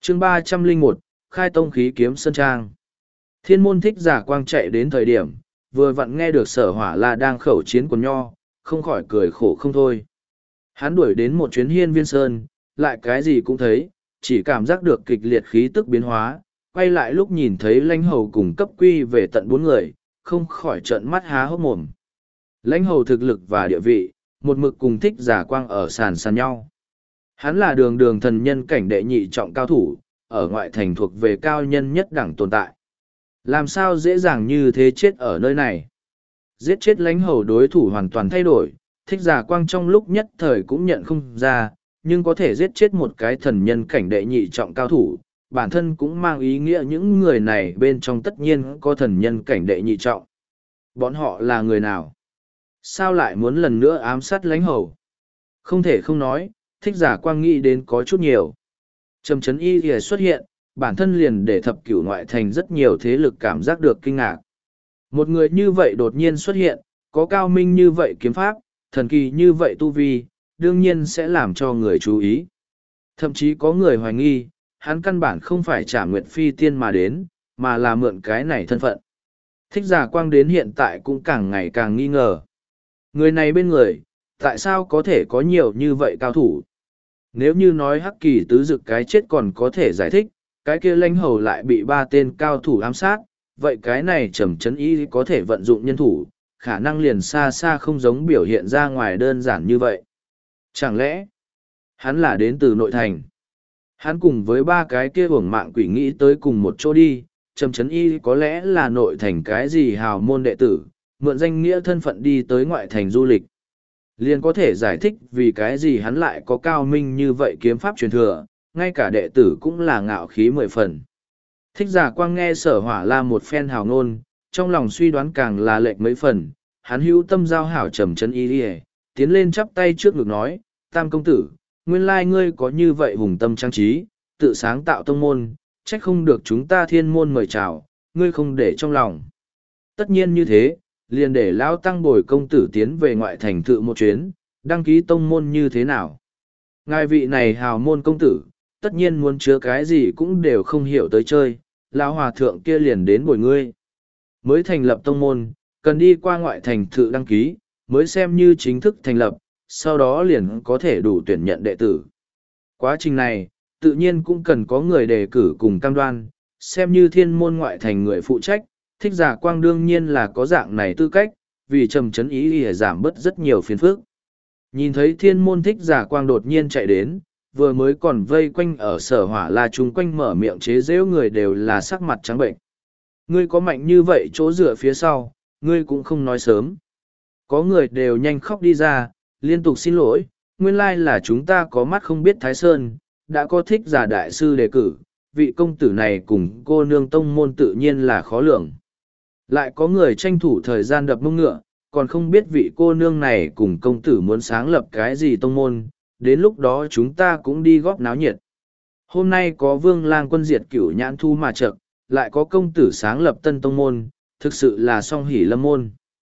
chương 301, khai tông khí kiếm sơn trang. Thiên môn Thích Giả Quang chạy đến thời điểm, vừa vặn nghe được Sở Hỏa La đang khẩu chiến quần nho, không khỏi cười khổ không thôi. Hắn đuổi đến một chuyến Hiên Viên Sơn, lại cái gì cũng thấy, chỉ cảm giác được kịch liệt khí tức biến hóa, quay lại lúc nhìn thấy lãnh hầu cùng cấp quy về tận 4 người, không khỏi trợn mắt há hốc mồm. Lãnh hầu thực lực và địa vị, một mực cùng Thích Giả Quang ở sàn sàn nhau. Hắn là đường đường thần nhân cảnh đệ nhị trọng cao thủ, ở ngoại thành thuộc về cao nhân nhất đẳng tồn tại. Làm sao dễ dàng như thế chết ở nơi này? Giết chết lãnh hầu đối thủ hoàn toàn thay đổi, Thích Giả Quang trong lúc nhất thời cũng nhận không ra, nhưng có thể giết chết một cái thần nhân cảnh đệ nhị trọng cao thủ, bản thân cũng mang ý nghĩa những người này bên trong tất nhiên có thần nhân cảnh đệ nhị trọng. Bọn họ là người nào? Sao lại muốn lần nữa ám sát lãnh hầu? Không thể không nói, Thích Giả Quang nghĩ đến có chút nhiều. Trầm Trấn Y thì xuất hiện, bản thân liền để thập cửu ngoại thành rất nhiều thế lực cảm giác được kinh ngạc. Một người như vậy đột nhiên xuất hiện, có cao minh như vậy kiếm pháp, thần kỳ như vậy tu vi, đương nhiên sẽ làm cho người chú ý. Thậm chí có người hoài nghi, hắn căn bản không phải trả nguyệt phi tiên mà đến, mà là mượn cái này thân phận. Thích Giả Quang đến hiện tại cũng càng ngày càng nghi ngờ. Người này bên người, tại sao có thể có nhiều như vậy cao thủ? Nếu như nói Hắc Kỳ tứ dực cái chết còn có thể giải thích, cái kia lãnh hầu lại bị 3 tên cao thủ ám sát, vậy cái này Trầm Trấn Y có thể vận dụng nhân thủ, khả năng liền xa xa không giống biểu hiện ra ngoài đơn giản như vậy. Chẳng lẽ, hắn là đến từ nội thành? Hắn cùng với 3 cái kia uổng mạng quỷ nghĩ tới cùng một chỗ đi, Trầm Trấn Y có lẽ là nội thành cái gì hào môn đệ tử, mượn danh nghĩa thân phận đi tới ngoại thành du lịch. Liền có thể giải thích vì cái gì hắn lại có cao minh như vậy kiếm pháp truyền thừa, ngay cả đệ tử cũng là ngạo khí 10 phần. Thích Giả Quang nghe Sở Hỏa La một phen hào ngôn, trong lòng suy đoán càng là lệch mấy phần, hắn hữu tâm giao hảo Trầm Trấn Y đi, tiến lên chắp tay trước ngực nói, Tam công tử, nguyên lai ngươi có như vậy hùng tâm trang trí, tự sáng tạo tông môn, trách không được chúng ta thiên môn mời chào, ngươi không để trong lòng. Tất nhiên như thế, liền để lão tăng bồi công tử tiến về ngoại thành tự một chuyến, đăng ký tông môn như thế nào. Ngài vị này hào môn công tử, tất nhiên muốn chứa cái gì cũng đều không hiểu tới chơi, lão hòa thượng kia liền đến bồi ngươi. Mới thành lập tông môn, cần đi qua ngoại thành tự đăng ký, mới xem như chính thức thành lập, sau đó liền có thể đủ tuyển nhận đệ tử. Quá trình này, tự nhiên cũng cần có người đề cử cùng cam đoan, xem như thiên môn ngoại thành người phụ trách, Thích Giả Quang đương nhiên là có dạng này tư cách, vì Trầm Trấn Y để giảm bớt rất nhiều phiền phức. Nhìn thấy thiên môn Thích Giả Quang đột nhiên chạy đến, vừa mới còn vây quanh ở Sở Hỏa La chung quanh mở miệng chế giễu người đều là sắc mặt trắng bệnh. Ngươi có mạnh như vậy chỗ dựa phía sau, ngươi cũng không nói sớm. Có người đều nhanh khóc đi ra, liên tục xin lỗi, nguyên lai là chúng ta có mắt không biết Thái Sơn, đã có Thích Giả đại sư đề cử, vị công tử này cùng cô nương tông môn tự nhiên là khó lường. Lại có người tranh thủ thời gian đập mông ngựa, còn không biết vị cô nương này cùng công tử muốn sáng lập cái gì tông môn, đến lúc đó chúng ta cũng đi góp náo nhiệt. Hôm nay có Vương Lang quân diệt Cửu Nhãn Thu mà chậm, lại có công tử sáng lập tân tông môn, thực sự là song hỷ lâm môn.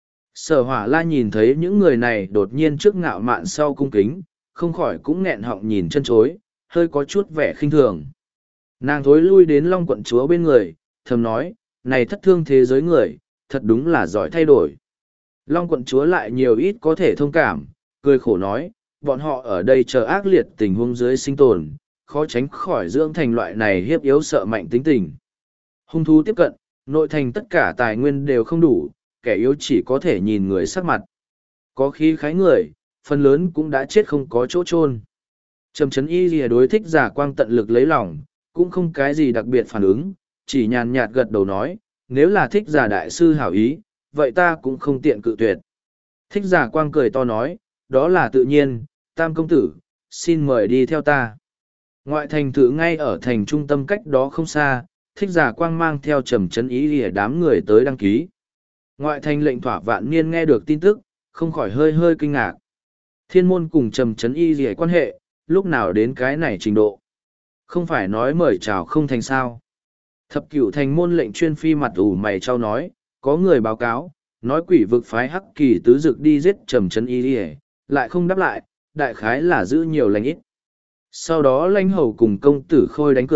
Sở Hỏa La nhìn thấy những người này đột nhiên trước ngạo mạn sau cung kính, không khỏi cũng nghẹn họng nhìn chân chối, hơi có chút vẻ khinh thường. Nàng thối lui đến Long quận chúa bên người, thầm nói, này thất thương thế giới người, thật đúng là giỏi thay đổi. Long quận chúa lại nhiều ít có thể thông cảm, cười khổ nói, bọn họ ở đây chờ ác liệt tình huống dưới sinh tồn, khó tránh khỏi dưỡng thành loại này hiếp yếu sợ mạnh tính tình. Hung thú tiếp cận, nội thành tất cả tài nguyên đều không đủ, kẻ yếu chỉ có thể nhìn người sắc mặt. Có khí khái người, phần lớn cũng đã chết không có chỗ chôn. Trầm Trấn Y lìa đối Thích Giả Quang tận lực lấy lòng, cũng không cái gì đặc biệt phản ứng, chỉ nhàn nhạt gật đầu nói, nếu là Thích Giả đại sư hảo ý, vậy ta cũng không tiện cự tuyệt. Thích Giả Quang cười to nói, đó là tự nhiên, Tam công tử, xin mời đi theo ta. Ngoại thành thự ngay ở thành trung tâm cách đó không xa, Thích Giả Quang mang theo Trầm Trấn Y lìa đám người tới đăng ký. Ngoại thành lệnh thỏa vạn niên nghe được tin tức, không khỏi hơi hơi kinh ngạc. Thiên môn cùng Trầm Trấn Y lìa quan hệ, lúc nào đến cái này trình độ. Không phải nói mời chào không thành sao. Thập cửu thành môn lệnh chuyên phi mặt ủ mày trao nói, có người báo cáo, nói quỷ vực phái Hắc Kỳ tứ dực đi giết Trầm Trấn Y lìa, lại không đáp lại, đại khái là giữ nhiều lành ít. Sau đó lãnh hầu cùng công tử khôi đánh cược,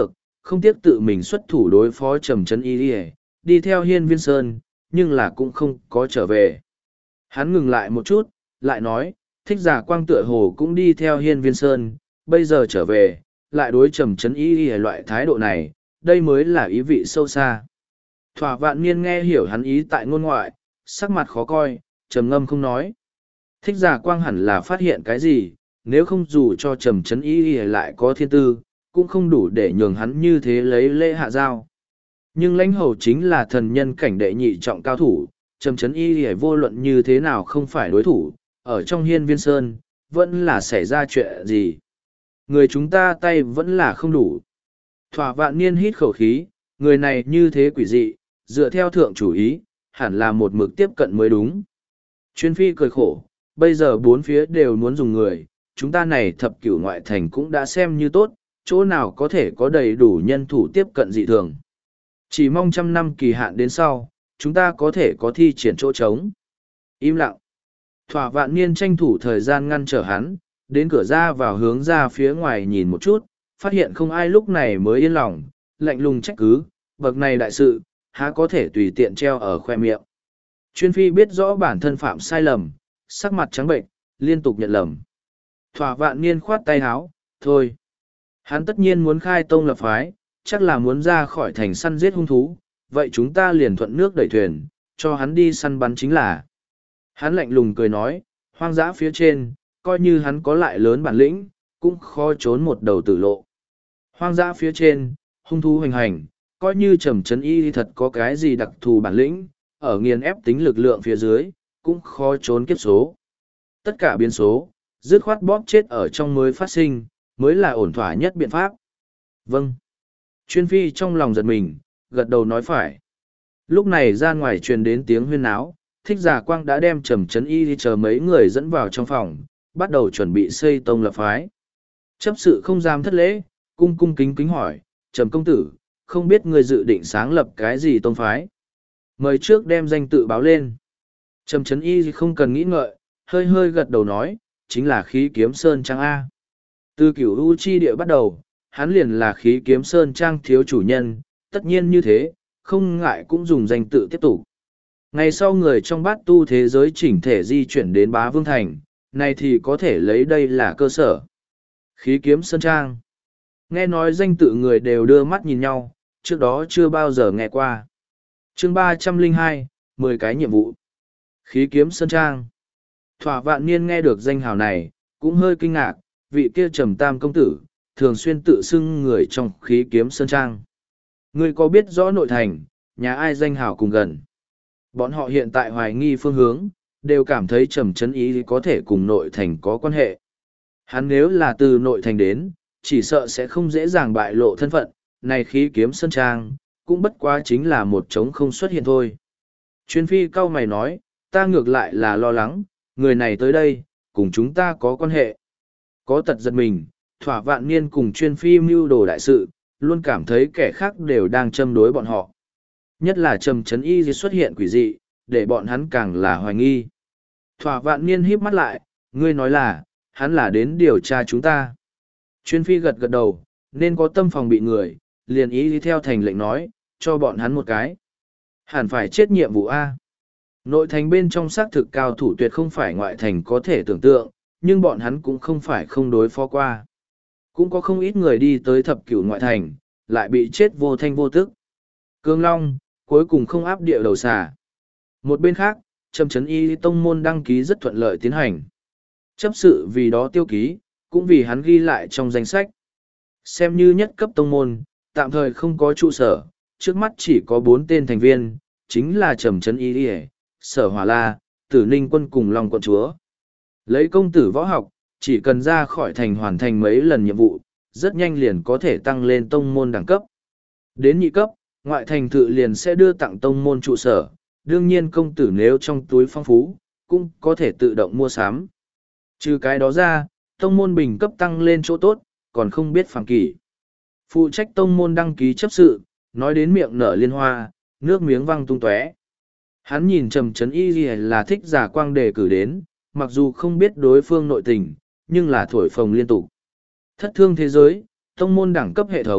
không tiếc tự mình xuất thủ đối phó Trầm Trấn Y, đi theo Hiên Viên Sơn, nhưng là cũng không có trở về. Hắn ngừng lại một chút, lại nói, Thích Giả Quang tựa hồ cũng đi theo Hiên Viên Sơn, bây giờ trở về, lại đối Trầm Trấn Y loại thái độ này, đây mới là ý vị sâu xa. Thỏa Vạn Niên nghe hiểu hắn ý tại ngôn ngoại, sắc mặt khó coi, trầm ngâm không nói. Thích Giả Quang hẳn là phát hiện cái gì, nếu không dù cho Trầm Trấn Y lại có thiên tư, cũng không đủ để nhường hắn như thế lấy lễ hạ giao. Nhưng lãnh hầu chính là thần nhân cảnh đệ nhị trọng cao thủ, Trầm Trấn Y vô luận như thế nào không phải đối thủ, ở trong Hiên Viên Sơn, vẫn là xảy ra chuyện gì. Người chúng ta tay vẫn là không đủ. Thỏa Vạn Niên hít khẩu khí, người này như thế quỷ dị, dựa theo thượng chủ ý, hẳn là một mực tiếp cận mới đúng. Chuyên Phi cười khổ, bây giờ bốn phía đều muốn dùng người, chúng ta này thập cửu ngoại thành cũng đã xem như tốt, chỗ nào có thể có đầy đủ nhân thủ tiếp cận dị thường. Chỉ mong 100 năm kỳ hạn đến sau, chúng ta có thể có thi triển chỗ trống. Im lặng. Thỏa Vạn Niên tranh thủ thời gian ngăn trở hắn, đến cửa ra vào hướng ra phía ngoài nhìn một chút, phát hiện không ai lúc này mới yên lòng, lạnh lùng trách cứ, bậc này đại sự, há có thể tùy tiện treo ở khoe miệng. Chuyên Phi biết rõ bản thân phạm sai lầm, sắc mặt trắng bệnh, liên tục nhận lầm. Thỏa Vạn Niên khoát tay háo, thôi. Hắn tất nhiên muốn khai tông lập phái, chắc là muốn ra khỏi thành săn giết hung thú, vậy chúng ta liền thuận nước đẩy thuyền, cho hắn đi săn bắn chính là. Hắn lạnh lùng cười nói, hoang dã phía trên, coi như hắn có lại lớn bản lĩnh, cũng khó trốn một đầu tử lộ. Hoang dã phía trên, hung thú hoành hành, coi như Trầm Trấn Y thật có cái gì đặc thù bản lĩnh, ở nghiền ép tính lực lượng phía dưới, cũng khó trốn kiếp số. Tất cả biến số, dứt khoát bóp chết ở trong mới phát sinh, mới là ổn thỏa nhất biện pháp. Vâng. Chuyên Phi trong lòng giật mình, gật đầu nói phải. Lúc này ra ngoài truyền đến tiếng huyên náo, Thích Giả Quang đã đem Trầm Trấn Y đi chờ mấy người dẫn vào trong phòng, bắt đầu chuẩn bị xây tông lập phái. Chấp sự không dám thất lễ, cung cung kính kính hỏi, Trầm công tử, không biết người dự định sáng lập cái gì tông phái. Mời trước đem danh tự báo lên. Trầm Trấn Y không cần nghĩ ngợi, hơi hơi gật đầu nói, chính là Khí Kiếm Sơn Trang A. Từ Cửu U chi địa bắt đầu, hắn liền là Khí Kiếm Sơn Trang thiếu chủ nhân, tất nhiên như thế, không ngại cũng dùng danh tự tiếp tục. Ngày sau người trong bát tu thế giới chỉnh thể di chuyển đến Bá Vương Thành, này thì có thể lấy đây là cơ sở. Khí Kiếm Sơn Trang. Nghe nói danh tự người đều đưa mắt nhìn nhau, trước đó chưa bao giờ nghe qua. Chương 302, 10 cái nhiệm vụ. Khí Kiếm Sơn Trang. Thỏa Vạn Niên nghe được danh hào này, cũng hơi kinh ngạc, vị kia Trầm Tam công tử, thường xuyên tự xưng người trong Khí Kiếm Sơn Trang. Ngươi có biết rõ nội thành, nhà ai danh hào cùng gần? Bọn họ hiện tại hoài nghi phương hướng, đều cảm thấy Trầm Trấn Y có thể cùng nội thành có quan hệ. Hắn nếu là từ nội thành đến, chỉ sợ sẽ không dễ dàng bại lộ thân phận, này Khí Kiếm Sơn Trang, cũng bất quá chính là một trống không xuất hiện thôi. Chuyên Phi cau mày nói, ta ngược lại là lo lắng, người này tới đây, cùng chúng ta có quan hệ. Có tật giật mình, Thỏa Vạn Niên cùng Chuyên Phi mưu đồ đại sự, luôn cảm thấy kẻ khác đều đang châm đối bọn họ. Nhất là Trầm Trấn Y xuất hiện quỷ dị, để bọn hắn càng là hoài nghi. Thỏa Vạn Niên híp mắt lại, ngươi nói là, hắn là đến điều tra chúng ta. Chuyên Phi gật gật đầu, nên có tâm phòng bị người, liền ý đi theo thành lệnh nói, cho bọn hắn một cái. Hẳn phải chết nhiệm vụ A. Nội thành bên trong xác thực cao thủ tuyệt không phải ngoại thành có thể tưởng tượng, nhưng bọn hắn cũng không phải không đối phó qua. Cũng có không ít người đi tới thập cửu ngoại thành, lại bị chết vô thanh vô tức. Cương Long, cuối cùng không áp địa đầu xà. Một bên khác, Trầm Trấn Y tông môn đăng ký rất thuận lợi tiến hành. Chấp sự vì đó tiêu ký, cũng vì hắn ghi lại trong danh sách. Xem như nhất cấp tông môn, tạm thời không có trụ sở, trước mắt chỉ có 4 tên thành viên, chính là Trầm Trấn Y, Sở Hỏa La, Tử Ninh Quân cùng Long Quận Chúa. Lấy công tử võ học, chỉ cần ra khỏi thành hoàn thành mấy lần nhiệm vụ, rất nhanh liền có thể tăng lên tông môn đẳng cấp. Đến nhị cấp, ngoại thành thự liền sẽ đưa tặng tông môn trụ sở, đương nhiên công tử nếu trong túi phong phú, cũng có thể tự động mua sắm. Trừ cái đó ra, tông môn bình cấp tăng lên chỗ tốt, còn không biết phàm kỷ. Phụ trách tông môn đăng ký chấp sự, nói đến miệng nở liên hoa, nước miếng văng tung tóe. Hắn nhìn Trầm Trấn Y là Thích Giả Quang đề cử đến, mặc dù không biết đối phương nội tình, nhưng là thổi phồng liên tục. Thất thương thế giới, tông môn đẳng cấp hệ thống,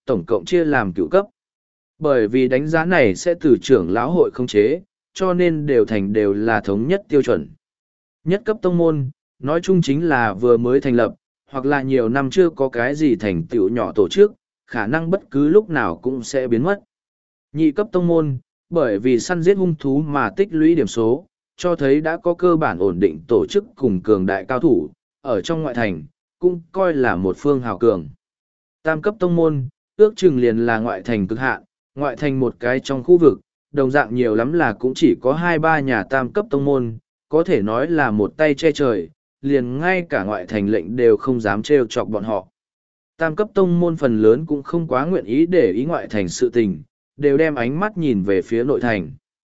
tổng cộng chia làm cửu cấp. Bởi vì đánh giá này sẽ từ trưởng lão hội khống chế, cho nên đều là thống nhất tiêu chuẩn. Nhất cấp tông môn, nói chung chính là vừa mới thành lập, hoặc là nhiều năm chưa có cái gì thành tựu nhỏ tổ chức, khả năng bất cứ lúc nào cũng sẽ biến mất. Nhị cấp tông môn, bởi vì săn giết hung thú mà tích lũy điểm số, cho thấy đã có cơ bản ổn định tổ chức cùng cường đại cao thủ, ở trong ngoại thành, cũng coi là một phương hào cường. Tam cấp tông môn, ước chừng liền là ngoại thành cực hạn, ngoại thành một cái trong khu vực, đồng dạng nhiều lắm là cũng chỉ có 2-3 nhà tam cấp tông môn, có thể nói là một tay che trời, liền ngay cả ngoại thành lệnh đều không dám trêu chọc bọn họ. Tam cấp tông môn phần lớn cũng không quá nguyện ý để ý ngoại thành sự tình, đều đem ánh mắt nhìn về phía nội thành.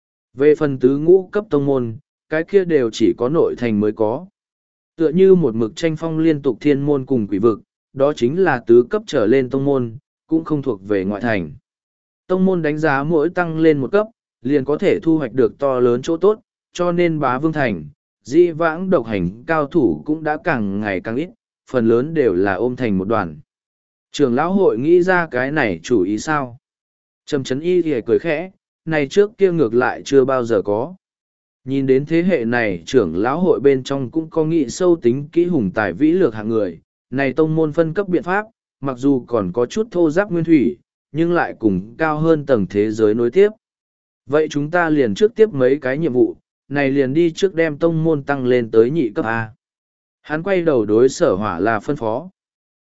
Về phần tứ ngũ cấp tông môn, cái kia đều chỉ có nội thành mới có. Tựa như một mực tranh phong liên tục thiên môn cùng quỷ vực, đó chính là tứ cấp trở lên tông môn, cũng không thuộc về ngoại thành. Tông môn đánh giá mỗi tăng lên một cấp, liền có thể thu hoạch được to lớn chỗ tốt, cho nên Bá Vương Thành, di vãng độc hành cao thủ cũng đã càng ngày càng ít, phần lớn đều là ôm thành một đoàn. Trưởng lão hội nghĩ ra cái này chủ ý sao? Trầm Chấn Y thì cười khẽ, này trước kia ngược lại chưa bao giờ có. Nhìn đến thế hệ này trưởng lão hội bên trong cũng có nghị sâu tính kỹ hùng tài vĩ lược hạng người, này tông môn phân cấp biện pháp, mặc dù còn có chút thô giáp nguyên thủy, nhưng lại cùng cao hơn tầng thế giới nối tiếp. Vậy chúng ta liền trước tiếp mấy cái nhiệm vụ, này liền đi trước đem tông môn tăng lên tới nhị cấp A. Hắn quay đầu đối Sở Hỏa La phân phó.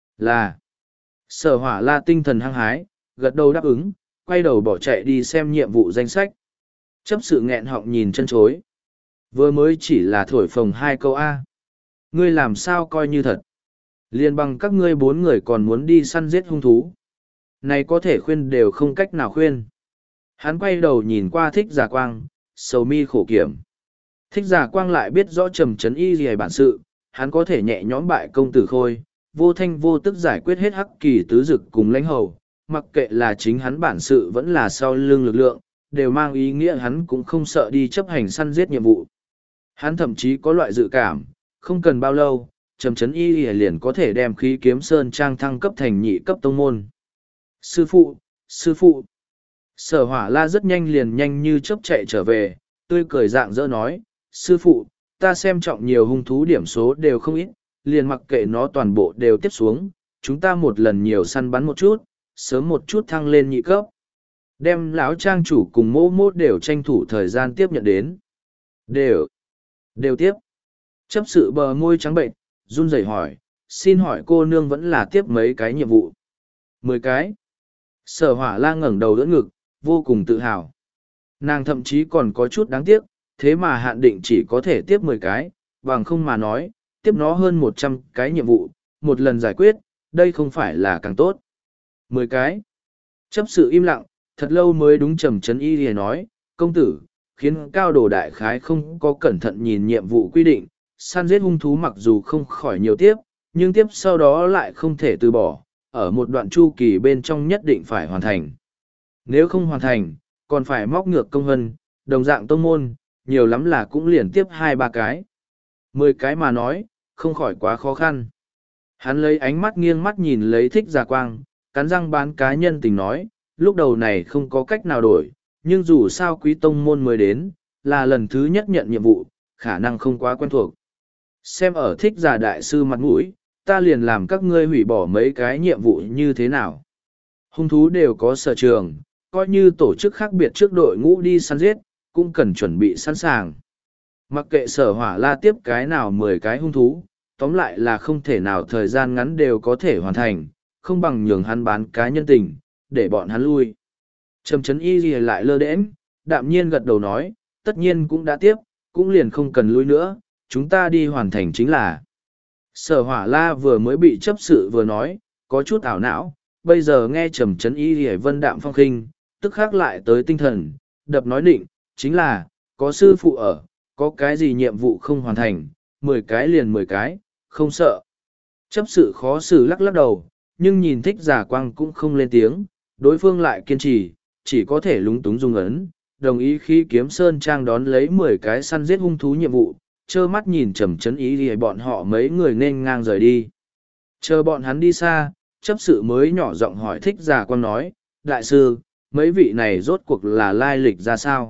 Là. Sở Hỏa La tinh thần hăng hái, gật đầu đáp ứng, quay đầu bỏ chạy đi xem nhiệm vụ danh sách. Chấp sự nghẹn họng nhìn chân chối. Vừa mới chỉ là thổi phồng 2 câu A. Ngươi làm sao coi như thật. Liên bằng các ngươi 4 người còn muốn đi săn giết hung thú. Này có thể khuyên đều không cách nào khuyên. Hắn quay đầu nhìn qua Thích Giả Quang, sầu mi khổ kiểm. Thích Giả Quang lại biết rõ Trầm Chấn Y gì bản sự, hắn có thể nhẹ nhõm bại công tử Khôi, vô thanh vô tức giải quyết hết Hắc Kỳ tứ dực cùng lãnh hầu, mặc kệ là chính hắn bản sự vẫn là sau lưng lực lượng, đều mang ý nghĩa hắn cũng không sợ đi chấp hành săn giết nhiệm vụ. Hắn thậm chí có loại dự cảm, không cần bao lâu, Trầm Chấn Y liền có thể đem Khí Kiếm Sơn Trang thăng cấp thành nhị cấp tông môn. Sư phụ, sư phụ. Sở Hỏa La rất nhanh liền nhanh như chớp chạy trở về, tươi cười rạng rỡ nói, sư phụ, ta xem trọng nhiều hung thú điểm số đều không ít, liền mặc kệ nó toàn bộ đều tiếp xuống, chúng ta một lần nhiều săn bắn một chút, sớm một chút thăng lên nhị cấp. Đem lão trang chủ cùng mô mô đều tranh thủ thời gian tiếp nhận đến. Đều tiếp. Chấp sự bờ môi trắng bệnh, run rẩy hỏi, xin hỏi cô nương vẫn là tiếp mấy cái nhiệm vụ? 10 cái. Sở Hỏa La ngẩng đầu đỡ ngực, vô cùng tự hào. Nàng thậm chí còn có chút đáng tiếc, thế mà hạn định chỉ có thể tiếp 10 cái, bằng không mà nói, tiếp nó hơn 100 cái nhiệm vụ, một lần giải quyết, đây không phải là càng tốt. 10 cái. Chấp sự im lặng, thật lâu mới đúng Trầm Chấn Y thì nói, công tử, khiến cao đồ đại khái không có cẩn thận nhìn nhiệm vụ quy định, săn giết hung thú mặc dù không khỏi nhiều tiếp, nhưng tiếp sau đó lại không thể từ bỏ, ở một đoạn chu kỳ bên trong nhất định phải hoàn thành. Nếu không hoàn thành, còn phải móc ngược công hân, đồng dạng tông môn, nhiều lắm là cũng liền tiếp 2-3 cái. 10 cái mà nói, không khỏi quá khó khăn. Hắn lấy ánh mắt nghiêng mắt nhìn lấy Thích Giả Quang, cắn răng bán cá nhân tình nói, lúc đầu này không có cách nào đổi, nhưng dù sao quý tông môn mới đến, là lần thứ nhất nhận nhiệm vụ, khả năng không quá quen thuộc. Xem ở Thích Giả đại sư mặt mũi, ta liền làm các ngươi hủy bỏ mấy cái nhiệm vụ như thế nào. Hung thú đều có sở trường, coi như tổ chức khác biệt trước đội ngũ đi săn giết, cũng cần chuẩn bị sẵn sàng. Mặc kệ Sở Hỏa La tiếp cái nào 10 cái hung thú, tóm lại là không thể nào thời gian ngắn đều có thể hoàn thành, không bằng nhường hắn bán cá nhân tình, để bọn hắn lui. Trầm Chấn Y gì lại lơ đễnh, đạm nhiên gật đầu nói, tất nhiên cũng đã tiếp, cũng liền không cần lui nữa, chúng ta đi hoàn thành chính là. Sở Hỏa La vừa mới bị chấp sự vừa nói, có chút ảo não, bây giờ nghe Trầm Chấn Y gì vân đạm phong khinh, tức khắc lại tới tinh thần, đập nói định, chính là, có sư phụ ở, có cái gì nhiệm vụ không hoàn thành, 10 cái liền 10 cái, không sợ. Chấp sự khó xử lắc lắc đầu, nhưng nhìn Thích Giả Quang cũng không lên tiếng, đối phương lại kiên trì, chỉ có thể lúng túng dung ấn, đồng ý khi Kiếm Sơn Trang đón lấy 10 cái săn giết hung thú nhiệm vụ, trơ mắt nhìn Trầm Chấn Y thì bọn họ mấy người nên ngang rời đi. Chờ bọn hắn đi xa, chấp sự mới nhỏ giọng hỏi Thích Giả Quang nói, đại sư, mấy vị này rốt cuộc là lai lịch ra sao?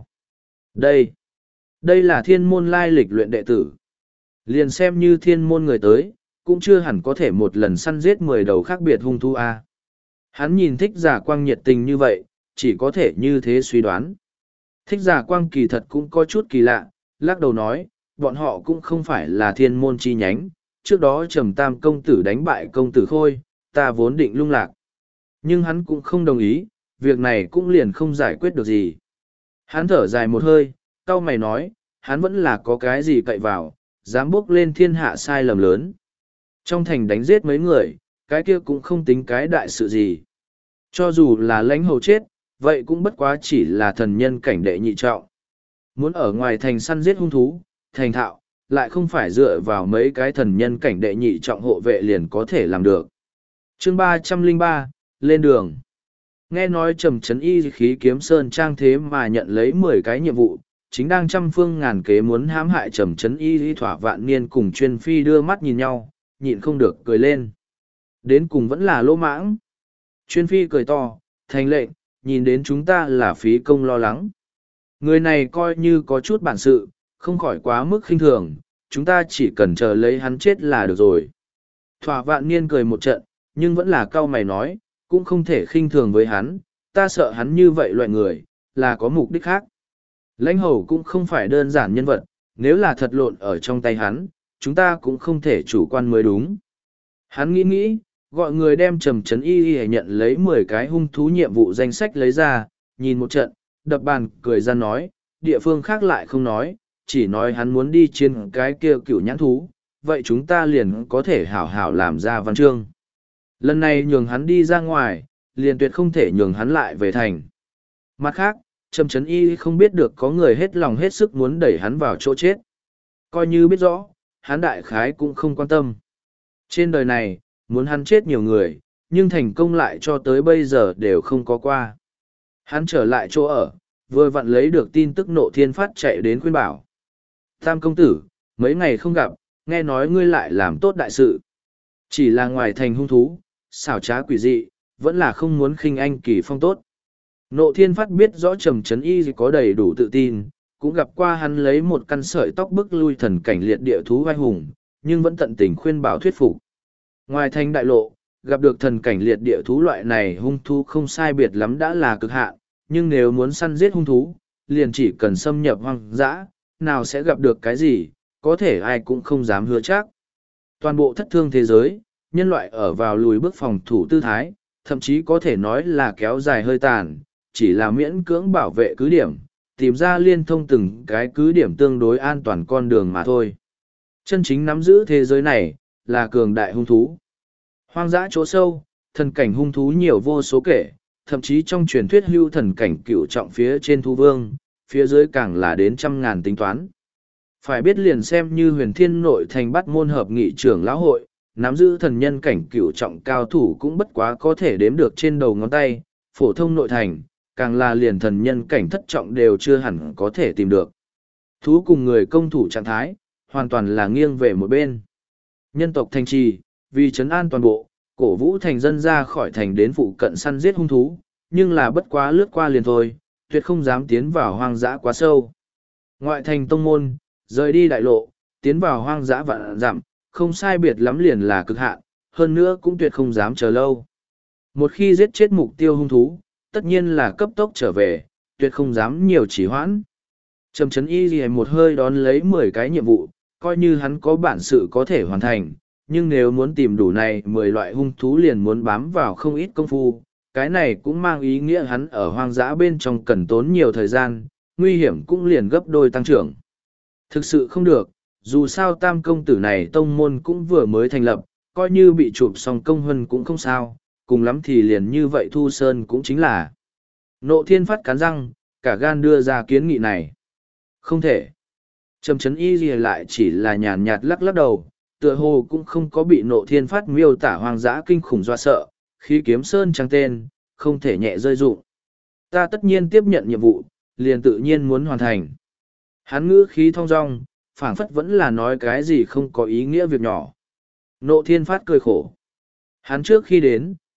Đây là thiên môn lai lịch luyện đệ tử. Liền xem như thiên môn người tới, cũng chưa hẳn có thể một lần săn giết 10 đầu khác biệt hung thú a. Hắn nhìn Thích Giả Quang nhiệt tình như vậy, chỉ có thể như thế suy đoán. Thích Giả Quang kỳ thật cũng có chút kỳ lạ, lắc đầu nói, bọn họ cũng không phải là thiên môn chi nhánh, trước đó Trầm Tam công tử đánh bại công tử Khôi, ta vốn định lung lạc. Nhưng hắn cũng không đồng ý, việc này cũng liền không giải quyết được gì. Hắn thở dài một hơi, cau mày nói, hắn vẫn là có cái gì cậy vào, dám bước lên thiên hạ sai lầm lớn. Trong thành đánh giết mấy người, cái kia cũng không tính cái đại sự gì. Cho dù là lãnh hầu chết, vậy cũng bất quá chỉ là thần nhân cảnh đệ nhị trọng. Muốn ở ngoài thành săn giết hung thú, thành thạo, lại không phải dựa vào mấy cái thần nhân cảnh đệ nhị trọng hộ vệ liền có thể làm được. Chương 303, lên đường. Nghe nói Trầm Trấn Y khí kiếm sơn trang thế mà nhận lấy 10 cái nhiệm vụ, chính đang trăm phương ngàn kế muốn hãm hại Trầm Trấn Y thỏa vạn niên cùng Chuyên Phi đưa mắt nhìn nhau, nhịn không được cười lên. Đến cùng vẫn là lỗ mãng. Chuyên Phi cười to, thành lệnh, nhìn đến chúng ta là phí công lo lắng. Người này coi như có chút bản sự, không khỏi quá mức khinh thường, chúng ta chỉ cần chờ lấy hắn chết là được rồi. Thỏa vạn niên cười một trận, nhưng vẫn là cau mày nói, cũng không thể khinh thường với hắn, ta sợ hắn như vậy loại người, là có mục đích khác. Lãnh hầu cũng không phải đơn giản nhân vật, nếu là thật lộn ở trong tay hắn, chúng ta cũng không thể chủ quan mới đúng. Hắn nghĩ, gọi người đem Trầm Trấn Y nhận lấy 10 cái hung thú nhiệm vụ danh sách lấy ra, nhìn một trận, đập bàn cười ra nói, địa phương khác lại không nói, chỉ nói hắn muốn đi trên cái kia cửu nhãn thú, vậy chúng ta liền có thể hảo hảo làm ra văn chương. Lần này nhường hắn đi ra ngoài, liền tuyệt không thể nhường hắn lại về thành. Mặt khác, Trầm Trấn Y không biết được có người hết lòng hết sức muốn đẩy hắn vào chỗ chết. Coi như biết rõ, hắn đại khái cũng không quan tâm. Trên đời này, muốn hắn chết nhiều người, nhưng thành công lại cho tới bây giờ đều không có qua. Hắn trở lại chỗ ở, vừa vặn lấy được tin tức Nộ Thiên Phát chạy đến khuyên bảo. Tam công tử, mấy ngày không gặp, nghe nói ngươi lại làm tốt đại sự. Chỉ là ngoài thành hung thú, xảo trá quỷ dị, vẫn là không muốn khinh anh kỳ phong tốt. Nộ Thiên Phát biết rõ Trầm Trấn Y có đầy đủ tự tin, cũng gặp qua hắn lấy một căn sợi tóc bức lui thần cảnh liệt địa thú vai hùng, nhưng vẫn tận tình khuyên bảo thuyết phục. Ngoài thành đại lộ, gặp được thần cảnh liệt địa thú loại này hung thú không sai biệt lắm đã là cực hạn, nhưng nếu muốn săn giết hung thú, liền chỉ cần xâm nhập hoang dã, nào sẽ gặp được cái gì, có thể ai cũng không dám hứa chắc. Toàn bộ thất thương thế giới, nhân loại ở vào lùi bước phòng thủ tư thái, thậm chí có thể nói là kéo dài hơi tàn, chỉ là miễn cưỡng bảo vệ cứ điểm, tìm ra liên thông từng cái cứ điểm tương đối an toàn con đường mà thôi. Chân chính nắm giữ thế giới này, là cường đại hung thú. Hoang dã chỗ sâu, thần cảnh hung thú nhiều vô số kể, thậm chí trong truyền thuyết hưu thần cảnh cựu trọng phía trên thú vương, phía dưới càng là đến trăm ngàn tính toán. Phải biết liền xem như huyền thiên nội thành bắt môn hợp nghị trưởng lão hội, nắm giữ thần nhân cảnh cựu trọng cao thủ cũng bất quá có thể đếm được trên đầu ngón tay, phổ thông nội thành, càng là liền thần nhân cảnh thất trọng đều chưa hẳn có thể tìm được. Thú cùng người công thủ trạng thái, hoàn toàn là nghiêng về một bên. Nhân tộc thành trì, vì trấn an toàn bộ, cổ vũ thành dân ra khỏi thành đến phụ cận săn giết hung thú, nhưng là bất quá lướt qua liền thôi, tuyệt không dám tiến vào hoang dã quá sâu. Ngoại thành tông môn, rời đi đại lộ, tiến vào hoang dã vạn dặm, không sai biệt lắm liền là cực hạn, hơn nữa cũng tuyệt không dám chờ lâu. Một khi giết chết mục tiêu hung thú, tất nhiên là cấp tốc trở về, tuyệt không dám nhiều trì hoãn. Trầm Trấn Y gì một hơi đón lấy 10 cái nhiệm vụ, coi như hắn có bản sự có thể hoàn thành, nhưng nếu muốn tìm đủ này 10 loại hung thú liền muốn bám vào không ít công phu, cái này cũng mang ý nghĩa hắn ở hoang dã bên trong cần tốn nhiều thời gian, nguy hiểm cũng liền gấp đôi tăng trưởng. Thực sự không được, dù sao tam công tử này tông môn cũng vừa mới thành lập, coi như bị chụp xong công huân cũng không sao, cùng lắm thì liền như vậy Thu Sơn cũng chính là. Nộ Thiên Phát cắn răng, cả gan đưa ra kiến nghị này. Không thể. Trầm Trấn Y gì lại chỉ là nhàn nhạt lắc lắc đầu, tựa hồ cũng không có bị Nộ Thiên Phát miêu tả hoang dã kinh khủng dọa sợ, khí kiếm sơn trắng tên, không thể nhẹ rơi dụng. Ta tất nhiên tiếp nhận nhiệm vụ, liền tự nhiên muốn hoàn thành. Hắn ngữ khí thong dong, phảng phất vẫn là nói cái gì không có ý nghĩa việc nhỏ. Nộ Thiên Phát cười khổ. Hắn trước khi đến,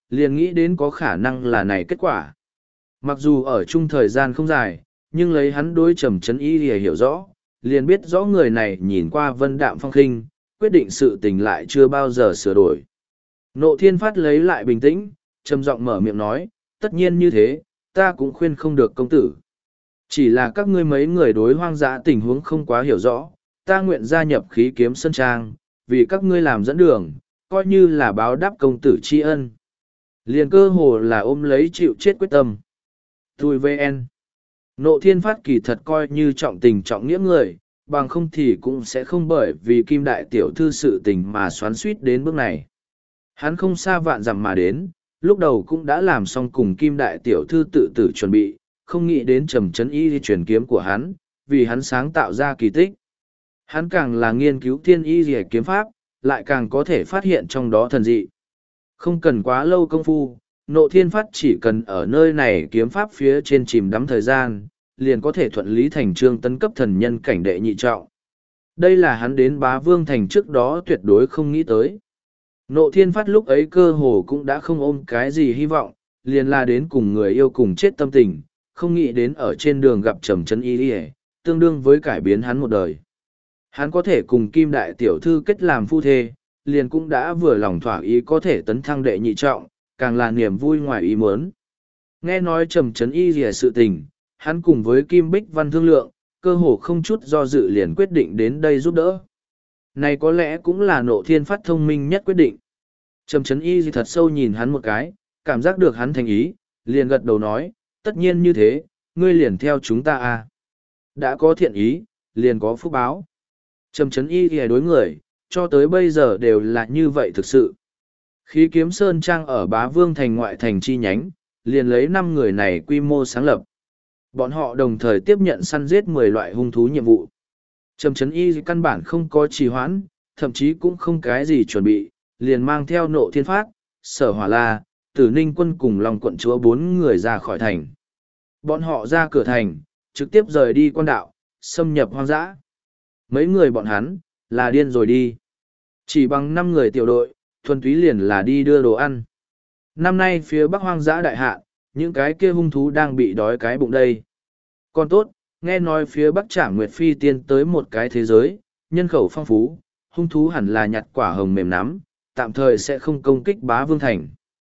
liền nghĩ đến có khả năng là này kết quả. Mặc dù ở chung thời gian không dài, nhưng lấy hắn đối Trầm Trấn Y thì hiểu rõ, liền biết rõ người này nhìn qua vân đạm phong khinh, quyết định sự tình lại chưa bao giờ sửa đổi. Nộ Thiên Phát lấy lại bình tĩnh, trầm giọng mở miệng nói, tất nhiên như thế, ta cũng khuyên không được công tử. Chỉ là các ngươi mấy người đối hoang dã tình huống không quá hiểu rõ, ta nguyện gia nhập khí kiếm sơn trang, vì các ngươi làm dẫn đường, coi như là báo đáp công tử tri ân. Liền cơ hồ là ôm lấy chịu chết quyết tâm. Tui VN. Nộ Thiên Phát kỳ thật coi như trọng tình trọng nghĩa người, bằng không thì cũng sẽ không bởi vì Kim Đại Tiểu Thư sự tình mà xoắn suýt đến bước này. Hắn không xa vạn dặm mà đến, lúc đầu cũng đã làm xong cùng Kim Đại Tiểu Thư tự tử chuẩn bị, không nghĩ đến Trầm Trấn Y truyền kiếm của hắn, vì hắn sáng tạo ra kỳ tích. Hắn càng là nghiên cứu thiên y rìa kiếm pháp, lại càng có thể phát hiện trong đó thần dị. Không cần quá lâu công phu, Nộ Thiên Phát chỉ cần ở nơi này kiếm pháp phía trên chìm đắm thời gian, liền có thể thuận lý thành trương tấn cấp thần nhân cảnh đệ nhị trọng. Đây là hắn đến Bá Vương Thành trước đó tuyệt đối không nghĩ tới. Nộ Thiên Phát lúc ấy cơ hồ cũng đã không ôm cái gì hy vọng, liền là đến cùng người yêu cùng chết tâm tình, không nghĩ đến ở trên đường gặp Trầm Trấn Y, tương đương với cải biến hắn một đời. Hắn có thể cùng Kim Đại Tiểu Thư kết làm phu thê, liền cũng đã vừa lòng thỏa ý có thể tấn thăng đệ nhị trọng, càng là niềm vui ngoài ý muốn. Nghe nói Trầm Trấn Y rìa sự tình, hắn cùng với Kim Bích Văn thương lượng, cơ hồ không chút do dự liền quyết định đến đây giúp đỡ. Này có lẽ cũng là Nộ Thiên Phát thông minh nhất quyết định. Trầm Trấn Y thật sâu nhìn hắn một cái, cảm giác được hắn thành ý, liền gật đầu nói, tất nhiên như thế, ngươi liền theo chúng ta à. Đã có thiện ý, liền có phúc báo. Trầm Trấn Y thì đối người, cho tới bây giờ đều là như vậy thực sự. Khí kiếm sơn trang ở Bá Vương Thành ngoại thành chi nhánh, liền lấy 5 người này quy mô sáng lập. Bọn họ đồng thời tiếp nhận săn giết 10 loại hung thú nhiệm vụ. Trầm Trấn Y căn bản không có trì hoãn, thậm chí cũng không cái gì chuẩn bị, liền mang theo Nộ Thiên Phát, Sở Hỏa La, Tử Ninh Quân cùng Long Quận Chúa 4 người ra khỏi thành. Bọn họ ra cửa thành, trực tiếp rời đi quan đạo, xâm nhập hoang dã. Mấy người bọn hắn, là điên rồi đi. Chỉ bằng 5 người tiểu đội, thuần túy liền là đi đưa đồ ăn. Năm nay phía bắc hoang dã đại hạ, những cái kia hung thú đang bị đói cái bụng đây. Còn tốt, nghe nói phía bắc Trảm Nguyệt Phi tiên tới một cái thế giới, nhân khẩu phong phú, hung thú hẳn là nhặt quả hồng mềm nắm, tạm thời sẽ không công kích Bá Vương Thành.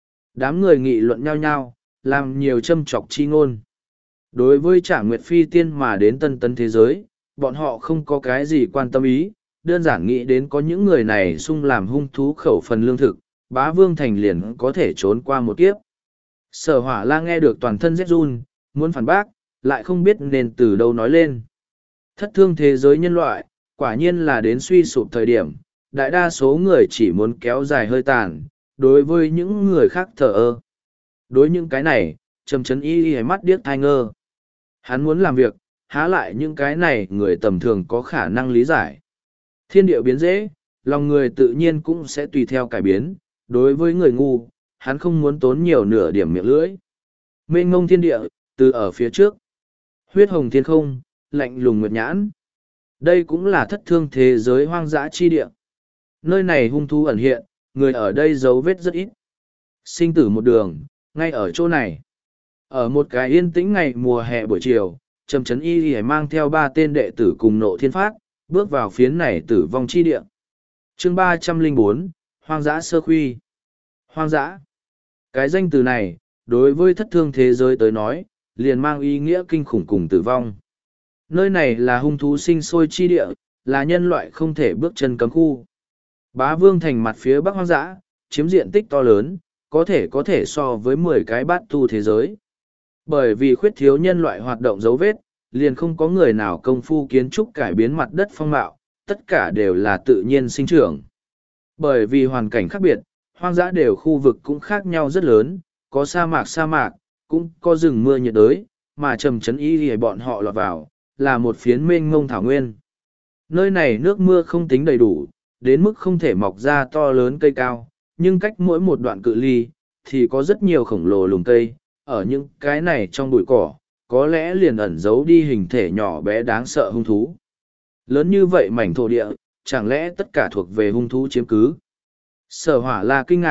Đám người nghị luận nhau nhau, làm nhiều châm chọc chi ngôn. Đối với Trảm Nguyệt Phi tiên mà đến tân tấn thế giới, bọn họ không có cái gì quan tâm ý, đơn giản nghĩ đến có những người này sung làm hung thú khẩu phần lương thực, Bá Vương Thành liền có thể trốn qua một kiếp. Sở Hỏa La nghe được toàn thân rét run, muốn phản bác, lại không biết nên từ đâu nói lên. Thất thương thế giới nhân loại, quả nhiên là đến suy sụp thời điểm, đại đa số người chỉ muốn kéo dài hơi tàn, đối với những người khác thờ ơ. Đối những cái này, Trầm Trấn Y mắt điếc thai ngơ. Hắn muốn làm việc, há lại những cái này người tầm thường có khả năng lý giải. Thiên địa biến dễ, lòng người tự nhiên cũng sẽ tùy theo cải biến, đối với người ngu, hắn không muốn tốn nhiều nửa điểm miệng lưỡi. Mênh ngông thiên địa, từ ở phía trước. Huyết hồng thiên không, lạnh lùng nguyệt nhãn. Đây cũng là thất thương thế giới hoang dã chi địa. Nơi này hung thú ẩn hiện, người ở đây dấu vết rất ít. Sinh tử một đường, ngay ở chỗ này. Ở một cái yên tĩnh ngày mùa hè buổi chiều, Trầm Trấn Y mang theo 3 tên đệ tử cùng Nộ Thiên Phát, bước vào phiến này tử vong chi địa. Chương 304, Hoang dã sơ khuy. Hoang dã. Cái danh từ này, đối với thất thương thế giới tới nói, liền mang ý nghĩa kinh khủng cùng tử vong. Nơi này là hung thú sinh sôi chi địa, là nhân loại không thể bước chân cấm khu. Bá Vương Thành mặt phía bắc hoang dã, chiếm diện tích to lớn, có thể so với 10 cái bát tu thế giới. Bởi vì khuyết thiếu nhân loại hoạt động dấu vết, liền không có người nào công phu kiến trúc cải biến mặt đất phong mạo, tất cả đều là tự nhiên sinh trưởng. Bởi vì hoàn cảnh khác biệt, hoang dã đều khu vực cũng khác nhau rất lớn, có sa mạc, cũng có rừng mưa nhiệt đới, mà Trầm Trấn Y thì bọn họ lọt vào, là một phiến mênh mông thảo nguyên. Nơi này nước mưa không tính đầy đủ, đến mức không thể mọc ra to lớn cây cao, nhưng cách mỗi một đoạn cự ly, thì có rất nhiều khổng lồ lùm cây, ở những cái này trong bụi cỏ, có lẽ liền ẩn giấu đi hình thể nhỏ bé đáng sợ hung thú. Lớn như vậy mảnh thổ địa, chẳng lẽ tất cả thuộc về hung thú chiếm cứ? Sở Hỏa La kinh ngạc,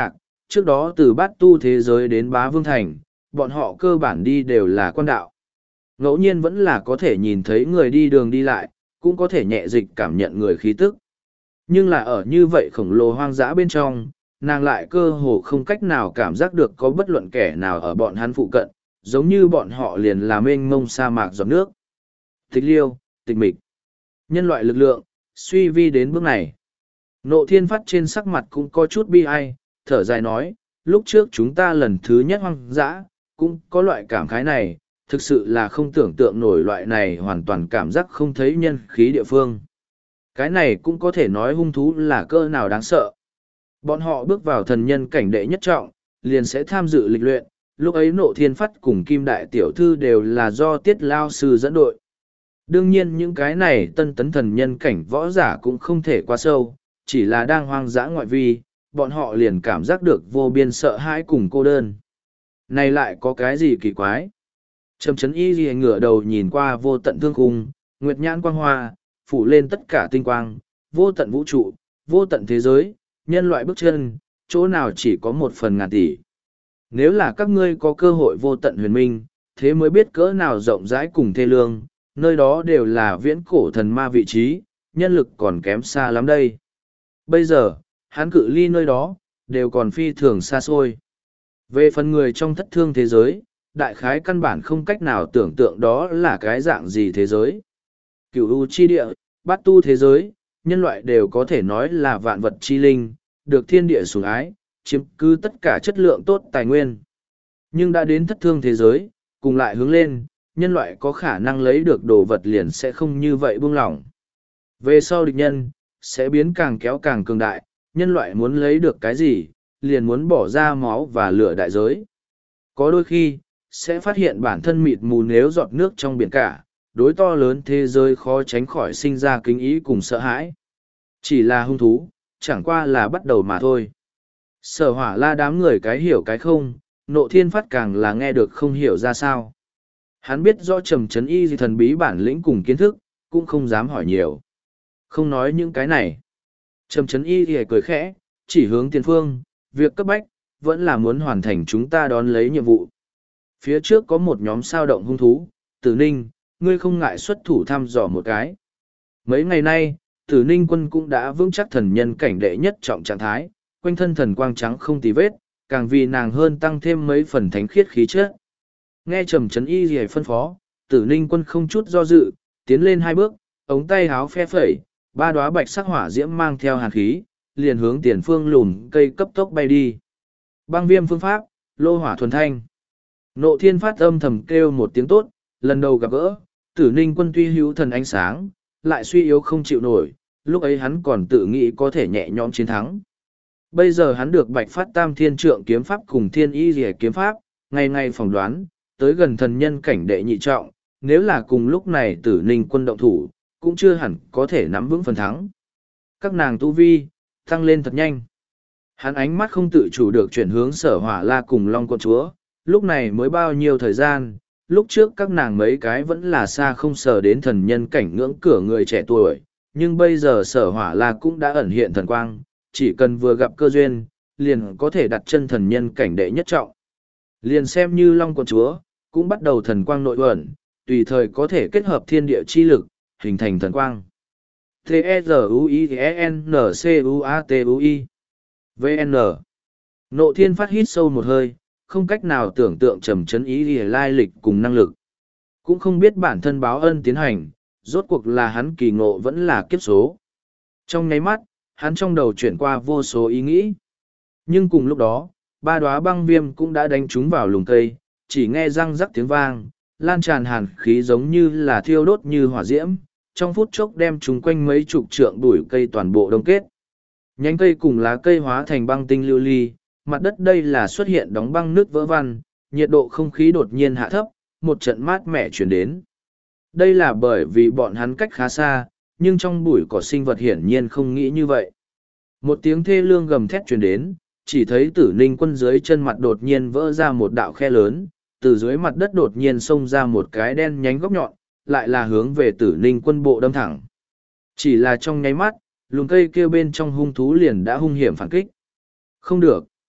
trước đó từ bát tu thế giới đến bá vương thành, bọn họ cơ bản đi đều là quan đạo. Ngẫu nhiên vẫn là có thể nhìn thấy người đi đường đi lại, cũng có thể nhẹ dịch cảm nhận người khí tức. Nhưng là ở như vậy khổng lồ hoang dã bên trong, nàng lại cơ hồ không cách nào cảm giác được có bất luận kẻ nào ở bọn hắn phụ cận, giống như bọn họ liền là mênh mông sa mạc giọt nước. Tịch liêu, tịch mịch. Nhân loại lực lượng, suy vi đến bước này. Nộ Thiên Phát trên sắc mặt cũng có chút bi ai, thở dài nói, lúc trước chúng ta lần thứ nhất hoang dã, cũng có loại cảm khái này, thực sự là không tưởng tượng nổi loại này hoàn toàn cảm giác không thấy nhân khí địa phương. Cái này cũng có thể nói hung thú là cỡ nào đáng sợ. Bọn họ bước vào thần nhân cảnh đệ nhất trọng, liền sẽ tham dự lịch luyện, lúc ấy Nộ Thiên Phát cùng Kim Đại Tiểu Thư đều là do Tiết Lao Sư dẫn đội. Đương nhiên những cái này tân tấn thần nhân cảnh võ giả cũng không thể quá sâu, chỉ là đang hoang dã ngoại vi, bọn họ liền cảm giác được vô biên sợ hãi cùng cô đơn. Này lại có cái gì kỳ quái? Trầm chấn y ghi ngửa đầu nhìn qua vô tận thương khung, nguyệt nhãn quang hoa, phủ lên tất cả tinh quang, vô tận vũ trụ, vô tận thế giới, nhân loại bước chân, chỗ nào chỉ có 1/1000 tỷ. Nếu là các ngươi có cơ hội vô tận huyền minh, thế mới biết cỡ nào rộng rãi cùng thê lương, nơi đó đều là viễn cổ thần ma vị trí, nhân lực còn kém xa lắm đây. Bây giờ, hắn cự ly nơi đó, đều còn phi thường xa xôi. Về phần người trong thất thương thế giới, đại khái căn bản không cách nào tưởng tượng đó là cái dạng gì thế giới. Cửu u chi địa, bát tu thế giới, nhân loại đều có thể nói là vạn vật chi linh, được thiên địa sủng ái, chiếm cứ tất cả chất lượng tốt tài nguyên. Nhưng đã đến thất thương thế giới, cùng lại hướng lên, nhân loại có khả năng lấy được đồ vật liền sẽ không như vậy buông lỏng. Về sau địch nhân, sẽ biến càng kéo càng cường đại, nhân loại muốn lấy được cái gì, liền muốn bỏ ra máu và lửa đại giới. Có đôi khi, sẽ phát hiện bản thân mịt mù nếu giọt nước trong biển cả, đối to lớn thế giới khó tránh khỏi sinh ra kính ý cùng sợ hãi. Chỉ là hung thú, chẳng qua là bắt đầu mà thôi. Sở Hỏa La đám người cái hiểu cái không, Nộ Thiên Phát càng là nghe được không hiểu ra sao. Hắn biết rõ Trầm Chấn Y gì thần bí bản lĩnh cùng kiến thức, cũng không dám hỏi nhiều. Không nói những cái này. Trầm Chấn Y thì cười khẽ, chỉ hướng tiền phương, việc cấp bách, vẫn là muốn hoàn thành chúng ta đón lấy nhiệm vụ. Phía trước có một nhóm sao động hung thú, Tử Ninh, ngươi không ngại xuất thủ thăm dò một cái. Mấy ngày nay, Tử Ninh quân cũng đã vững chắc thần nhân cảnh đệ nhất trọng trạng thái, quanh thân thần quang trắng không tì vết, càng vì nàng hơn tăng thêm mấy phần thánh khiết khí chất. Nghe Trầm Chấn Y gì phân phó, Tử Ninh quân không chút do dự, tiến lên 2 bước, ống tay háo phe phẩy, 3 đóa bạch sắc hỏa diễm mang theo hàn khí, liền hướng tiền phương lùn cây cấp tốc bay đi. Băng viêm phương pháp, lô hỏa thuần thanh. Nộ Thiên Phát âm thầm kêu một tiếng tốt, lần đầu gặp gỡ, Tử Ninh quân tuy hữu thần ánh sáng, lại suy yếu không chịu nổi, lúc ấy hắn còn tự nghĩ có thể nhẹ nhõm chiến thắng. Bây giờ hắn được Bạch Phát Tam Thiên Trượng kiếm pháp cùng Thiên Y Liễu kiếm pháp, ngày ngày phỏng đoán, tới gần thần nhân cảnh đệ nhị trọng, nếu là cùng lúc này Tử Ninh quân động thủ, cũng chưa hẳn có thể nắm vững phần thắng. Các nàng tu vi, tăng lên thật nhanh. Hắn ánh mắt không tự chủ được chuyển hướng Sở Hỏa La cùng Long Quận Chúa, lúc này mới bao nhiêu thời gian, lúc trước các nàng mấy cái vẫn là xa không sờ đến thần nhân cảnh ngưỡng cửa người trẻ tuổi, nhưng bây giờ Sở Hỏa La cũng đã ẩn hiện thần quang, chỉ cần vừa gặp cơ duyên, liền có thể đặt chân thần nhân cảnh đệ nhất trọng. Liền xem như Long Quận Chúa, cũng bắt đầu thần quang nội ẩn, tùy thời có thể kết hợp thiên địa chi lực, hình thành thần quang. T-E-Z-U-I-N-C-U-A-T-U-I VN Nộ Thiên Phát hít sâu một hơi, không cách nào tưởng tượng Trầm Chấn Y lai lịch cùng năng lực. Cũng không biết bản thân báo ân tiến hành, rốt cuộc là hắn kỳ ngộ vẫn là kiếp số. Trong nháy mắt, hắn trong đầu chuyển qua vô số ý nghĩ. Nhưng cùng lúc đó, 3 đóa băng viêm cũng đã đánh trúng vào lùm cây, chỉ nghe răng rắc tiếng vang, lan tràn hàn khí giống như là thiêu đốt như hỏa diễm, trong phút chốc đem chúng quanh mấy chục trượng bụi cây toàn bộ đông kết. Nhánh cây cùng lá cây hóa thành băng tinh lưu ly, mặt đất đây là xuất hiện đóng băng nước vỡ văn, nhiệt độ không khí đột nhiên hạ thấp, một trận mát mẻ chuyển đến. Đây là bởi vì bọn hắn cách khá xa, nhưng trong bụi cỏ sinh vật hiển nhiên không nghĩ như vậy. Một tiếng thê lương gầm thét chuyển đến, chỉ thấy Tử Ninh quân dưới chân mặt đột nhiên vỡ ra một đạo khe lớn, từ dưới mặt đất đột nhiên xông ra một cái đen nhánh góc nhọn, lại là hướng về Tử Ninh quân bộ đâm thẳng. Chỉ là trong nháy mắt, lùm cây kêu bên trong hung thú liền đã hung hiểm phản kích. Không được.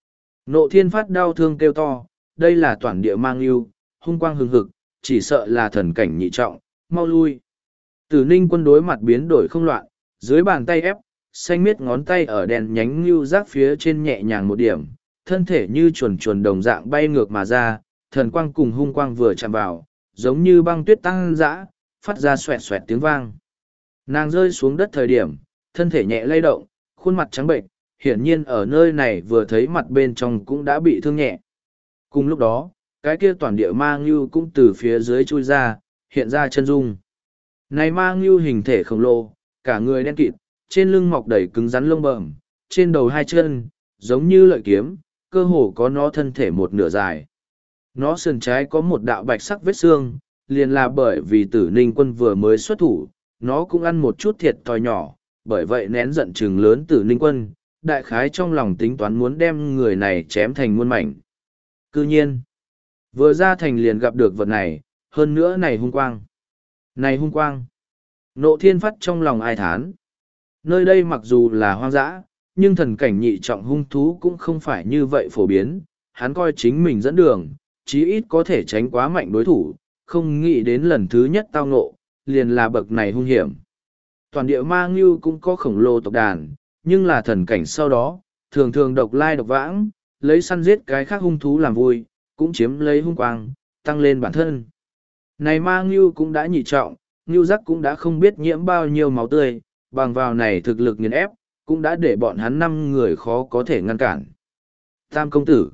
Nộ Thiên Phát đau thương kêu to, đây là toản địa mang yêu, hung quang hừng hực, chỉ sợ là thần cảnh nhị trọng, mau lui. Tử Ninh Quân đối mặt biến đổi không loạn, dưới bàn tay ép, xanh miết ngón tay ở đèn nhánh lưu giác phía trên nhẹ nhàng một điểm, thân thể như chuồn chuồn đồng dạng bay ngược mà ra, thần quang cùng hung quang vừa chạm vào, giống như băng tuyết tăng dã, phát ra xoẹt xoẹt tiếng vang. Nàng rơi xuống đất thời điểm, thân thể nhẹ lay động, khuôn mặt trắng bệnh, hiển nhiên ở nơi này vừa thấy mặt bên trong cũng đã bị thương nhẹ. Cùng lúc đó, cái kia toàn địa ma ngưu cũng từ phía dưới chui ra, hiện ra chân dung. Này ma ngưu hình thể khổng lồ, cả người đen kịt, trên lưng mọc đầy cứng rắn lông bẩm, trên đầu hai chân, giống như lợi kiếm, cơ hồ có nó thân thể một nửa dài. Nó sườn trái có một đạo bạch sắc vết xương, liền là bởi vì Tử Ninh Quân vừa mới xuất thủ, nó cũng ăn một chút thiệt thòi nhỏ, bởi vậy nén giận chừng lớn Tử Ninh Quân, đại khái trong lòng tính toán muốn đem người này chém thành muôn mảnh. Cư nhiên, vừa ra thành liền gặp được vật này, hơn nữa này hung quang. Này hung quang! Nộ Thiên Phát trong lòng ai thán. Nơi đây mặc dù là hoang dã, nhưng thần cảnh nhị trọng hung thú cũng không phải như vậy phổ biến. Hắn coi chính mình dẫn đường, chí ít có thể tránh quá mạnh đối thủ, không nghĩ đến lần thứ nhất tao ngộ, liền là bậc này hung hiểm. Toàn địa ma ngưu cũng có khổng lồ tộc đàn, nhưng là thần cảnh sau đó, thường thường độc lai độc vãng, lấy săn giết cái khác hung thú làm vui, cũng chiếm lấy hung quang, tăng lên bản thân. Này ma ngưu cũng đã nhị trọng, ngưu giác cũng đã không biết nhiễm bao nhiêu máu tươi, bằng vào này thực lực nghiền ép, cũng đã để bọn hắn 5 người khó có thể ngăn cản. Tam công tử,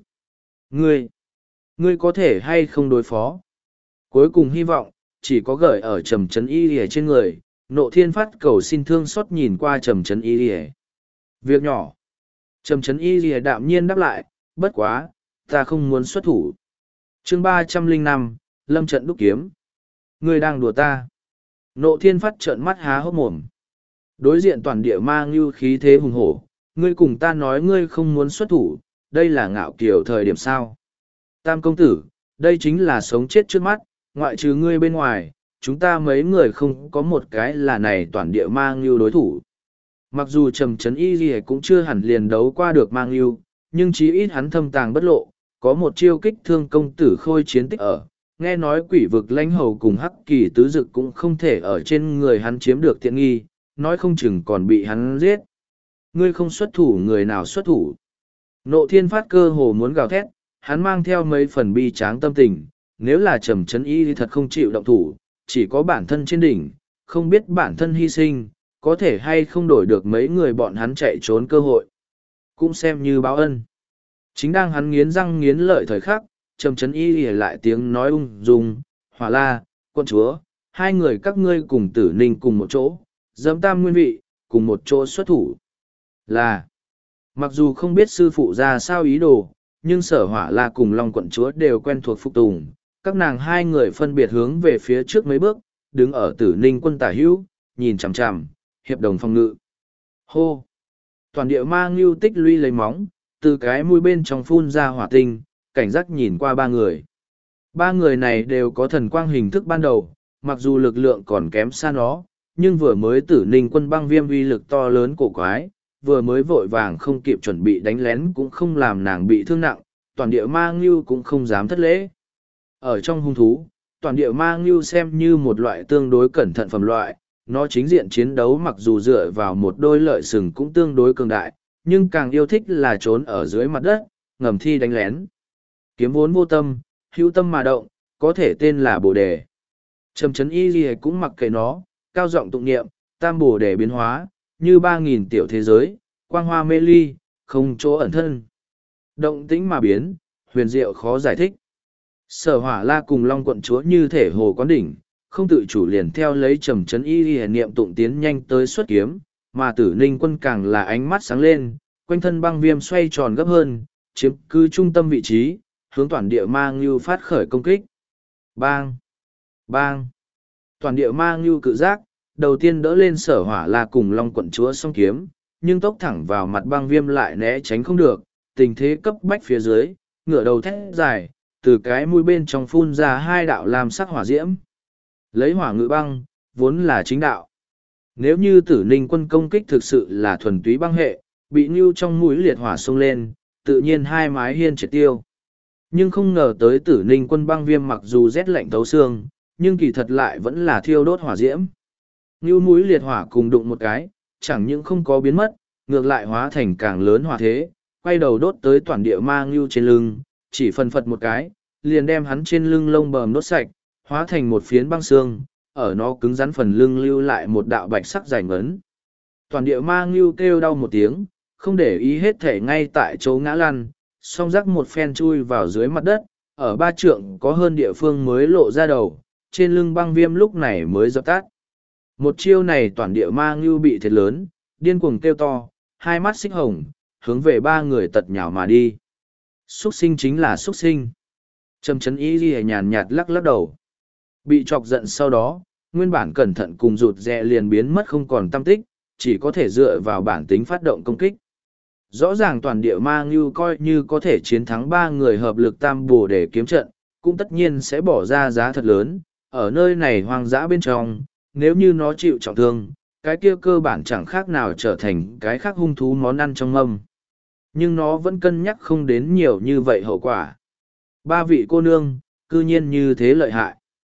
ngươi có thể hay không đối phó? Cuối cùng hy vọng, chỉ có gửi ở Trầm Trấn Y Lìa trên người, Nộ Thiên Phát cầu xin thương xót nhìn qua Trầm Trấn Y Lìa. Việc nhỏ. Trầm Trấn Y Lìa đạm nhiên đáp lại, bất quá, ta không muốn xuất thủ. Chương 305, Lâm trận đúc kiếm. Ngươi đang đùa ta. Nộ Thiên Phát trợn mắt há hốc mồm. Đối diện toàn địa ma ngưu khí thế hùng hổ, ngươi cùng ta nói ngươi không muốn xuất thủ, đây là ngạo kiều thời điểm sao. Tam công tử, đây chính là sống chết trước mắt, ngoại trừ ngươi bên ngoài, chúng ta mấy người không có một cái là này toàn địa ma ngưu đối thủ. Mặc dù Trầm Trấn Y gì cũng chưa hẳn liền đấu qua được ma ngưu, nhưng chí ít hắn thâm tàng bất lộ, có một chiêu kích thương công tử khôi chiến tích ở. Nghe nói quỷ vực lãnh hầu cùng hắc kỳ tứ dực cũng không thể ở trên người hắn chiếm được tiện nghi, nói không chừng còn bị hắn giết. Ngươi không xuất thủ người nào xuất thủ. Nộ Thiên Phát cơ hồ muốn gào thét, hắn mang theo mấy phần bi tráng tâm tình, nếu là Trầm Trấn Y thì thật không chịu động thủ, chỉ có bản thân trên đỉnh, không biết bản thân hy sinh, có thể hay không đổi được mấy người bọn hắn chạy trốn cơ hội. Cũng xem như báo ân. Chính đang hắn nghiến răng nghiến lợi thời khắc, Trầm Trấn Y lìa lại tiếng nói ung dung, Hỏa La, quân chúa, hai người các ngươi cùng Tử Ninh cùng một chỗ, dẫm tam nguyên vị, cùng một chỗ xuất thủ. Là, mặc dù không biết sư phụ ra sao ý đồ, nhưng Sở Hỏa La cùng Long quận chúa đều quen thuộc phục tùng, các nàng hai người phân biệt hướng về phía trước mấy bước, đứng ở Tử Ninh quân tả hữu, nhìn chằm chằm, hiệp đồng phòng ngự. Hô! Toàn địa ma ngưu tích lũy lấy móng, từ cái mũi bên trong phun ra hỏa tinh, cảnh giác nhìn qua ba người. Ba người này đều có thần quang hình thức ban đầu, mặc dù lực lượng còn kém xa nó, nhưng vừa mới Tử Ninh quân băng viêm uy lực to lớn cổ quái, vừa mới vội vàng không kịp chuẩn bị đánh lén cũng không làm nàng bị thương nặng, toàn địa ma ngưu cũng không dám thất lễ. Ở trong hung thú, toàn địa ma ngưu xem như một loại tương đối cẩn thận phẩm loại, nó chính diện chiến đấu mặc dù dựa vào một đôi lợi sừng cũng tương đối cường đại, nhưng càng yêu thích là trốn ở dưới mặt đất, ngầm thi đánh lén. Kiếm vốn vô tâm, hữu tâm mà động, có thể tên là Bồ Đề. Trầm Trấn Y Ghi cũng mặc kệ nó, cao giọng tụng niệm, tam Bồ Đề biến hóa, như 3.000 tiểu thế giới, quang hoa mê ly, không chỗ ẩn thân. Động tĩnh mà biến, huyền diệu khó giải thích. Sở Hỏa La cùng Long quận chúa như thể hồ quán đỉnh, không tự chủ liền theo lấy Trầm Trấn Y Ghi niệm tụng tiến nhanh tới xuất kiếm, mà Tử Ninh quân càng là ánh mắt sáng lên, quanh thân băng viêm xoay tròn gấp hơn, chiếm cứ trung tâm vị trí, hướng toàn địa ma ngưu phát khởi công kích. Bang! Bang! Toàn địa ma ngưu cự giác, đầu tiên đỡ lên Sở Hỏa La cùng Long quận chúa song kiếm, nhưng tốc thẳng vào mặt băng viêm lại né tránh không được, tình thế cấp bách phía dưới, ngửa đầu thét dài, từ cái mũi bên trong phun ra hai đạo lam sắc hỏa diễm. Lấy hỏa ngự băng, vốn là chính đạo. Nếu như Tử Ninh quân công kích thực sự là thuần túy băng hệ, bị Nưu trong mũi liệt hỏa xông lên, tự nhiên hai mái hiên triệt tiêu. Nhưng không ngờ tới Tử Ninh Quân băng viêm mặc dù rét lạnh thấu xương, nhưng kỳ thật lại vẫn là thiêu đốt hỏa diễm. Ngưu mũi liệt hỏa cùng đụng một cái, chẳng những không có biến mất, ngược lại hóa thành càng lớn hỏa thế, quay đầu đốt tới toàn địa ma ngưu trên lưng, chỉ phân phật một cái, liền đem hắn trên lưng lông bờm đốt sạch, hóa thành một phiến băng xương, ở nó cứng rắn phần lưng lưu lại một đạo bạch sắc dài ngấn. Toàn địa ma ngưu kêu đau một tiếng, không để ý hết thể ngay tại chỗ ngã lăn, song rắc một phen chui vào dưới mặt đất, ở 3 trượng có hơn địa phương mới lộ ra đầu, trên lưng băng viêm lúc này mới dập tắt. Một chiêu này toàn địa ma ngưu bị thiệt lớn, điên cuồng kêu to, hai mắt xích hồng, hướng về 3 người tật nhào mà đi. Xuất sinh chính là xuất sinh. Trầm chấn ý ghi nhàn nhạt lắc lắc đầu. Bị chọc giận sau đó, nguyên bản cẩn thận cùng rụt rè liền biến mất không còn tâm tích, chỉ có thể dựa vào bản tính phát động công kích. Rõ ràng toàn địa ma ngưu coi như có thể chiến thắng 3 người hợp lực tam bổ để kiếm trận, cũng tất nhiên sẽ bỏ ra giá thật lớn. Ở nơi này hoang dã bên trong, nếu như nó chịu trọng thương, cái kia cơ bản chẳng khác nào trở thành cái khác hung thú món ăn trong mâm. Nhưng nó vẫn cân nhắc không đến nhiều như vậy hậu quả. 3 vị cô nương, cư nhiên như thế lợi hại.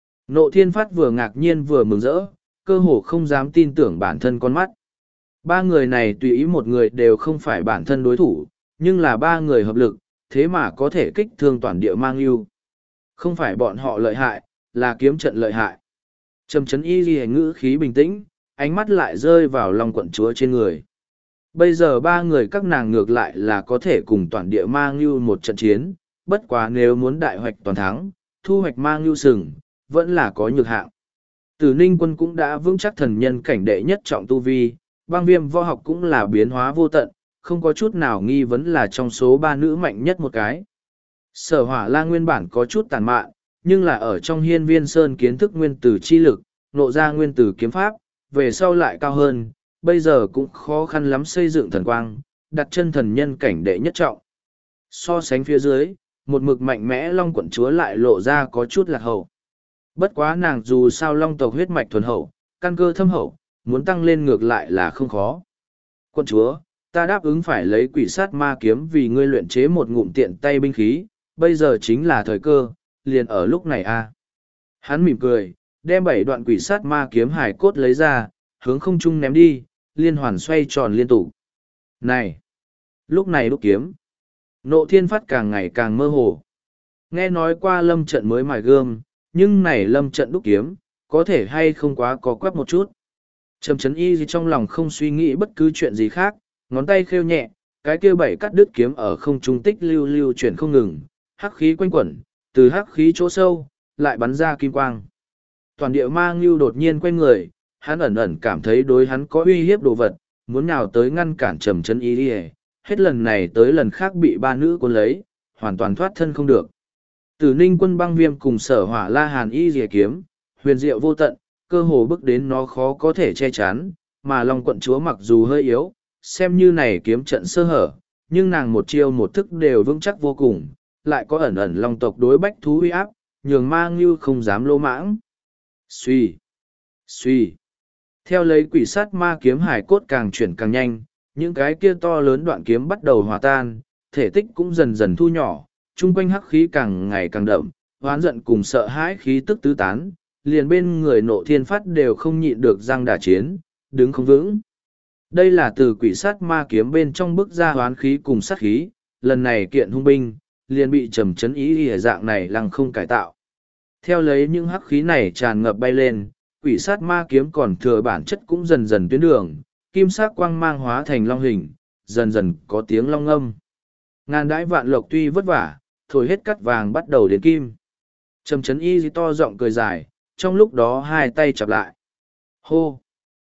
Nộ Thiên Phát vừa ngạc nhiên vừa mừng rỡ, cơ hồ không dám tin tưởng bản thân con mắt. 3 người này tùy ý một người đều không phải bản thân đối thủ, nhưng là 3 người hợp lực, thế mà có thể kích thương toàn địa mang yêu. Không phải bọn họ lợi hại, là kiếm trận lợi hại. Trầm chấn y ghi ngữ khí bình tĩnh, ánh mắt lại rơi vào lòng quận chúa trên người. Bây giờ 3 người các nàng ngược lại là có thể cùng toàn địa mang yêu một trận chiến, bất quá nếu muốn đại hoạch toàn thắng, thu hoạch mang yêu sừng, vẫn là có nhược hạng. Tử Ninh Quân cũng đã vững chắc thần nhân cảnh đệ nhất trọng tu vi, băng viêm võ học cũng là biến hóa vô tận, không có chút nào nghi vấn là trong số 3 nữ mạnh nhất một cái. Sở Hỏa La nguyên bản có chút tàn mạn, nhưng là ở trong Hiên Viên Sơn kiến thức nguyên tử chi lực, nộ ra nguyên tử kiếm pháp, về sau lại cao hơn, bây giờ cũng khó khăn lắm xây dựng thần quang, đặt chân thần nhân cảnh đệ nhất trọng. So sánh phía dưới, một mực mạnh mẽ Long quận chúa lại lộ ra có chút lạc hậu. Bất quá nàng dù sao Long tộc huyết mạch thuần hậu, căn cơ thâm hậu, muốn tăng lên ngược lại là không khó. Quận chúa, ta đáp ứng phải lấy quỷ sát ma kiếm vì ngươi luyện chế một ngụm tiện tay binh khí, bây giờ chính là thời cơ, liền ở lúc này a. Hắn mỉm cười, đem 7 đoạn quỷ sát ma kiếm hải cốt lấy ra, hướng không trung ném đi, liên hoàn xoay tròn liên tục. Này! Lúc này đúc kiếm. Nộ Thiên Phát càng ngày càng mơ hồ. Nghe nói qua lâm trận mới mài gươm, nhưng này lâm trận đúc kiếm, có thể hay không quá có quắp một chút. Trầm chấn y gì trong lòng không suy nghĩ bất cứ chuyện gì khác, ngón tay khêu nhẹ, cái kia 7 cắt đứt kiếm ở không trung tích lưu lưu chuyển không ngừng, hắc khí quanh quẩn, từ hắc khí chỗ sâu, lại bắn ra kim quang. Toàn địa ma ngưu đột nhiên quay người, hắn ẩn ẩn cảm thấy đối hắn có uy hiếp đồ vật, muốn nào tới ngăn cản trầm chấn y đi, hết lần này tới lần khác bị 3 nữ cuốn lấy, hoàn toàn thoát thân không được. Tử Ninh Quân băng viêm cùng Sở Hỏa La hàn y rìa kiếm, huyền diệu vô tận, cơ hồ bước đến nó khó có thể che chắn, mà Long quận chúa mặc dù hơi yếu, xem như này kiếm trận sơ hở, nhưng nàng một chiêu một thức đều vững chắc vô cùng, lại có ẩn ẩn Long tộc đối bách thú uy áp, nhường ma ngưu không dám lô mãng. Xuy, xuy. Theo lấy quỷ sát ma kiếm hải cốt càng chuyển càng nhanh, những cái kia to lớn đoạn kiếm bắt đầu hòa tan, thể tích cũng dần dần thu nhỏ, chung quanh hắc khí càng ngày càng đậm, oán giận cùng sợ hãi khí tức tứ tán, liền bên người Nộ Thiên Phát đều không nhịn được răng đả chiến, đứng không vững. Đây là từ quỷ sát ma kiếm bên trong bức ra hoán khí cùng sát khí, lần này kiện hung binh, liền bị trầm chấn ý dạng này lăng không cải tạo. Theo lấy những hắc khí này tràn ngập bay lên, quỷ sát ma kiếm còn thừa bản chất cũng dần dần tuyến đường, kim sắc quang mang hóa thành long hình, dần dần có tiếng long âm. Ngàn đãi vạn lộc tuy vất vả, thổi hết cắt vàng bắt đầu đến kim. Trầm chấn y to giọng cười dài, trong lúc đó hai tay chặp lại. Hô!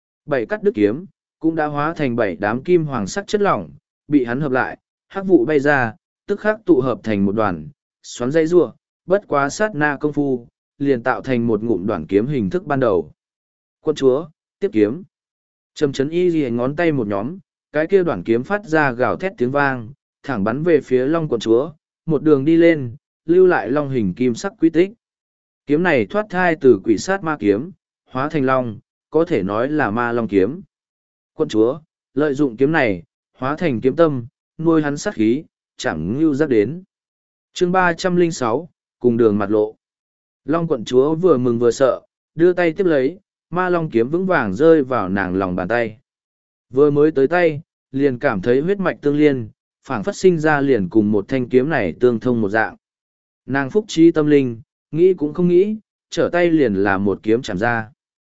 7 cắt đứt kiếm, cũng đã hóa thành 7 đám kim hoàng sắc chất lỏng, bị hắn hợp lại, hắc vụ bay ra, tức khắc tụ hợp thành một đoàn, xoắn dây rua, bất quá sát na công phu, liền tạo thành một ngụm đoạn kiếm hình thức ban đầu. Quân chúa, tiếp kiếm. Trầm chấn y ghi ngón tay một nhóm, cái kia đoạn kiếm phát ra gào thét tiếng vang, thẳng bắn về phía Long quận chúa, một đường đi lên, lưu lại long hình kim sắc quy tích. Kiếm này thoát thai từ quỷ sát ma kiếm, hóa thành long, có thể nói là ma long kiếm. Quân chúa, lợi dụng kiếm này, hóa thành kiếm tâm, nuôi hắn sát khí, chẳng ngưu giác đến. Chương 306, cùng đường mặt lộ. Long quận chúa vừa mừng vừa sợ, đưa tay tiếp lấy, ma long kiếm vững vàng rơi vào nàng lòng bàn tay. Vừa mới tới tay, liền cảm thấy huyết mạch tương liên, phảng phất sinh ra liền cùng một thanh kiếm này tương thông một dạng. Nàng phúc trí tâm linh, nghĩ cũng không nghĩ, trở tay liền là một kiếm chạm ra.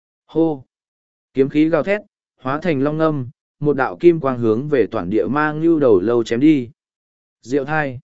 Hô! Kiếm khí gào thét, hóa thành long ngâm, một đạo kim quang hướng về toàn địa ma ngưu đầu lâu chém đi. Diệu thai!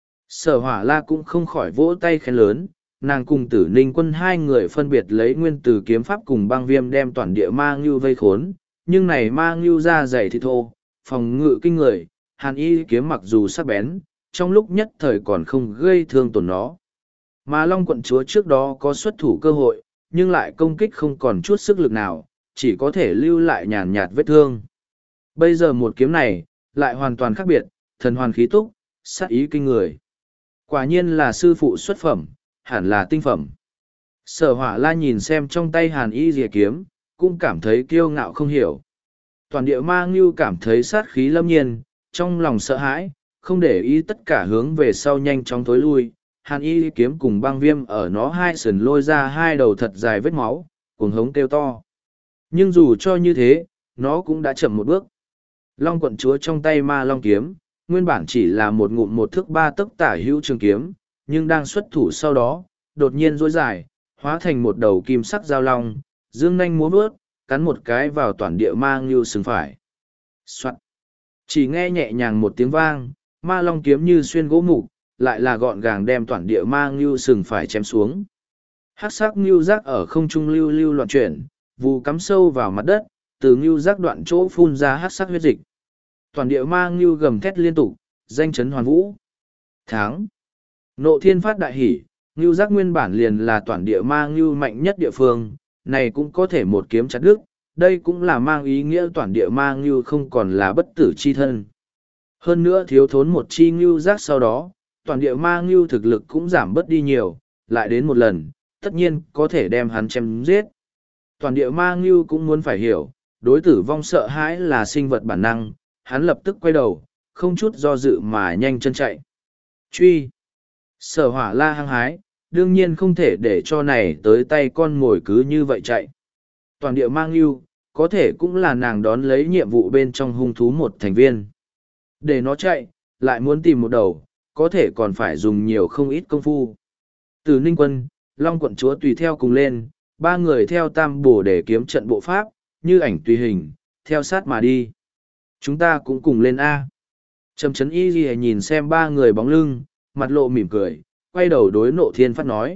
Sở hỏa la cũng không khỏi vỗ tay khen lớn, nàng cùng tử ninh quân hai người phân biệt lấy nguyên tử kiếm pháp cùng băng viêm đem toàn địa ma ngưu vây khốn, nhưng này ma ngưu ra dày thì thô, phòng ngự kinh người, hàn y kiếm mặc dù sắc bén, trong lúc nhất thời còn không gây thương tổn nó. Mà Long quận chúa trước đó có xuất thủ cơ hội, nhưng lại công kích không còn chút sức lực nào, chỉ có thể lưu lại nhàn nhạt vết thương. Bây giờ một kiếm này, lại hoàn toàn khác biệt, thần hoàn khí túc, sát ý kinh người. Quả nhiên là sư phụ xuất phẩm, hẳn là tinh phẩm. Sở hỏa la nhìn xem trong tay hàn y rìa kiếm, cũng cảm thấy kiêu ngạo không hiểu. Toàn địa ma ngưu cảm thấy sát khí lâm nhiên, trong lòng sợ hãi, không để ý tất cả hướng về sau nhanh chóng tối lui. Hàn y kiếm cùng băng viêm ở nó hai sườn lôi ra hai đầu thật dài vết máu, cuồng hống kêu to. Nhưng dù cho như thế, nó cũng đã chậm một bước. Long quận chúa trong tay ma long kiếm, nguyên bản chỉ là một ngụm một thước ba tấc tả hữu trường kiếm, nhưng đang xuất thủ sau đó, đột nhiên rối dài, hóa thành một đầu kim sắc dao long, dương nanh múa vớt, cắn một cái vào toàn địa ma ngưu sừng phải. Soạn. Chỉ nghe nhẹ nhàng một tiếng vang, ma long kiếm như xuyên gỗ mục, lại là gọn gàng đem toàn địa ma ngưu sừng phải chém xuống. Hắc sắc ngưu giác ở không trung lưu lưu loạn chuyển, vù cắm sâu vào mặt đất, từ ngưu giác đoạn chỗ phun ra hắc sắc huyết dịch. Toàn địa ma ngưu gầm thét liên tục, danh chấn hoàn vũ. Tháng. Nộ thiên phát đại hỉ, ngưu giác nguyên bản liền là toàn địa ma ngưu mạnh nhất địa phương, này cũng có thể một kiếm chặt đứt, đây cũng là mang ý nghĩa toàn địa ma ngưu không còn là bất tử chi thân. Hơn nữa thiếu thốn một chi ngưu giác sau đó, toàn địa ma ngưu thực lực cũng giảm bớt đi nhiều, lại đến một lần, tất nhiên có thể đem hắn chém giết. Toàn địa ma ngưu cũng muốn phải hiểu, đối tử vong sợ hãi là sinh vật bản năng, hắn lập tức quay đầu, không chút do dự mà nhanh chân chạy. Truy! Sở hỏa la hăng hái, đương nhiên không thể để cho này tới tay con mồi cứ như vậy chạy. Toàn địa ma ngưu, có thể cũng là nàng đón lấy nhiệm vụ bên trong hung thú một thành viên. Để nó chạy, lại muốn tìm một đầu, có thể còn phải dùng nhiều không ít công phu. Từ Ninh Quân, Long quận chúa tùy theo cùng lên, ba người theo tam bổ để kiếm trận bộ pháp, như ảnh tùy hình, theo sát mà đi. Chúng ta cũng cùng lên A. Trầm Trấn Y Ghi nhìn xem ba người bóng lưng, mặt lộ mỉm cười, quay đầu đối Nộ Thiên Phát nói.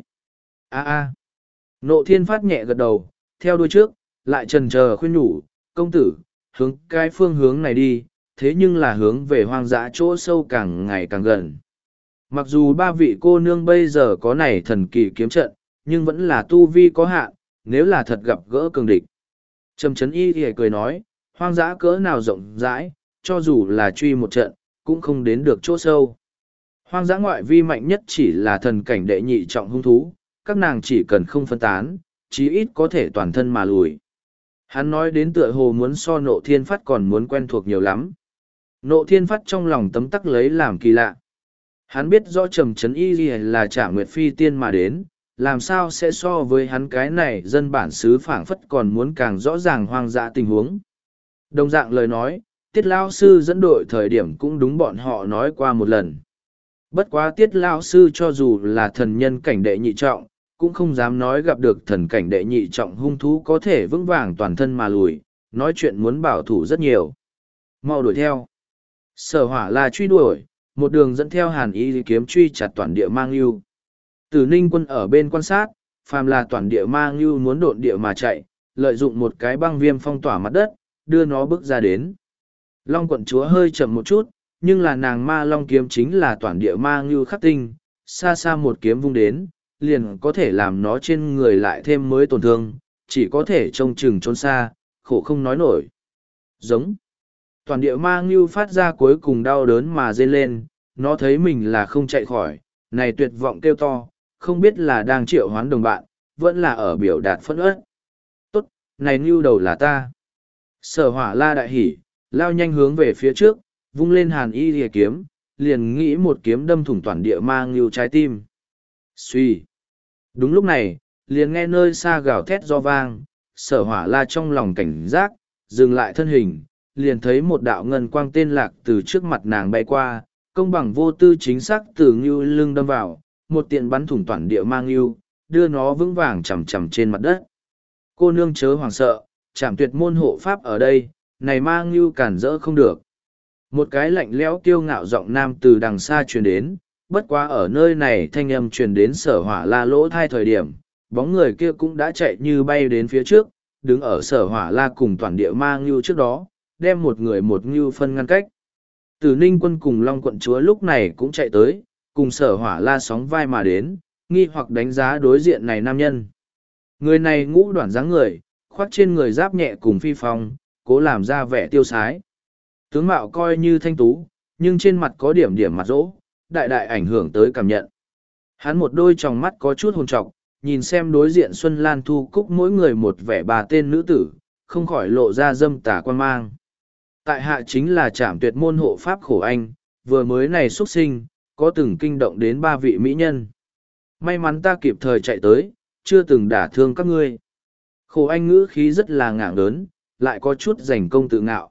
A. Nộ Thiên Phát nhẹ gật đầu, theo đuôi trước, lại trần chờ khuyên nhủ, công tử, hướng cái phương hướng này đi, thế nhưng là hướng về hoang dã chỗ sâu càng ngày càng gần. Mặc dù ba vị cô nương bây giờ có này thần kỳ kiếm trận, nhưng vẫn là tu vi có hạn, nếu là thật gặp gỡ cường địch. Trầm Trấn Y thì cười nói, hoang dã cỡ nào rộng rãi, cho dù là truy một trận, cũng không đến được chỗ sâu. Hoang dã ngoại vi mạnh nhất chỉ là thần cảnh đệ nhị trọng hung thú, các nàng chỉ cần không phân tán, chí ít có thể toàn thân mà lùi. Hắn nói đến tựa hồ muốn so Nộ Thiên Phát còn muốn quen thuộc nhiều lắm. Nộ Thiên Phát trong lòng tấm tắc lấy làm kỳ lạ. Hắn biết rõ Trầm Trấn Y là trả nguyệt phi tiên mà đến, làm sao sẽ so với hắn cái này dân bản xứ phảng phất còn muốn càng rõ ràng hoang dã tình huống. Đồng dạng lời nói, Tiết Lao Sư dẫn đội thời điểm cũng đúng bọn họ nói qua một lần. Bất quá Tiết Lao Sư cho dù là thần nhân cảnh đệ nhị trọng, cũng không dám nói gặp được thần cảnh đệ nhị trọng hung thú có thể vững vàng toàn thân mà lùi, nói chuyện muốn bảo thủ rất nhiều. Mau đuổi theo. Sở hỏa là truy đuổi, một đường dẫn theo hàn y kiếm truy chặt toàn địa mang yêu. Tử Ninh Quân ở bên quan sát, phàm là toàn địa mang yêu muốn độn địa mà chạy, lợi dụng một cái băng viêm phong tỏa mặt đất, đưa nó bước ra đến. Long quận chúa hơi chậm một chút, nhưng là nàng ma long kiếm chính là toàn địa mang yêu khắc tinh, xa xa một kiếm vung đến, liền có thể làm nó trên người lại thêm mới tổn thương, chỉ có thể trông chừng trốn xa, khổ không nói nổi. Giống. Toàn địa ma ngưu phát ra cuối cùng đau đớn mà rên lên, nó thấy mình là không chạy khỏi, này tuyệt vọng kêu to, không biết là đang triệu hoán đồng bạn, vẫn là ở biểu đạt phẫn uất. Tốt, này ngưu đầu là ta. Sở hỏa la đại hỉ, lao nhanh hướng về phía trước, vung lên hàn y lìa kiếm, liền nghĩ một kiếm đâm thủng toàn địa ma ngưu trái tim. Suy. Đúng lúc này, liền nghe nơi xa gào thét do vang, Sở Hỏa La trong lòng cảnh giác, dừng lại thân hình, liền thấy một đạo ngân quang tên Lạc từ trước mặt nàng bay qua, công bằng vô tư chính xác từ ngưu lưng đâm vào, một tiện bắn thủng toàn địa ma ngưu, đưa nó vững vàng chầm chầm trên mặt đất. Cô nương chớ hoảng sợ, Trảm Tuyệt môn hộ pháp ở đây, này ma ngưu cản rỡ không được. Một cái lạnh lẽo kiêu ngạo giọng nam từ đằng xa truyền đến, bất quá ở nơi này thanh âm truyền đến Sở Hỏa La lỗ thai thời điểm, bóng người kia cũng đã chạy như bay đến phía trước, đứng ở Sở Hỏa La cùng toàn địa ma ngưu trước đó, đem một người một ngưu phân ngăn cách. Tử Ninh Quân cùng Long quận chúa lúc này cũng chạy tới, cùng Sở Hỏa La sóng vai mà đến, nghi hoặc đánh giá đối diện này nam nhân. Người này ngũ đoản dáng người, khoác trên người giáp nhẹ cùng phi phong, cố làm ra vẻ tiêu sái. Tướng mạo coi như thanh tú, nhưng trên mặt có điểm điểm mặt rỗ, đại đại ảnh hưởng tới cảm nhận. Hắn một đôi tròng mắt có chút hồn trọc, nhìn xem đối diện Xuân Lan Thu Cúc mỗi người một vẻ bà tên nữ tử, không khỏi lộ ra dâm tà quan mang. Tại hạ chính là Trảm Tuyệt môn hộ pháp Khổ Anh, vừa mới này xuất sinh, có từng kinh động đến 3 vị mỹ nhân. May mắn ta kịp thời chạy tới, chưa từng đả thương các ngươi. Khổ Anh ngữ khí rất là ngạng lớn, lại có chút giành công tự ngạo.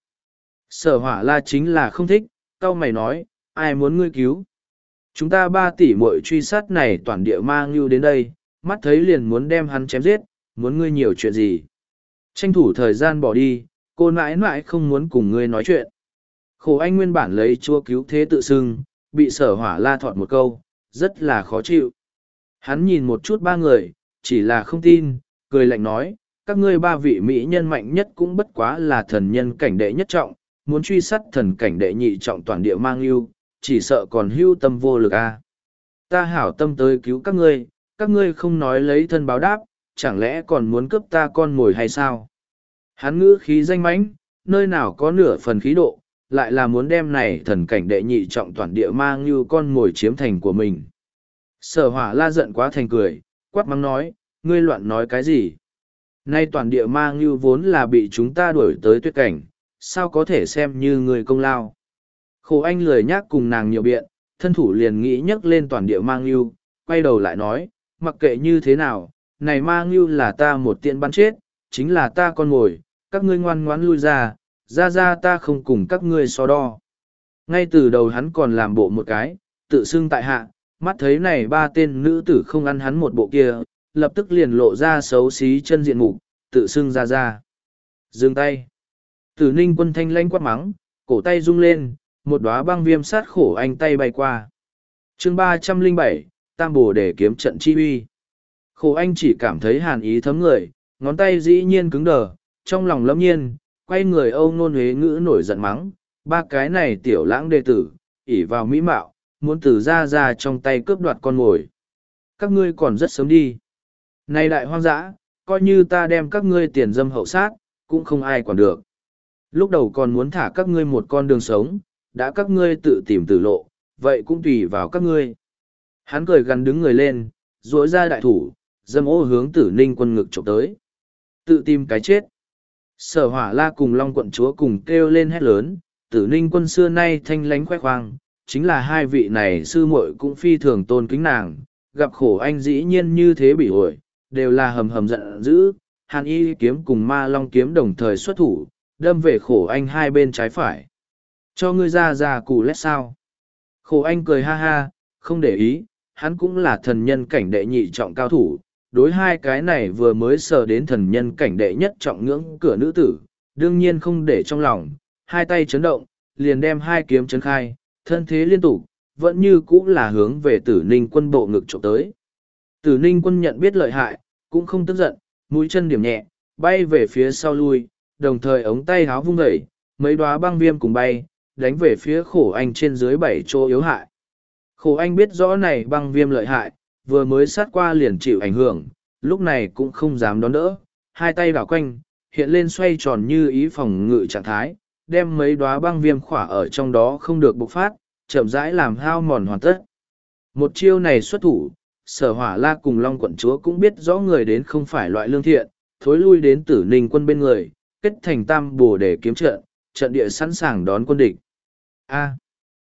Sở Hỏa La chính là không thích, cau mày nói, ai muốn ngươi cứu? Chúng ta 3 tỷ muội truy sát này toàn địa ma ngưu đến đây, mắt thấy liền muốn đem hắn chém giết, muốn ngươi nhiều chuyện gì? Tranh thủ thời gian bỏ đi, cô nãi nãi không muốn cùng ngươi nói chuyện. Khổ Anh nguyên bản lấy chúa cứu thế tự xưng, bị Sở Hỏa La thọt một câu, rất là khó chịu. Hắn nhìn một chút 3 người, chỉ là không tin, cười lạnh nói, các ngươi 3 vị mỹ nhân mạnh nhất cũng bất quá là thần nhân cảnh đệ nhất trọng, muốn truy sát thần cảnh đệ nhị trọng toàn địa mang yêu, chỉ sợ còn hưu tâm vô lực a. Ta hảo tâm tới cứu các ngươi không nói lấy thân báo đáp, chẳng lẽ còn muốn cướp ta con mồi hay sao? Hắn ngữ khí danh mãnh, nơi nào có nửa phần khí độ, lại là muốn đem này thần cảnh đệ nhị trọng toàn địa mang như con mồi chiếm thành của mình. Sở Hỏa La giận quá thành cười, quát mắng nói, ngươi loạn nói cái gì? Nay toàn địa mang như vốn là bị chúng ta đuổi tới tuyệt cảnh, sao có thể xem như người công lao? Khổ Anh lười nhác cùng nàng nhiều biện, thân thủ liền nghĩ nhấc lên toàn địa mang như, quay đầu lại nói, mặc kệ như thế nào, này mang như là ta một tiện bắn chết, chính là ta con mồi, các ngươi ngoan ngoãn lui ra, ra ta không cùng các ngươi so đo. Ngay từ đầu hắn còn làm bộ một cái, tự xưng tại hạ, mắt thấy này 3 tên nữ tử không ăn hắn một bộ kia, lập tức liền lộ ra xấu xí chân diện mục, tự xưng ra. Dừng tay. Tử Ninh Quân thanh lanh quát mắng, cổ tay rung lên, một đóa băng viêm sát Khổ Anh tay bay qua. Chương 307, Tam Bồ để kiếm trận chi uy. Khổ Anh chỉ cảm thấy hàn ý thấm người, ngón tay dĩ nhiên cứng đờ, trong lòng lâm nhiên, quay người Âu Nôn Huế ngữ nổi giận mắng, 3 cái này tiểu lãng đệ tử, ỷ vào mỹ mạo, muốn từ ra trong tay cướp đoạt con mồi. Các ngươi còn rất sớm đi. Này đại hoang dã, coi như ta đem các ngươi tiền dâm hậu sát, cũng không ai quản được. Lúc đầu còn muốn thả các ngươi một con đường sống, đã các ngươi tự tìm tử lộ, vậy cũng tùy vào các ngươi. Hắn cười gắn đứng người lên, duỗi ra đại thủ, dâm ô hướng Tử Ninh Quân ngực chụp tới. Tự tìm cái chết. Sở Hỏa La cùng Long quận chúa cùng kêu lên hét lớn, Tử Ninh Quân xưa nay thanh lánh khoe khoang, chính là 2 vị này sư muội cũng phi thường tôn kính nàng, gặp Khổ Anh dĩ nhiên như thế bị ổi, đều là hầm hầm giận dữ, Hàn Y kiếm cùng Ma Long kiếm đồng thời xuất thủ, đâm về Khổ Anh 2 bên trái phải. Cho ngươi ra cù lét sao? Khổ Anh cười ha ha, không để ý, hắn cũng là thần nhân cảnh đệ nhị trọng cao thủ, đối 2 cái này vừa mới sờ đến thần nhân cảnh đệ nhất trọng ngưỡng cửa nữ tử, đương nhiên không để trong lòng, 2 tay chấn động, liền đem 2 kiếm chấn khai, thân thế liên tục, vẫn như cũ là hướng về Tử Ninh Quân bộ ngực trộm tới. Tử Ninh Quân nhận biết lợi hại, cũng không tức giận, mũi chân điểm nhẹ, bay về phía sau lui, đồng thời ống tay háo vung dậy, mấy đóa băng viêm cùng bay, đánh về phía Khổ Anh trên dưới 7 chỗ yếu hại. Khổ Anh biết rõ này băng viêm lợi hại, vừa mới sát qua liền chịu ảnh hưởng, lúc này cũng không dám đón đỡ, 2 tay đảo quanh, hiện lên xoay tròn như ý phòng ngự trạng thái, đem mấy đóa băng viêm khỏa ở trong đó không được bộc phát, chậm rãi làm hao mòn hoàn tất. Một chiêu này xuất thủ, Sở Hỏa La cùng Long quận chúa cũng biết rõ người đến không phải loại lương thiện, thối lui đến Tử Ninh Quân bên người, kết thành Tam Bồ để kiếm trận, trận địa sẵn sàng đón quân địch. A.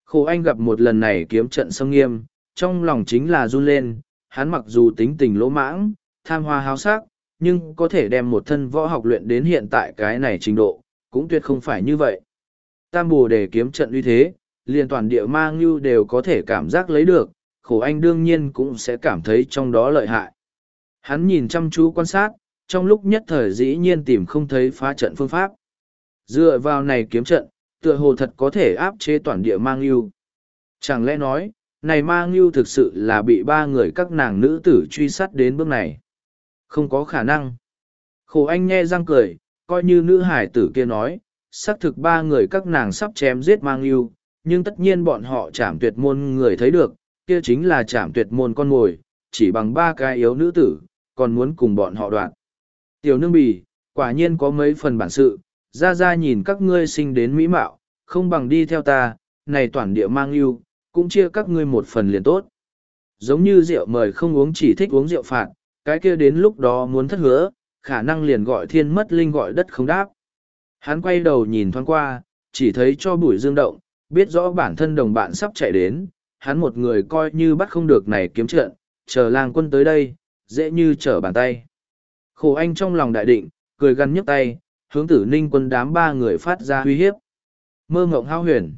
Khổ anh gặp một lần này kiếm trận xâm nghiêm, trong lòng chính là run lên, hắn mặc dù tính tình lỗ mãng, tham hoa háo sắc, nhưng có thể đem một thân võ học luyện đến hiện tại cái này trình độ, cũng tuyệt không phải như vậy. Tam Bồ Đề kiếm trận uy thế, liền toàn địa ma ngưu đều có thể cảm giác lấy được, khổ anh đương nhiên cũng sẽ cảm thấy trong đó lợi hại. Hắn nhìn chăm chú quan sát, trong lúc nhất thời dĩ nhiên tìm không thấy phá trận phương pháp. Dựa vào này kiếm trận, tựa hồ thật có thể áp chế toàn địa ma ngưu. Chẳng lẽ nói, này ma ngưu thực sự là bị ba người các nàng nữ tử truy sát đến bước này? Không có khả năng. Khổ anh nhe răng cười, coi như nữ hải tử kia nói, xác thực ba người các nàng sắp chém giết ma ngưu, nhưng tất nhiên bọn họ chảm tuyệt môn người thấy được, kia chính là chảm tuyệt môn con mồi, chỉ bằng ba cái yếu nữ tử, còn muốn cùng bọn họ đoạn. Tiểu nương bì, quả nhiên có mấy phần bản sự, ra nhìn các ngươi sinh đến mỹ mạo, không bằng đi theo ta, này toàn địa mang yêu, cũng chia các ngươi một phần liền tốt. Giống như rượu mời không uống chỉ thích uống rượu phạt, cái kia đến lúc đó muốn thất hứa, khả năng liền gọi thiên mất linh gọi đất không đáp. Hắn quay đầu nhìn thoáng qua, chỉ thấy cho bụi dương động, biết rõ bản thân đồng bạn sắp chạy đến, hắn một người coi như bắt không được này kiếm trận, chờ lang quân tới đây, dễ như trở bàn tay. Khổ anh trong lòng đại định, cười gằn nhấc tay, hướng Tử Ninh quân đám ba người phát ra uy hiếp. Mơ ngộng hao huyền.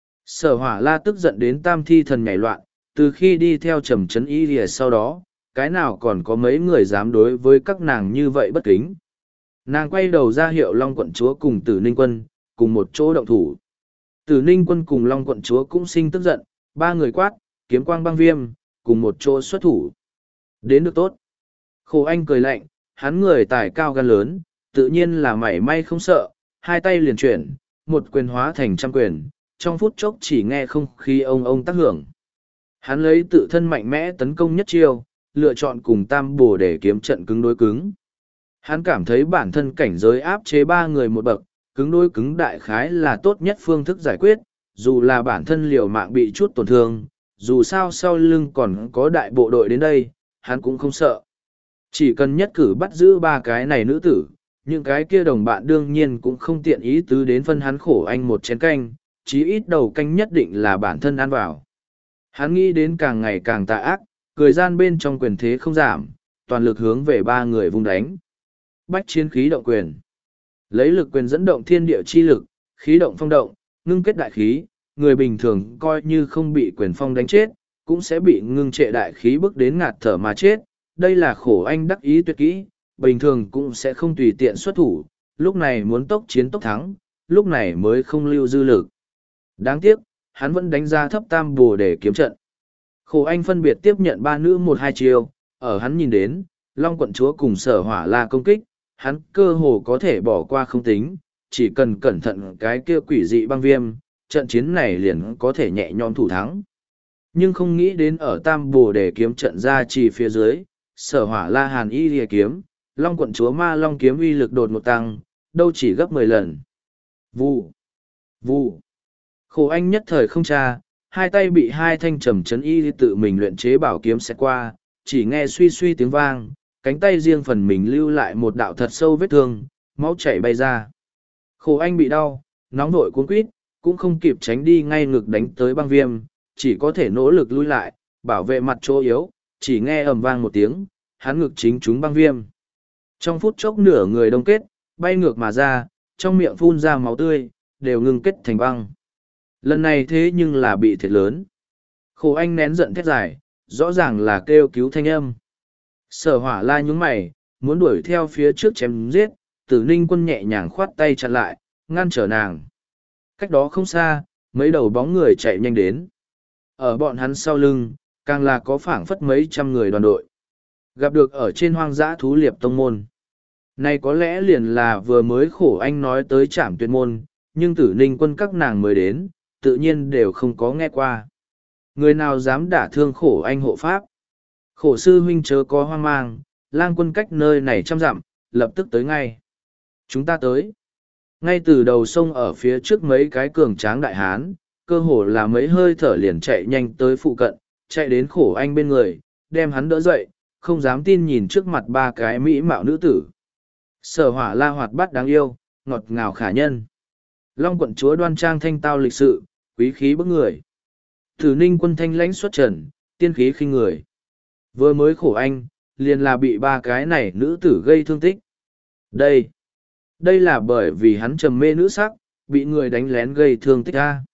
Sở Hỏa La tức giận đến tam thi thần nhảy loạn, từ khi đi theo Trầm Trấn Y Lìa sau đó, cái nào còn có mấy người dám đối với các nàng như vậy bất kính. Nàng quay đầu ra hiệu Long quận chúa cùng Tử Ninh quân, cùng một chỗ động thủ. Tử Ninh quân cùng Long quận chúa cũng sinh tức giận, ba người quát, kiếm quang băng viêm, cùng một chỗ xuất thủ. Đến được tốt. Khổ anh cười lạnh, hắn người tài cao gan lớn, tự nhiên là mảy may không sợ, hai tay liền chuyển, một quyền hóa thành trăm quyền, trong phút chốc chỉ nghe không khí ông tác hưởng. Hắn lấy tự thân mạnh mẽ tấn công nhất chiêu, lựa chọn cùng Tam Bồ để kiếm trận cứng đối cứng. Hắn cảm thấy bản thân cảnh giới áp chế ba người một bậc, cứng đối cứng đại khái là tốt nhất phương thức giải quyết, dù là bản thân liều mạng bị chút tổn thương, dù sao sau lưng còn có đại bộ đội đến đây, hắn cũng không sợ. Chỉ cần nhất cử bắt giữ ba cái này nữ tử, những cái kia đồng bạn đương nhiên cũng không tiện ý tứ đến phân hắn khổ anh một chén canh, chí ít đầu canh nhất định là bản thân ăn vào. Hắn nghĩ đến càng ngày càng tà ác, cười gian bên trong quyền thế không giảm, toàn lực hướng về ba người vung đánh. Bách chiến khí động quyền. Lấy lực quyền dẫn động thiên địa chi lực, khí động phong động, ngưng kết đại khí, người bình thường coi như không bị quyền phong đánh chết, cũng sẽ bị ngưng trệ đại khí bước đến ngạt thở mà chết. Đây là khổ anh đắc ý tuyệt kỹ, bình thường cũng sẽ không tùy tiện xuất thủ, lúc này muốn tốc chiến tốc thắng, lúc này mới không lưu dư lực. Đáng tiếc, hắn vẫn đánh giá thấp Tam Bồ để kiếm trận. Khổ anh phân biệt tiếp nhận ba nữ một hai chiêu, ở hắn nhìn đến, Long quận chúa cùng Sở Hỏa La công kích, hắn cơ hồ có thể bỏ qua không tính, chỉ cần cẩn thận cái kia quỷ dị băng viêm, trận chiến này liền có thể nhẹ nhõm thủ thắng. Nhưng không nghĩ đến ở Tam Bồ để kiếm trận ra chỉ phía dưới, Sở Hỏa La Hàn Y Lìa kiếm, Long quận chúa Ma Long kiếm uy lực đột ngột tăng, đâu chỉ gấp 10 lần. Vụ, vụ. Khổ anh nhất thời không tra, hai tay bị hai thanh Trầm Trấn Y tự mình luyện chế bảo kiếm xẹt qua, chỉ nghe suy suy tiếng vang, cánh tay riêng phần mình lưu lại một đạo thật sâu vết thương, máu chảy bay ra. Khổ anh bị đau, nóng vội cuống quýt, cũng không kịp tránh đi ngay ngực đánh tới băng viêm, chỉ có thể nỗ lực lui lại, bảo vệ mặt chỗ yếu, chỉ nghe ầm vang một tiếng, hắn ngực chính trúng băng viêm. Trong phút chốc nửa người đông kết, bay ngược mà ra, trong miệng phun ra máu tươi, đều ngưng kết thành băng. Lần này thế nhưng là bị thiệt lớn. Khổ anh nén giận thét dài, rõ ràng là kêu cứu thanh âm. Sở Hỏa La nhúng mày, muốn đuổi theo phía trước chém giết, Tử Ninh quân nhẹ nhàng khoát tay chặn lại, ngăn trở nàng. Cách đó không xa, mấy đầu bóng người chạy nhanh đến. Ở bọn hắn sau lưng, càng là có phảng phất mấy trăm người đoàn đội. Gặp được ở trên hoang dã thú liệp tông môn. Này có lẽ liền là vừa mới khổ anh nói tới trảm tuyệt môn, nhưng Tử Ninh quân các nàng mới đến, tự nhiên đều không có nghe qua. Người nào dám đả thương khổ anh hộ pháp? Khổ sư huynh chớ có hoang mang, lang quân cách nơi này trăm dặm, lập tức tới ngay. Chúng ta tới. Ngay từ đầu sông ở phía trước mấy cái cường tráng đại hán, cơ hồ là mấy hơi thở liền chạy nhanh tới phụ cận, chạy đến khổ anh bên người, đem hắn đỡ dậy, không dám tin nhìn trước mặt ba cái mỹ mạo nữ tử. Sở Hỏa La hoạt bát đáng yêu, ngọt ngào khả nhân. Long quận chúa đoan trang thanh tao lịch sự, quý khí bức người. Tử Ninh Quân thanh lãnh xuất trần, tiên khí khinh người. Vừa mới khổ anh, liền là bị ba cái này nữ tử gây thương tích. Đây là bởi vì hắn trầm mê nữ sắc, bị người đánh lén gây thương tích ra.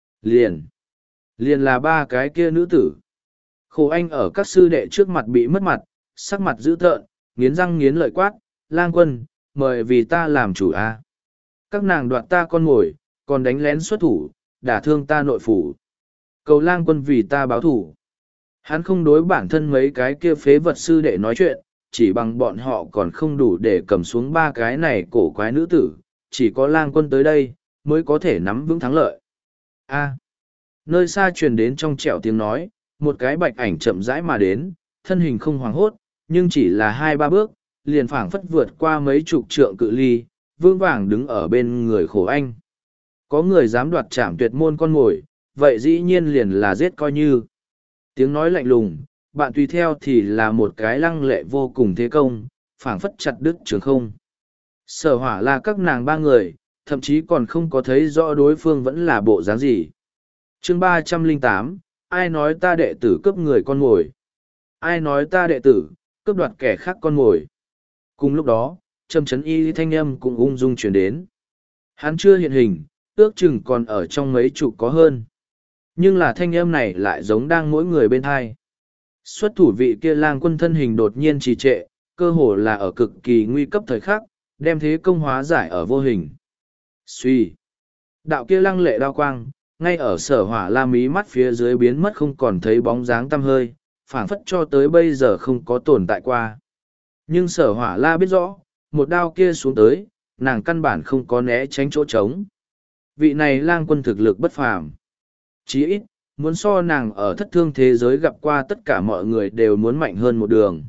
Liền là ba cái kia nữ tử. Khổ anh ở các sư đệ trước mặt bị mất mặt, sắc mặt dữ tợn, nghiến răng nghiến lợi quát, Lang Quân, mời vì ta làm chủ a. Các nàng đoạt ta con mồi, còn đánh lén xuất thủ, đả thương ta nội phủ. Cầu Lang Quân vì ta báo thủ. Hắn không đối bản thân mấy cái kia phế vật sư đệ nói chuyện, chỉ bằng bọn họ còn không đủ để cầm xuống ba cái này cổ quái nữ tử, chỉ có Lang Quân tới đây, mới có thể nắm vững thắng lợi. A. Nơi xa truyền đến trong trẻo tiếng nói, một cái bạch ảnh chậm rãi mà đến, thân hình không hoảng hốt, nhưng chỉ là 2-3 bước, liền phảng phất vượt qua mấy chục trượng cự ly, vương vàng đứng ở bên người khổ anh. Có người dám đoạt trảm tuyệt môn con mồi, vậy dĩ nhiên liền là giết coi như. Tiếng nói lạnh lùng, bạn tùy theo thì là một cái lăng lệ vô cùng thế công, phảng phất chặt đứt trường không. Sở hỏa là các nàng ba người, thậm chí còn không có thấy rõ đối phương vẫn là bộ dáng gì. Chương 308, ai nói ta đệ tử cướp người con mồi? Ai nói ta đệ tử, cướp đoạt kẻ khác con mồi? Cùng lúc đó, Trầm Chấn Y thanh âm cũng ung dung chuyển đến. Hắn chưa hiện hình, ước chừng còn ở trong mấy chục có hơn. Nhưng là thanh âm này lại giống đang mỗi người bên thai. Xuất thủ vị kia Lang Quân thân hình đột nhiên trì trệ, cơ hồ là ở cực kỳ nguy cấp thời khắc, đem thế công hóa giải ở vô hình. Suy. Đạo kia lăng lệ đao quang, ngay ở sở hỏa la mí mắt phía dưới biến mất không còn thấy bóng dáng tăm hơi, phảng phất cho tới bây giờ không có tồn tại qua. Nhưng sở hỏa la biết rõ, một đao kia xuống tới, nàng căn bản không có né tránh chỗ trống. Vị này Lang Quân thực lực bất phàm. Chí ít, muốn so nàng ở thất thương thế giới gặp qua tất cả mọi người đều muốn mạnh hơn một đường.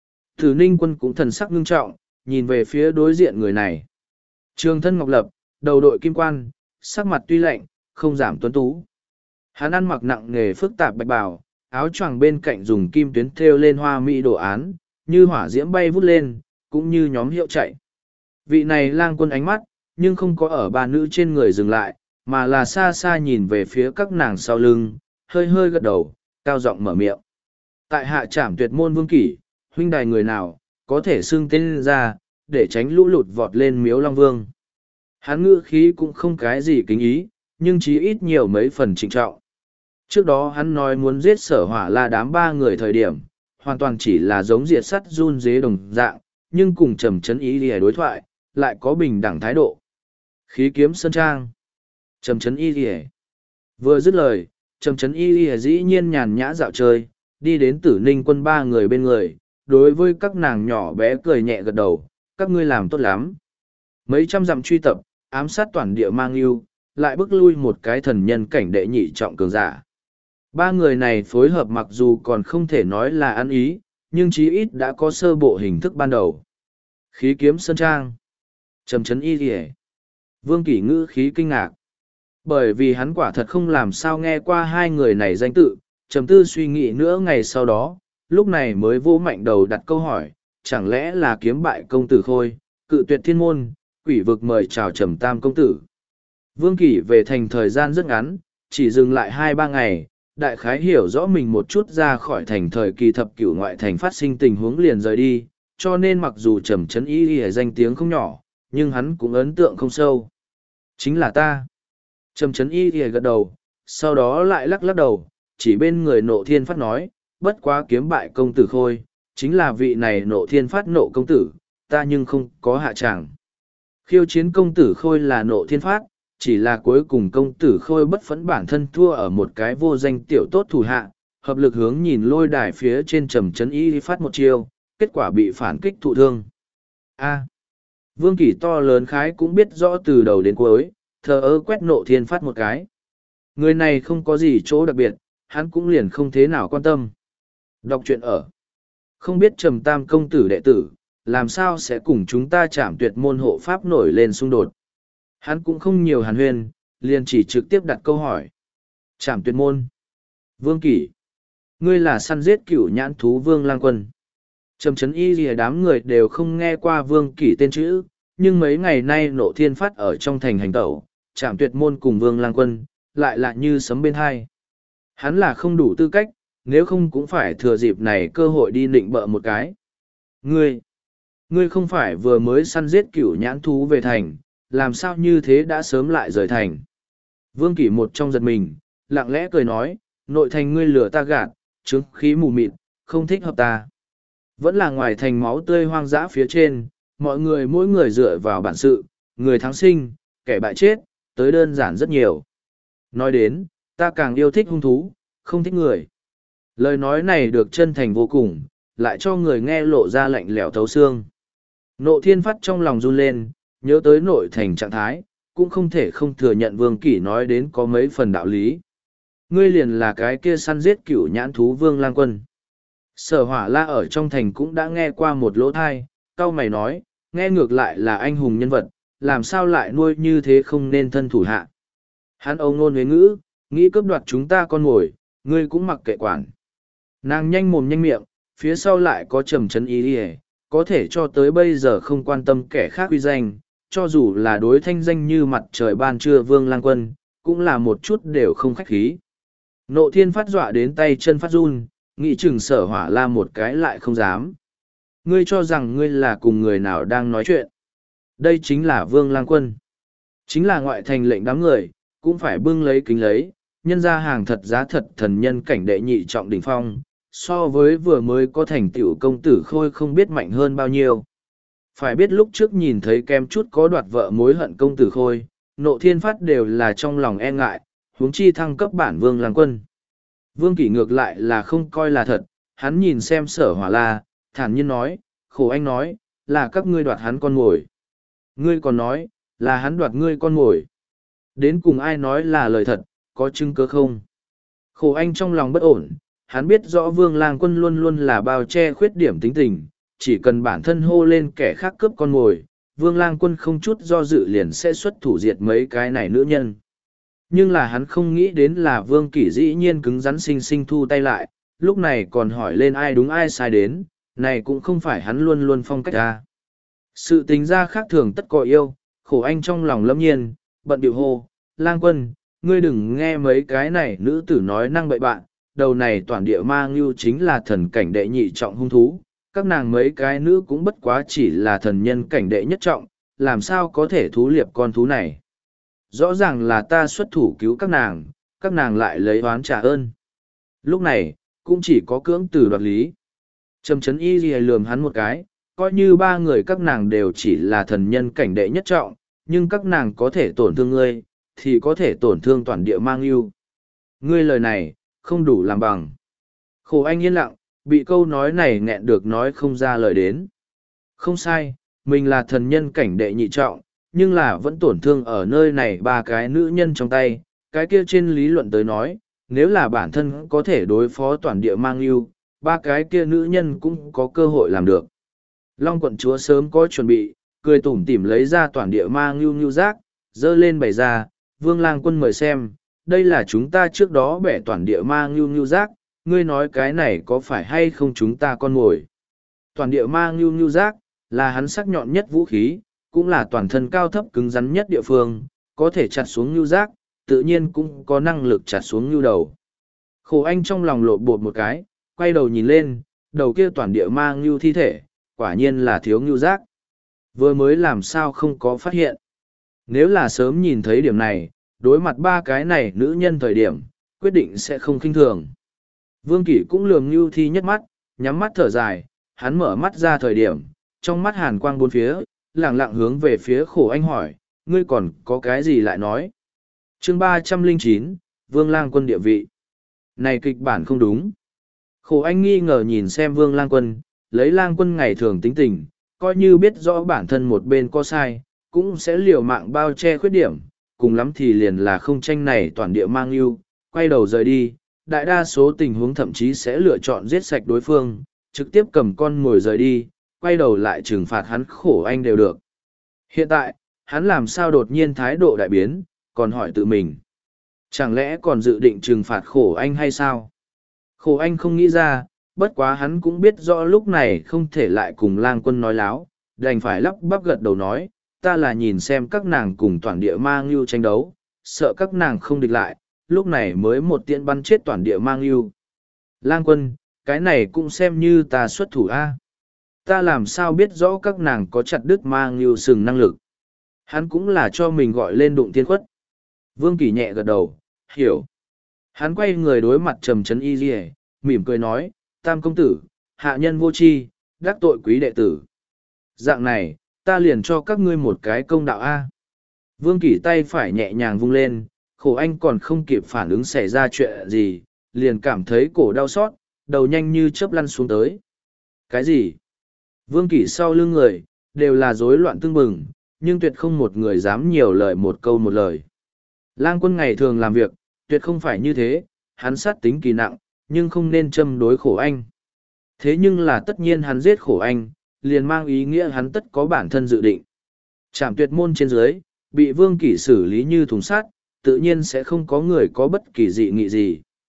Tử Ninh Quân cũng thần sắc ngưng trọng, nhìn về phía đối diện người này. Trường thân ngọc lập, đầu đội kim quan, sắc mặt tuy lạnh, không giảm tuấn tú. Hắn ăn mặc nặng nghề phức tạp bạch bào, áo choàng bên cạnh dùng kim tuyến thêu lên hoa mỹ đồ án, như hỏa diễm bay vút lên, cũng như nhóm hiệu chạy. Vị này Lang Quân ánh mắt, nhưng không có ở ba nữ trên người dừng lại, mà là xa xa nhìn về phía các nàng sau lưng, hơi hơi gật đầu, cao giọng mở miệng. Tại hạ trảm tuyệt môn Vương Kỷ, huynh đài người nào, có thể xưng tên ra, để tránh lũ lụt vọt lên miếu Long Vương. Hắn ngữ khí cũng không cái gì kính ý, nhưng chí ít nhiều mấy phần trịnh trọng. Trước đó hắn nói muốn giết sở hỏa là đám ba người thời điểm, hoàn toàn chỉ là giống diệt sắt run dế đồng dạng, nhưng cùng Trầm Chấn Y lìa đối thoại, lại có bình đẳng thái độ. Khí kiếm sơn trang. Trầm Chấn Y lìa. Vừa dứt lời, Trầm Chấn Y lìa dĩ nhiên nhàn nhã dạo chơi, đi đến Tử Ninh Quân ba người bên người, đối với các nàng nhỏ bé cười nhẹ gật đầu, các ngươi làm tốt lắm. Mấy trăm dặm truy tập, ám sát toàn địa mang yêu, lại bức lui một cái thần nhân cảnh đệ nhị trọng cường giả. Ba người này phối hợp mặc dù còn không thể nói là ăn ý, nhưng chí ít đã có sơ bộ hình thức ban đầu. Khí kiếm sơn trang. Trầm Chấn Y lìa. Vương Kỷ ngữ khí kinh ngạc. Bởi vì hắn quả thật không làm sao nghe qua hai người này danh tự, trầm tư suy nghĩ nữa ngày sau đó, lúc này mới vỗ mạnh đầu đặt câu hỏi, chẳng lẽ là kiếm bại công tử Khôi, cự tuyệt thiên môn, quỷ vực mời chào Trầm Tam công tử. Vương Kỷ về thành thời gian rất ngắn, chỉ dừng lại 2-3 ngày, đại khái hiểu rõ mình một chút ra khỏi thành thời kỳ thập cửu ngoại thành phát sinh tình huống liền rời đi, cho nên mặc dù Trầm Chấn Y lìa danh tiếng không nhỏ, nhưng hắn cũng ấn tượng không sâu. Chính là ta. Trầm Chấn Y lìa gật đầu, sau đó lại lắc lắc đầu, chỉ bên người Nộ Thiên Phát nói, bất quá kiếm bại công tử Khôi, chính là vị này Nộ Thiên Phát nộ công tử, ta nhưng không có hạ tràng. Khiêu chiến công tử Khôi là Nộ Thiên Phát, chỉ là cuối cùng công tử Khôi bất phẫn bản thân thua ở một cái vô danh tiểu tốt thủ hạ, hợp lực hướng nhìn lôi đài phía trên Trầm Chấn Y phát một chiêu, kết quả bị phản kích thụ thương. Vương Kỷ to lớn khái cũng biết rõ từ đầu đến cuối, thờ ơ quét Nộ Thiên Phát một cái. Người này không có gì chỗ đặc biệt, hắn cũng liền không thế nào quan tâm. Đọc truyện ở. Không biết Trầm Tam công tử đệ tử, làm sao sẽ cùng chúng ta Trảm Tuyệt môn hộ pháp nổi lên xung đột. Hắn cũng không nhiều hàn huyên, liền chỉ trực tiếp đặt câu hỏi. Trảm Tuyệt môn. Vương Kỷ. Ngươi là săn giết cửu nhãn thú Vương Lang Quân. Trầm Chấn Y lìa đám người đều không nghe qua Vương Kỷ tên chữ, nhưng mấy ngày nay Nộ Thiên Phát ở trong thành hành tẩu, Trảm Tuyệt môn cùng Vương Lang Quân, lại là như sấm bên hai. Hắn là không đủ tư cách, nếu không cũng phải thừa dịp này cơ hội đi nịnh bợ một cái. Ngươi không phải vừa mới săn giết cửu nhãn thú về thành, làm sao như thế đã sớm lại rời thành. Vương Kỷ một trong giật mình, lặng lẽ cười nói, nội thành ngươi lửa ta gạt, trướng khí mù mịt, không thích hợp ta. Vẫn là ngoài thành máu tươi hoang dã phía trên, mọi người mỗi người dựa vào bản sự, người thắng sinh, kẻ bại chết, tới đơn giản rất nhiều. Nói đến, ta càng yêu thích hung thú, không thích người. Lời nói này được chân thành vô cùng, lại cho người nghe lộ ra lạnh lẽo thấu xương. Nộ Thiên Phát trong lòng run lên, nhớ tới nội thành trạng thái, cũng không thể không thừa nhận Vương Kỷ nói đến có mấy phần đạo lý. Ngươi liền là cái kia săn giết cửu nhãn thú Vương Lang Quân. Sở Hỏa La ở trong thành cũng đã nghe qua một lỗ thai, cau mày nói, nghe ngược lại là anh hùng nhân vật, làm sao lại nuôi như thế không nên thân thủ hạ. Hắn âu ngôn huế ngữ, nghĩ cướp đoạt chúng ta con mồi, ngươi cũng mặc kệ quản. Nàng nhanh mồm nhanh miệng, phía sau lại có trầm chấn ý ỉa, có thể cho tới bây giờ không quan tâm kẻ khác uy danh, cho dù là đối thanh danh như mặt trời ban trưa Vương Lang Quân, cũng là một chút đều không khách khí. Nộ Thiên Phát dọa đến tay chân phát run, nghĩ chừng Sở Hỏa La một cái lại không dám. Ngươi cho rằng ngươi là cùng người nào đang nói chuyện. Đây chính là Vương Lang Quân. Chính là ngoại thành lệnh đám người, cũng phải bưng lấy kính lấy, nhân ra hàng thật giá thật thần nhân cảnh đệ nhị trọng đỉnh phong, so với vừa mới có thành tựu công tử Khôi không biết mạnh hơn bao nhiêu. Phải biết lúc trước nhìn thấy kem chút có đoạt vợ mối hận công tử Khôi, Nộ Thiên Phát đều là trong lòng e ngại, huống chi thăng cấp bản Vương Lang Quân. Vương Kỷ ngược lại là không coi là thật, hắn nhìn xem Sở Hỏa La, thản nhiên nói, khổ anh nói, là các ngươi đoạt hắn con mồi. Ngươi còn nói, là hắn đoạt ngươi con mồi. Đến cùng ai nói là lời thật, có chứng cứ không? Khổ anh trong lòng bất ổn, hắn biết rõ Vương Lang Quân luôn luôn là bao che khuyết điểm tính tình, chỉ cần bản thân hô lên kẻ khác cướp con mồi, Vương Lang Quân không chút do dự liền sẽ xuất thủ diệt mấy cái này nữ nhân. Nhưng là hắn không nghĩ đến là Vương Kỷ dĩ nhiên cứng rắn sinh sinh thu tay lại, lúc này còn hỏi lên ai đúng ai sai đến, này cũng không phải hắn luôn luôn phong cách ra. Sự tính ra khác thường tất có yêu, khổ anh trong lòng lâm nhiên, bận điệu hô, Lang Quân, ngươi đừng nghe mấy cái này nữ tử nói năng bậy bạn, đầu này toàn địa ma ngưu chính là thần cảnh đệ nhị trọng hung thú, các nàng mấy cái nữ cũng bất quá chỉ là thần nhân cảnh đệ nhất trọng, làm sao có thể thú liệp con thú này. Rõ ràng là ta xuất thủ cứu các nàng lại lấy oán trả ơn. Lúc này, cũng chỉ có cưỡng từ đoạt lý. Trầm chấn y ghi lườm hắn một cái, coi như ba người các nàng đều chỉ là thần nhân cảnh đệ nhất trọng, nhưng các nàng có thể tổn thương ngươi, thì có thể tổn thương toàn địa mang yêu. Ngươi lời này, không đủ làm bằng. Khổ anh yên lặng, bị câu nói này nghẹn được nói không ra lời đến. Không sai, mình là thần nhân cảnh đệ nhị trọng, nhưng là vẫn tổn thương ở nơi này ba cái nữ nhân trong tay. Cái kia trên lý luận tới nói, nếu là bản thân có thể đối phó toàn địa mang yêu, ba cái kia nữ nhân cũng có cơ hội làm được. Long quận chúa sớm có chuẩn bị, cười tủm tỉm lấy ra toàn địa mang ngưu giác, dơ lên bày ra, Vương Lang Quân mời xem, đây là chúng ta trước đó bẻ toàn địa ma ngưu giác, ngươi nói cái này có phải hay không chúng ta con mồi. Toàn địa ma ngưu giác, là hắn sắc nhọn nhất vũ khí, cũng là toàn thân cao thấp cứng rắn nhất địa phương, có thể chặt xuống ngưu giác, tự nhiên cũng có năng lực chặt xuống ngưu đầu. Khổ anh trong lòng lộn bột một cái, quay đầu nhìn lên, đầu kia toàn địa ma ngưu thi thể, quả nhiên là thiếu ngưu giác. Vừa mới làm sao không có phát hiện. Nếu là sớm nhìn thấy điểm này, đối mặt ba cái này nữ nhân thời điểm, quyết định sẽ không khinh thường. Vương Kỷ cũng lườm Ngưu Thi nhất mắt, nhắm mắt thở dài, hắn mở mắt ra thời điểm, trong mắt hàn quang bốn phía, lẳng lặng hướng về phía khổ anh hỏi, ngươi còn có cái gì lại nói? Chương 309, Vương Lang Quân địa vị. Này kịch bản không đúng. Khổ anh nghi ngờ nhìn xem Vương Lang Quân, lấy Lang Quân ngày thường tính tình, coi như biết rõ bản thân một bên có sai, cũng sẽ liều mạng bao che khuyết điểm, cùng lắm thì liền là không tranh này toàn địa mang yêu, quay đầu rời đi, đại đa số tình huống thậm chí sẽ lựa chọn giết sạch đối phương, trực tiếp cầm con mồi rời đi, quay đầu lại trừng phạt hắn khổ anh đều được. Hiện tại, hắn làm sao đột nhiên thái độ đại biến, còn hỏi tự mình. Chẳng lẽ còn dự định trừng phạt khổ anh hay sao? Khổ anh không nghĩ ra, bất quá hắn cũng biết rõ lúc này không thể lại cùng Lang Quân nói láo, đành phải lắp bắp gật đầu nói, ta là nhìn xem các nàng cùng toàn địa ma ngưu tranh đấu, sợ các nàng không địch lại, lúc này mới một tiễn bắn chết toàn địa mang yêu. Lang quân, cái này cũng xem như ta xuất thủ a. Ta làm sao biết rõ các nàng có chặt đứt mang yêu sừng năng lực. Hắn cũng là cho mình gọi lên đụng tiên khuất. Vương Kỳ nhẹ gật đầu, hiểu. Hắn quay người đối mặt Trầm Trấn Y Dì, mỉm cười nói, Tam công tử, hạ nhân vô tri, đắc tội quý đệ tử. Dạng này, ta liền cho các ngươi một cái công đạo A. Vương Kỳ tay phải nhẹ nhàng vung lên, khổ anh còn không kịp phản ứng xảy ra chuyện gì, liền cảm thấy cổ đau xót, đầu nhanh như chớp lăn xuống tới. Cái gì? Vương Kỳ sau lưng người, đều là rối loạn tương bừng, nhưng tuyệt không một người dám nhiều lời một câu một lời. Lang quân ngày thường làm việc, tuyệt không phải như thế, hắn sát tính kỳ nặng, nhưng không nên châm đối khổ anh. Thế nhưng là tất nhiên hắn giết khổ anh, liền mang ý nghĩa hắn tất có bản thân dự định. Trảm tuyệt môn trên dưới, bị Vương Kỳ xử lý như thùng sắt, tự nhiên sẽ không có người có bất kỳ dị nghị gì.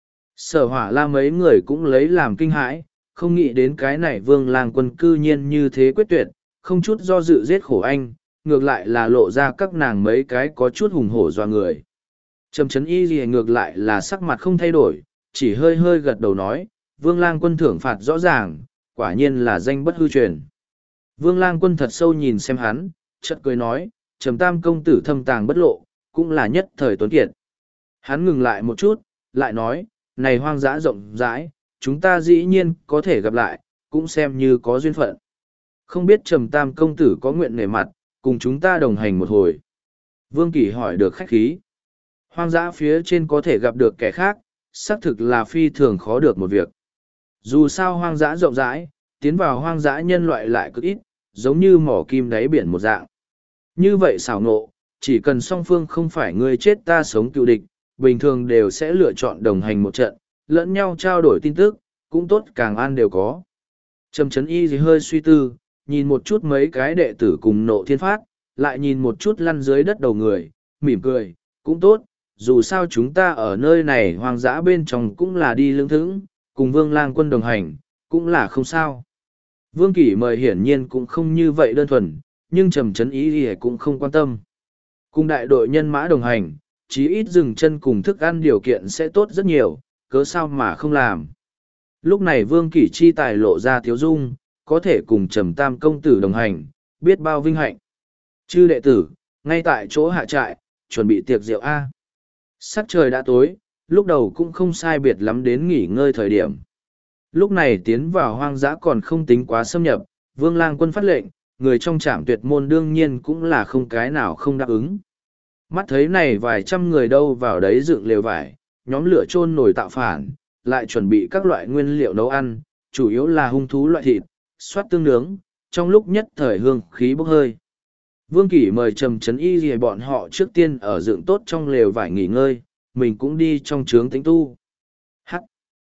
Sở Hỏa La mấy người cũng lấy làm kinh hãi, không nghĩ đến cái này Vương Lang quân cư nhiên như thế quyết tuyệt, không chút do dự giết khổ anh, ngược lại là lộ ra các nàng mấy cái có chút hùng hổ doa người. Trầm Trấn Y Dì ngược lại là sắc mặt không thay đổi, chỉ hơi hơi gật đầu nói, Vương Lang quân thưởng phạt rõ ràng, quả nhiên là danh bất hư truyền. Vương Lang quân thật sâu nhìn xem hắn, chợt cười nói, Trầm Tam công tử thâm tàng bất lộ, cũng là nhất thời tuấn kiệt. Hắn ngừng lại một chút, lại nói, này hoang dã rộng rãi, chúng ta dĩ nhiên có thể gặp lại, cũng xem như có duyên phận. Không biết Trầm Tam công tử có nguyện nể mặt, cùng chúng ta đồng hành một hồi. Vương Kỳ hỏi được khách khí. Hoang dã phía trên có thể gặp được kẻ khác, xác thực là phi thường khó được một việc. Dù sao hoang dã rộng rãi, tiến vào hoang dã nhân loại lại cực ít, giống như mỏ kim đáy biển một dạng. Như vậy xảo nộ, chỉ cần song phương không phải người chết ta sống cựu địch, bình thường đều sẽ lựa chọn đồng hành một trận, lẫn nhau trao đổi tin tức, cũng tốt càng an đều có. Trầm Trấn Y gì hơi suy tư, nhìn một chút mấy cái đệ tử cùng nộ thiên phát, lại nhìn một chút lăn dưới đất đầu người, mỉm cười, cũng tốt, dù sao chúng ta ở nơi này hoang dã bên trong cũng là đi lương thững, cùng Vương Lang quân đồng hành, cũng là không sao. Vương Kỳ mời hiển nhiên cũng không như vậy đơn thuần, nhưng Trầm Trấn Y thì cũng không quan tâm. Cùng đại đội nhân mã đồng hành, chí ít dừng chân cùng thức ăn điều kiện sẽ tốt rất nhiều, cớ sao mà không làm. Lúc này Vương Kỳ chi tài lộ ra thiếu dung, có thể cùng Trầm Tam công tử đồng hành, biết bao vinh hạnh. Chư đệ tử, ngay tại chỗ hạ trại, chuẩn bị tiệc rượu A. Sắc trời đã tối, lúc đầu cũng không sai biệt lắm đến nghỉ ngơi thời điểm. Lúc này tiến vào hoang dã còn không tính quá xâm nhập, Vương Lang quân phát lệnh, người trong Trảm Tuyệt môn đương nhiên cũng là không cái nào không đáp ứng. Mắt thấy này vài trăm người đâu vào đấy dựng lều vải, nhóm lửa chôn nồi tạo phản, lại chuẩn bị các loại nguyên liệu nấu ăn, chủ yếu là hung thú loại thịt, xoát tương nướng, trong lúc nhất thời hương khí bốc hơi. Vương Kỳ mời Trầm Trấn Y gì bọn họ trước tiên ở dựng tốt trong lều vải nghỉ ngơi, mình cũng đi trong trướng tĩnh tu. Hắc!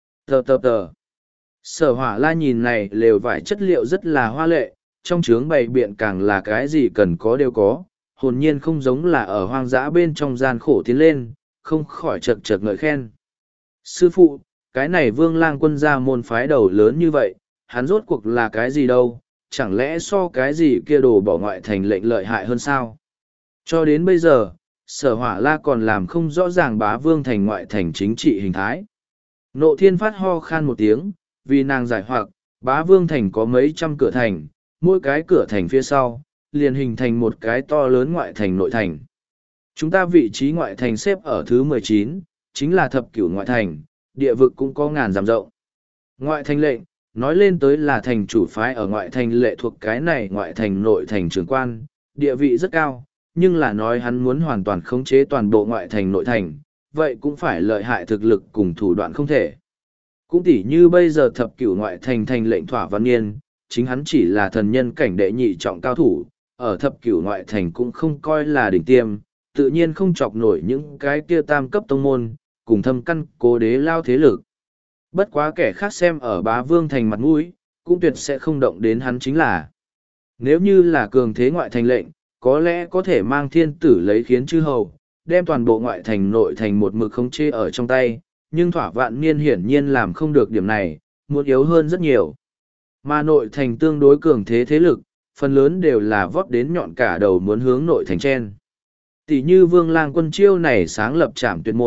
Tờ. Sở Hỏa La nhìn này lều vải chất liệu rất là hoa lệ, trong trướng bày biện càng là cái gì cần có đều có, hồn nhiên không giống là ở hoang dã bên trong gian khổ tiến lên, không khỏi chật chật ngợi khen. Sư phụ, cái này Vương Lang quân ra môn phái đầu lớn như vậy, hắn rốt cuộc là cái gì đâu, chẳng lẽ so cái gì kia đồ bỏ ngoại thành lệnh lợi hại hơn sao? Cho đến bây giờ, Sở Hỏa La còn làm không rõ ràng Bá Vương thành ngoại thành chính trị hình thái. Nộ Thiên Phát ho khan một tiếng, vì nàng giải hoặc, Bá Vương thành có mấy trăm cửa thành, mỗi cái cửa thành phía sau, liền hình thành một cái to lớn ngoại thành nội thành. Chúng ta vị trí ngoại thành xếp ở thứ 19, chính là thập cửu ngoại thành, địa vực cũng có ngàn dặm rộng. Ngoại thành lệnh, nói lên tới là thành chủ phái ở ngoại thành lệ thuộc cái này ngoại thành nội thành trưởng quan, địa vị rất cao, nhưng là nói hắn muốn hoàn toàn khống chế toàn bộ ngoại thành nội thành, vậy cũng phải lợi hại thực lực cùng thủ đoạn không thể. Cũng tỉ như bây giờ thập cửu ngoại thành thành lệnh Thỏa Văn Niên, chính hắn chỉ là thần nhân cảnh đệ nhị trọng cao thủ, ở thập cửu ngoại thành cũng không coi là đỉnh tiêm, tự nhiên không chọc nổi những cái kia tam cấp tông môn, cùng thâm căn cố đế lao thế lực. Bất quá kẻ khác xem ở Bá Vương thành mặt mũi, cũng tuyệt sẽ không động đến hắn chính là. Nếu như là cường thế ngoại thành lệnh, có lẽ có thể mang thiên tử lấy khiến chư hầu, đem toàn bộ ngoại thành nội thành một mực khống chế ở trong tay, nhưng Thỏa Vạn Niên hiển nhiên làm không được điểm này, muốn yếu hơn rất nhiều. Mà nội thành tương đối cường thế thế lực, phần lớn đều là vót đến nhọn cả đầu muốn hướng nội thành chen. Tỷ như Vương Lang quân chiêu này sáng lập Trảm Tuyệt môn,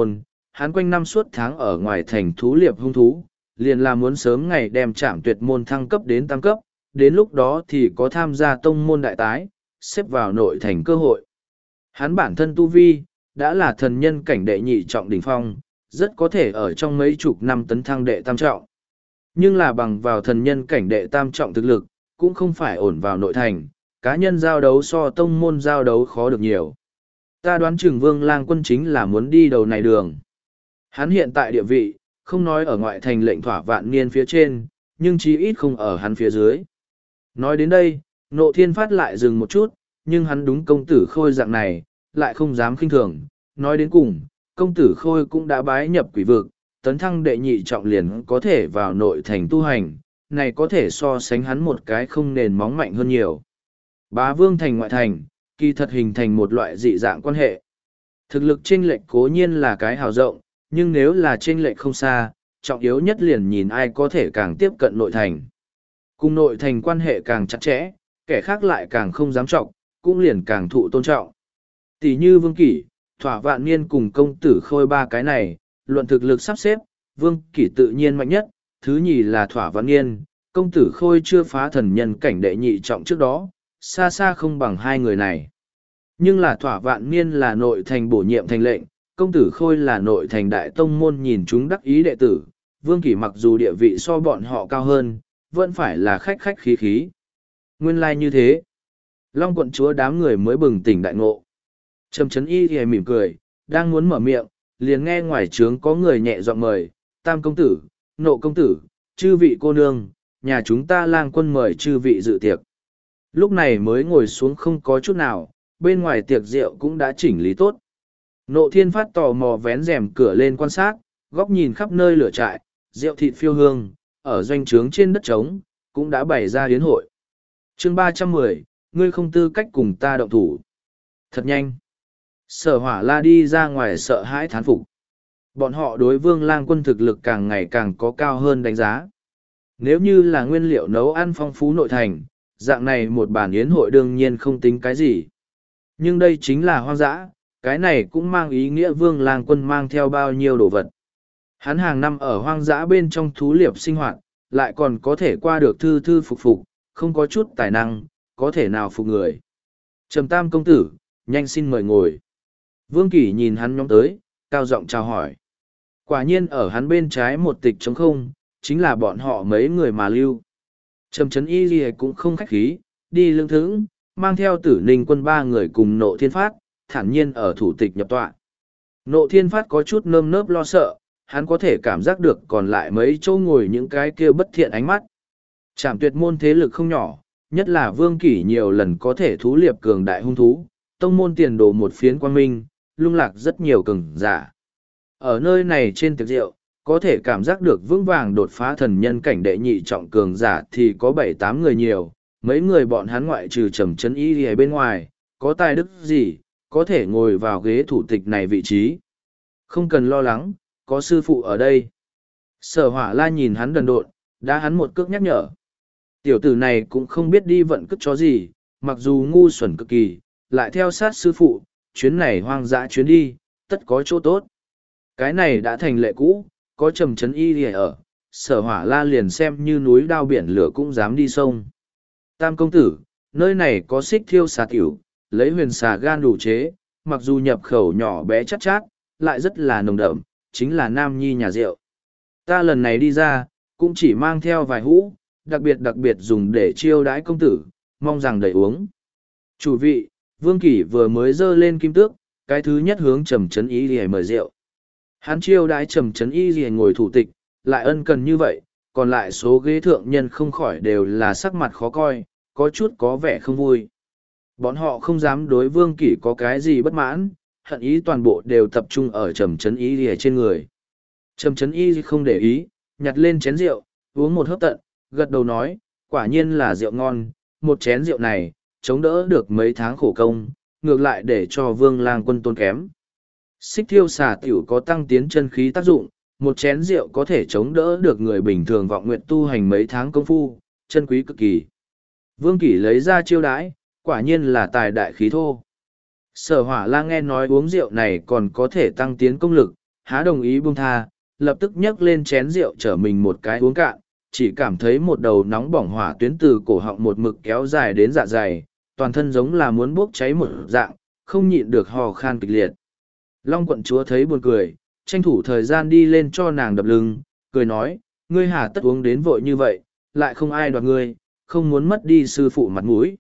hắn quanh năm suốt tháng ở ngoài thành thú liệp hung thú, liền là muốn sớm ngày đem Trảm Tuyệt môn thăng cấp đến tam cấp, đến lúc đó thì có tham gia tông môn đại tái, xếp vào nội thành cơ hội. Hắn bản thân tu vi, đã là thần nhân cảnh đệ nhị trọng đỉnh phong, rất có thể ở trong mấy chục năm tấn thăng đệ tam trọng. Nhưng là bằng vào thần nhân cảnh đệ tam trọng thực lực, cũng không phải ổn vào nội thành, cá nhân giao đấu so tông môn giao đấu khó được nhiều. Ta đoán chừng Vương Lang Quân chính là muốn đi đầu này đường. Hắn hiện tại địa vị, không nói ở ngoại thành lệnh thỏa vạn niên phía trên, nhưng chí ít không ở hắn phía dưới. Nói đến đây, Nộ Thiên Phát lại dừng một chút, nhưng hắn đúng công tử Khôi dạng này, lại không dám khinh thường. Nói đến cùng, công tử Khôi cũng đã bái nhập quỷ vực, tấn thăng đệ nhị trọng liền có thể vào nội thành tu hành, này có thể so sánh hắn một cái không nền móng mạnh hơn nhiều. Bá Vương thành ngoại thành, kỳ thật hình thành một loại dị dạng quan hệ. Thực lực chênh lệch cố nhiên là cái hào rộng, nhưng nếu là chênh lệch không xa, trọng yếu nhất liền nhìn ai có thể càng tiếp cận nội thành. Cùng nội thành quan hệ càng chặt chẽ, kẻ khác lại càng không dám trọng, cũng liền càng thụ tôn trọng. Tỷ như Vương Kỷ, Thỏa Vạn Niên cùng công tử Khôi ba cái này, luận thực lực sắp xếp, Vương Kỷ tự nhiên mạnh nhất, thứ nhì là Thỏa Vạn Niên, công tử Khôi chưa phá thần nhân cảnh đệ nhị trọng trước đó, xa xa không bằng hai người này. Nhưng là Thỏa Vạn Niên là nội thành bổ nhiệm thành lệnh, công tử Khôi là nội thành đại tông môn nhìn chúng đắc ý đệ tử, Vương Kỷ mặc dù địa vị so bọn họ cao hơn, vẫn phải là khách khách khí khí. Nguyên lai như thế. Long quận chúa đám người mới bừng tỉnh đại ngộ. Trầm Chấn Y thì mỉm cười, đang muốn mở miệng, liền nghe ngoài trướng có người nhẹ giọng mời, Tam công tử, Nộ công tử, chư vị cô nương, nhà chúng ta Lang Quân mời chư vị dự tiệc. Lúc này mới ngồi xuống không có chút nào, bên ngoài tiệc rượu cũng đã chỉnh lý tốt. Nộ Thiên Phát tò mò vén rèm cửa lên quan sát, góc nhìn khắp nơi lửa trại, rượu thịt phiêu hương, ở doanh trướng trên đất trống, cũng đã bày ra yến hội. Chương 310, ngươi không tư cách cùng ta động thủ. Thật nhanh. Sở Hỏa La đi ra ngoài sợ hãi thán phục. Bọn họ đối Vương Lang Quân thực lực càng ngày càng có cao hơn đánh giá. Nếu như là nguyên liệu nấu ăn phong phú nội thành, dạng này một bản yến hội đương nhiên không tính cái gì. Nhưng đây chính là hoang dã, cái này cũng mang ý nghĩa Vương Lang Quân mang theo bao nhiêu đồ vật. Hắn hàng năm ở hoang dã bên trong thú liệp sinh hoạt, lại còn có thể qua được thư thư phục phục, không có chút tài năng, có thể nào phục người. Trầm Tam công tử, nhanh xin mời ngồi. Vương Kỷ nhìn hắn nhóm tới, cao giọng chào hỏi. Quả nhiên ở hắn bên trái một tịch trống không, chính là bọn họ mấy người mà lưu. Trầm Chấn Y Ghi cũng không khách khí, đi lưng thững, mang theo Tử Ninh Quân ba người cùng Nộ Thiên Phát, thản nhiên ở thủ tịch nhập tọa. Nộ Thiên Phát có chút nơm nớp lo sợ, hắn có thể cảm giác được còn lại mấy chỗ ngồi những cái kia bất thiện ánh mắt. Trảm Tuyệt môn thế lực không nhỏ, nhất là Vương Kỷ nhiều lần có thể thú liệp cường đại hung thú, tông môn tiền đồ một phiến quang minh, lung lạc rất nhiều cường giả. Ở nơi này trên tiệc rượu, có thể cảm giác được vững vàng đột phá thần nhân cảnh đệ nhị trọng cường giả thì có 7-8 người nhiều, mấy người bọn hắn ngoại trừ Trầm Chấn Y ở bên ngoài, có tài đức gì, có thể ngồi vào ghế thủ tịch này vị trí. Không cần lo lắng, có sư phụ ở đây. Sở Hỏa La nhìn hắn đần độn, đã hắn một cước nhắc nhở. Tiểu tử này cũng không biết đi vận cước chó gì, mặc dù ngu xuẩn cực kỳ, lại theo sát sư phụ, chuyến này hoang dã chuyến đi, tất có chỗ tốt. Cái này đã thành lệ cũ, có Trầm Chấn Y ở, Sở Hỏa La liền xem như núi đao biển lửa cũng dám đi sông. Tam công tử, nơi này có xích thiêu xà tiểu, lấy huyền xà gan đủ chế, mặc dù nhập khẩu nhỏ bé chắc chát, lại rất là nồng đậm, chính là nam nhi nhà rượu. Ta lần này đi ra, cũng chỉ mang theo vài hũ, đặc biệt dùng để chiêu đãi công tử, mong rằng đầy uống. Chủ vị, Vương Kỷ vừa mới dơ lên kim tước, cái thứ nhất hướng Trầm Chấn Y Ghi mời rượu. Hắn chiêu đãi Trầm Chấn Y Ghi ngồi thủ tịch, lại ân cần như vậy, còn lại số ghế thượng nhân không khỏi đều là sắc mặt khó coi, có chút có vẻ không vui. Bọn họ không dám đối Vương Kỷ có cái gì bất mãn, hận ý toàn bộ đều tập trung ở Trầm Chấn Y Ghi trên người. Trầm Chấn Y không để ý, nhặt lên chén rượu, uống một hớp tận, gật đầu nói, quả nhiên là rượu ngon, một chén rượu này, chống đỡ được mấy tháng khổ công, ngược lại để cho Vương Lang Quân tôn kém. Xích thiêu xà tiểu có tăng tiến chân khí tác dụng, một chén rượu có thể chống đỡ được người bình thường vọng nguyện tu hành mấy tháng công phu, chân quý cực kỳ. Vương Kỷ lấy ra chiêu đãi, quả nhiên là tài đại khí thô. Sở Hỏa La nghe nói uống rượu này còn có thể tăng tiến công lực, há đồng ý buông tha, lập tức nhấc lên chén rượu chở mình một cái uống cạn, chỉ cảm thấy một đầu nóng bỏng hỏa tuyến từ cổ họng một mực kéo dài đến dạ dày, toàn thân giống là muốn bốc cháy một dạng, không nhịn được hò khan kịch liệt. Long quận chúa thấy buồn cười, tranh thủ thời gian đi lên cho nàng đập lưng, cười nói, ngươi hà tất uống đến vội như vậy, lại không ai đoạt ngươi, không muốn mất đi sư phụ mặt mũi.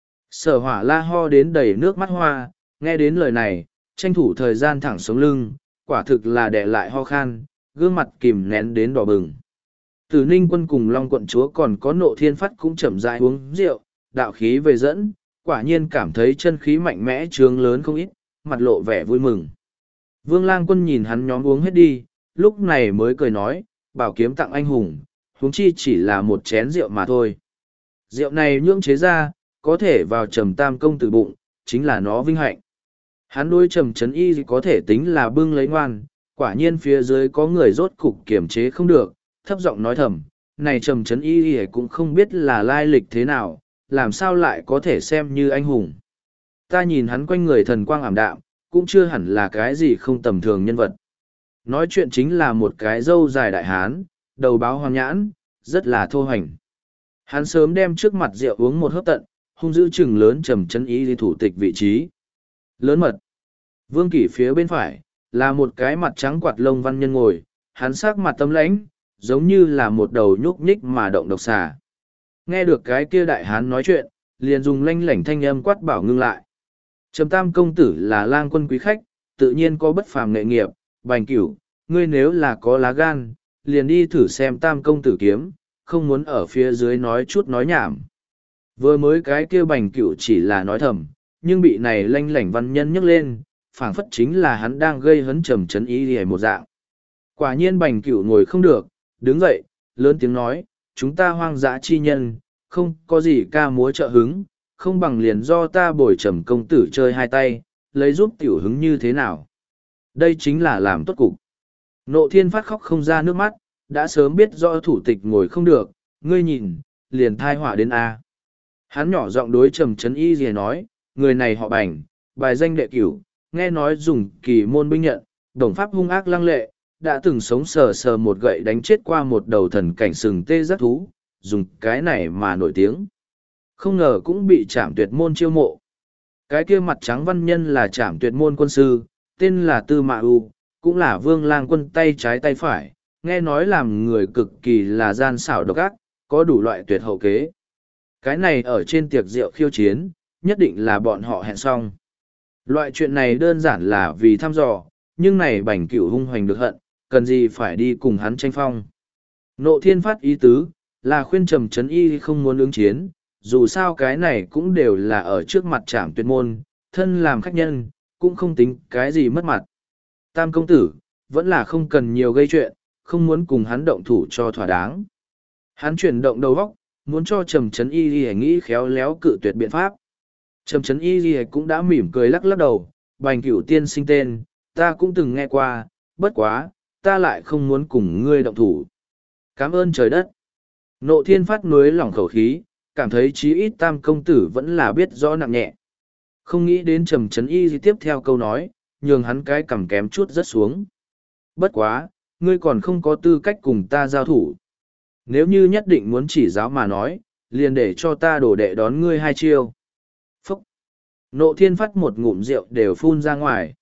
Sở Hỏa La ho đến đầy nước mắt hoa, nghe đến lời này, tranh thủ thời gian thẳng sống lưng, quả thực là đè lại ho khan, gương mặt kìm nén đến đỏ bừng. Tử Ninh Quân cùng Long quận chúa còn có Nộ Thiên Phát cũng chậm rãi uống rượu, đạo khí về dẫn, quả nhiên cảm thấy chân khí mạnh mẽ trướng lớn không ít, mặt lộ vẻ vui mừng. Vương Lang Quân nhìn hắn nhóm uống hết đi, lúc này mới cười nói, bảo kiếm tặng anh hùng, huống chi chỉ là một chén rượu mà thôi. Rượu này nhưỡng chế ra, có thể vào Trầm Tam công tử bụng, chính là nó vinh hạnh. Hắn đối Trầm Trấn Y có thể tính là bưng lấy ngoan, quả nhiên phía dưới có người rốt cục kiểm chế không được, thấp giọng nói thầm, này Trầm Trấn Y cũng không biết là lai lịch thế nào, làm sao lại có thể xem như anh hùng. Ta nhìn hắn quanh người thần quang ảm đạm, cũng chưa hẳn là cái gì không tầm thường nhân vật. Nói chuyện chính là một cái râu dài đại hán, đầu báo hoàn nhãn, rất là thô hành. Hắn sớm đem trước mặt rượu uống một hớp tận, hung dữ chừng lớn Trầm Trấn Y thủ tịch vị trí. Lớn mật. Vương Kỷ phía bên phải, là một cái mặt trắng quạt lông văn nhân ngồi, hắn sắc mặt tâm lãnh, giống như là một đầu nhúc nhích mà động độc xà. Nghe được cái kia đại hán nói chuyện, liền dùng lanh lảnh thanh âm quát bảo ngưng lại. Trầm Tam công tử là lang quân quý khách, tự nhiên có bất phàm nghệ nghiệp, Bành Cửu, ngươi nếu là có lá gan, liền đi thử xem Tam công tử kiếm, không muốn ở phía dưới nói chút nói nhảm. Vừa mới cái kia Bành Cửu chỉ là nói thầm, nhưng bị này lanh lảnh văn nhân nhấc lên, phảng phất chính là hắn đang gây hấn Trầm Trấn Y một dạng. Quả nhiên Bành Cửu ngồi không được, đứng dậy, lớn tiếng nói, chúng ta hoang dã chi nhân, không có gì ca múa trợ hứng, không bằng liền do ta bồi Trầm công tử chơi hai tay, lấy giúp tiểu hứng như thế nào. Đây chính là làm tốt cục. Nộ Thiên Phát khóc không ra nước mắt, đã sớm biết rõ thủ tịch ngồi không được, ngươi nhìn, liền thai họa đến A. Hắn nhỏ giọng đối Trầm Trấn Y gì nói, người này họ Bành, bài danh đệ cửu, nghe nói dùng kỳ môn binh nhận, đồng pháp hung ác lăng lệ, đã từng sống sờ sờ một gậy đánh chết qua một đầu thần cảnh sừng tê giác thú, dùng cái này mà nổi tiếng. Không ngờ cũng bị Trảm Tuyệt môn chiêu mộ. Cái kia mặt trắng văn nhân là Trảm Tuyệt môn quân sư, tên là Tư Mã U, cũng là Vương Lang Quân tay trái tay phải, nghe nói làm người cực kỳ là gian xảo độc ác, có đủ loại tuyệt hậu kế. Cái này ở trên tiệc rượu khiêu chiến, nhất định là bọn họ hẹn xong. Loại chuyện này đơn giản là vì thăm dò, nhưng này Bành Cửu hung hoành được hận, cần gì phải đi cùng hắn tranh phong. Nộ Thiên Phát ý tứ, là khuyên Trầm Trấn Y không muốn ứng chiến, dù sao cái này cũng đều là ở trước mặt Trảm Tuyệt môn, thân làm khách nhân, cũng không tính cái gì mất mặt. Tam công tử, vẫn là không cần nhiều gây chuyện, không muốn cùng hắn động thủ cho thỏa đáng. Hắn chuyển động đầu óc, muốn cho Trầm Trấn Y nghĩ khéo léo cự tuyệt biện pháp. Trầm Trấn Y cũng đã mỉm cười lắc lắc đầu, Bành Cửu tiên sinh tên, ta cũng từng nghe qua, bất quá, ta lại không muốn cùng ngươi động thủ. Cảm ơn trời đất. Nộ Thiên Phát nuối lỏng khẩu khí, cảm thấy chí ít Tam công tử vẫn là biết rõ nặng nhẹ. Không nghĩ đến Trầm Trấn Y tiếp theo câu nói, nhường hắn cái cằm kém chút rất xuống. Bất quá, ngươi còn không có tư cách cùng ta giao thủ. Nếu như nhất định muốn chỉ giáo mà nói, liền để cho ta đổ đệ đón ngươi hai chiêu. Phúc! Nộ Thiên Phát một ngụm rượu đều phun ra ngoài.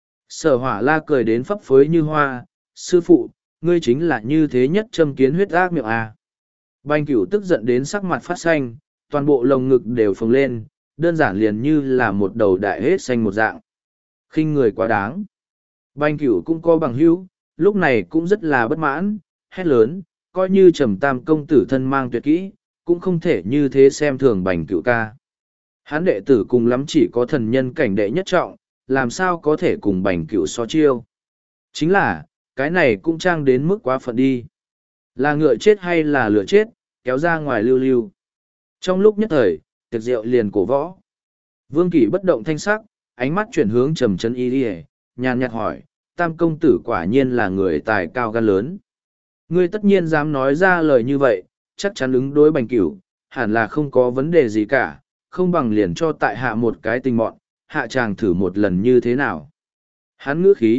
Sở Hỏa La cười đến phấp phới như hoa, sư phụ, ngươi chính là như thế nhất châm kiến huyết ác miệng à. Bành Cửu tức giận đến sắc mặt phát xanh, toàn bộ lồng ngực đều phồng lên, đơn giản liền như là một đầu đại hết xanh một dạng. Khinh người quá đáng. Bành Cửu cũng có bằng hữu, lúc này cũng rất là bất mãn, hét lớn, coi như Trầm Tam công tử thân mang tuyệt kỹ, cũng không thể như thế xem thường Bành Cửu ca. Hán đệ tử cùng lắm chỉ có thần nhân cảnh đệ nhất trọng, làm sao có thể cùng Bành Cửu so chiêu. Chính là, cái này cũng trang đến mức quá phận đi. Là ngựa chết hay là lửa chết, kéo ra ngoài lưu lưu. Trong lúc nhất thời, tiệc rượu liền cổ võ. Vương Kỷ bất động thanh sắc, ánh mắt chuyển hướng Trầm Trấn Y, nhàn nhạt hỏi, Tam công tử quả nhiên là người tài cao gan lớn. Ngươi tất nhiên dám nói ra lời như vậy, chắc chắn ứng đối Bành Cửu, hẳn là không có vấn đề gì cả, không bằng liền cho tại hạ một cái tình mọn, hạ chàng thử một lần như thế nào. Hắn ngữ khí,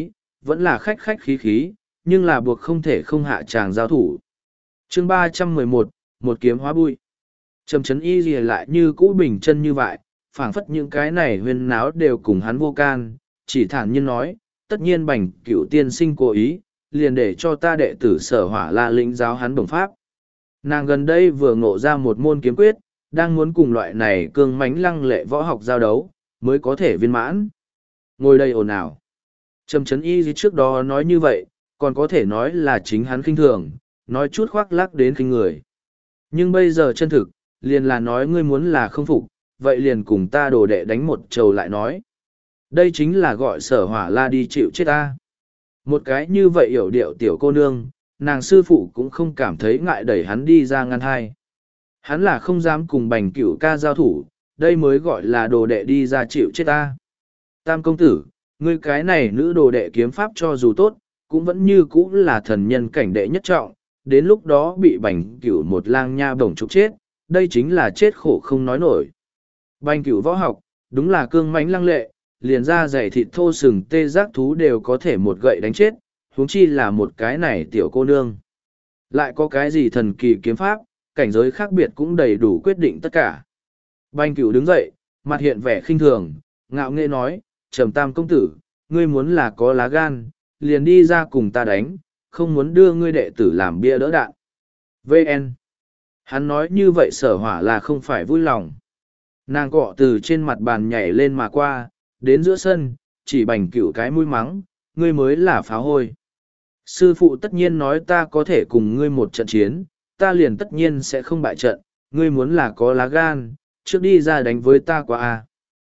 vẫn là khách khách khí khí, nhưng là buộc không thể không hạ tràng giao thủ. Chương 311, một kiếm hóa bụi. Trầm Trấn Y lìa lại như cũ bình chân như vậy, phảng phất những cái này huyên náo đều cùng hắn vô can, chỉ thản nhiên nói, tất nhiên Bành Cửu tiên sinh cố ý, liền để cho ta đệ tử Sở Hỏa La lĩnh giáo hắn bổng pháp. Nàng gần đây vừa ngộ ra một môn kiếm quyết, đang muốn cùng loại này cương mãnh lăng lệ võ học giao đấu, mới có thể viên mãn. Ngồi đây ồn ào. Trầm Trấn Y trước đó nói như vậy, còn có thể nói là chính hắn khinh thường, nói chút khoác lác đến khinh người. Nhưng bây giờ chân thực, liền là nói ngươi muốn là không phục, vậy liền cùng ta đồ đệ đánh một trầu lại nói. Đây chính là gọi Sở Hỏa La đi chịu chết ta. Một cái như vậy hiểu điệu tiểu cô nương, nàng sư phụ cũng không cảm thấy ngại đẩy hắn đi ra ngăn hai. Hắn là không dám cùng Bành Cửu ca giao thủ, đây mới gọi là đồ đệ đi ra chịu chết ta. Tam công tử, ngươi cái này nữ đồ đệ kiếm pháp cho dù tốt, cũng vẫn như cũ là thần nhân cảnh đệ nhất trọng, đến lúc đó bị Bành Cửu một lang nha bổng trục chết, đây chính là chết khổ không nói nổi. Bành Cửu võ học, đúng là cương mãnh lăng lệ, liền ra dày thịt thô sừng tê giác thú đều có thể một gậy đánh chết, huống chi là một cái này tiểu cô nương. Lại có cái gì thần kỳ kiếm pháp, cảnh giới khác biệt cũng đầy đủ quyết định tất cả. Bành Cửu đứng dậy, mặt hiện vẻ khinh thường, ngạo nghễ nói, Trầm Tam công tử, ngươi muốn là có lá gan, liền đi ra cùng ta đánh, không muốn đưa ngươi đệ tử làm bia đỡ đạn. VN. Hắn nói như vậy Sở Hỏa là không phải vui lòng. Nàng cọ từ trên mặt bàn nhảy lên mà qua, đến giữa sân, chỉ Bành Cửu cái mũi mắng, ngươi mới là phá hôi. Sư phụ tất nhiên nói ta có thể cùng ngươi một trận chiến, ta liền tất nhiên sẽ không bại trận, ngươi muốn là có lá gan, trước đi ra đánh với ta qua a.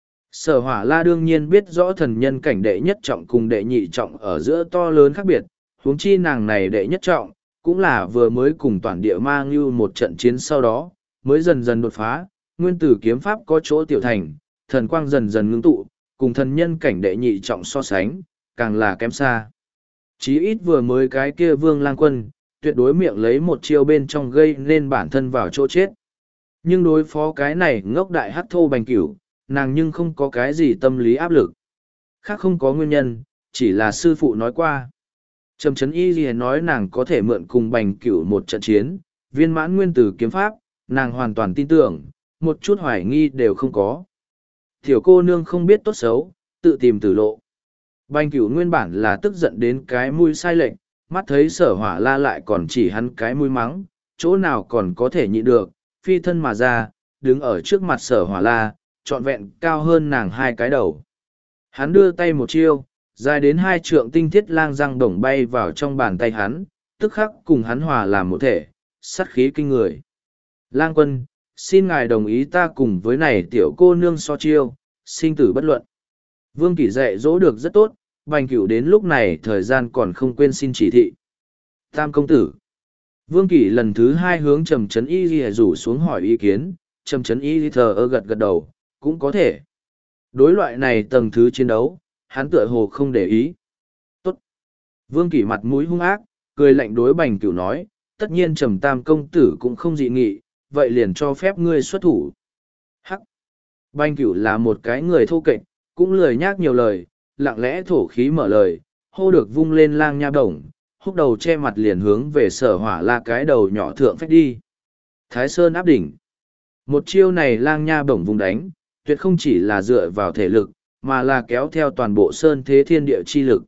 Sở Hỏa La đương nhiên biết rõ thần nhân cảnh đệ nhất trọng cùng đệ nhị trọng ở giữa to lớn khác biệt, huống chi nàng này đệ nhất trọng, cũng là vừa mới cùng toàn địa ma ngưu một trận chiến sau đó, mới dần dần đột phá, nguyên tử kiếm pháp có chỗ tiểu thành, thần quang dần dần ngưng tụ, cùng thần nhân cảnh đệ nhị trọng so sánh, càng là kém xa. Chí ít vừa mới cái kia Vương Lang Quân, tuyệt đối miệng lấy một chiêu bên trong gây nên bản thân vào chỗ chết. Nhưng đối phó cái này ngốc đại hắc thô Bành Cửu, nàng nhưng không có cái gì tâm lý áp lực. Khác không có nguyên nhân, chỉ là sư phụ nói qua. Trầm Trấn Y Ghi nói nàng có thể mượn cùng Bành Cửu một trận chiến, viên mãn nguyên tử kiếm pháp, nàng hoàn toàn tin tưởng, một chút hoài nghi đều không có. Tiểu cô nương không biết tốt xấu, tự tìm tử lộ. Bành Cửu nguyên bản là tức giận đến cái mũi sai lệch, mắt thấy Sở Hỏa La lại còn chỉ hắn cái mũi mắng, chỗ nào còn có thể nhịn được, phi thân mà ra, đứng ở trước mặt Sở Hỏa La, trọn vẹn cao hơn nàng hai cái đầu. Hắn đưa tay một chiêu, dài đến 2 trượng tinh thiết lang răng đồng bay vào trong bàn tay hắn, tức khắc cùng hắn hòa làm một thể, sát khí kinh người. Lang quân, xin ngài đồng ý ta cùng với này tiểu cô nương so chiêu, sinh tử bất luận. Vương Kỷ dạy dỗ được rất tốt, Bành Cửu đến lúc này thời gian còn không quên xin chỉ thị. Tam công tử. Vương Kỷ lần thứ 2 hướng Trầm Trấn Y Ghi rủ xuống hỏi ý kiến, Trầm Trấn Y Ghi thờ ơ gật gật đầu, cũng có thể. Đối loại này tầng thứ chiến đấu, hắn tựa hồ không để ý. Tốt. Vương Kỷ mặt mũi hung ác, cười lạnh đối Bành Cửu nói, tất nhiên Trầm Tam công tử cũng không dị nghị, vậy liền cho phép ngươi xuất thủ. Hắc. Bành Cửu là một cái người thô kệch, cũng lười nhác nhiều lời, lặng lẽ thổ khí mở lời, hô được vung lên lang nha bổng, húc đầu che mặt liền hướng về Sở Hỏa La cái đầu nhỏ thượng phách đi. Thái Sơn áp đỉnh. Một chiêu này lang nha bổng vùng đánh, tuyệt không chỉ là dựa vào thể lực, mà là kéo theo toàn bộ sơn thế thiên địa chi lực.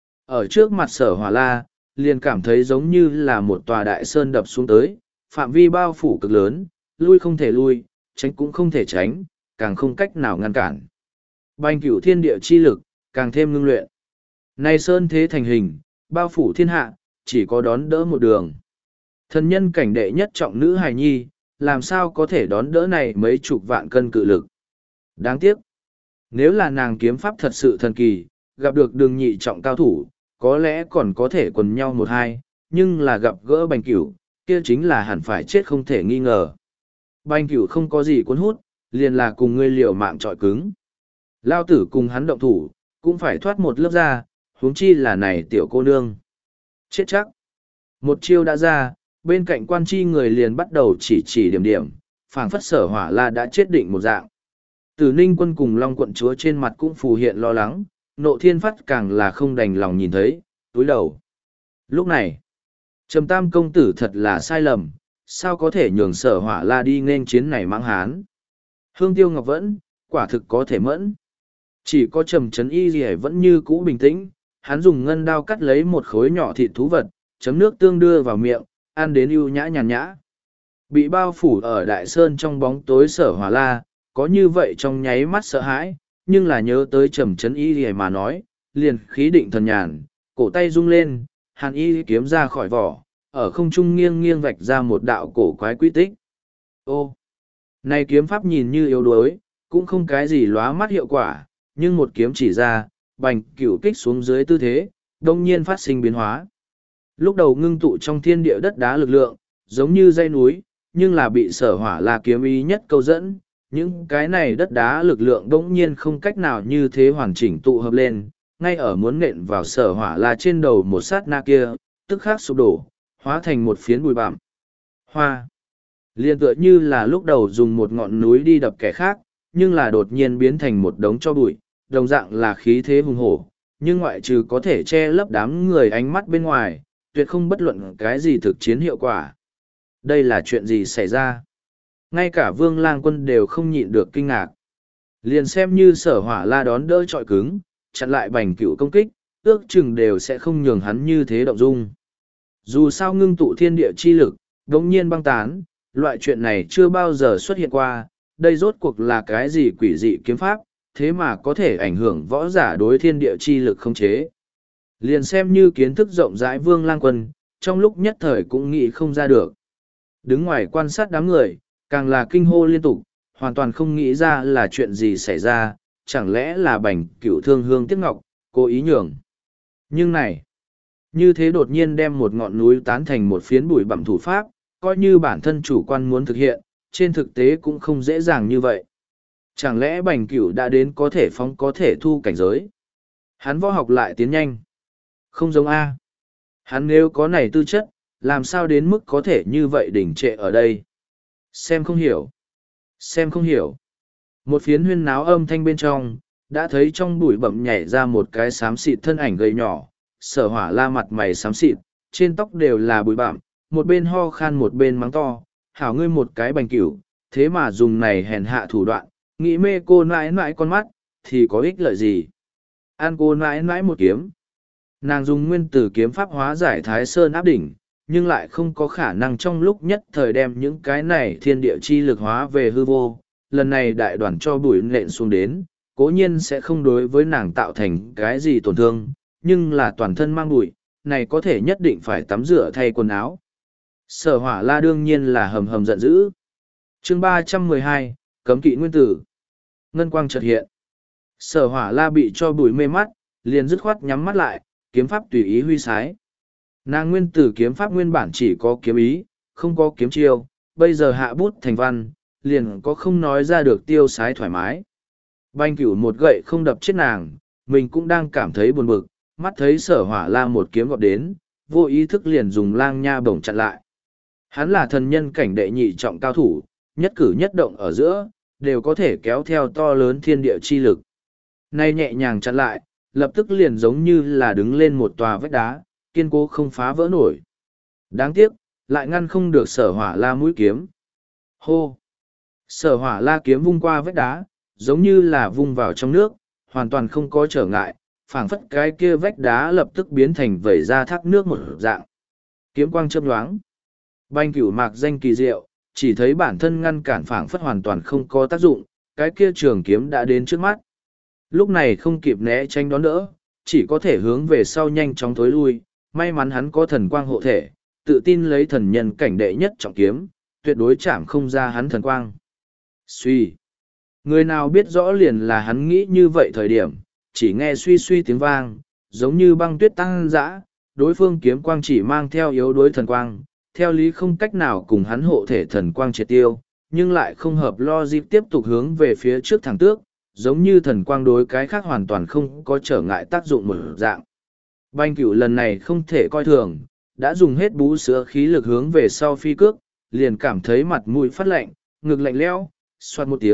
Ở trước mặt Sở Hỏa La, liền cảm thấy giống như là một tòa đại sơn đập xuống tới, phạm vi bao phủ cực lớn, lui không thể lui, tránh cũng không thể tránh, càng không cách nào ngăn cản. Bành Cửu thiên địa chi lực, càng thêm ngưng luyện. Này sơn thế thành hình, bao phủ thiên hạ, chỉ có đón đỡ một đường. Thần nhân cảnh đệ nhất trọng nữ hài nhi, làm sao có thể đón đỡ này mấy chục vạn cân cự lực. Đáng tiếc, nếu là nàng kiếm pháp thật sự thần kỳ, gặp được đường nhị trọng cao thủ, có lẽ còn có thể quần nhau một hai, nhưng là gặp gỡ Bành Cửu, kia chính là hẳn phải chết không thể nghi ngờ. Bành Cửu không có gì cuốn hút, liền là cùng ngươi liều mạng trọi cứng. Lao tử cùng hắn động thủ, cũng phải thoát một lớp ra, huống chi là này tiểu cô nương. Chết chắc. Một chiêu đã ra, bên cạnh quan chi người liền bắt đầu chỉ điểm điểm, phảng phất Sở Hỏa La đã chết định một dạng. Tử Ninh quân cùng Long quận chúa trên mặt cũng phù hiện lo lắng, Nộ Thiên Phát càng là không đành lòng nhìn thấy, túi đầu. Lúc này, Trầm Tam công tử thật là sai lầm, sao có thể nhường Sở Hỏa La đi nên chiến này mãng hán. Hương Tiêu Ngọc Vẫn, quả thực có thể mẫn. Chỉ có Trầm Trấn Y gì vẫn như cũ bình tĩnh, hắn dùng ngân đao cắt lấy một khối nhỏ thịt thú vật, chấm nước tương đưa vào miệng, ăn đến ưu nhã nhàn nhã. Bị bao phủ ở Đại Sơn trong bóng tối Sở Hỏa La, có như vậy trong nháy mắt sợ hãi, nhưng là nhớ tới Trầm Trấn Y gì mà nói, liền khí định thần nhàn, cổ tay rung lên, hàn y kiếm ra khỏi vỏ, ở không trung nghiêng nghiêng vạch ra một đạo cổ quái quy tích. Ô! Này kiếm pháp nhìn như yếu đuối, cũng không cái gì lóa mắt hiệu quả, nhưng một kiếm chỉ ra, Bành Cửu kích xuống dưới tư thế, đông nhiên phát sinh biến hóa. Lúc đầu ngưng tụ trong thiên địa đất đá lực lượng, giống như dây núi, nhưng là bị Sở Hỏa La kiếm ý nhất câu dẫn, những cái này đất đá lực lượng đông nhiên không cách nào như thế hoàn chỉnh tụ hợp lên, ngay ở muốn nện vào Sở Hỏa La trên đầu một sát na kia, tức khắc sụp đổ, hóa thành một phiến bụi bặm. Hoa! Liên tựa như là lúc đầu dùng một ngọn núi đi đập kẻ khác, nhưng là đột nhiên biến thành một đống cho bụi, đồng dạng là khí thế hùng hổ, nhưng ngoại trừ có thể che lấp đám người ánh mắt bên ngoài, tuyệt không bất luận cái gì thực chiến hiệu quả. Đây là chuyện gì xảy ra? Ngay cả Vương Lang Quân đều không nhịn được kinh ngạc. Liền xem như Sở Hỏa La đón đỡ trọi cứng, chặn lại Bành Cửu công kích, ước chừng đều sẽ không nhường hắn như thế động dung. Dù sao ngưng tụ thiên địa chi lực, đống nhiên băng tán, loại chuyện này chưa bao giờ xuất hiện qua, đây rốt cuộc là cái gì quỷ dị kiếm pháp, thế mà có thể ảnh hưởng võ giả đối thiên địa chi lực không chế. Liền xem như kiến thức rộng rãi Vương Lang Quân, trong lúc nhất thời cũng nghĩ không ra được. Đứng ngoài quan sát đám người, càng là kinh hô liên tục, hoàn toàn không nghĩ ra là chuyện gì xảy ra, chẳng lẽ là Bành Cửu thương hương tiếc ngọc, cố ý nhường. Nhưng này, như thế đột nhiên đem một ngọn núi tán thành một phiến bụi bặm thủ pháp, coi như bản thân chủ quan muốn thực hiện, trên thực tế cũng không dễ dàng như vậy. Chẳng lẽ Bành Cửu đã đến có thể phóng có thể thu cảnh giới? Hắn võ học lại tiến nhanh. Không giống A. Hắn nếu có này tư chất, làm sao đến mức có thể như vậy đỉnh trệ ở đây? Xem không hiểu. Xem không hiểu. Một phiến huyên náo âm thanh bên trong, đã thấy trong bụi bặm nhảy ra một cái xám xịt thân ảnh gầy nhỏ, Sở Hỏa La mặt mày xám xịt, trên tóc đều là bụi bặm, một bên ho khan một bên mắng to, hảo ngươi một cái Bành Cửu, thế mà dùng này hèn hạ thủ đoạn, nghĩ mê cô nãi nãi con mắt, thì có ích lợi gì? An cô nãi nãi một kiếm. Nàng dùng nguyên tử kiếm pháp hóa giải Thái Sơn áp đỉnh, nhưng lại không có khả năng trong lúc nhất thời đem những cái này thiên địa chi lực hóa về hư vô. Lần này đại đoàn cho bụi nện xuống đến, cố nhiên sẽ không đối với nàng tạo thành cái gì tổn thương, nhưng là toàn thân mang bụi, này có thể nhất định phải tắm rửa thay quần áo. Sở Hỏa La đương nhiên là hầm hầm giận dữ. Chương 312, Cấm kỵ nguyên tử. Ngân quang chợt hiện. Sở Hỏa La bị cho bụi mê mắt, liền dứt khoát nhắm mắt lại, kiếm pháp tùy ý huy sái. Nàng nguyên tử kiếm pháp nguyên bản chỉ có kiếm ý, không có kiếm chiêu, bây giờ hạ bút thành văn, liền có không nói ra được tiêu sái thoải mái. Bành Cửu một gậy không đập chết nàng, mình cũng đang cảm thấy buồn bực, mắt thấy Sở Hỏa La một kiếm gọt đến, vô ý thức liền dùng lang nha bổng chặn lại. Hắn là thần nhân cảnh đệ nhị trọng cao thủ, nhất cử nhất động ở giữa, đều có thể kéo theo to lớn thiên địa chi lực. Nay nhẹ nhàng chặn lại, lập tức liền giống như là đứng lên một tòa vách đá, kiên cố không phá vỡ nổi. Đáng tiếc, lại ngăn không được Sở Hỏa La mũi kiếm. Hô! Sở Hỏa La kiếm vung qua vách đá, giống như là vung vào trong nước, hoàn toàn không có trở ngại, phảng phất cái kia vách đá lập tức biến thành vẩy ra thác nước một dạng. Kiếm quang chớp nhoáng. Bành Cửu mạc danh kỳ diệu, chỉ thấy bản thân ngăn cản phảng phất hoàn toàn không có tác dụng, cái kia trường kiếm đã đến trước mắt. Lúc này không kịp né tránh đón đỡ, chỉ có thể hướng về sau nhanh chóng thối lui, may mắn hắn có thần quang hộ thể, tự tin lấy thần nhân cảnh đệ nhất trọng kiếm, tuyệt đối chạm không ra hắn thần quang. Suy! Người nào biết rõ liền là hắn nghĩ như vậy thời điểm, chỉ nghe suy suy tiếng vang, giống như băng tuyết tăng dã, đối phương kiếm quang chỉ mang theo yếu đuối thần quang, theo lý không cách nào cùng hắn hộ thể thần quang triệt tiêu, nhưng lại không hợp logic tiếp tục hướng về phía trước thẳng tước, giống như thần quang đối cái khác hoàn toàn không có trở ngại tác dụng một dạng. Bành Cửu lần này không thể coi thường, đã dùng hết bú sữa khí lực hướng về sau phi cước, liền cảm thấy mặt mũi phát lạnh, ngực lạnh lẽo, xoát một tiếng,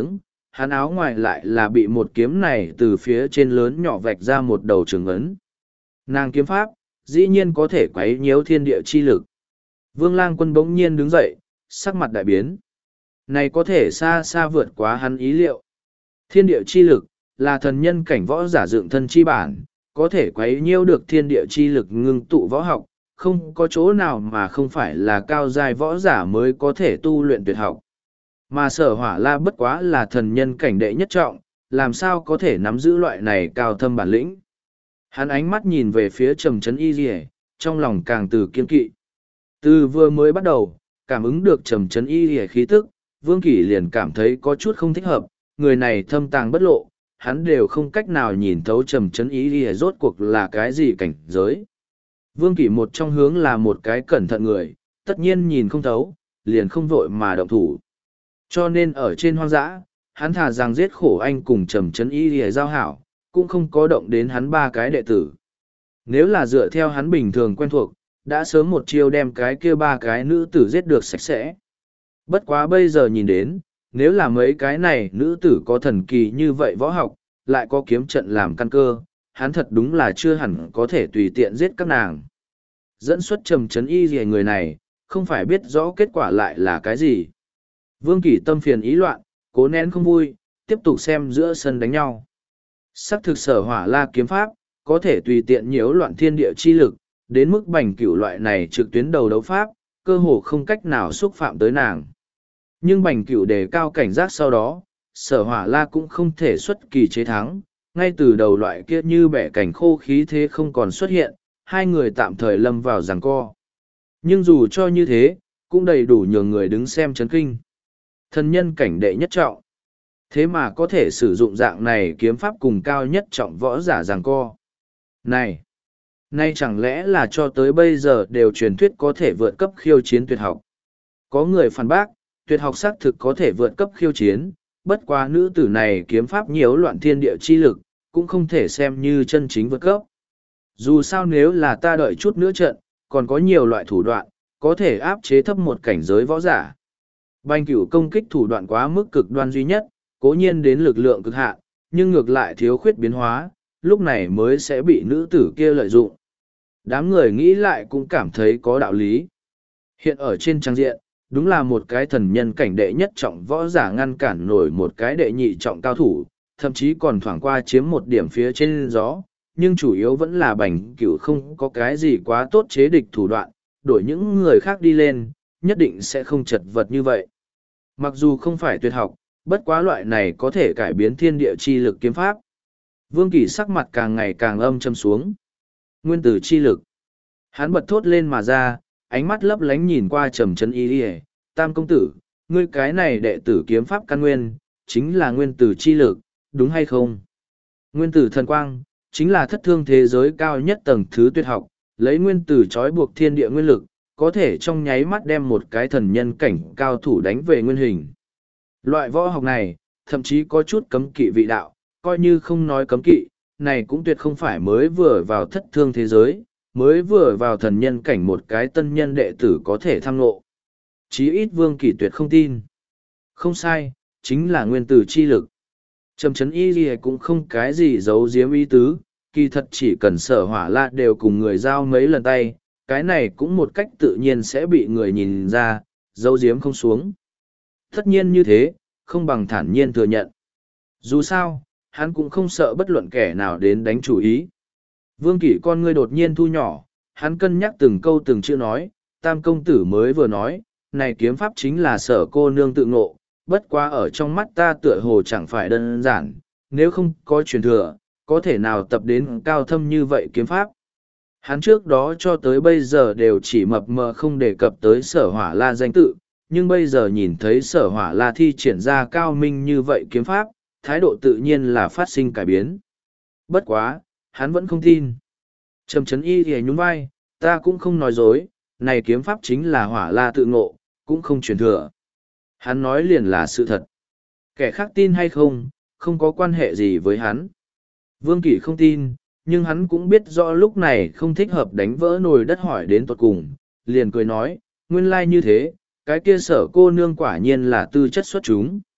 hắn áo ngoài lại là bị một kiếm này từ phía trên lớn nhỏ vạch ra một đầu trường ấn. Nàng kiếm pháp, dĩ nhiên có thể quấy nhiễu thiên địa chi lực. Vương Lang Quân bỗng nhiên đứng dậy, sắc mặt đại biến. Này có thể xa xa vượt quá hắn ý liệu. Thiên địa chi lực, là thần nhân cảnh võ giả dựng thân chi bản, có thể quấy nhiễu được thiên địa chi lực ngưng tụ võ học, không có chỗ nào mà không phải là cao giai võ giả mới có thể tu luyện tuyệt học. Mà Sở Hỏa La bất quá là thần nhân cảnh đệ nhất trọng, làm sao có thể nắm giữ loại này cao thâm bản lĩnh. Hắn ánh mắt nhìn về phía Trầm Trấn Y Lìa, trong lòng càng từ kiên kỵ. Từ vừa mới bắt đầu, cảm ứng được Trầm Trấn Y Lìa khí tức, Vương Kỷ liền cảm thấy có chút không thích hợp, người này thâm tàng bất lộ, hắn đều không cách nào nhìn thấu Trầm Trấn Y Lìa rốt cuộc là cái gì cảnh giới. Vương Kỷ một trong hướng là một cái cẩn thận người, tất nhiên nhìn không thấu, liền không vội mà động thủ. Cho nên ở trên hoang dã, hắn thà rằng giết khổ anh cùng Trầm Trấn Y Lìa giao hảo, cũng không có động đến hắn ba cái đệ tử. Nếu là dựa theo hắn bình thường quen thuộc, đã sớm một chiêu đem cái kia ba cái nữ tử giết được sạch sẽ. Bất quá bây giờ nhìn đến, nếu là mấy cái này nữ tử có thần kỳ như vậy võ học, lại có kiếm trận làm căn cơ, hắn thật đúng là chưa hẳn có thể tùy tiện giết các nàng. Dẫn xuất Trầm Trấn Y Lìa người này, không phải biết rõ kết quả lại là cái gì. Vương Kỷ tâm phiền ý loạn, cố nén không vui, tiếp tục xem giữa sân đánh nhau. Sắc thực Sở Hỏa La kiếm pháp, có thể tùy tiện nhiễu loạn thiên địa chi lực, đến mức Bành Cửu loại này trực tuyến đầu đấu pháp, cơ hồ không cách nào xúc phạm tới nàng. Nhưng Bành Cửu đề cao cảnh giác sau đó, Sở Hỏa La cũng không thể xuất kỳ chế thắng, ngay từ đầu loại kia như bẻ cảnh khô khí thế không còn xuất hiện, hai người tạm thời lâm vào giằng co. Nhưng dù cho như thế, cũng đầy đủ nhường người đứng xem chấn kinh. Thần nhân cảnh đệ nhất trọng. Thế mà có thể sử dụng dạng này kiếm pháp cùng cao nhất trọng võ giả giằng co. Này! Nay chẳng lẽ là cho tới bây giờ đều truyền thuyết có thể vượt cấp khiêu chiến tuyệt học. Có người phản bác, tuyệt học xác thực có thể vượt cấp khiêu chiến, bất quá nữ tử này kiếm pháp nhiễu loạn thiên địa chi lực, cũng không thể xem như chân chính vượt cấp. Dù sao nếu là ta đợi chút nữa trận, còn có nhiều loại thủ đoạn, có thể áp chế thấp một cảnh giới võ giả. Bành Cửu công kích thủ đoạn quá mức cực đoan duy nhất, cố nhiên đến lực lượng cực hạn, nhưng ngược lại thiếu khuyết biến hóa, lúc này mới sẽ bị nữ tử kia lợi dụng. Đám người nghĩ lại cũng cảm thấy có đạo lý. Hiện ở trên trang diện, đúng là một cái thần nhân cảnh đệ nhất trọng võ giả ngăn cản nổi một cái đệ nhị trọng cao thủ, thậm chí còn thoảng qua chiếm một điểm phía trên gió, nhưng chủ yếu vẫn là Bành Cửu không có cái gì quá tốt chế địch thủ đoạn, đổi những người khác đi lên, nhất định sẽ không chật vật như vậy. Mặc dù không phải tuyệt học, bất quá loại này có thể cải biến thiên địa chi lực kiếm pháp. Vương Kỳ sắc mặt càng ngày càng âm châm xuống. Nguyên tử chi lực. Hắn bật thốt lên mà ra, ánh mắt lấp lánh nhìn qua Trầm Trấn Y Lìa, Tam công tử, ngươi cái này đệ tử kiếm pháp căn nguyên, chính là nguyên tử chi lực, đúng hay không? Nguyên tử thần quang, chính là thất thương thế giới cao nhất tầng thứ tuyệt học, lấy nguyên tử trói buộc thiên địa nguyên lực, có thể trong nháy mắt đem một cái thần nhân cảnh cao thủ đánh về nguyên hình. Loại võ học này, thậm chí có chút cấm kỵ vị đạo, coi như không nói cấm kỵ, này cũng tuyệt không phải mới vừa vào thất thương thế giới, mới vừa vào thần nhân cảnh một cái tân nhân đệ tử có thể tham ngộ. Chí ít Vương Kỷ tuyệt không tin. Không sai, chính là nguyên tử chi lực. Trầm Trấn Y Lìa cũng không cái gì giấu giếm ý tứ, kỳ thật chỉ cần Sở Hỏa La đều cùng người giao mấy lần tay, cái này cũng một cách tự nhiên sẽ bị người nhìn ra, giấu giếm không xuống. Tất nhiên như thế, không bằng thản nhiên thừa nhận. Dù sao, hắn cũng không sợ bất luận kẻ nào đến đánh chủ ý. Vương Kỷ con ngươi đột nhiên thu nhỏ, hắn cân nhắc từng câu từng chữ nói, Tam công tử mới vừa nói, này kiếm pháp chính là Sở cô nương tự ngộ, bất quá ở trong mắt ta tựa hồ chẳng phải đơn giản, nếu không có truyền thừa, có thể nào tập đến cao thâm như vậy kiếm pháp. Hắn trước đó cho tới bây giờ đều chỉ mập mờ không đề cập tới Sở Hỏa La danh tự, nhưng bây giờ nhìn thấy Sở Hỏa La thi triển ra cao minh như vậy kiếm pháp, thái độ tự nhiên là phát sinh cải biến. Bất quá, hắn vẫn không tin. Trầm Trấn Y thì nhún vai, ta cũng không nói dối, này kiếm pháp chính là Hỏa La tự ngộ, cũng không truyền thừa. Hắn nói liền là sự thật. Kẻ khác tin hay không, không có quan hệ gì với hắn. Vương Kỷ không tin, nhưng hắn cũng biết rõ lúc này không thích hợp đánh vỡ nồi đất hỏi đến tuột cùng, liền cười nói, nguyên lai như thế, cái kia Sở cô nương quả nhiên là tư chất xuất chúng.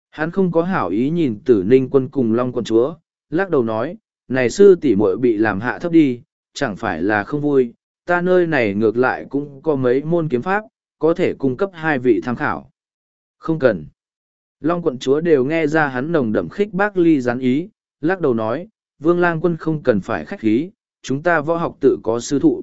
Hắn không có hảo ý nhìn Tử Ninh Quân cùng Long Quận Chúa, lắc đầu nói, này sư tỷ muội bị làm hạ thấp đi, chẳng phải là không vui, ta nơi này ngược lại cũng có mấy môn kiếm pháp, có thể cung cấp hai vị tham khảo. Không cần. Long Quận Chúa đều nghe ra hắn nồng đậm khích bác ly gián ý, lắc đầu nói, Vương Lang Quân không cần phải khách khí, chúng ta võ học tự có sư thụ.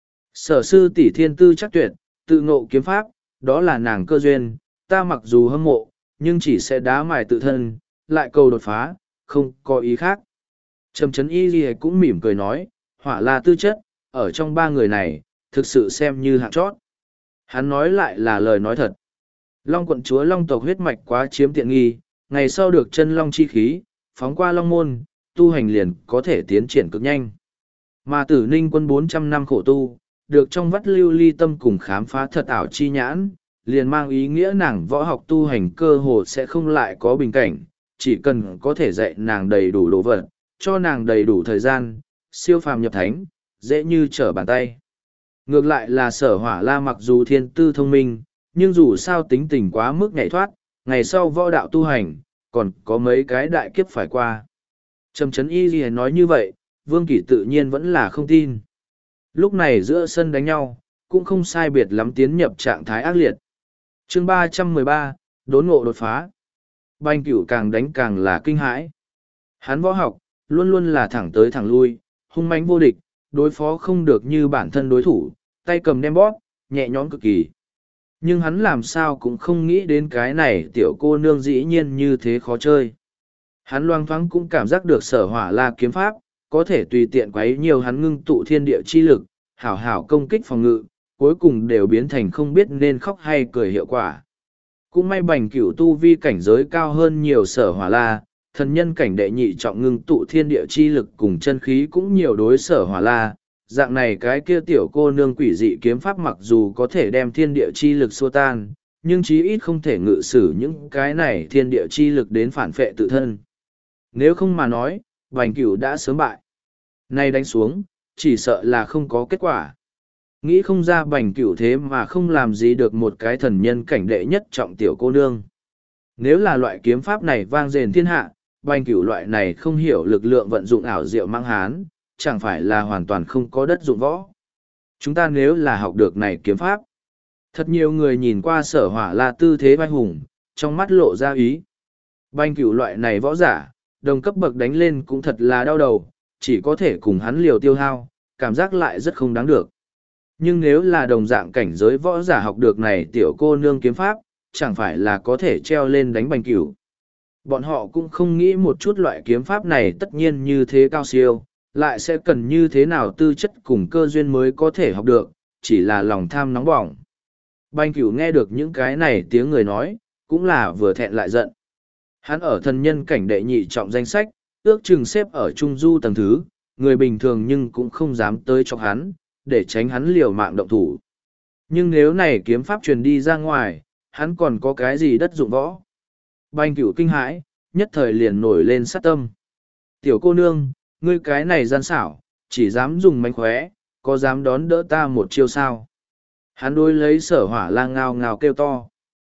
Sở sư tỷ thiên tư chắc tuyệt, tự ngộ kiếm pháp, đó là nàng cơ duyên, ta mặc dù hâm mộ, nhưng chỉ sẽ đá mài tự thân, lại cầu đột phá, không có ý khác. Trầm Trấn Y Ghi cũng mỉm cười nói, Hỏa La tư chất, ở trong ba người này, thực sự xem như hạng chót. Hắn nói lại là lời nói thật. Long Quận Chúa Long tộc huyết mạch quá chiếm tiện nghi, ngày sau được chân long chi khí, phóng qua long môn, tu hành liền có thể tiến triển cực nhanh. Mà Tử Ninh Quân 400 năm khổ tu, được trong vắt lưu ly tâm cùng khám phá thật ảo chi nhãn, liền mang ý nghĩa nàng võ học tu hành cơ hồ sẽ không lại có bình cảnh, chỉ cần có thể dạy nàng đầy đủ đồ vật, cho nàng đầy đủ thời gian, siêu phàm nhập thánh, dễ như trở bàn tay. Ngược lại là Sở Hỏa La mặc dù thiên tư thông minh, nhưng dù sao tính tình quá mức nhảy thoát, ngày sau võ đạo tu hành, còn có mấy cái đại kiếp phải qua. Trầm Trấn Y Ghi nói như vậy, Vương Kỷ tự nhiên vẫn là không tin. Lúc này giữa sân đánh nhau, cũng không sai biệt lắm tiến nhập trạng thái ác liệt. Chương 313, đốn ngộ đột phá. Bành Cửu càng đánh càng là kinh hãi. Hắn võ học, luôn luôn là thẳng tới thẳng lui, hung mãnh vô địch, đối phó không được như bản thân đối thủ, tay cầm đem bóp, nhẹ nhõm cực kỳ. Nhưng hắn làm sao cũng không nghĩ đến cái này tiểu cô nương dĩ nhiên như thế khó chơi. Hắn loang thoáng cũng cảm giác được Sở Hỏa La kiếm pháp, có thể tùy tiện quấy nhiều hắn ngưng tụ thiên địa chi lực, hảo hảo công kích phòng ngự, cuối cùng đều biến thành không biết nên khóc hay cười hiệu quả. Cũng may Bành Cửu tu vi cảnh giới cao hơn nhiều Sở Hỏa La, thần nhân cảnh đệ nhị trọng ngưng tụ thiên địa chi lực cùng chân khí cũng nhiều đối Sở Hỏa La. Dạng này cái kia tiểu cô nương quỷ dị kiếm pháp mặc dù có thể đem thiên địa chi lực xua tan, nhưng chí ít không thể ngự sử những cái này thiên địa chi lực đến phản phệ tự thân. Nếu không mà nói, Bành Cửu đã sớm bại. Nay đánh xuống, chỉ sợ là không có kết quả. Nghĩ không ra Bành Cửu thế mà không làm gì được một cái thần nhân cảnh đệ nhất trọng tiểu cô nương. Nếu là loại kiếm pháp này vang dền thiên hạ, Bành Cửu loại này không hiểu lực lượng vận dụng ảo diệu mang hán, chẳng phải là hoàn toàn không có đất dụng võ. Chúng ta nếu là học được này kiếm pháp, thật nhiều người nhìn qua Sở Hỏa La tư thế vai hùng, trong mắt lộ ra ý. Bành Cửu loại này võ giả, đồng cấp bậc đánh lên cũng thật là đau đầu, chỉ có thể cùng hắn liều tiêu hao, cảm giác lại rất không đáng được. Nhưng nếu là đồng dạng cảnh giới võ giả học được này tiểu cô nương kiếm pháp, chẳng phải là có thể treo lên đánh Bành Cửu. Bọn họ cũng không nghĩ một chút loại kiếm pháp này tất nhiên như thế cao siêu, lại sẽ cần như thế nào tư chất cùng cơ duyên mới có thể học được, chỉ là lòng tham nóng bỏng. Bành Cửu nghe được những cái này tiếng người nói, cũng là vừa thẹn lại giận. Hắn ở thần nhân cảnh đệ nhị trọng danh sách, ước chừng xếp ở trung du tầng thứ, người bình thường nhưng cũng không dám tới chọc hắn, để tránh hắn liều mạng động thủ. Nhưng nếu này kiếm pháp truyền đi ra ngoài, hắn còn có cái gì đất dụng võ. Bành Cửu kinh hãi, nhất thời liền nổi lên sát tâm. Tiểu cô nương, ngươi cái này gian xảo, chỉ dám dùng mánh khóe, có dám đón đỡ ta một chiêu sao? Hắn đối lấy Sở Hỏa La ngao ngao kêu to.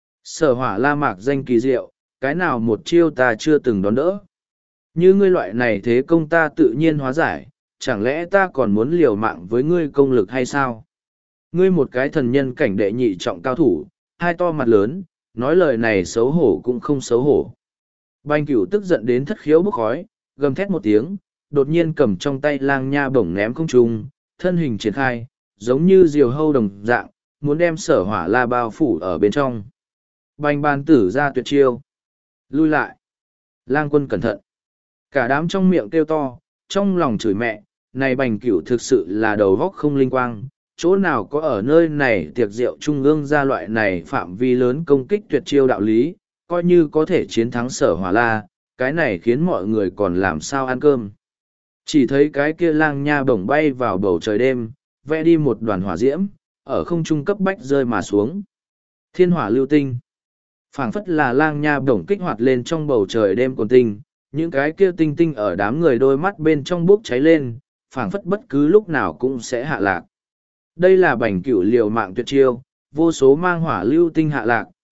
Sở Hỏa La mạc danh kỳ diệu, cái nào một chiêu ta chưa từng đón đỡ. Như ngươi loại này thế công ta tự nhiên hóa giải, chẳng lẽ ta còn muốn liều mạng với ngươi công lực hay sao? Ngươi một cái thần nhân cảnh đệ nhị trọng cao thủ, hai to mặt lớn, nói lời này xấu hổ cũng không xấu hổ. Bành Cửu tức giận đến thất khiếu bốc khói, gầm thét một tiếng, đột nhiên cầm trong tay lang nha bổng ném không trung, thân hình triển khai, giống như diều hâu đồng dạng, muốn đem Sở Hỏa La bao phủ ở bên trong. Bành bàn tử ra tuyệt chiêu. Lui lại. Lang Quân cẩn thận. Cả đám trong miệng kêu to, trong lòng chửi mẹ, này Bành Cửu thực sự là đầu góc không linh quang, chỗ nào có ở nơi này tiệc rượu trung ương ra loại này phạm vi lớn công kích tuyệt chiêu đạo lý, coi như có thể chiến thắng Sở Hỏa La, cái này khiến mọi người còn làm sao ăn cơm. Chỉ thấy cái kia lang nha bổng bay vào bầu trời đêm, vẽ đi một đoàn hỏa diễm, ở không trung cấp bách rơi mà xuống. Thiên hỏa lưu tinh. Phảng phất là lang nha bổng kích hoạt lên trong bầu trời đêm còn tinh, những cái kia tinh tinh ở đám người đôi mắt bên trong bốc cháy lên, phảng phất bất cứ lúc nào cũng sẽ hạ lạc. Đây là Bành Cửu liều mạng tuyệt chiêu, vô số mang hỏa lưu tinh hạ lạc,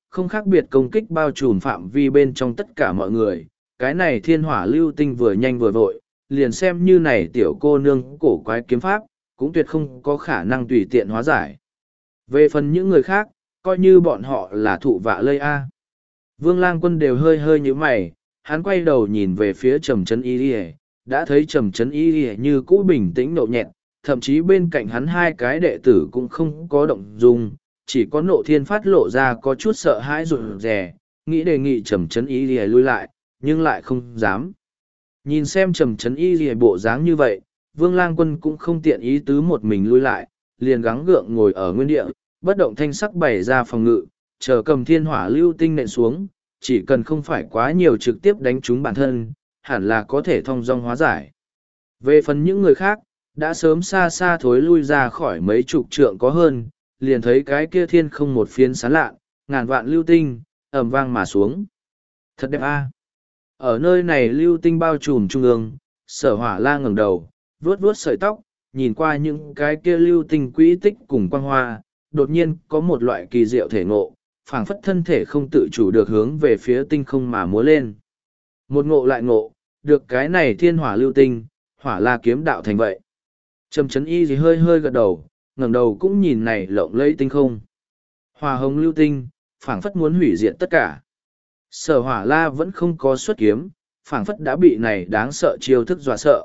không khác biệt công kích bao trùm phạm vi bên trong tất cả mọi người. Cái này thiên hỏa lưu tinh vừa nhanh vừa vội, liền xem như này tiểu cô nương cổ quái kiếm pháp, cũng tuyệt không có khả năng tùy tiện hóa giải. Về phần những người khác, coi như bọn họ là thụ vạ lây a. Vương Lang Quân đều hơi hơi như mày, hắn quay đầu nhìn về phía Trầm Chấn Y Lìa, đã thấy Trầm Chấn Y Lìa như cũ bình tĩnh nhậu nhẹt, thậm chí bên cạnh hắn hai cái đệ tử cũng không có động dung, chỉ có Nộ Thiên phát lộ ra có chút sợ hãi rụt rè, nghĩ đề nghị Trầm Chấn Y Lìa lui lại, nhưng lại không dám. Nhìn xem Trầm Chấn Y Lìa bộ dáng như vậy, Vương Lang Quân cũng không tiện ý tứ một mình lui lại, liền gắng gượng ngồi ở nguyên địa, bất động thanh sắc bày ra phòng ngự, chờ cầm thiên hỏa lưu tinh nện xuống, chỉ cần không phải quá nhiều trực tiếp đánh trúng bản thân, hẳn là có thể thông dong hóa giải. Về phần những người khác, đã sớm xa xa thối lui ra khỏi mấy chục trượng có hơn, liền thấy cái kia thiên không một phiến sáng lạ, ngàn vạn lưu tinh, ầm vang mà xuống. Thật đẹp a! Ở nơi này lưu tinh bao trùm trung ương, Sở Hỏa La ngẩng đầu, vuốt vuốt sợi tóc, nhìn qua những cái kia lưu tinh quỹ tích cùng quang hoa, đột nhiên có một loại kỳ diệu thể ngộ, phảng phất thân thể không tự chủ được hướng về phía tinh không mà múa lên. Một ngộ lại ngộ, được cái này thiên hỏa lưu tinh, hỏa la kiếm đạo thành vậy. Trầm Chấn Y gì hơi hơi gật đầu, ngẩng đầu cũng nhìn này lộng lẫy tinh không. Hỏa hồng lưu tinh, phảng phất muốn hủy diệt tất cả. Sở Hỏa La vẫn không có xuất kiếm, phảng phất đã bị này đáng sợ chiêu thức dọa sợ.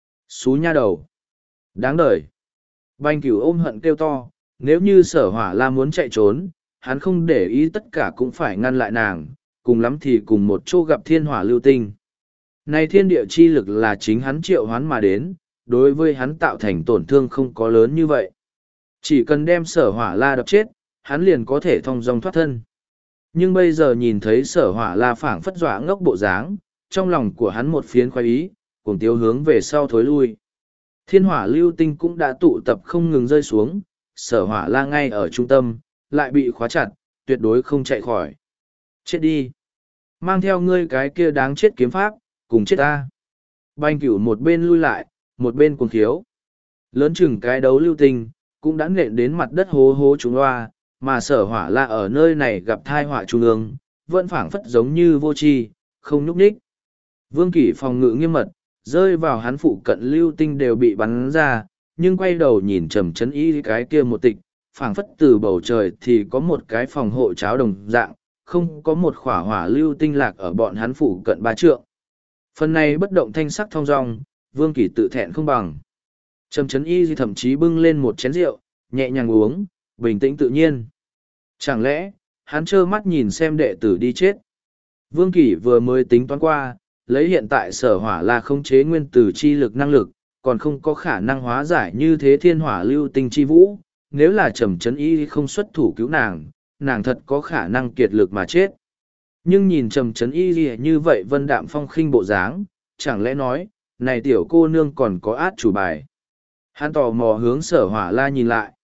Xú nha đầu. Đáng đời. Bành Cửu ôm hận kêu to, nếu như Sở Hỏa La muốn chạy trốn, hắn không để ý tất cả cũng phải ngăn lại nàng, cùng lắm thì cùng một chỗ gặp thiên hỏa lưu tinh. Này thiên địa chi lực là chính hắn triệu hoán mà đến, đối với hắn tạo thành tổn thương không có lớn như vậy. Chỉ cần đem Sở Hỏa La đập chết, hắn liền có thể thong dong thoát thân. Nhưng bây giờ nhìn thấy Sở Hỏa La phảng phất dọa ngốc bộ dáng, trong lòng của hắn một phiến khoái ý, cùng tiêu hướng về sau thối lui. Thiên hỏa lưu tinh cũng đã tụ tập không ngừng rơi xuống, Sở Hỏa La ngay ở trung tâm, lại bị khóa chặt, tuyệt đối không chạy khỏi. Chết đi! Mang theo ngươi cái kia đáng chết kiếm pháp, cùng chết ta. Bành Cửu một bên lui lại, một bên cuồng thiếu. Lớn chừng cái đấu lưu tinh, cũng đã nện đến mặt đất hố hố trúng loa, mà Sở Hỏa La ở nơi này gặp thai họa trung ương, vẫn phảng phất giống như vô tri, không nhúc nhích. Vương Kỷ phòng ngự nghiêm mật, rơi vào hắn phụ cận lưu tinh đều bị bắn ra, nhưng quay đầu nhìn Trầm Chấn Y cái kia một tịch, phảng phất từ bầu trời thì có một cái phòng hộ cháo đồng dạng, không có một khỏa hỏa lưu tinh lạc ở bọn hắn phụ cận 3 trượng. Phần này bất động thanh sắc thong dong, Vương Kỷ tự thẹn không bằng. Trầm Chấn Y thậm chí bưng lên một chén rượu, nhẹ nhàng uống, bình tĩnh tự nhiên. Chẳng lẽ, hắn trơ mắt nhìn xem đệ tử đi chết? Vương Kỷ vừa mới tính toán qua, lấy hiện tại Sở Hỏa La khống chế nguyên tử chi lực năng lực, còn không có khả năng hóa giải như thế thiên hỏa lưu tinh chi vũ. Nếu là Trầm Chấn Y không xuất thủ cứu nàng, nàng thật có khả năng kiệt lực mà chết. Nhưng nhìn Trầm Chấn Y như vậy vân đạm phong khinh bộ dáng, chẳng lẽ nói, này tiểu cô nương còn có át chủ bài. Hắn tò mò hướng Sở Hỏa La nhìn lại.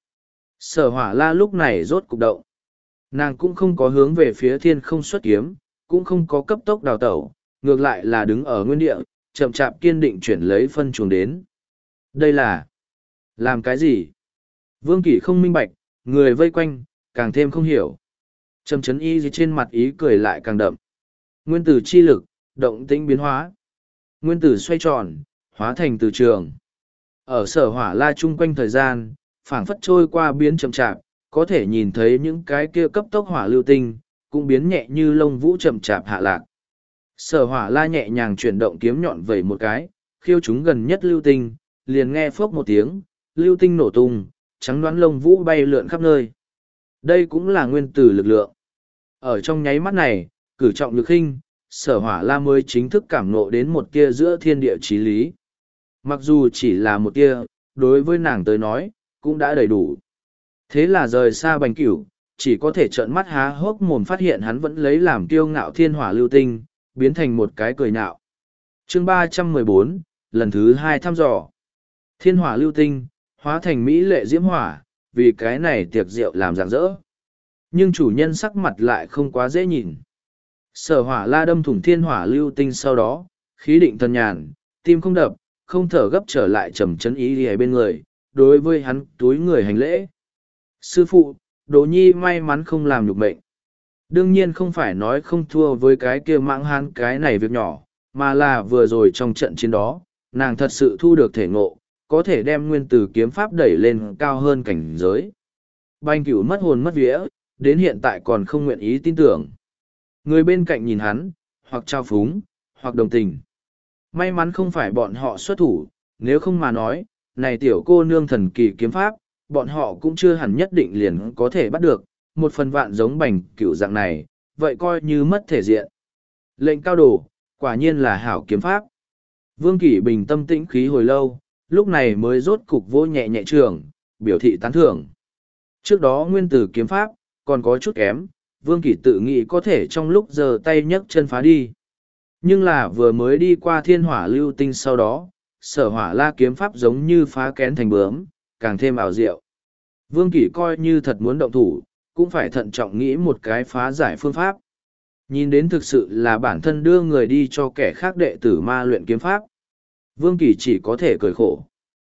Sở Hỏa La lúc này rốt cục động. Nàng cũng không có hướng về phía thiên không xuất kiếm, cũng không có cấp tốc đào tẩu, ngược lại là đứng ở nguyên địa, chậm chạp kiên định chuyển lấy phân chuồng đến. Đây là làm cái gì? Vương Kỷ không minh bạch, người vây quanh, càng thêm không hiểu. Trầm Chấn Y trên mặt ý cười lại càng đậm. Nguyên tử chi lực, động tĩnh biến hóa. Nguyên tử xoay tròn, hóa thành từ trường. Ở Sở Hỏa La chung quanh thời gian, phảng phất trôi qua biến chậm chạp, có thể nhìn thấy những cái kia cấp tốc hỏa lưu tinh, cũng biến nhẹ như lông vũ chậm chạp hạ lạc. Sở Hỏa La nhẹ nhàng chuyển động kiếm nhọn vẩy một cái, khiêu chúng gần nhất lưu tinh, liền nghe phốc một tiếng, lưu tinh nổ tung, trắng đoán lông vũ bay lượn khắp nơi. Đây cũng là nguyên tử lực lượng. Ở trong nháy mắt này, cử trọng lực khinh, Sở Hỏa La mới chính thức cảm ngộ đến một tia giữa thiên địa chí lý. Mặc dù chỉ là một tia, đối với nàng tới nói, cũng đã đầy đủ. Thế là rời xa Bành Cửu, chỉ có thể trợn mắt há hốc mồm phát hiện hắn vẫn lấy làm kiêu ngạo thiên hỏa lưu tinh, biến thành một cái cười nhạo. Chương 314, lần thứ 2 thăm dò. Thiên hỏa lưu tinh, hóa thành mỹ lệ diễm hỏa, vì cái này tiệc rượu làm rạng rỡ. Nhưng chủ nhân sắc mặt lại không quá dễ nhìn. Sở Hỏa La đâm thủng thiên hỏa lưu tinh sau đó, khí định thần nhàn, tim không đập, không thở gấp trở lại Trầm Chấn Y ở bên người, đối với hắn túi người hành lễ. Sư phụ, Đồ Nhi may mắn không làm nhục mệnh. Đương nhiên không phải nói không thua với cái kia mãng hán cái này việc nhỏ, mà là vừa rồi trong trận chiến đó, nàng thật sự thu được thể ngộ, có thể đem nguyên tử kiếm pháp đẩy lên cao hơn cảnh giới. Banh cửu mất hồn mất vía, đến hiện tại còn không nguyện ý tin tưởng. Người bên cạnh nhìn hắn, hoặc trao phúng, hoặc đồng tình. May mắn không phải bọn họ xuất thủ, nếu không mà nói, này tiểu cô nương thần kỳ kiếm pháp, bọn họ cũng chưa hẳn nhất định liền có thể bắt được, một phần vạn giống bành cửu dạng này, vậy coi như mất thể diện. Lệnh cao đồ, quả nhiên là hảo kiếm pháp. Vương Kỷ bình tâm tĩnh khí hồi lâu, lúc này mới rốt cục vô nhẹ nhẹ trường, biểu thị tán thưởng. Trước đó nguyên tử kiếm pháp, còn có chút kém, Vương Kỷ tự nghĩ có thể trong lúc giờ tay nhấc chân phá đi. Nhưng là vừa mới đi qua thiên hỏa lưu tinh sau đó, sở hỏa la kiếm pháp giống như phá kén thành bướm, càng thêm ảo diệu. Vương Kỷ coi như thật muốn động thủ, cũng phải thận trọng nghĩ một cái phá giải phương pháp. Nhìn đến thực sự là bản thân đưa người đi cho kẻ khác đệ tử ma luyện kiếm pháp. Vương Kỷ chỉ có thể cười khổ.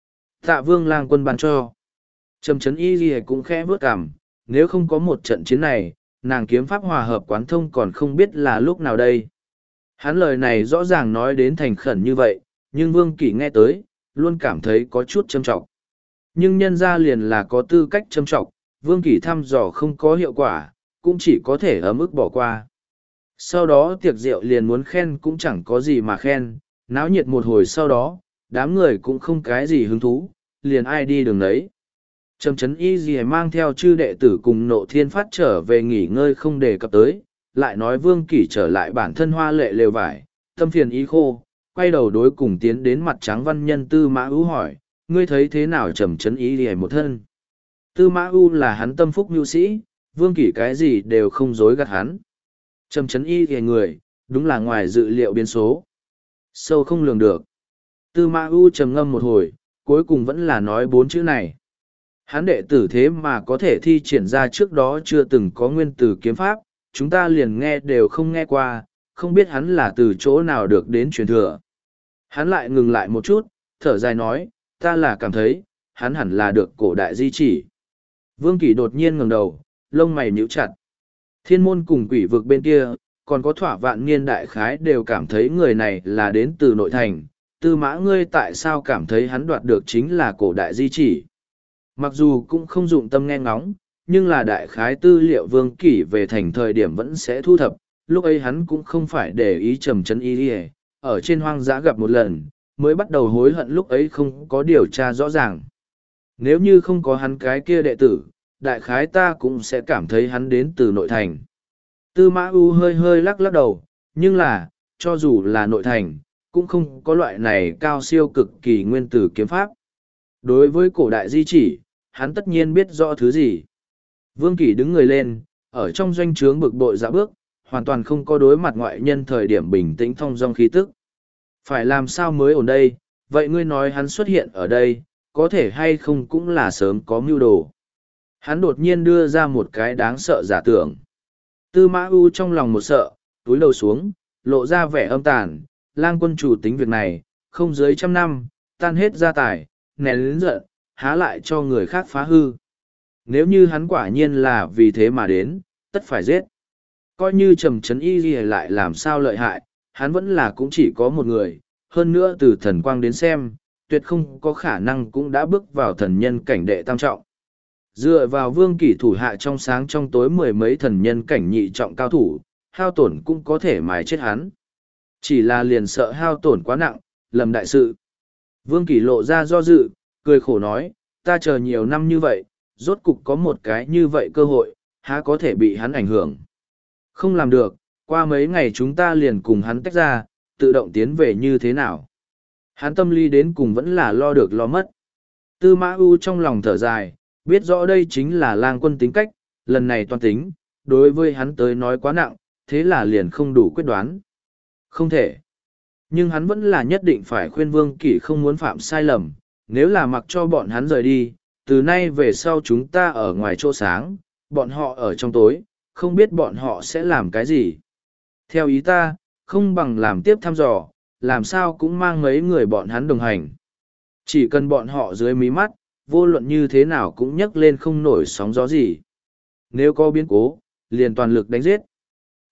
Tạ Vương lang quân ban cho. Trầm Trấn Y Ghi cũng khẽ vớt cằm, nếu không có một trận chiến này, nàng kiếm pháp hòa hợp quán thông còn không biết là lúc nào đây. Hắn lời này rõ ràng nói đến thành khẩn như vậy, nhưng Vương Kỷ nghe tới, luôn cảm thấy có chút châm trọng. Nhưng nhân ra liền là có tư cách châm trọng, Vương Kỷ thăm dò không có hiệu quả, cũng chỉ có thể ấm ức bỏ qua. Sau đó tiệc rượu liền muốn khen cũng chẳng có gì mà khen, náo nhiệt một hồi sau đó, đám người cũng không cái gì hứng thú, liền ai đi đường đấy. Trầm Trấn Y gì mang theo chư đệ tử cùng Nộ Thiên Phát trở về nghỉ ngơi không đề cập tới, lại nói Vương Kỷ trở lại bản thân hoa lệ lều vải, tâm phiền ý khô, quay đầu đối cùng tiến đến mặt trắng văn nhân Tư Mã Ưu hỏi, ngươi thấy thế nào Trầm Trấn Y gì một thân? Tư Mã Ưu là hắn tâm phúc nhu sĩ, Vương Kỷ cái gì đều không dối gạt hắn. Trầm Trấn Y gì người, đúng là ngoài dự liệu biến số. Sâu không lường được. Tư Mã Ưu trầm ngâm một hồi, cuối cùng vẫn là nói 4 chữ này. Hắn đệ tử thế mà có thể thi triển ra trước đó chưa từng có nguyên tử kiếm pháp, chúng ta liền nghe đều không nghe qua, không biết hắn là từ chỗ nào được đến truyền thừa. Hắn lại ngừng lại một chút, thở dài nói, ta là cảm thấy, hắn hẳn là được cổ đại di chỉ. Vương Kỷ đột nhiên ngẩng đầu, lông mày nhíu chặt. Thiên môn cùng quỷ vực bên kia, còn có thỏa vạn niên đại khái đều cảm thấy người này là đến từ nội thành. Tư Mã ngươi tại sao cảm thấy hắn đoạt được chính là cổ đại di chỉ? Mặc dù cũng không dụng tâm nghe ngóng, nhưng là đại khái tư liệu Vương Kỷ về thành thời điểm vẫn sẽ thu thập, lúc ấy hắn cũng không phải để ý Trầm Trấn Y, ở trên hoang dã gặp một lần, mới bắt đầu hối hận lúc ấy không có điều tra rõ ràng. Nếu như không có hắn cái kia đệ tử, đại khái ta cũng sẽ cảm thấy hắn đến từ nội thành. Tư Mã Ưu hơi hơi lắc lắc đầu, nhưng là, cho dù là nội thành, cũng không có loại này cao siêu cực kỳ nguyên tử kiếm pháp. Đối với cổ đại di chỉ, hắn tất nhiên biết rõ thứ gì. Vương Kỷ đứng người lên, ở trong doanh trướng bực bội dạo bước, hoàn toàn không có đối mặt ngoại nhân thời điểm bình tĩnh thong dong khí tức. Phải làm sao mới ổn đây, vậy ngươi nói hắn xuất hiện ở đây, có thể hay không cũng là sớm có mưu đồ. Hắn đột nhiên đưa ra một cái đáng sợ giả tưởng. Tư Mã Ưu trong lòng một sợ, túi đầu xuống, lộ ra vẻ âm tàn, lang quân chủ tính việc này, không dưới 100 năm, tan hết gia tài, nén lớn giận, há lại cho người khác phá hư. Nếu như hắn quả nhiên là vì thế mà đến, tất phải giết. Coi như Trầm Trấn Y Ghi lại làm sao lợi hại, hắn vẫn là cũng chỉ có một người, hơn nữa từ thần quang đến xem, tuyệt không có khả năng cũng đã bước vào thần nhân cảnh đệ tam trọng. Dựa vào Vương Kỷ thủ hạ trong sáng trong tối 10 mấy thần nhân cảnh nhị trọng cao thủ, hao tổn cũng có thể mài chết hắn. Chỉ là liền sợ hao tổn quá nặng, lầm đại sự. Vương Kỷ lộ ra do dự, cười khổ nói, ta chờ nhiều năm như vậy, rốt cục có một cái như vậy cơ hội, há có thể bị hắn ảnh hưởng. Không làm được, qua mấy ngày chúng ta liền cùng hắn tách ra, tự động tiến về như thế nào. Hắn tâm lý đến cùng vẫn là lo được lo mất. Tư Mã Ưu trong lòng thở dài, biết rõ đây chính là lang quân tính cách, lần này toan tính, đối với hắn tới nói quá nặng, thế là liền không đủ quyết đoán. Không thể. Nhưng hắn vẫn là nhất định phải khuyên Vương Kỷ không muốn phạm sai lầm, nếu là mặc cho bọn hắn rời đi, từ nay về sau chúng ta ở ngoài chỗ sáng, bọn họ ở trong tối, không biết bọn họ sẽ làm cái gì. Theo ý ta, không bằng làm tiếp thăm dò, làm sao cũng mang mấy người bọn hắn đồng hành. Chỉ cần bọn họ dưới mí mắt, vô luận như thế nào cũng nhấc lên không nổi sóng gió gì. Nếu có biến cố, liền toàn lực đánh giết.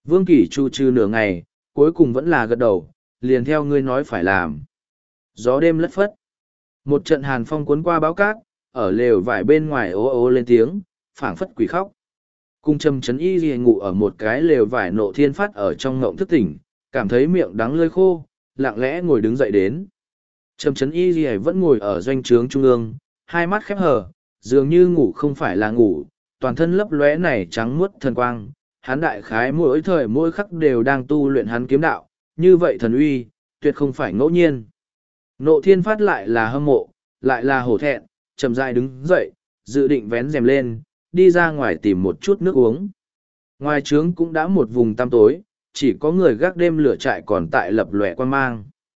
Vương Kỷ chu trừ nửa ngày, cuối cùng vẫn là gật đầu, liền theo ngươi nói phải làm. Gió đêm lất phất. Một trận hàn phong cuốn qua báo cát, ở lều vải bên ngoài ố ố lên tiếng, phảng phất quỷ khóc. Cung Trầm Chấn Y Ghi ngủ ở một cái lều vải. Nộ Thiên Phát ở trong ngộng thức tỉnh, cảm thấy miệng đắng lưỡi khô, lặng lẽ ngồi đứng dậy đến. Trầm Chấn Y Ghi vẫn ngồi ở doanh trướng trung ương, hai mắt khép hờ, dường như ngủ không phải là ngủ, toàn thân lấp lóe này trắng muốt thần quang. Hắn đại khái mỗi thời mỗi khắc đều đang tu luyện hắn kiếm đạo, như vậy thần uy, tuyệt không phải ngẫu nhiên. Nộ Thiên Phát lại là hâm mộ, lại là hổ thẹn, chậm rãi đứng dậy, dự định vén rèm lên, đi ra ngoài tìm một chút nước uống. Ngoài trướng cũng đã một vùng tăm tối, chỉ có người gác đêm lửa trại còn tại lập lòe quan mang.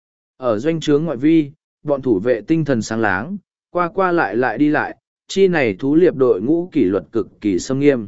Ở doanh trướng ngoại vi, bọn thủ vệ tinh thần sáng láng, qua qua lại đi lại, chi này thú liệp đội ngũ kỷ luật cực kỳ xâm nghiêm.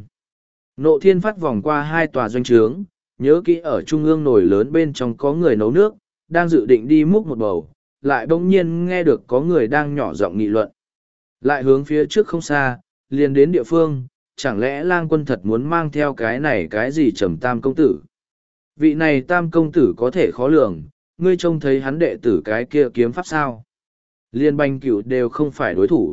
Nộ Thiên Phát vòng qua hai tòa doanh trướng, nhớ kỹ ở trung ương nồi lớn bên trong có người nấu nước, đang dự định đi múc một bầu, lại bỗng nhiên nghe được có người đang nhỏ giọng nghị luận. Lại hướng phía trước không xa, liền đến địa phương, chẳng lẽ Lang Quân thật muốn mang theo cái này cái gì Trầm Tam công tử? Vị này Tam công tử có thể khó lường, ngươi trông thấy hắn đệ tử cái kia kiếm pháp sao? Liên Bành Cửu đều không phải đối thủ.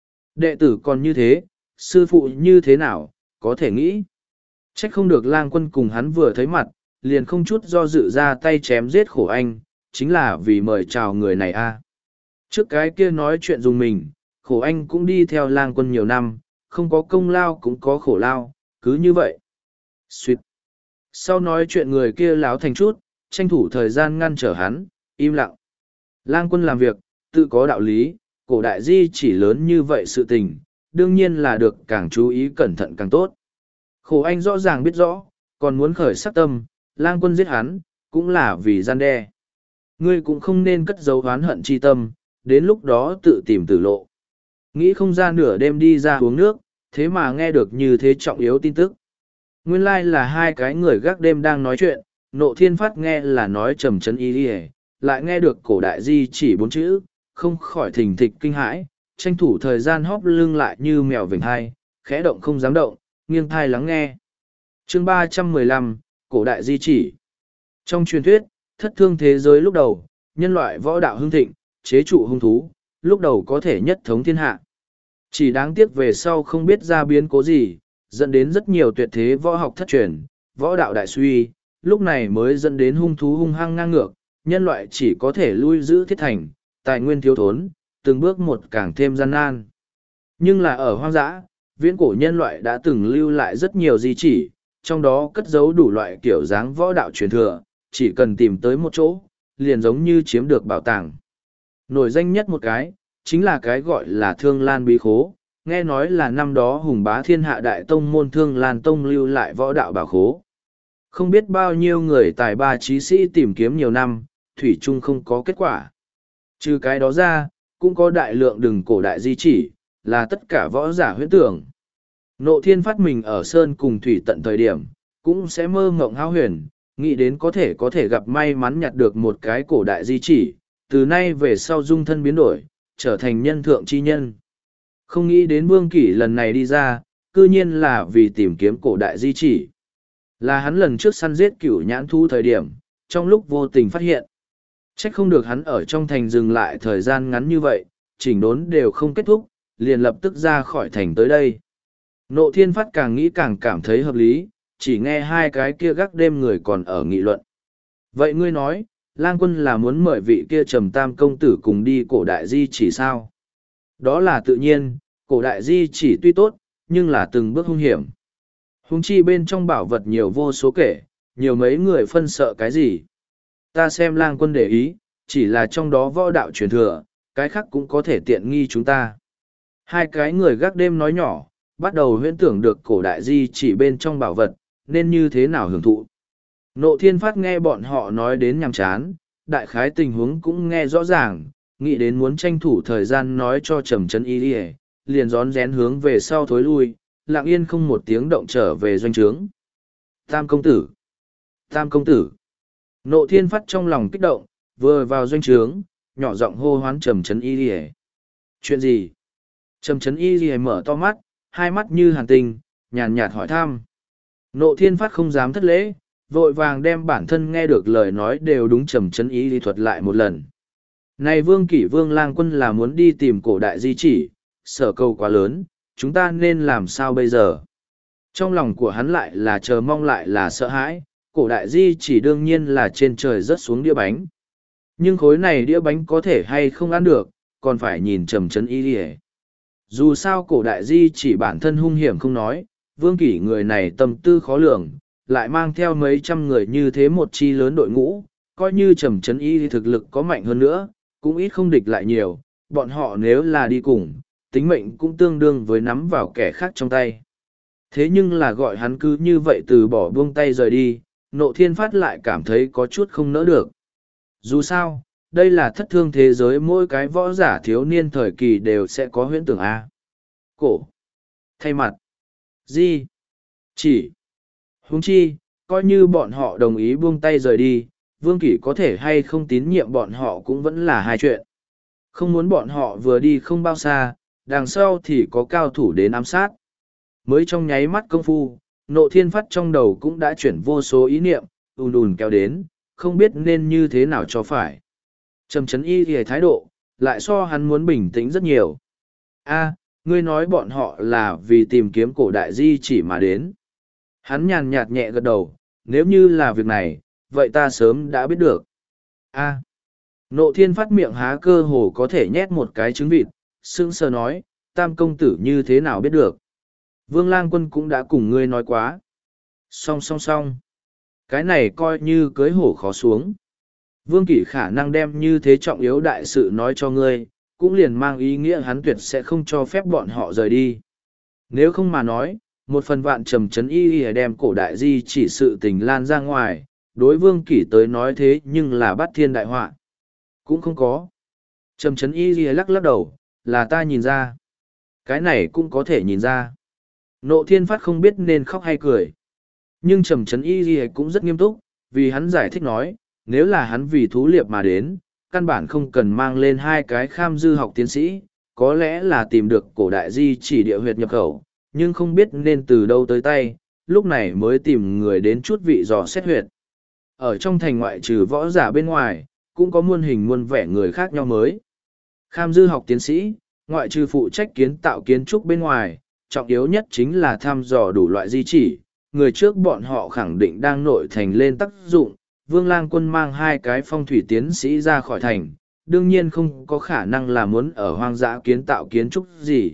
Đệ tử còn như thế, sư phụ như thế nào, có thể nghĩ. Trách không được Lang Quân cùng hắn vừa thấy mặt, liền không chút do dự ra tay chém giết khổ anh, chính là vì mời chào người này a. Trước cái kia nói chuyện dùng mình, khổ anh cũng đi theo Lang Quân nhiều năm, không có công lao cũng có khổ lao, cứ như vậy. Xuyệt. Sau nói chuyện người kia láo thành chút, tranh thủ thời gian ngăn trở hắn, im lặng. Lang Quân làm việc, tự có đạo lý, cổ đại di chỉ lớn như vậy sự tình, đương nhiên là được càng chú ý cẩn thận càng tốt. Khổ anh rõ ràng biết rõ, còn muốn khởi sắc tâm, Lang Quân giết hắn, cũng là vì gian đe. Ngươi cũng không nên cất giấu oán hận chi tâm, đến lúc đó tự tìm tử lộ. Nghĩ không ra nửa đêm đi ra uống nước, thế mà nghe được như thế trọng yếu tin tức. Nguyên lai là hai cái người gác đêm đang nói chuyện, Nộ Thiên Phát nghe là nói Trầm Chấn Y Ghi, lại nghe được cổ đại di chỉ 4 chữ, không khỏi thình thịch kinh hãi, tranh thủ thời gian hóp lưng lại như mèo vểnh thai, khẽ động không dám động, nghiêng thai lắng nghe. Chương 315, cổ đại di chỉ. Trong truyền thuyết, thất thương thế giới lúc đầu, nhân loại võ đạo hưng thịnh, chế trụ hung thú, lúc đầu có thể nhất thống thiên hạ. Chỉ đáng tiếc về sau không biết ra biến cố gì, dẫn đến rất nhiều tuyệt thế võ học thất truyền, võ đạo đại suy, lúc này mới dẫn đến hung thú hung hăng ngang ngược, nhân loại chỉ có thể lui giữ thiết thành, tài nguyên thiếu thốn, từng bước một càng thêm gian nan. Nhưng là ở hoang dã, viễn cổ nhân loại đã từng lưu lại rất nhiều di chỉ, trong đó cất giấu đủ loại kiểu dáng võ đạo truyền thừa, chỉ cần tìm tới một chỗ, liền giống như chiếm được bảo tàng. Nổi danh nhất một cái, chính là cái gọi là Thương Lan Bí Khố, nghe nói là năm đó hùng bá thiên hạ đại tông môn Thương Lan Tông lưu lại võ đạo bảo khố. Không biết bao nhiêu người tài ba trí sĩ tìm kiếm nhiều năm, thủy chung không có kết quả. Trừ cái đó ra, cũng có đại lượng đường cổ đại di chỉ, là tất cả võ giả huyễn tưởng. Nộ Thiên Phát mình ở sơn cùng thủy tận thời điểm, cũng sẽ mơ ngộng hao huyền, nghĩ đến có thể gặp may mắn nhặt được một cái cổ đại di chỉ, từ nay về sau dung thân biến đổi, trở thành nhân thượng chi nhân. Không nghĩ đến Vương Kỷ lần này đi ra, cư nhiên là vì tìm kiếm cổ đại di chỉ. Là hắn lần trước săn giết cửu nhãn thú thời điểm, trong lúc vô tình phát hiện. Trách không được hắn ở trong thành dừng lại thời gian ngắn như vậy, chỉnh đốn đều không kết thúc, liền lập tức ra khỏi thành tới đây. Nộ Thiên Phát càng nghĩ càng cảm thấy hợp lý, chỉ nghe hai cái kia gác đêm người còn ở nghị luận. Vậy ngươi nói, Lang Quân là muốn mời vị kia Trầm Tam công tử cùng đi cổ đại di chỉ sao? Đó là tự nhiên, cổ đại di chỉ tuy tốt, nhưng là từng bước hung hiểm. Hung chi bên trong bảo vật nhiều vô số kể, nhiều mấy người phân sợ cái gì. Ta xem Lang Quân để ý, chỉ là trong đó võ đạo truyền thừa, cái khác cũng có thể tiện nghi chúng ta. Hai cái người gác đêm nói nhỏ, bắt đầu huyễn tưởng được cổ đại di chỉ bên trong bảo vật, nên như thế nào hưởng thụ. Nộ Thiên Phát nghe bọn họ nói đến nhàm chán, đại khái tình huống cũng nghe rõ ràng, nghĩ đến muốn tranh thủ thời gian nói cho Trầm Chấn Y Ghi, liền rón rén hướng về sau thối lui, lặng yên không một tiếng động trở về doanh trướng. Tam công tử! Tam công tử! Nộ Thiên Phát trong lòng kích động, vừa vào doanh trướng, nhỏ giọng hô hoán Trầm Chấn Y Ghi. Chuyện gì? Trầm Chấn Y Ghi mở to mắt, hai mắt như hàn tinh, nhàn nhạt hỏi thăm. Nộ Thiên Phát không dám thất lễ, vội vàng đem bản thân nghe được lời nói đều đúng trầm chấn ý lý thuật lại một lần. Này Vương Kỷ Vương Lang Quân là muốn đi tìm cổ đại di chỉ, sở cầu quá lớn, chúng ta nên làm sao bây giờ? Trong lòng của hắn lại là chờ mong lại là sợ hãi, cổ đại di chỉ đương nhiên là trên trời rớt xuống đĩa bánh. Nhưng khối này đĩa bánh có thể hay không ăn được, còn phải nhìn trầm chấn ý đi. Dù sao cổ đại di chỉ bản thân hung hiểm không nói, Vương Kỷ người này tâm tư khó lường, lại mang theo mấy trăm người như thế một chi lớn đội ngũ, coi như trầm chấn ý thì thực lực có mạnh hơn nữa, cũng ít không địch lại nhiều, bọn họ nếu là đi cùng, tính mệnh cũng tương đương với nắm vào kẻ khác trong tay. Thế nhưng là gọi hắn cứ như vậy từ bỏ buông tay rời đi, Nộ Thiên Phát lại cảm thấy có chút không nỡ được. Dù sao, đây là thất thương thế giới, mỗi cái võ giả thiếu niên thời kỳ đều sẽ có huyễn tưởng A. Cổ. Thay mặt. Di. Chỉ. Huống chi, coi như bọn họ đồng ý buông tay rời đi, Vương Kỷ có thể hay không tín nhiệm bọn họ cũng vẫn là hai chuyện. Không muốn bọn họ vừa đi không bao xa, đằng sau thì có cao thủ đến ám sát. Mới trong nháy mắt công phu, Nộ Thiên Phát trong đầu cũng đã chuyển vô số ý niệm, ùn ùn kéo đến, không biết nên như thế nào cho phải. Trầm chấn y thì thái độ, lại so hắn muốn bình tĩnh rất nhiều. A, ngươi nói bọn họ là vì tìm kiếm cổ đại di chỉ mà đến. Hắn nhàn nhạt nhẹ gật đầu, nếu như là việc này, vậy ta sớm đã biết được. A. Nộ Thiên Phát miệng há cơ hồ có thể nhét một cái trứng vịt, sững sờ nói, Tam công tử như thế nào biết được. Vương Lang Quân cũng đã cùng ngươi nói quá. Song song song. Cái này coi như cưới hổ khó xuống. Vương Kỷ khả năng đem như thế trọng yếu đại sự nói cho ngươi, cũng liền mang ý nghĩa hắn tuyệt sẽ không cho phép bọn họ rời đi. Nếu không mà nói, một phần vạn trầm chấn y đem cổ đại di chỉ sự tình lan ra ngoài, đối Vương Kỷ tới nói thế nhưng là bắt thiên đại họa. Cũng không có. Trầm chấn y lắc lắc đầu, là ta nhìn ra. Cái này cũng có thể nhìn ra. Nộ Thiên Phát không biết nên khóc hay cười. Nhưng trầm chấn y cũng rất nghiêm túc, vì hắn giải thích nói, nếu là hắn vì thú liệp mà đến, căn bản không cần mang lên hai cái kham dư học tiến sĩ, có lẽ là tìm được cổ đại di chỉ địa huyệt nhập khẩu, nhưng không biết nên từ đâu tới tay, lúc này mới tìm người đến chút vị dò xét huyệt. Ở trong thành ngoại trừ võ giả bên ngoài, cũng có muôn hình muôn vẻ người khác nhau mới. Kham dư học tiến sĩ, ngoại trừ phụ trách kiến tạo kiến trúc bên ngoài, trọng yếu nhất chính là thăm dò đủ loại di chỉ. Người trước bọn họ khẳng định đang nội thành lên tác dụng, Vương Lang Quân mang hai cái phong thủy tiến sĩ ra khỏi thành, đương nhiên không có khả năng là muốn ở hoang dã kiến tạo kiến trúc gì.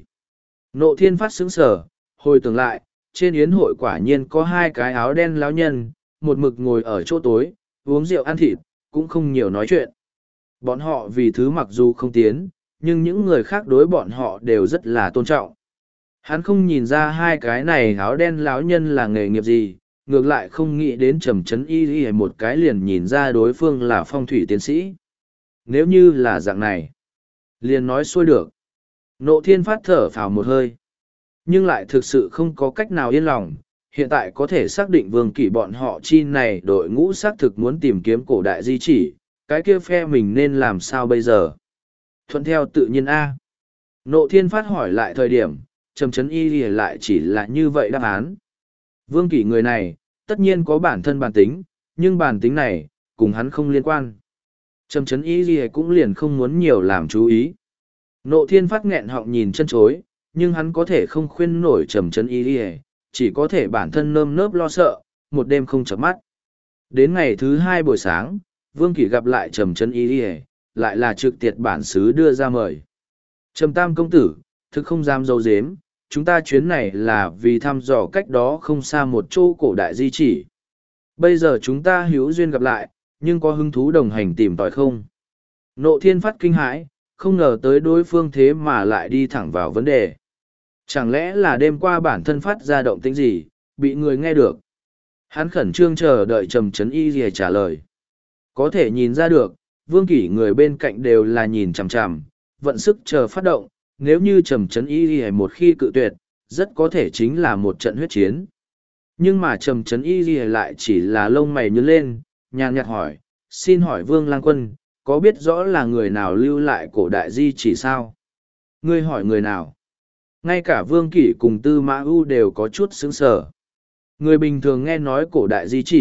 Nộ Thiên Phát sững sờ, hồi tưởng lại, trên yến hội quả nhiên có hai cái áo đen lão nhân, một mực ngồi ở chỗ tối, uống rượu ăn thịt, cũng không nhiều nói chuyện. Bọn họ vì thứ mặc dù không tiến, nhưng những người khác đối bọn họ đều rất là tôn trọng. Hắn không nhìn ra hai cái này áo đen lão nhân là nghề nghiệp gì, ngược lại không nghĩ đến trầm chấn y một cái liền nhìn ra đối phương là phong thủy tiến sĩ. Nếu như là dạng này, liền nói xuôi được. Nộ Thiên Phát thở phào một hơi, nhưng lại thực sự không có cách nào yên lòng. Hiện tại có thể xác định Vương Kỷ bọn họ chi này đội ngũ xác thực muốn tìm kiếm cổ đại di chỉ, cái kia phe mình nên làm sao bây giờ? Thuận theo tự nhiên A. Nộ Thiên Phát hỏi lại thời điểm, trầm chấn y lại chỉ là như vậy đáp án. Vương Kỷ người này, tất nhiên có bản thân bản tính, nhưng bản tính này, cùng hắn không liên quan. Trầm chấn y cũng liền không muốn nhiều làm chú ý. Nộ Thiên Phát nghẹn họng nhìn chân chối, nhưng hắn có thể không khuyên nổi trầm chấn y, chỉ có thể bản thân nơm nớp lo sợ, một đêm không chợp mắt. Đến ngày thứ hai buổi sáng, Vương Kỷ gặp lại trầm chấn y, lại là trực tiệt bản xứ đưa ra mời. Trầm Tam công tử, thực không dám dâu dếm, chúng ta chuyến này là vì thăm dò cách đó không xa một chỗ cổ đại di chỉ. Bây giờ chúng ta hữu duyên gặp lại, nhưng có hứng thú đồng hành tìm tòi không? Nộ Thiên Phát kinh hãi, không ngờ tới đối phương thế mà lại đi thẳng vào vấn đề. Chẳng lẽ là đêm qua bản thân phát ra động tĩnh gì, bị người nghe được? Hắn khẩn trương chờ đợi trầm chấn y gì trả lời. Có thể nhìn ra được, Vương Kỷ người bên cạnh đều là nhìn chằm chằm, vận sức chờ phát động, nếu như trầm chấn y một khi cự tuyệt, rất có thể chính là một trận huyết chiến. Nhưng mà trầm chấn y lại chỉ là lông mày nhướng lên, nhàn nhạt hỏi, xin hỏi Vương Lang Quân, có biết rõ là người nào lưu lại cổ đại di chỉ sao? Ngươi hỏi người nào? Ngay cả Vương Kỷ cùng Tư Mã U đều có chút sững sờ. Người bình thường nghe nói cổ đại di chỉ,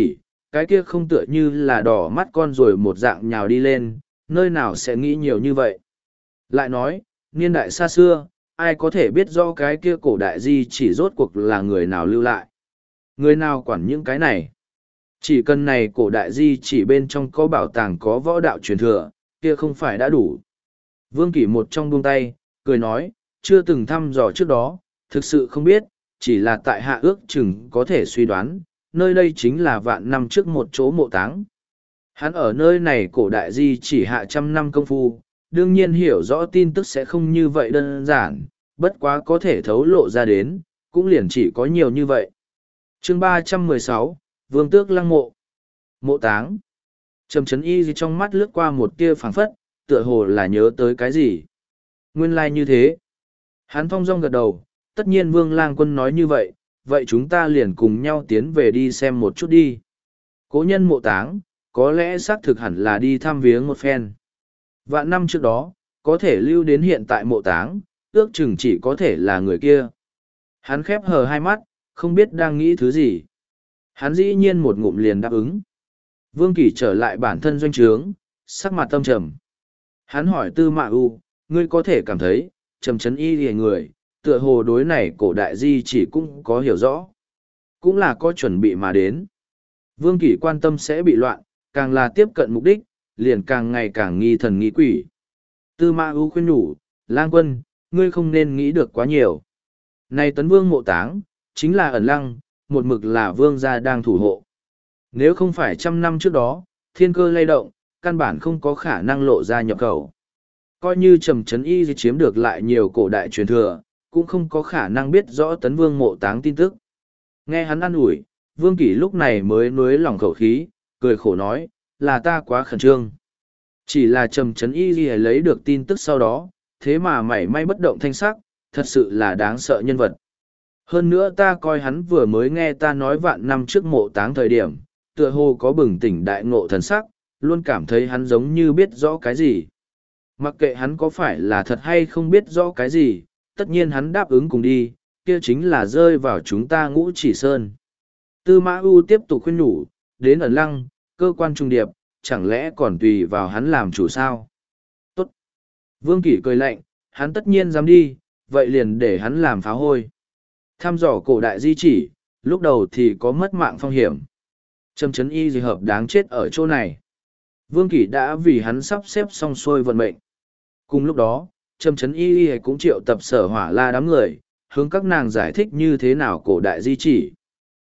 cái kia không tựa như là đỏ mắt con rồi một dạng nhào đi lên, nơi nào sẽ nghĩ nhiều như vậy. Lại nói, niên đại xa xưa, ai có thể biết do cái kia cổ đại di chỉ rốt cuộc là người nào lưu lại. Người nào quản những cái này. Chỉ cần này cổ đại di chỉ bên trong có bảo tàng có võ đạo truyền thừa, kia không phải đã đủ. Vương Kỷ một trong buông tay, cười nói, chưa từng thăm dò trước đó, thực sự không biết, chỉ là tại hạ ước chừng có thể suy đoán, nơi đây chính là vạn năm trước một chỗ mộ táng. Hắn ở nơi này cổ đại di chỉ hạ trăm năm công phu, đương nhiên hiểu rõ tin tức sẽ không như vậy đơn giản, bất quá có thể thấu lộ ra đến, cũng liền chỉ có nhiều như vậy. Chương 316, Vương Tước Lăng Mộ. Mộ táng. Trầm Chấn Y trong mắt lướt qua một tia phảng phất, tựa hồ là nhớ tới cái gì. Nguyên lai như thế. Hắn thong dong gật đầu, tất nhiên Vương Lang Quân nói như vậy, vậy chúng ta liền cùng nhau tiến về đi xem một chút đi. Cố nhân mộ táng, có lẽ xác thực hẳn là đi thăm viếng một phen. Vạn năm trước đó, có thể lưu đến hiện tại mộ táng, ước chừng chỉ có thể là người kia. Hắn khép hờ hai mắt, không biết đang nghĩ thứ gì. Hắn dĩ nhiên một ngụm liền đáp ứng. Vương Kỷ trở lại bản thân doanh trướng, sắc mặt tâm trầm. Hắn hỏi Tư Mã U, ngươi có thể cảm thấy, Trầm Chấn Y lìa người, tựa hồ đối này cổ đại di chỉ cũng có hiểu rõ. Cũng là có chuẩn bị mà đến. Vương Kỷ quan tâm sẽ bị loạn, càng là tiếp cận mục đích, liền càng ngày càng nghi thần nghi quỷ. Tư Mã U khuyên nhủ, Lang Quân, ngươi không nên nghĩ được quá nhiều. Này Tấn Vương mộ táng, chính là ẩn lăng, một mực là vương gia đang thủ hộ. Nếu không phải trăm năm trước đó, thiên cơ lay động, căn bản không có khả năng lộ ra nhập khẩu. Coi như Trầm Chấn Y chiếm được lại nhiều cổ đại truyền thừa, cũng không có khả năng biết rõ Tấn Vương mộ táng tin tức. Nghe hắn an ủi, Vương Kỷ lúc này mới nuối lòng khẩu khí, cười khổ nói, là ta quá khẩn trương. Chỉ là Trầm Chấn Y lấy được tin tức sau đó, thế mà mảy may bất động thanh sắc, thật sự là đáng sợ nhân vật. Hơn nữa ta coi hắn vừa mới nghe ta nói vạn năm trước mộ táng thời điểm, tựa hồ có bừng tỉnh đại ngộ thần sắc, luôn cảm thấy hắn giống như biết rõ cái gì. Mặc kệ hắn có phải là thật hay không biết rõ cái gì, tất nhiên hắn đáp ứng cùng đi, kia chính là rơi vào chúng ta Ngũ Chỉ Sơn. Tư Mã U tiếp tục khuyên nhủ, đến ẩn lăng, cơ quan trung điệp, chẳng lẽ còn tùy vào hắn làm chủ sao? Tốt. Vương Kỷ cười lạnh, hắn tất nhiên dám đi, vậy liền để hắn làm phá hôi. Thăm dò cổ đại di chỉ, lúc đầu thì có mất mạng phong hiểm. Trầm Chấn Y gì hợp đáng chết ở chỗ này. Vương Kỷ đã vì hắn sắp xếp xong xuôi vận mệnh. Cùng lúc đó, Trầm Chấn Y cũng triệu tập Sở Hỏa La đám người, hướng các nàng giải thích như thế nào cổ đại di chỉ.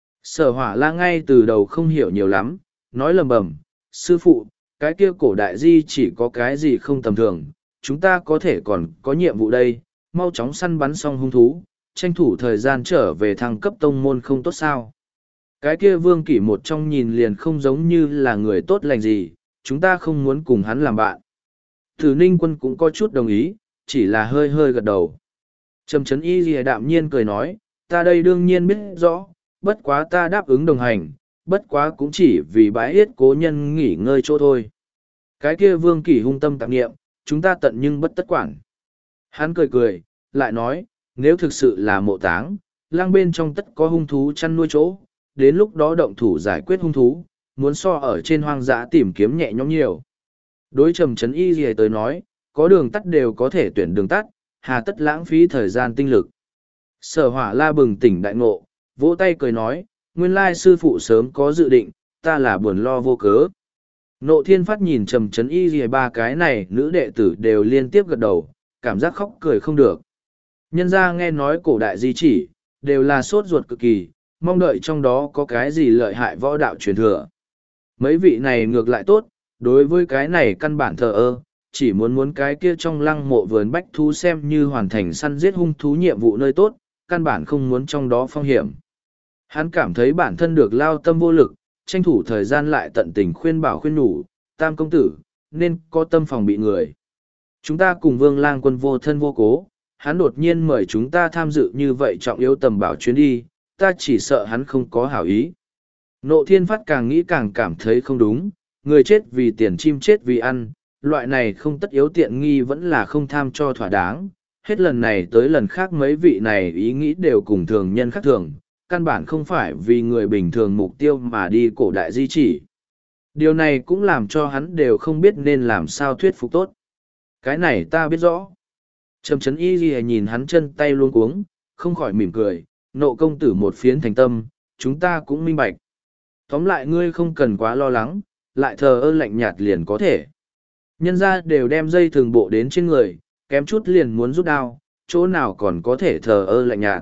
Sở Hỏa La ngay từ đầu không hiểu nhiều lắm, nói lầm bầm, sư phụ, cái kia cổ đại di chỉ có cái gì không tầm thường, chúng ta có thể còn có nhiệm vụ đây, mau chóng săn bắn xong hung thú, tranh thủ thời gian trở về thăng cấp tông môn không tốt sao. Cái kia Vương Kỷ một trong nhìn liền không giống như là người tốt lành gì, chúng ta không muốn cùng hắn làm bạn. Thử Ninh Quân cũng có chút đồng ý, chỉ là hơi hơi gật đầu. Trầm Chấn Y lìa đạm nhiên cười nói, ta đây đương nhiên biết rõ, bất quá ta đáp ứng đồng hành, bất quá cũng chỉ vì bái yết cố nhân nghỉ ngơi chỗ thôi. Cái kia Vương Kỷ hung tâm tạp nghiệm, chúng ta tận nhưng bất tất quản. Hắn cười cười, lại nói, nếu thực sự là mộ táng, lang bên trong tất có hung thú chăn nuôi chỗ, đến lúc đó động thủ giải quyết hung thú, muốn so ở trên hoang dã tìm kiếm nhẹ nhõm nhiều. Đối Trầm Chấn Y gì tới nói, có đường tắt đều có thể tuyển đường tắt, hà tất lãng phí thời gian tinh lực. Sở Hỏa La bừng tỉnh đại ngộ, vỗ tay cười nói, nguyên lai sư phụ sớm có dự định, ta là buồn lo vô cớ. Nộ Thiên Phát nhìn Trầm Chấn Y gì ba cái này nữ đệ tử đều liên tiếp gật đầu, cảm giác khóc cười không được. Nhân ra nghe nói cổ đại di chỉ, đều là sốt ruột cực kỳ, mong đợi trong đó có cái gì lợi hại võ đạo truyền thừa. Mấy vị này ngược lại tốt, đối với cái này căn bản thờ ơ, chỉ muốn cái kia trong lăng mộ vườn bách thú xem như hoàn thành săn giết hung thú nhiệm vụ nơi tốt, căn bản không muốn trong đó phong hiểm. Hắn cảm thấy bản thân được lao tâm vô lực, tranh thủ thời gian lại tận tình khuyên bảo khuyên nhủ, Tam công tử, nên có tâm phòng bị người. Chúng ta cùng Vương Lang Quân vô thân vô cố, hắn đột nhiên mời chúng ta tham dự như vậy trọng yếu tầm bảo chuyến đi, ta chỉ sợ hắn không có hảo ý. Nộ Thiên Phát càng nghĩ càng cảm thấy không đúng, người chết vì tiền chim chết vì ăn, loại này không tất yếu tiện nghi vẫn là không tham cho thỏa đáng. Hết lần này tới lần khác mấy vị này ý nghĩ đều cùng thường nhân khác thường, căn bản không phải vì người bình thường mục tiêu mà đi cổ đại di chỉ. Điều này cũng làm cho hắn đều không biết nên làm sao thuyết phục tốt. Cái này ta biết rõ. Trầm Trấn Y Ghi nhìn hắn chân tay luống cuống, không khỏi mỉm cười, Nộ công tử một phiến thành tâm, chúng ta cũng minh bạch. Tóm lại ngươi không cần quá lo lắng, lại thờ ơ lạnh nhạt liền có thể. Nhân ra đều đem dây thường bộ đến trên người, kém chút liền muốn rút đao, chỗ nào còn có thể thờ ơ lạnh nhạt.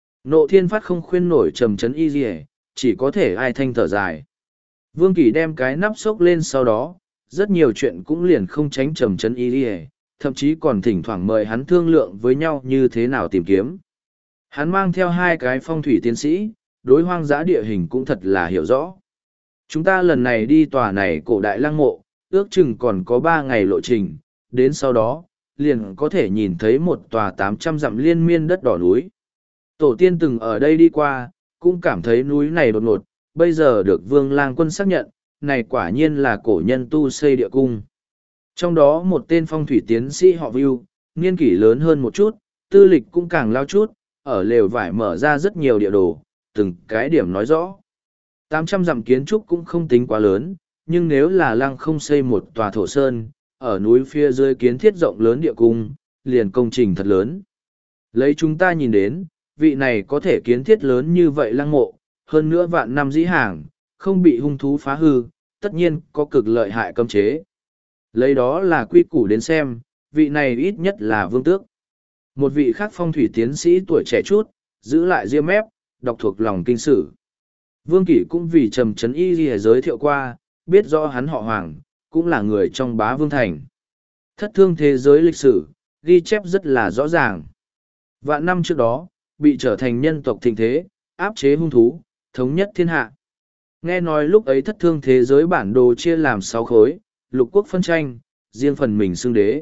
Nộ Thiên Phát không khuyên nổi Trầm Trấn Y Ghi, chỉ có thể ai thanh thở dài. Vương Kỳ đem cái nắp xốc lên sau đó, rất nhiều chuyện cũng liền không tránh Trầm Trấn Y Ghi, thậm chí còn thỉnh thoảng mời hắn thương lượng với nhau như thế nào tìm kiếm. Hắn mang theo hai cái phong thủy tiến sĩ, đối hoang dã địa hình cũng thật là hiểu rõ. Chúng ta lần này đi tòa này cổ đại lăng mộ, ước chừng còn có 3 ngày lộ trình, đến sau đó, liền có thể nhìn thấy một tòa 800 dặm liên miên đất đỏ núi. Tổ tiên từng ở đây đi qua, cũng cảm thấy núi này đột ngột, bây giờ được Vương Lang Quân xác nhận, này quả nhiên là cổ nhân tu xây địa cung. Trong đó một tên phong thủy tiến sĩ họ Vưu, niên kỷ lớn hơn một chút, tư lịch cũng càng lao chút, ở lều vải mở ra rất nhiều địa đồ, từng cái điểm nói rõ. 800 dặm kiến trúc cũng không tính quá lớn, nhưng nếu là lăng không xây một tòa thổ sơn, ở núi phía dưới kiến thiết rộng lớn địa cung, liền công trình thật lớn. Lấy chúng ta nhìn đến, vị này có thể kiến thiết lớn như vậy lăng mộ, hơn nữa vạn năm dĩ hàng, không bị hung thú phá hư, tất nhiên có cực lợi hại cấm chế. Lấy đó là quy củ đến xem, vị này ít nhất là vương tước. Một vị khác phong thủy tiến sĩ tuổi trẻ chút, giữ lại ria mép, đọc thuộc lòng kinh sử. Vương Kỷ cũng vì Trầm Trấn Y Ghi giới thiệu qua, biết rõ hắn họ Hoàng, cũng là người trong Bá Vương Thành. Thất thương thế giới lịch sử, ghi chép rất là rõ ràng. Vạn năm trước đó, bị trở thành nhân tộc thịnh thế, áp chế hung thú, thống nhất thiên hạ. Nghe nói lúc ấy thất thương thế giới bản đồ chia làm 6 khối, lục quốc phân tranh, riêng phần mình xưng đế.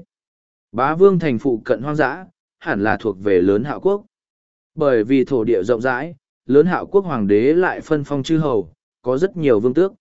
Bá Vương Thành phụ cận hoang dã, hẳn là thuộc về Lớn Hạo Quốc. Bởi vì thổ địa rộng rãi, Lớn Hạo Quốc hoàng đế lại phân phong chư hầu, có rất nhiều vương tước.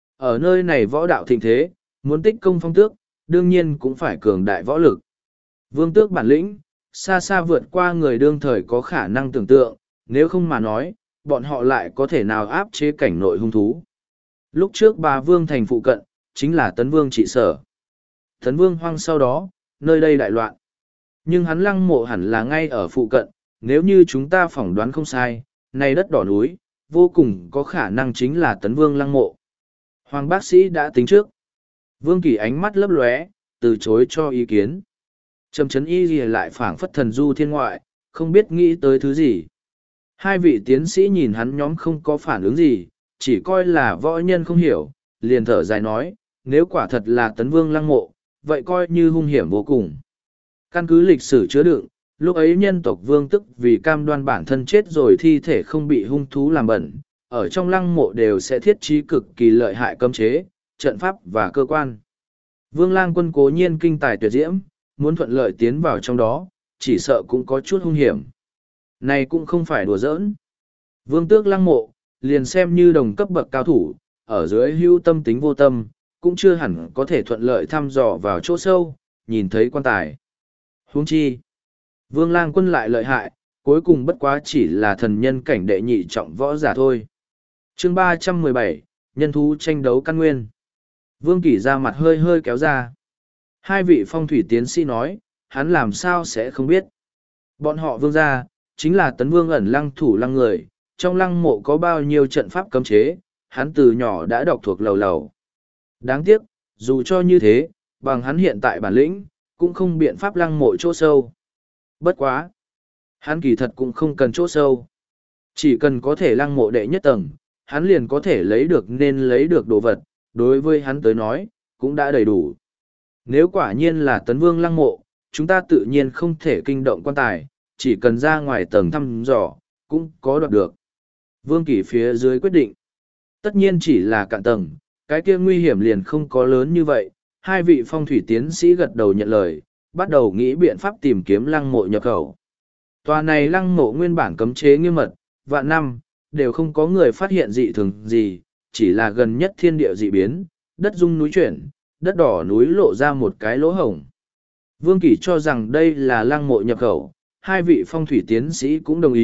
Ở nơi này võ đạo thịnh thế, muốn tích công phong tước, đương nhiên cũng phải cường đại võ lực. Vương tước bản lĩnh, xa xa vượt qua người đương thời có khả năng tưởng tượng, nếu không mà nói, bọn họ lại có thể nào áp chế cảnh nội hung thú. Lúc trước Bá Vương Thành phụ cận, chính là Tấn Vương trị sở. Tấn Vương hoang sau đó, nơi đây đại loạn. Nhưng hắn lăng mộ hẳn là ngay ở phụ cận, nếu như chúng ta phỏng đoán không sai, này đất đỏ núi, vô cùng có khả năng chính là Tấn Vương lăng mộ. Hoàng bác sĩ đã tính trước. Vương Kỳ ánh mắt lấp lóe, từ chối cho ý kiến. Trầm Trấn Y Ghi lại phảng phất thần du thiên ngoại, không biết nghĩ tới thứ gì. Hai vị tiến sĩ nhìn hắn nhóm không có phản ứng gì, chỉ coi là võ nhân không hiểu, liền thở dài nói, nếu quả thật là Tấn Vương lăng mộ, vậy coi như hung hiểm vô cùng. Căn cứ lịch sử chứa đựng, lúc ấy nhân tộc vương tức vì cam đoan bản thân chết rồi thi thể không bị hung thú làm bẩn, ở trong lăng mộ đều sẽ thiết trí cực kỳ lợi hại cấm chế, trận pháp và cơ quan. Vương Lang Quân cố nhiên kinh tài tuyệt diễm, muốn thuận lợi tiến vào trong đó, chỉ sợ cũng có chút hung hiểm. Này cũng không phải đùa giỡn. Vương tước lăng mộ, liền xem như đồng cấp bậc cao thủ, ở dưới hưu tâm tính vô tâm, cũng chưa hẳn có thể thuận lợi thăm dò vào chỗ sâu, nhìn thấy quan tài. Huống chi, Vương Lang Quân lại lợi hại, cuối cùng bất quá chỉ là thần nhân cảnh đệ nhị trọng võ giả thôi. Chương 317, nhân thú tranh đấu căn nguyên. Vương Kỷ ra mặt hơi hơi kéo ra. Hai vị phong thủy tiến sĩ nói, hắn làm sao sẽ không biết. Bọn họ vương gia, chính là Tấn Vương ẩn lăng thủ lăng người, trong lăng mộ có bao nhiêu trận pháp cấm chế, hắn từ nhỏ đã đọc thuộc lầu lầu. Đáng tiếc, dù cho như thế, bằng hắn hiện tại bản lĩnh, cũng không biện pháp lăng mộ chỗ sâu. Bất quá. Hắn kỳ thật cũng không cần chỗ sâu. Chỉ cần có thể lăng mộ đệ nhất tầng, hắn liền có thể lấy được nên lấy được đồ vật, đối với hắn tới nói, cũng đã đầy đủ. Nếu quả nhiên là Tấn Vương lăng mộ, chúng ta tự nhiên không thể kinh động quan tài, chỉ cần ra ngoài tầng thăm dò, cũng có đoạt được. Vương Kỷ phía dưới quyết định. Tất nhiên chỉ là cạn tầng, cái kia nguy hiểm liền không có lớn như vậy. Hai vị phong thủy tiến sĩ gật đầu nhận lời, bắt đầu nghĩ biện pháp tìm kiếm lăng mộ nhập khẩu. Tòa này lăng mộ nguyên bản cấm chế nghiêm mật, vạn năm, đều không có người phát hiện dị thường gì, chỉ là gần nhất thiên địa dị biến, đất rung núi chuyển, đất đỏ núi lộ ra một cái lỗ hổng. Vương Kỷ cho rằng đây là lăng mộ nhập khẩu, hai vị phong thủy tiến sĩ cũng đồng ý,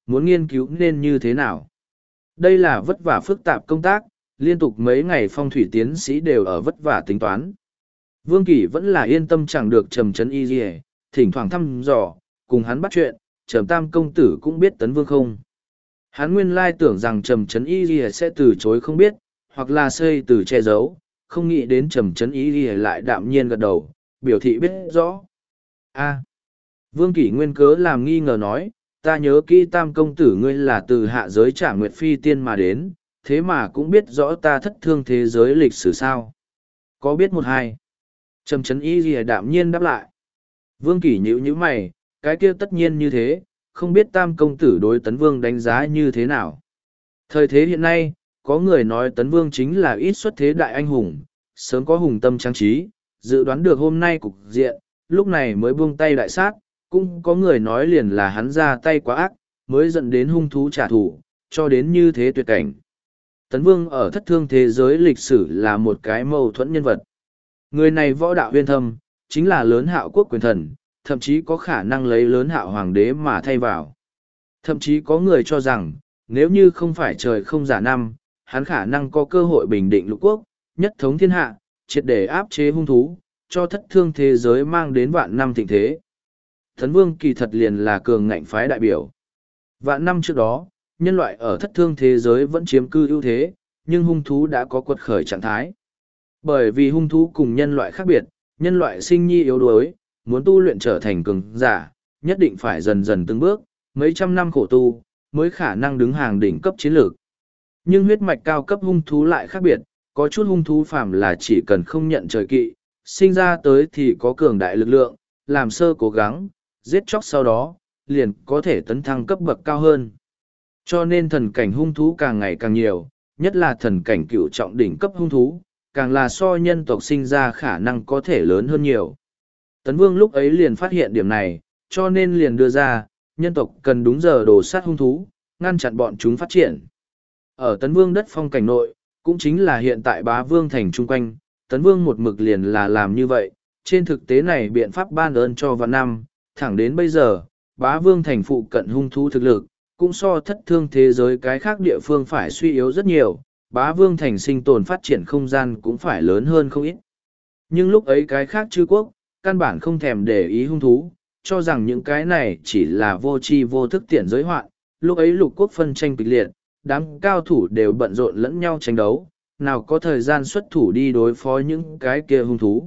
muốn nghiên cứu nên như thế nào. Đây là vất vả phức tạp công tác, liên tục mấy ngày phong thủy tiến sĩ đều ở vất vả tính toán. Vương Kỷ vẫn là yên tâm chẳng được Trầm Trấn Y Dì, thỉnh thoảng thăm dò, cùng hắn bắt chuyện, Trầm Tam công tử cũng biết Tấn Vương không. Hắn nguyên lai tưởng rằng Trầm Trấn Y Dì sẽ từ chối không biết, hoặc là xây từ che giấu, không nghĩ đến Trầm Trấn Y Dì lại đạm nhiên gật đầu, biểu thị biết rõ. Vương Kỷ nguyên cớ làm nghi ngờ nói, ta nhớ kỹ Tam công tử ngươi là từ hạ giới Trả Nguyệt Phi tiên mà đến, thế mà cũng biết rõ ta thất thương thế giới lịch sử sao. Có biết một hai? Trầm Trấn Y Dì đạm nhiên đáp lại. Vương Kỷ nhíu nhíu mày, cái kia tất nhiên như thế, không biết Tam công tử đối Tấn Vương đánh giá như thế nào. Thời thế hiện nay, có người nói Tấn Vương chính là ít xuất thế đại anh hùng, sớm có hùng tâm trang trí, dự đoán được hôm nay cục diện, lúc này mới buông tay đại sát, cũng có người nói liền là hắn ra tay quá ác, mới dẫn đến hung thú trả thù, cho đến như thế tuyệt cảnh. Tấn Vương ở thất thương thế giới lịch sử là một cái mâu thuẫn nhân vật. Người này võ đạo huyên thâm, chính là lớn hạo quốc quyền thần, thậm chí có khả năng lấy lớn hạo hoàng đế mà thay vào. Thậm chí có người cho rằng, nếu như không phải trời không giả năm, hắn khả năng có cơ hội bình định lục quốc, nhất thống thiên hạ, triệt để áp chế hung thú, cho thất thương thế giới mang đến vạn năm thịnh thế. Tấn Vương kỳ thật liền là cường ngạnh phái đại biểu. Vạn năm trước đó, nhân loại ở thất thương thế giới vẫn chiếm cư ưu thế, nhưng hung thú đã có quật khởi trạng thái. Bởi vì hung thú cùng nhân loại khác biệt, nhân loại sinh nhi yếu đuối, muốn tu luyện trở thành cường giả, nhất định phải dần dần từng bước, mấy trăm năm khổ tu, mới khả năng đứng hàng đỉnh cấp chiến lược. Nhưng huyết mạch cao cấp hung thú lại khác biệt, có chút hung thú phàm là chỉ cần không nhận trời kỵ, sinh ra tới thì có cường đại lực lượng, làm sơ cố gắng, giết chóc sau đó, liền có thể tấn thăng cấp bậc cao hơn. Cho nên thần cảnh hung thú càng ngày càng nhiều, nhất là thần cảnh cựu trọng đỉnh cấp hung thú, càng là so nhân tộc sinh ra khả năng có thể lớn hơn nhiều. Tấn Vương lúc ấy liền phát hiện điểm này, cho nên liền đưa ra, nhân tộc cần đúng giờ đổ sát hung thú, ngăn chặn bọn chúng phát triển. Ở Tấn Vương đất phong cảnh nội, cũng chính là hiện tại Bá Vương thành chung quanh, Tấn Vương một mực liền là làm như vậy, trên thực tế này biện pháp ban ơn cho vạn năm, thẳng đến bây giờ, Bá Vương thành phụ cận hung thú thực lực, cũng so thất thương thế giới cái khác địa phương phải suy yếu rất nhiều, Bá Vương thành sinh tồn phát triển không gian cũng phải lớn hơn không ít. Nhưng lúc ấy cái khác chư quốc, căn bản không thèm để ý hung thú, cho rằng những cái này chỉ là vô tri vô thức tiện giới hoạn. Lúc ấy lục quốc phân tranh kịch liệt, đám cao thủ đều bận rộn lẫn nhau tranh đấu, nào có thời gian xuất thủ đi đối phó những cái kia hung thú.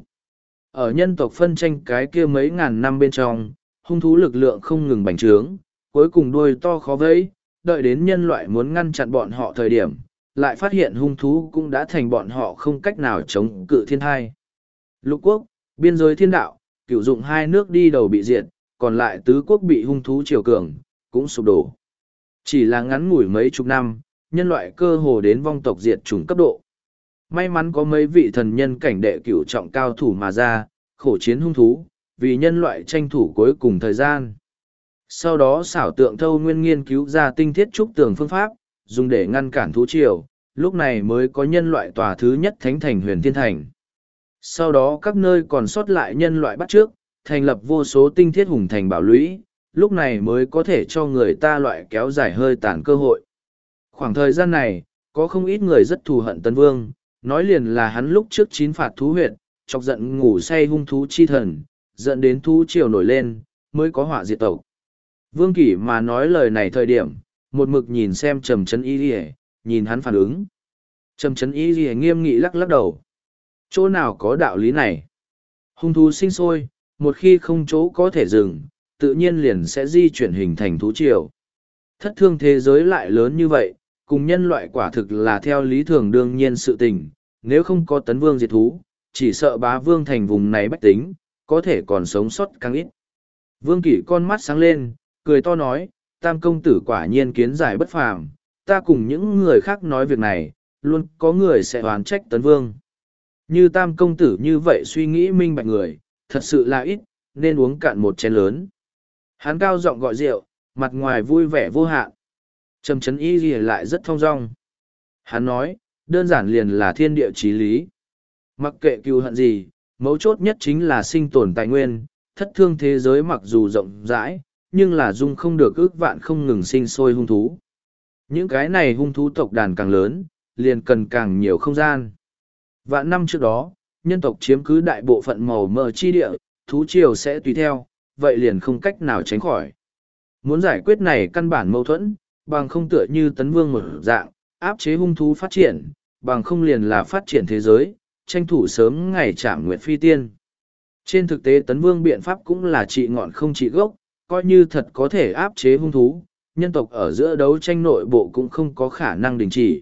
Ở nhân tộc phân tranh cái kia mấy ngàn năm bên trong, hung thú lực lượng không ngừng bành trướng, cuối cùng đuôi to khó vẫy, đợi đến nhân loại muốn ngăn chặn bọn họ thời điểm, lại phát hiện hung thú cũng đã thành bọn họ không cách nào chống cự thiên thai. Lục quốc, biên giới thiên đạo, cửu dụng hai nước đi đầu bị diệt, còn lại tứ quốc bị hung thú triều cường, cũng sụp đổ. Chỉ là ngắn ngủi mấy chục năm, nhân loại cơ hồ đến vong tộc diệt chủng cấp độ. May mắn có mấy vị thần nhân cảnh đệ cửu trọng cao thủ mà ra, khổ chiến hung thú, vì nhân loại tranh thủ cuối cùng thời gian. Sau đó xảo tượng thâu nguyên nghiên cứu ra tinh thiết trúc tường phương pháp, dùng để ngăn cản thú triều, lúc này mới có nhân loại tòa thứ nhất thánh thành huyền thiên thành. Sau đó các nơi còn sót lại nhân loại bắt trước, thành lập vô số tinh thiết hùng thành bảo lũy, lúc này mới có thể cho người ta loại kéo dài hơi tàn cơ hội. Khoảng thời gian này, có không ít người rất thù hận Tấn Vương, nói liền là hắn lúc trước chín phạt thú huyệt, chọc giận ngủ say hung thú chi thần, dẫn đến thú triều nổi lên, mới có họa diệt tộc. Vương Kỷ mà nói lời này thời điểm, một mực nhìn xem Trầm Trấn Y Lìa, nhìn hắn phản ứng. Trầm Trấn Y Lìa nghiêm nghị lắc lắc đầu. Chỗ nào có đạo lý này? Hung thú sinh sôi, một khi không chỗ có thể dừng, tự nhiên liền sẽ di chuyển hình thành thú triều. Thất thương thế giới lại lớn như vậy, cùng nhân loại quả thực là theo lý thường đương nhiên sự tình, nếu không có Tấn Vương diệt thú, chỉ sợ Bá Vương thành vùng này bách tính, có thể còn sống sót càng ít. Vương Kỷ con mắt sáng lên, cười to nói, Tam công tử quả nhiên kiến giải bất phàm, ta cùng những người khác nói việc này, luôn có người sẽ oán trách Tấn Vương. Như Tam công tử như vậy suy nghĩ minh bạch người, thật sự là ít, nên uống cạn một chén lớn. Hắn cao giọng gọi rượu, mặt ngoài vui vẻ vô hạn. Trầm Trấn Y Lìa lại rất thong dong. Hắn nói, đơn giản liền là thiên địa chí lý. Mặc kệ cừu hận gì, mấu chốt nhất chính là sinh tồn tài nguyên, thất thương thế giới mặc dù rộng rãi, nhưng là dung không được ước vạn không ngừng sinh sôi hung thú. Những cái này hung thú tộc đàn càng lớn, liền cần càng nhiều không gian. Vạn năm trước đó, nhân tộc chiếm cứ đại bộ phận màu mờ chi địa, thú triều sẽ tùy theo, vậy liền không cách nào tránh khỏi. Muốn giải quyết này căn bản mâu thuẫn, bằng không tựa như tấn vương một dạng, áp chế hung thú phát triển, bằng không liền là phát triển thế giới, tranh thủ sớm ngày chạm nguyệt phi tiên. Trên thực tế tấn vương biện pháp cũng là trị ngọn không trị gốc, coi như thật có thể áp chế hung thú, nhân tộc ở giữa đấu tranh nội bộ cũng không có khả năng đình chỉ.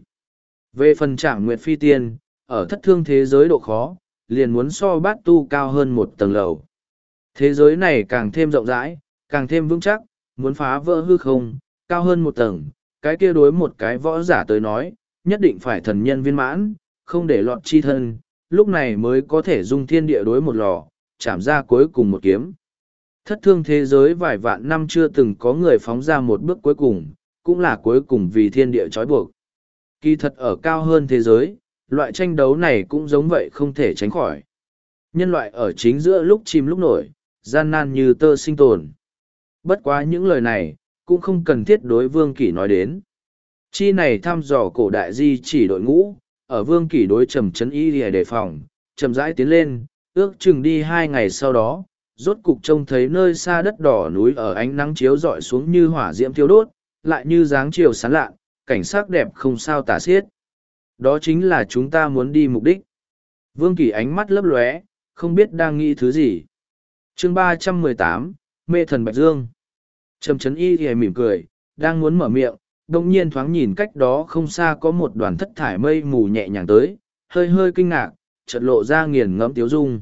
Về phần chạm nguyệt phi tiên, ở thất thương thế giới độ khó, liền muốn so bát tu cao hơn một tầng lầu. Thế giới này càng thêm rộng rãi, càng thêm vững chắc, muốn phá vỡ hư không, cao hơn một tầng, cái kia đối một cái võ giả tới nói, nhất định phải thần nhân viên mãn, không để lọt chi thân, lúc này mới có thể dung thiên địa đối một lò, chạm ra cuối cùng một kiếm. Thất thương thế giới vài vạn năm chưa từng có người phóng ra một bước cuối cùng, cũng là cuối cùng vì thiên địa trói buộc. Kỳ thật ở cao hơn thế giới, loại tranh đấu này cũng giống vậy không thể tránh khỏi. Nhân loại ở chính giữa lúc chìm lúc nổi, gian nan như tơ sinh tồn. Bất quá những lời này, cũng không cần thiết đối Vương Kỷ nói đến. Chi này thăm dò cổ đại di chỉ đội ngũ, ở Vương Kỷ đối trầm trấn y lìa đề phòng, chậm rãi tiến lên, ước chừng đi 2 ngày sau đó, rốt cục trông thấy nơi xa đất đỏ núi ở ánh nắng chiếu rọi xuống như hỏa diễm thiêu đốt, lại như dáng chiều sáng lạ, cảnh sắc đẹp không sao tả xiết. Đó chính là chúng ta muốn đi mục đích. Vương Kỷ ánh mắt lấp lóe, không biết đang nghĩ thứ gì. Chương 318, Mê thần Bạch Dương. Trầm trấn y thì mỉm cười, đang muốn mở miệng, đồng nhiên thoáng nhìn cách đó không xa có một đoàn thất thải mây mù nhẹ nhàng tới, hơi hơi kinh ngạc, chợt lộ ra nghiền ngẫm tiếu dung.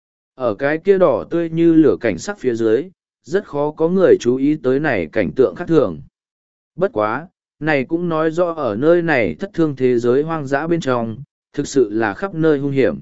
Ở cái kia đỏ tươi như lửa cảnh sắc phía dưới, rất khó có người chú ý tới này cảnh tượng khác thường. Bất quá, này cũng nói rõ ở nơi này thất thương thế giới hoang dã bên trong, thực sự là khắp nơi hung hiểm.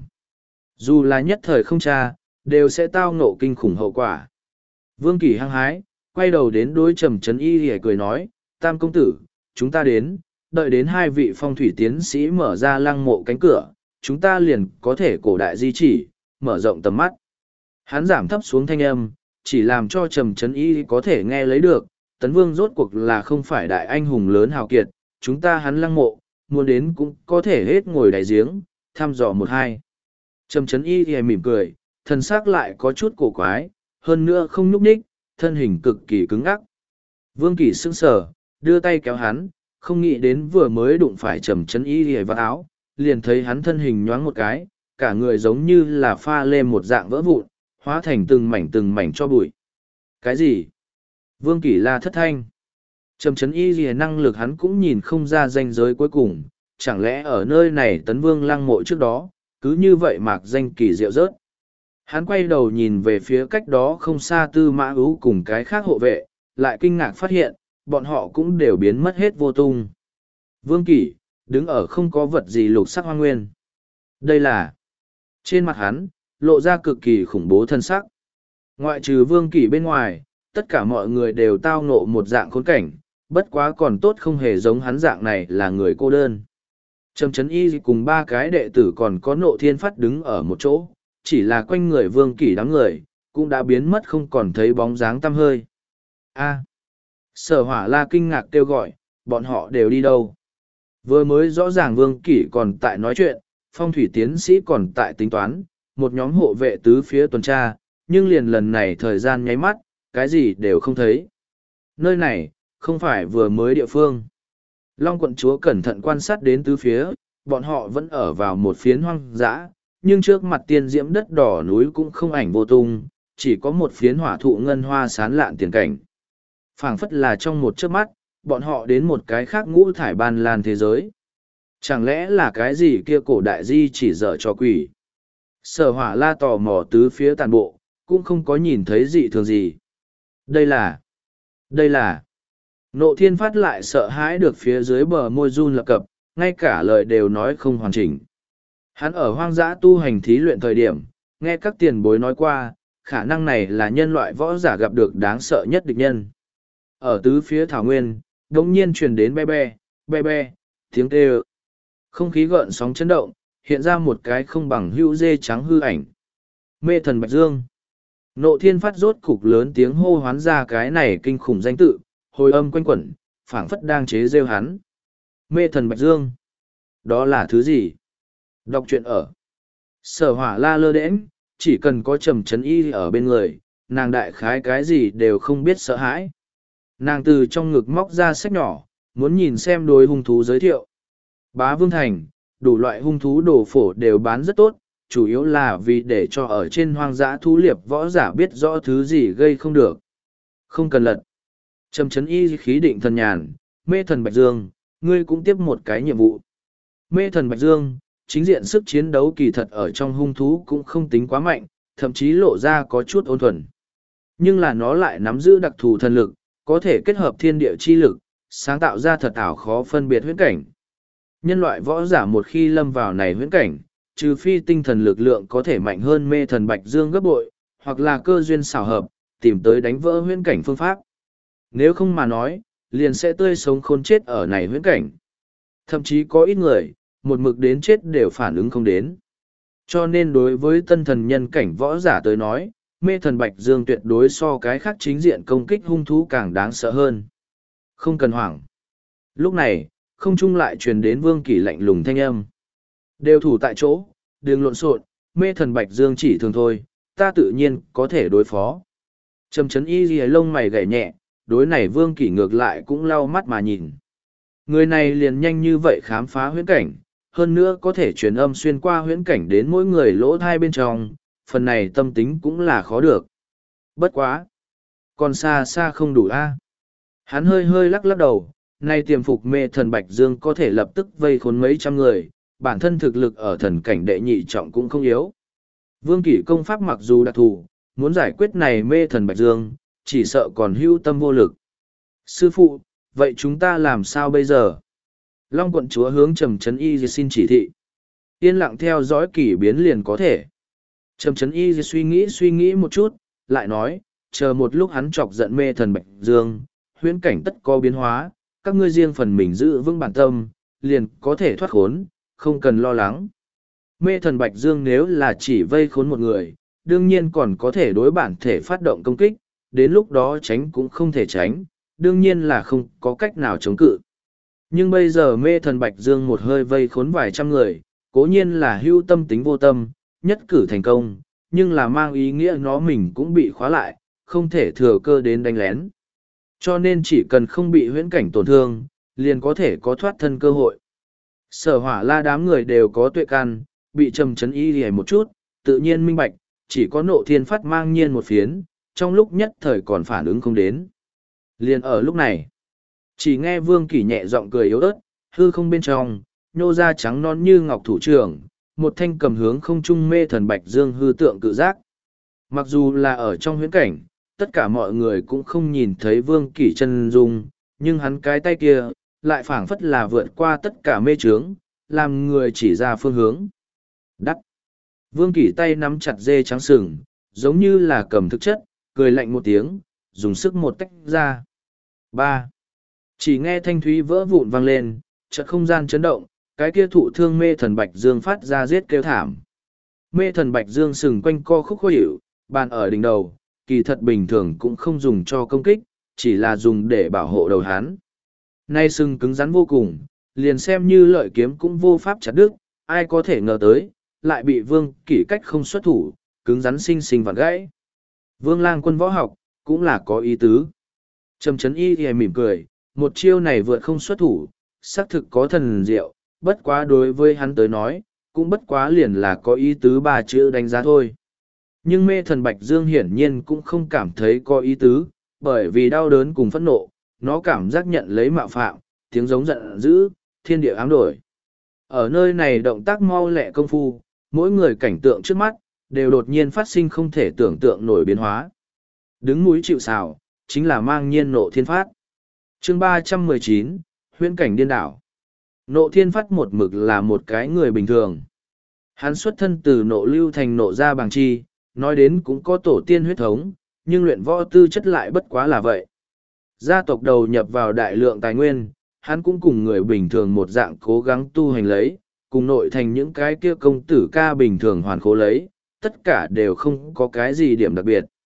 Dù là nhất thời không tra, đều sẽ tao ngộ kinh khủng hậu quả. Vương Kỷ hăng hái, quay đầu đến đối trầm trấn y hề cười nói, Tam công tử, chúng ta đến, đợi đến 2 vị phong thủy tiến sĩ mở ra lăng mộ cánh cửa, chúng ta liền có thể cổ đại di chỉ, mở rộng tầm mắt. Hắn giảm thấp xuống thanh âm, chỉ làm cho trầm trấn y có thể nghe lấy được, Tấn Vương rốt cuộc là không phải đại anh hùng lớn hào kiệt, chúng ta hắn lăng mộ, muốn đến cũng có thể hết ngồi đáy giếng, thăm dò 1-2. Trầm trấn y thì mỉm cười, thần sắc lại có chút cổ quái, hơn nữa không nhúc nhích, thân hình cực kỳ cứng ngắc. Vương Kỷ sững sờ, đưa tay kéo hắn, không nghĩ đến vừa mới đụng phải trầm trấn y thì vào áo, liền thấy hắn thân hình nhoáng một cái, cả người giống như là pha lê một dạng vỡ vụn, hóa thành từng mảnh cho bụi. Cái gì? Vương Kỷ la thất thanh. Trầm trấn y gì năng lực hắn cũng nhìn không ra ranh giới cuối cùng, chẳng lẽ ở nơi này Tấn Vương lăng mộ trước đó, cứ như vậy mạc danh kỳ diệu rớt. Hắn quay đầu nhìn về phía cách đó không xa Tư Mã Ú cùng cái khác hộ vệ, lại kinh ngạc phát hiện, bọn họ cũng đều biến mất hết vô tung. Vương Kỷ, đứng ở không có vật gì lục sắc hoang nguyên. Đây là... Trên mặt hắn, lộ ra cực kỳ khủng bố thân sắc. Ngoại trừ Vương Kỷ bên ngoài, tất cả mọi người đều tao ngộ một dạng khốn cảnh, bất quá còn tốt không hề giống hắn dạng này là người cô đơn. Trầm trấn y cùng 3 cái đệ tử còn có Nộ Thiên Phát đứng ở một chỗ, chỉ là quanh người Vương Kỷ đám người, cũng đã biến mất không còn thấy bóng dáng tăm hơi. A. Sở Hỏa La kinh ngạc kêu gọi, bọn họ đều đi đâu? Vừa mới rõ ràng Vương Kỷ còn tại nói chuyện, phong thủy tiến sĩ còn tại tính toán, một nhóm hộ vệ tứ phía tuần tra, nhưng liền lần này thời gian nháy mắt, cái gì đều không thấy. Nơi này, không phải vừa mới địa phương. Long quận chúa cẩn thận quan sát đến tứ phía, bọn họ vẫn ở vào một phiến hoang dã, nhưng trước mặt tiên diễm đất đỏ núi cũng không ảnh vô tung, chỉ có một phiến hỏa thụ ngân hoa sán lạn tiền cảnh. Phảng phất là trong một chớp mắt, bọn họ đến một cái khác ngũ thải ban lan thế giới. Chẳng lẽ là cái gì kia cổ đại di chỉ dở cho quỷ? Sở Hỏa La tò mò tứ phía tàn bộ, cũng không có nhìn thấy gì thường gì. Đây là... Nộ Thiên Phát lại sợ hãi được phía dưới bờ môi run lập cập, ngay cả lời đều nói không hoàn chỉnh. Hắn ở hoang dã tu hành thí luyện thời điểm, nghe các tiền bối nói qua, khả năng này là nhân loại võ giả gặp được đáng sợ nhất địch nhân. Ở tứ phía thảo nguyên, đột nhiên truyền đến be be, tiếng kêu. Không khí gợn sóng chấn động, hiện ra một cái không bằng hữu dê trắng hư ảnh. Mê thần Bạch Dương. Nộ thiên phát rốt cục lớn tiếng hô hoán ra cái này kinh khủng danh tự, hồi âm quanh quẩn, phảng phất đang chế rêu hắn. Mê thần Bạch Dương. Đó là thứ gì? Đọc truyện ở. Sở hỏa la lơ đễnh, chỉ cần có trầm chấn y ở bên người, nàng đại khái cái gì đều không biết sợ hãi. Nàng từ trong ngực móc ra sách nhỏ, muốn nhìn xem đối hung thú giới thiệu. Bá Vương Thành, đủ loại hung thú đồ phổ đều bán rất tốt, chủ yếu là vì để cho ở trên hoang dã thú liệp võ giả biết rõ thứ gì gây không được. Không cần lật. Trầm chấn y khí định thần nhàn, mê thần Bạch Dương, ngươi cũng tiếp một cái nhiệm vụ. Mê thần Bạch Dương, chính diện sức chiến đấu kỳ thật ở trong hung thú cũng không tính quá mạnh, thậm chí lộ ra có chút ôn thuần. Nhưng là nó lại nắm giữ đặc thù thần lực, có thể kết hợp thiên địa chi lực, sáng tạo ra thật ảo khó phân biệt huyễn cảnh. Nhân loại võ giả một khi lâm vào này huyễn cảnh, trừ phi tinh thần lực lượng có thể mạnh hơn mê thần Bạch Dương gấp bội, hoặc là cơ duyên xảo hợp, tìm tới đánh vỡ huyễn cảnh phương pháp. Nếu không mà nói, liền sẽ tươi sống khôn chết ở này huyễn cảnh. Thậm chí có ít người, một mực đến chết đều phản ứng không đến. Cho nên đối với tân thần nhân cảnh võ giả tới nói, mê thần Bạch Dương tuyệt đối so cái khác chính diện công kích hung thú càng đáng sợ hơn. Không cần hoảng. Lúc này, không trung lại truyền đến Vương Kỷ lạnh lùng thanh âm. Đều thủ tại chỗ, đừng lộn xộn, mê thần Bạch Dương chỉ thường thôi, ta tự nhiên có thể đối phó. Trầm chấn y ghi lông mày gảy nhẹ, đối này Vương Kỷ ngược lại cũng lau mắt mà nhìn. Người này liền nhanh như vậy khám phá huyễn cảnh, hơn nữa có thể truyền âm xuyên qua huyễn cảnh đến mỗi người lỗ thai bên trong, phần này tâm tính cũng là khó được. Bất quá. Còn xa xa không đủ a. Hắn hơi hơi lắc lắc đầu, nay tiềm phục mê thần Bạch Dương có thể lập tức vây khốn mấy trăm người, bản thân thực lực ở thần cảnh đệ nhị trọng cũng không yếu. Vương Kỷ công pháp mặc dù đặc thù, muốn giải quyết này mê thần Bạch Dương, chỉ sợ còn hữu tâm vô lực. Sư phụ, vậy chúng ta làm sao bây giờ? Long quận chúa hướng Trầm chấn y xin chỉ thị. Yên lặng theo dõi kỷ biến liền có thể. Trầm chấn y suy nghĩ một chút, lại nói, chờ một lúc hắn chọc giận mê thần Bạch Dương, huyễn cảnh tất có biến hóa, các ngươi riêng phần mình giữ vững bản tâm, liền có thể thoát khốn, không cần lo lắng. Mê thần Bạch Dương nếu là chỉ vây khốn một người, đương nhiên còn có thể đối bản thể phát động công kích, đến lúc đó tránh cũng không thể tránh, đương nhiên là không có cách nào chống cự. Nhưng bây giờ mê thần Bạch Dương một hơi vây khốn vài trăm người, cố nhiên là hưu tâm tính vô tâm, nhất cử thành công, nhưng là mang ý nghĩa nó mình cũng bị khóa lại, không thể thừa cơ đến đánh lén. Cho nên chỉ cần không bị huyễn cảnh tổn thương, liền có thể có thoát thân cơ hội. Sở hỏa la đám người đều có tuệ căn, bị trầm chấn y hề một chút, tự nhiên minh bạch, chỉ có nộ thiên phát mang nhiên một phiến, trong lúc nhất thời còn phản ứng không đến. Liền ở lúc này, chỉ nghe Vương Kỷ nhẹ giọng cười yếu ớt, hư không bên trong, nhô ra trắng non như ngọc thủ trưởng, một thanh cầm hướng không trung mê thần Bạch Dương hư tượng cự giác. Mặc dù là ở trong huyễn cảnh, tất cả mọi người cũng không nhìn thấy Vương Kỷ chân dung, nhưng hắn cái tay kia, lại phảng phất là vượt qua tất cả mê trướng, làm người chỉ ra phương hướng. Đắc! Vương Kỷ tay nắm chặt dê trắng sừng, giống như là cầm thực chất, cười lạnh một tiếng, dùng sức một tách ra. 3. Chỉ nghe thanh thúy vỡ vụn vang lên, chợt không gian chấn động, cái kia thụ thương mê thần Bạch Dương phát ra giết kêu thảm. Mê thần Bạch Dương sừng quanh co khúc khó hiểu, bàn ở đỉnh đầu, kỳ thật bình thường cũng không dùng cho công kích, chỉ là dùng để bảo hộ đầu hắn. Nay sừng cứng rắn vô cùng, liền xem như lợi kiếm cũng vô pháp chặt đứt, ai có thể ngờ tới, lại bị Vương Kỷ cách không xuất thủ, cứng rắn xinh xinh vặn gãy. Vương Lang Quân võ học, cũng là có ý tứ. Trầm chấn y thì mỉm cười, một chiêu này vượt không xuất thủ, xác thực có thần diệu, bất quá đối với hắn tới nói, cũng bất quá liền là có ý tứ ba chữ đánh giá thôi. Nhưng mê thần Bạch Dương hiển nhiên cũng không cảm thấy có ý tứ, bởi vì đau đớn cùng phẫn nộ, nó cảm giác nhận lấy mạo phạm, tiếng giống giận dữ, thiên địa ám đổi. Ở nơi này động tác mau lẹ công phu, mỗi người cảnh tượng trước mắt, đều đột nhiên phát sinh không thể tưởng tượng nổi biến hóa. Đứng núi chịu sào, chính là mang nhiên nộ thiên phát. Chương 319, huyễn cảnh điên đảo. Nộ thiên phát một mực là một cái người bình thường. Hắn xuất thân từ nộ lưu thành nộ gia bàng chi, nói đến cũng có tổ tiên huyết thống, nhưng luyện võ tư chất lại bất quá là vậy. Gia tộc đầu nhập vào đại lượng tài nguyên, hắn cũng cùng người bình thường một dạng cố gắng tu hành lấy, cùng nội thành những cái kia công tử ca bình thường hoàn khố lấy, tất cả đều không có cái gì điểm đặc biệt.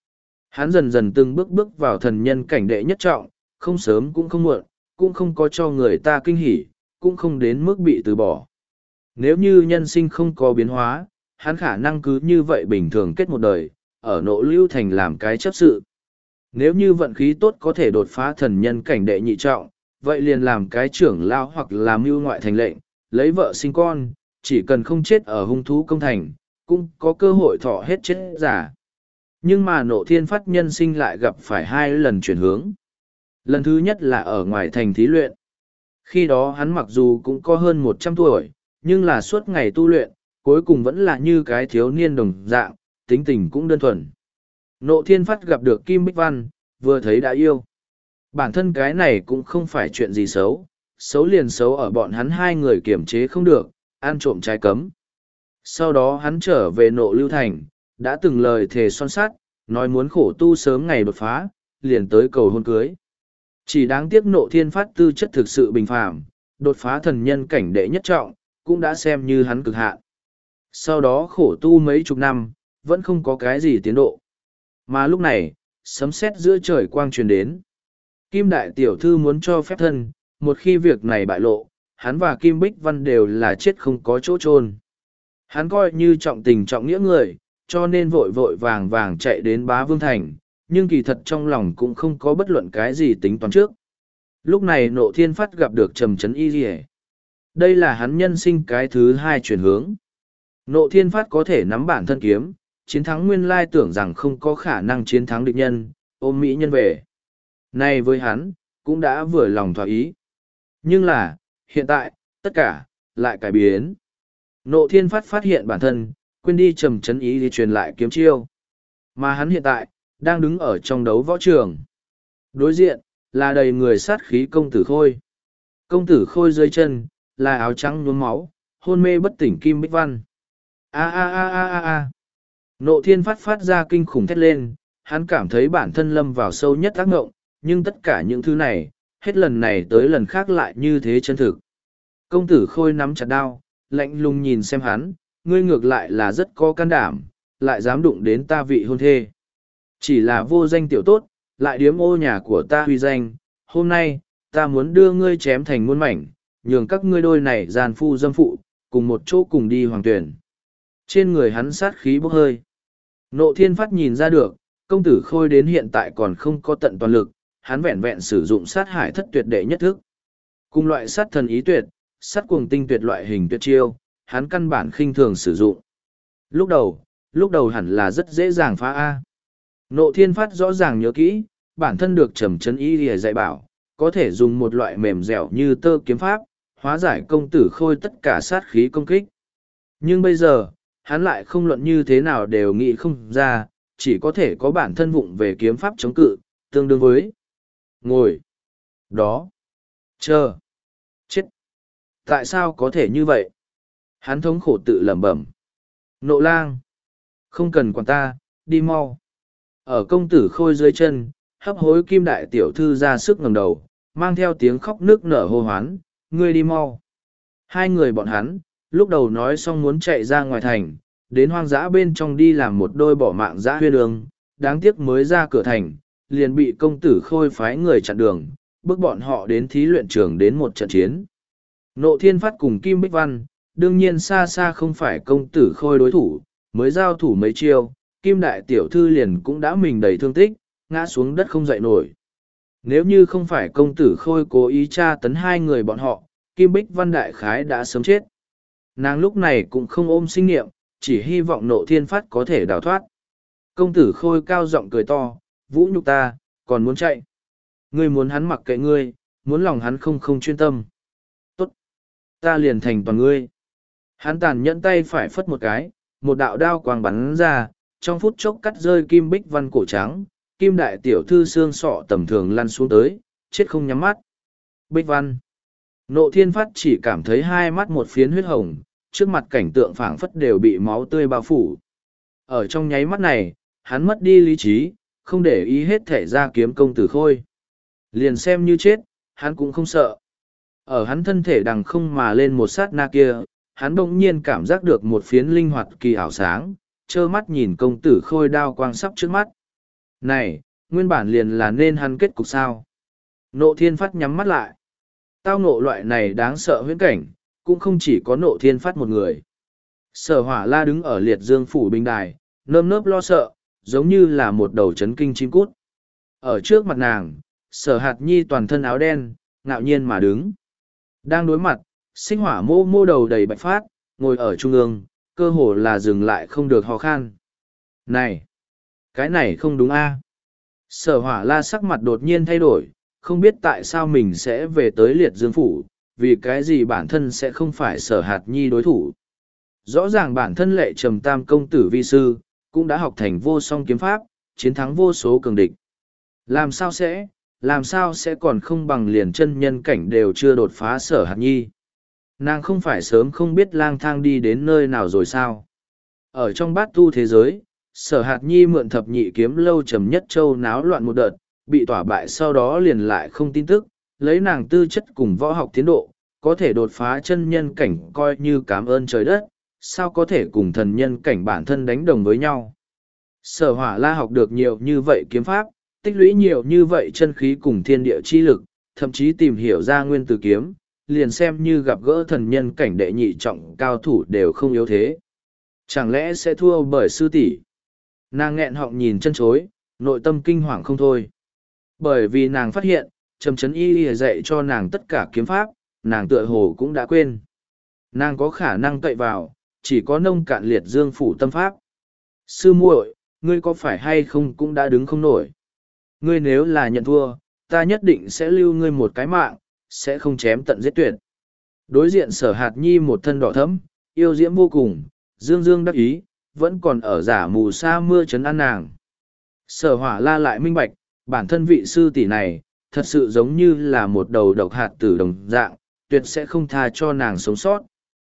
Hắn dần dần từng bước bước vào thần nhân cảnh đệ nhất trọng, không sớm cũng không muộn, cũng không có cho người ta kinh hỉ, cũng không đến mức bị từ bỏ. Nếu như nhân sinh không có biến hóa, hắn khả năng cứ như vậy bình thường kết một đời, ở Nộ Lưu Thành làm cái chấp sự. Nếu như vận khí tốt có thể đột phá thần nhân cảnh đệ nhị trọng, vậy liền làm cái trưởng lao hoặc làm mưu ngoại thành lệnh, lấy vợ sinh con, chỉ cần không chết ở hung thú công thành, cũng có cơ hội thọ hết chết giả. Nhưng mà Nộ Thiên Phát nhân sinh lại gặp phải hai lần chuyển hướng. Lần thứ nhất là ở ngoài thành thí luyện. Khi đó hắn mặc dù cũng có hơn 100 tuổi, nhưng là suốt ngày tu luyện, cuối cùng vẫn là như cái thiếu niên đồng dạng, tính tình cũng đơn thuần. Nộ Thiên Phát gặp được Kim Bích Văn, vừa thấy đã yêu. Bản thân cái này cũng không phải chuyện gì xấu, xấu liền xấu ở bọn hắn hai người kiềm chế không được, ăn trộm trái cấm. Sau đó hắn trở về Nộ Lưu Thành, đã từng lời thề son sắt, nói muốn khổ tu sớm ngày đột phá, liền tới cầu hôn cưới. Chỉ đáng tiếc Nộ Thiên Phát tư chất thực sự bình phàm, đột phá thần nhân cảnh đệ nhất trọng, cũng đã xem như hắn cực hạn. Sau đó khổ tu mấy chục năm, vẫn không có cái gì tiến độ. Mà lúc này, sấm sét giữa trời quang truyền đến. Kim Đại Tiểu Thư muốn cho phép thân, một khi việc này bại lộ, hắn và Kim Bích Văn đều là chết không có chỗ chôn. Hắn coi như trọng tình trọng nghĩa người, cho nên vội vội vàng vàng chạy đến Bá Vương Thành, nhưng kỳ thật trong lòng cũng không có bất luận cái gì tính toán trước. Lúc này Nộ Thiên Phát gặp được Trầm Trấn Y Lìa. Đây là hắn nhân sinh cái thứ hai chuyển hướng. Nộ Thiên Phát có thể nắm bản thân kiếm, chiến thắng nguyên lai tưởng rằng không có khả năng chiến thắng địch nhân, ôm mỹ nhân về. Nay với hắn, cũng đã vừa lòng thỏa ý. Nhưng là, hiện tại, tất cả, lại cải biến. Nộ Thiên Phát phát hiện bản thân, quên đi Trầm Trấn Ý thì truyền lại kiếm chiêu. Mà hắn hiện tại, đang đứng ở trong đấu võ trường. Đối diện, là đầy người sát khí công tử Khôi. Công tử Khôi dưới chân, là áo trắng nhuốm máu, hôn mê bất tỉnh Kim Bích Văn. A a a a a a. Nộ Thiên Phát phát ra kinh khủng thét lên, hắn cảm thấy bản thân lâm vào sâu nhất ác ngộng, nhưng tất cả những thứ này, hết lần này tới lần khác lại như thế chân thực. Công tử Khôi nắm chặt đao, lạnh lùng nhìn xem hắn, ngươi ngược lại là rất có can đảm, lại dám đụng đến ta vị hôn thê. Chỉ là vô danh tiểu tốt, lại điếm ô nhà của ta huy danh, hôm nay, ta muốn đưa ngươi chém thành muôn mảnh, nhường các ngươi đôi này gian phu dâm phụ, cùng một chỗ cùng đi hoàng tuyển. Trên người hắn sát khí bốc hơi. Nộ Thiên Phát nhìn ra được, công tử Khôi đến hiện tại còn không có tận toàn lực, hắn vẹn vẹn sử dụng sát hải thất tuyệt đệ nhất thức. Cùng loại sát thần ý tuyệt, sát cuồng tinh tuyệt loại hình tuyệt chiêu, hắn căn bản khinh thường sử dụng. Lúc đầu hẳn là rất dễ dàng phá A. Nộ Thiên Phát rõ ràng nhớ kỹ, bản thân được Trầm Trấn Y lìa dạy bảo, có thể dùng một loại mềm dẻo như tơ kiếm pháp, hóa giải công tử Khôi tất cả sát khí công kích. Nhưng bây giờ, hắn lại không luận như thế nào đều nghĩ không ra, chỉ có thể có bản thân vụng về kiếm pháp chống cự, tương đương với ngồi, đó, chờ, chết. Tại sao có thể như vậy? Hắn thống khổ tự lẩm bẩm. Nộ lang, không cần quản ta, đi mau. Ở công tử Khôi dưới chân, hấp hối Kim Đại Tiểu Thư ra sức ngẩng đầu, mang theo tiếng khóc nước nở hô hoán, ngươi đi mau. Hai người bọn hắn, lúc đầu nói xong muốn chạy ra ngoài thành, đến hoang dã bên trong đi làm một đôi bỏ mạng dã huyên đường, đáng tiếc mới ra cửa thành, liền bị công tử Khôi phái người chặn đường, bước bọn họ đến thí luyện trường đến một trận chiến. Nộ Thiên Phát cùng Kim Bích Văn, đương nhiên xa xa không phải công tử Khôi đối thủ, mới giao thủ mấy chiêu, Kim Đại Tiểu Thư liền cũng đã mình đầy thương tích, ngã xuống đất không dậy nổi. Nếu như không phải công tử Khôi cố ý tra tấn hai người bọn họ, Kim Bích Văn đại khái đã sớm chết. Nàng lúc này cũng không ôm sinh niệm, chỉ hy vọng Nộ Thiên Phát có thể đào thoát. Công tử Khôi cao giọng cười to, vũ nhục ta, còn muốn chạy. Ngươi muốn hắn mặc kệ ngươi, muốn lòng hắn không chuyên tâm. Tốt, ta liền thành toàn ngươi. Hắn tàn nhẫn tay phải phất một cái, một đạo đao quang bắn ra, trong phút chốc cắt rơi Kim Bích Văn cổ trắng, Kim Đại Tiểu Thư xương sọ tầm thường lăn xuống tới, chết không nhắm mắt. Bích Văn. Nộ Thiên Phát chỉ cảm thấy hai mắt một phiến huyết hồng, trước mặt cảnh tượng phảng phất đều bị máu tươi bao phủ. Ở trong nháy mắt này, hắn mất đi lý trí, không để ý hết thể ra kiếm công tử Khôi. Liền xem như chết, hắn cũng không sợ. Ở hắn thân thể đằng không mà lên một sát na kia, hắn bỗng nhiên cảm giác được một phiến linh hoạt kỳ ảo sáng, trơ mắt nhìn công tử Khôi đao quang sắp trước mắt. Này, nguyên bản liền là nên hắn kết cục sao? Nộ thiên phát nhắm mắt lại. Tao nộ loại này đáng sợ huyễn cảnh, cũng không chỉ có nộ thiên phát một người. Sở hỏa la đứng ở liệt dương phủ bình đài, nơm nớp lo sợ, giống như là một đầu chấn kinh chim cút. Ở trước mặt nàng, sở hạt nhi toàn thân áo đen, ngạo nhiên mà đứng. Đang đối mặt, sinh hỏa mô mô đầu đầy bạch phát, ngồi ở trung ương, cơ hồ là dừng lại không được ho khan. Này! Cái này không đúng a. Sở hỏa la sắc mặt đột nhiên thay đổi, không biết tại sao mình sẽ về tới liệt dương phủ, vì cái gì bản thân sẽ không phải sở hạt nhi đối thủ. Rõ ràng bản thân lệ trầm tam công tử vi sư, cũng đã học thành vô song kiếm pháp, chiến thắng vô số cường địch. Làm sao sẽ còn không bằng liền chân nhân cảnh đều chưa đột phá sở hạt nhi. Nàng không phải sớm không biết lang thang đi đến nơi nào rồi sao. Ở trong bát tu thế giới, sở hạt nhi mượn thập nhị kiếm lâu trầm nhất châu náo loạn một đợt, bị tỏa bại sau đó liền lại không tin tức, lấy nàng tư chất cùng võ học tiến độ, có thể đột phá chân nhân cảnh coi như cảm ơn trời đất, sao có thể cùng thần nhân cảnh bản thân đánh đồng với nhau. Sở hỏa la học được nhiều như vậy kiếm pháp, tích lũy nhiều như vậy chân khí cùng thiên địa chi lực, thậm chí tìm hiểu ra nguyên từ kiếm, liền xem như gặp gỡ thần nhân cảnh đệ nhị trọng cao thủ đều không yếu thế. Chẳng lẽ sẽ thua bởi sư tỷ? Nàng nghẹn họng nhìn chân chối, nội tâm kinh hoàng không thôi. Bởi vì nàng phát hiện, Trầm Chấn Y dạy cho nàng tất cả kiếm pháp, nàng tựa hồ cũng đã quên. Nàng có khả năng cậy vào, chỉ có nông cạn liệt dương phủ tâm pháp. Sư muội, ngươi có phải hay không cũng đã đứng không nổi. Ngươi nếu là nhận thua, ta nhất định sẽ lưu ngươi một cái mạng, sẽ không chém tận giết tuyệt. Đối diện sở hạt nhi một thân đỏ thẫm, yêu diễm vô cùng, dương dương đắc ý, vẫn còn ở giả mù sa mưa chấn an nàng. Sở hỏa la lại minh bạch, bản thân vị sư tỷ này, thật sự giống như là một đầu độc hạt tử đồng dạng, tuyệt sẽ không tha cho nàng sống sót.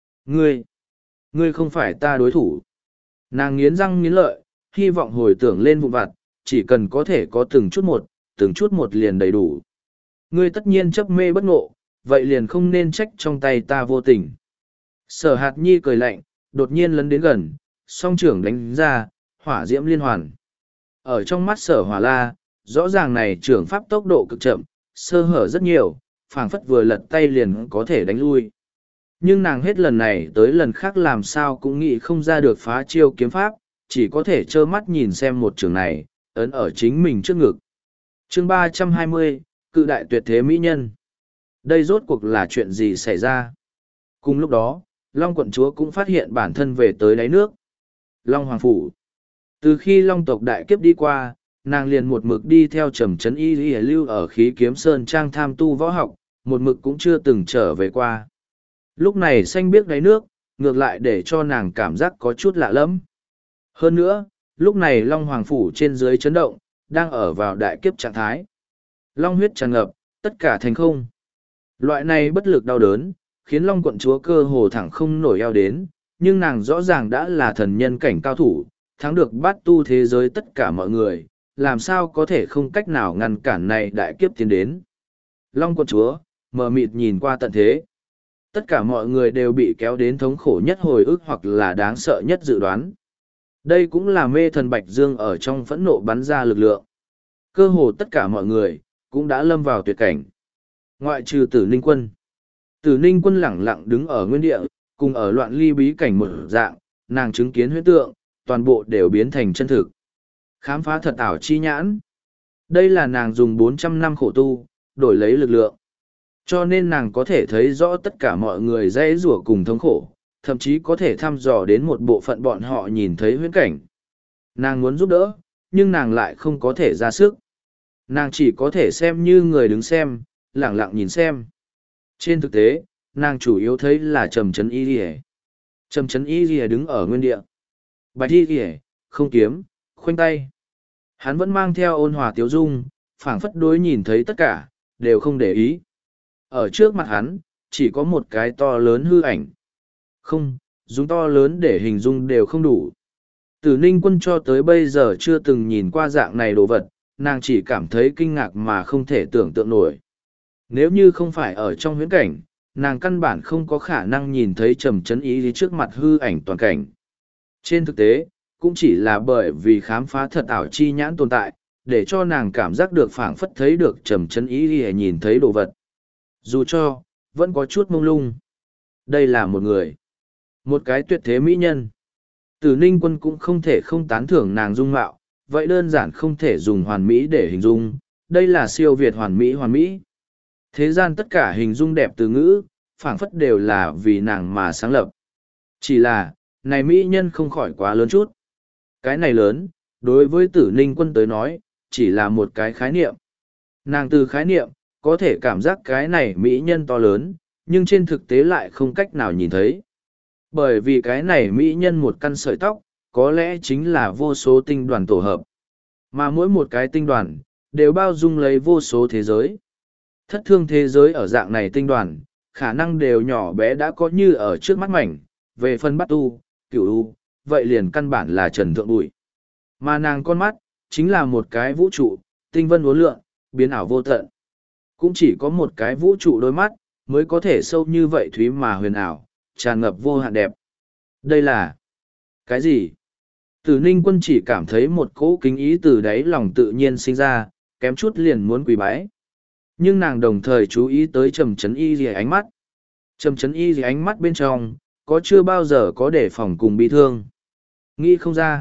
Ngươi không phải ta đối thủ. Nàng nghiến răng nghiến lợi, hy vọng hồi tưởng lên vụn vặt, chỉ cần có thể có từng chút một liền đầy đủ. Ngươi tất nhiên chấp mê bất ngộ, vậy liền không nên trách trong tay ta vô tình. Sở hạt nhi cười lạnh, đột nhiên lấn đến gần, song trưởng đánh ra, hỏa diễm liên hoàn. Ở trong mắt sở hỏa la, rõ ràng này trưởng pháp tốc độ cực chậm, sơ hở rất nhiều, phảng phất vừa lật tay liền có thể đánh lui. Nhưng nàng hết lần này tới lần khác làm sao cũng nghĩ không ra được phá chiêu kiếm pháp, chỉ có thể trơ mắt nhìn xem một trường này, ấn ở chính mình trước ngực. Chương 320, cự đại tuyệt thế mỹ nhân. Đây rốt cuộc là chuyện gì xảy ra? Cùng lúc đó, Long quận chúa cũng phát hiện bản thân về tới đáy nước. Long Hoàng Phủ. Từ khi Long tộc đại kiếp đi qua, nàng liền một mực đi theo Trầm Chấn Y lưu ở khí kiếm sơn trang tham tu võ học, một mực cũng chưa từng trở về qua. Lúc này xanh biếc đáy nước, ngược lại để cho nàng cảm giác có chút lạ lẫm. Hơn nữa, lúc này Long Hoàng Phủ trên dưới chấn động, đang ở vào đại kiếp trạng thái. Long huyết tràn ngập, tất cả thành không. Loại này bất lực đau đớn, khiến Long quận chúa cơ hồ thẳng không nổi eo đến, nhưng nàng rõ ràng đã là thần nhân cảnh cao thủ, thắng được bát tu thế giới tất cả mọi người, làm sao có thể không cách nào ngăn cản này đại kiếp tiến đến. Long quận chúa, mờ mịt nhìn qua tận thế. Tất cả mọi người đều bị kéo đến thống khổ nhất hồi ức hoặc là đáng sợ nhất dự đoán. Đây cũng là mê thần Bạch Dương ở trong phẫn nộ bắn ra lực lượng. Cơ hồ tất cả mọi người, cũng đã lâm vào tuyệt cảnh. Ngoại trừ Tử Ninh Quân. Tử Ninh Quân lẳng lặng đứng ở nguyên địa, cùng ở loạn ly bí cảnh một dạng, nàng chứng kiến huyễn tượng, toàn bộ đều biến thành chân thực. Khám phá thật ảo chi nhãn. Đây là nàng dùng 400 năm khổ tu, đổi lấy lực lượng. Cho nên nàng có thể thấy rõ tất cả mọi người dãy rủa cùng thống khổ, thậm chí có thể thăm dò đến một bộ phận bọn họ nhìn thấy huyễn cảnh. Nàng muốn giúp đỡ, nhưng nàng lại không có thể ra sức. Nàng chỉ có thể xem như người đứng xem, lẳng lặng nhìn xem. Trên thực tế, nàng chủ yếu thấy là Trầm Chấn Y Lìa. Trầm Chấn Y Lìa đứng ở nguyên địa. Bạch Y Lìa, không kiếm, khoanh tay. Hắn vẫn mang theo ôn hòa tiếu dung, phảng phất đối nhìn thấy tất cả, đều không để ý. Ở trước mặt hắn, chỉ có một cái to lớn hư ảnh. Không, dùng to lớn để hình dung đều không đủ. Tử Ninh Quân cho tới bây giờ chưa từng nhìn qua dạng này đồ vật, nàng chỉ cảm thấy kinh ngạc mà không thể tưởng tượng nổi. Nếu như không phải ở trong huyễn cảnh, nàng căn bản không có khả năng nhìn thấy Trầm Chấn Y trước mặt hư ảnh toàn cảnh. Trên thực tế, cũng chỉ là bởi vì khám phá thật ảo chi nhãn tồn tại, để cho nàng cảm giác được phảng phất thấy được trầm chấn ý ỉa nhìn thấy đồ vật. Dù cho, vẫn có chút mông lung. Đây là một người. Một cái tuyệt thế mỹ nhân. Tử Ninh Quân cũng không thể không tán thưởng nàng dung mạo, vậy đơn giản không thể dùng hoàn mỹ để hình dung, đây là siêu việt hoàn mỹ hoàn mỹ. Thế gian tất cả hình dung đẹp từ ngữ, phảng phất đều là vì nàng mà sáng lập. Chỉ là, này mỹ nhân không khỏi quá lớn chút. Cái này lớn, đối với Tử Ninh Quân tới nói, chỉ là một cái khái niệm. Nàng từ khái niệm, có thể cảm giác cái này mỹ nhân to lớn, nhưng trên thực tế lại không cách nào nhìn thấy. Bởi vì cái này mỹ nhân một căn sợi tóc, có lẽ chính là vô số tinh đoàn tổ hợp. Mà mỗi một cái tinh đoàn, đều bao dung lấy vô số thế giới. Thất thương thế giới ở dạng này tinh đoàn, khả năng đều nhỏ bé đã có như ở trước mắt mảnh, về phần bắt tu, cửu u, vậy liền căn bản là trần thượng bụi. Mà nàng con mắt, chính là một cái vũ trụ, tinh vân uốn lượn, biến ảo vô tận. Cũng chỉ có một cái vũ trụ đôi mắt, mới có thể sâu như vậy thúy mà huyền ảo, tràn ngập vô hạn đẹp. Đây là cái gì? Tử Ninh Quân chỉ cảm thấy một cỗ kính ý từ đáy lòng tự nhiên sinh ra, kém chút liền muốn quỳ bái. Nhưng nàng đồng thời chú ý tới trầm chấn y gì ánh mắt. Trầm chấn y gì ánh mắt bên trong, có chưa bao giờ có đề phòng cùng bi thương. Nghĩ không ra.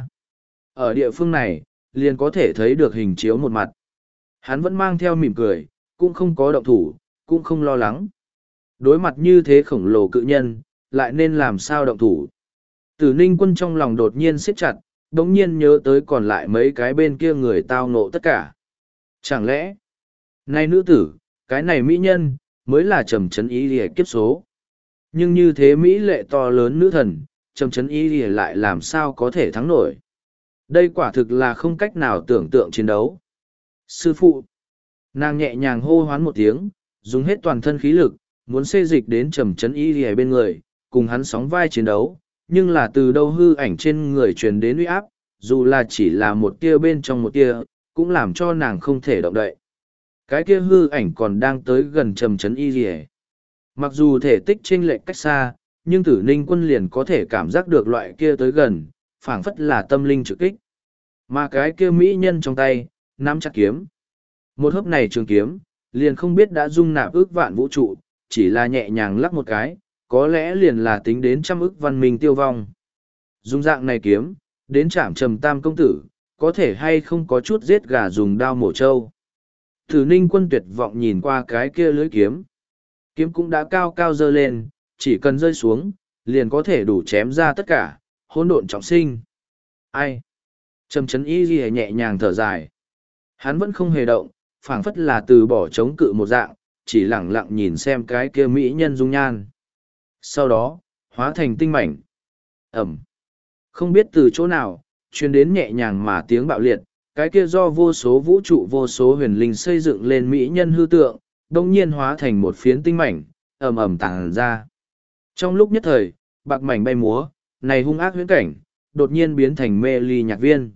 Ở địa phương này, liền có thể thấy được hình chiếu một mặt. Hắn vẫn mang theo mỉm cười, cũng không có động thủ, cũng không lo lắng. Đối mặt như thế khổng lồ cự nhân, lại nên làm sao động thủ. Tử Ninh Quân trong lòng đột nhiên siết chặt, đống nhiên nhớ tới còn lại mấy cái bên kia người tao ngộ tất cả. Chẳng lẽ, này nữ tử, cái này mỹ nhân, mới là trầm chấn ý lìa kiếp số. Nhưng như thế mỹ lệ to lớn nữ thần, trầm chấn ý lìa lại làm sao có thể thắng nổi. Đây quả thực là không cách nào tưởng tượng chiến đấu. Sư phụ, nàng nhẹ nhàng hô hoán một tiếng, dùng hết toàn thân khí lực, muốn xê dịch đến trầm chấn ý lìa bên người, cùng hắn sóng vai chiến đấu, nhưng là từ đâu hư ảnh trên người truyền đến uy áp, dù là chỉ là một tia bên trong một tia, cũng làm cho nàng không thể động đậy. Cái kia hư ảnh còn đang tới gần trầm chấn y rìa. Mặc dù thể tích chênh lệch cách xa, nhưng Tử Ninh Quân liền có thể cảm giác được loại kia tới gần, phảng phất là tâm linh trực kích. Mà cái kia mỹ nhân trong tay, nắm chặt kiếm. Một hớp này trường kiếm, liền không biết đã dung nạp ước vạn vũ trụ, chỉ là nhẹ nhàng lắc một cái, có lẽ liền là tính đến trăm ức văn minh tiêu vong. Dùng dạng này kiếm, đến trảm trầm tam công tử, có thể hay không có chút giết gà dùng đao mổ trâu. Tử Ninh Quân tuyệt vọng nhìn qua cái kia lưới kiếm. Kiếm cũng đã cao cao dơ lên, chỉ cần rơi xuống, liền có thể đủ chém ra tất cả, hỗn độn trọng sinh. Ai? Trầm chấn y ghi nhẹ nhàng thở dài. Hắn vẫn không hề động, phảng phất là từ bỏ chống cự một dạng, chỉ lẳng lặng nhìn xem cái kia mỹ nhân dung nhan. Sau đó, hóa thành tinh mảnh. Ẩm. Không biết từ chỗ nào, truyền đến nhẹ nhàng mà tiếng bạo liệt, cái kia do vô số vũ trụ vô số huyền linh xây dựng lên mỹ nhân hư tượng, đông nhiên hóa thành một phiến tinh mảnh, ầm ầm tàng ra. Trong lúc nhất thời, bạc mảnh bay múa, này hung ác huyễn cảnh, đột nhiên biến thành mê ly nhạc viên.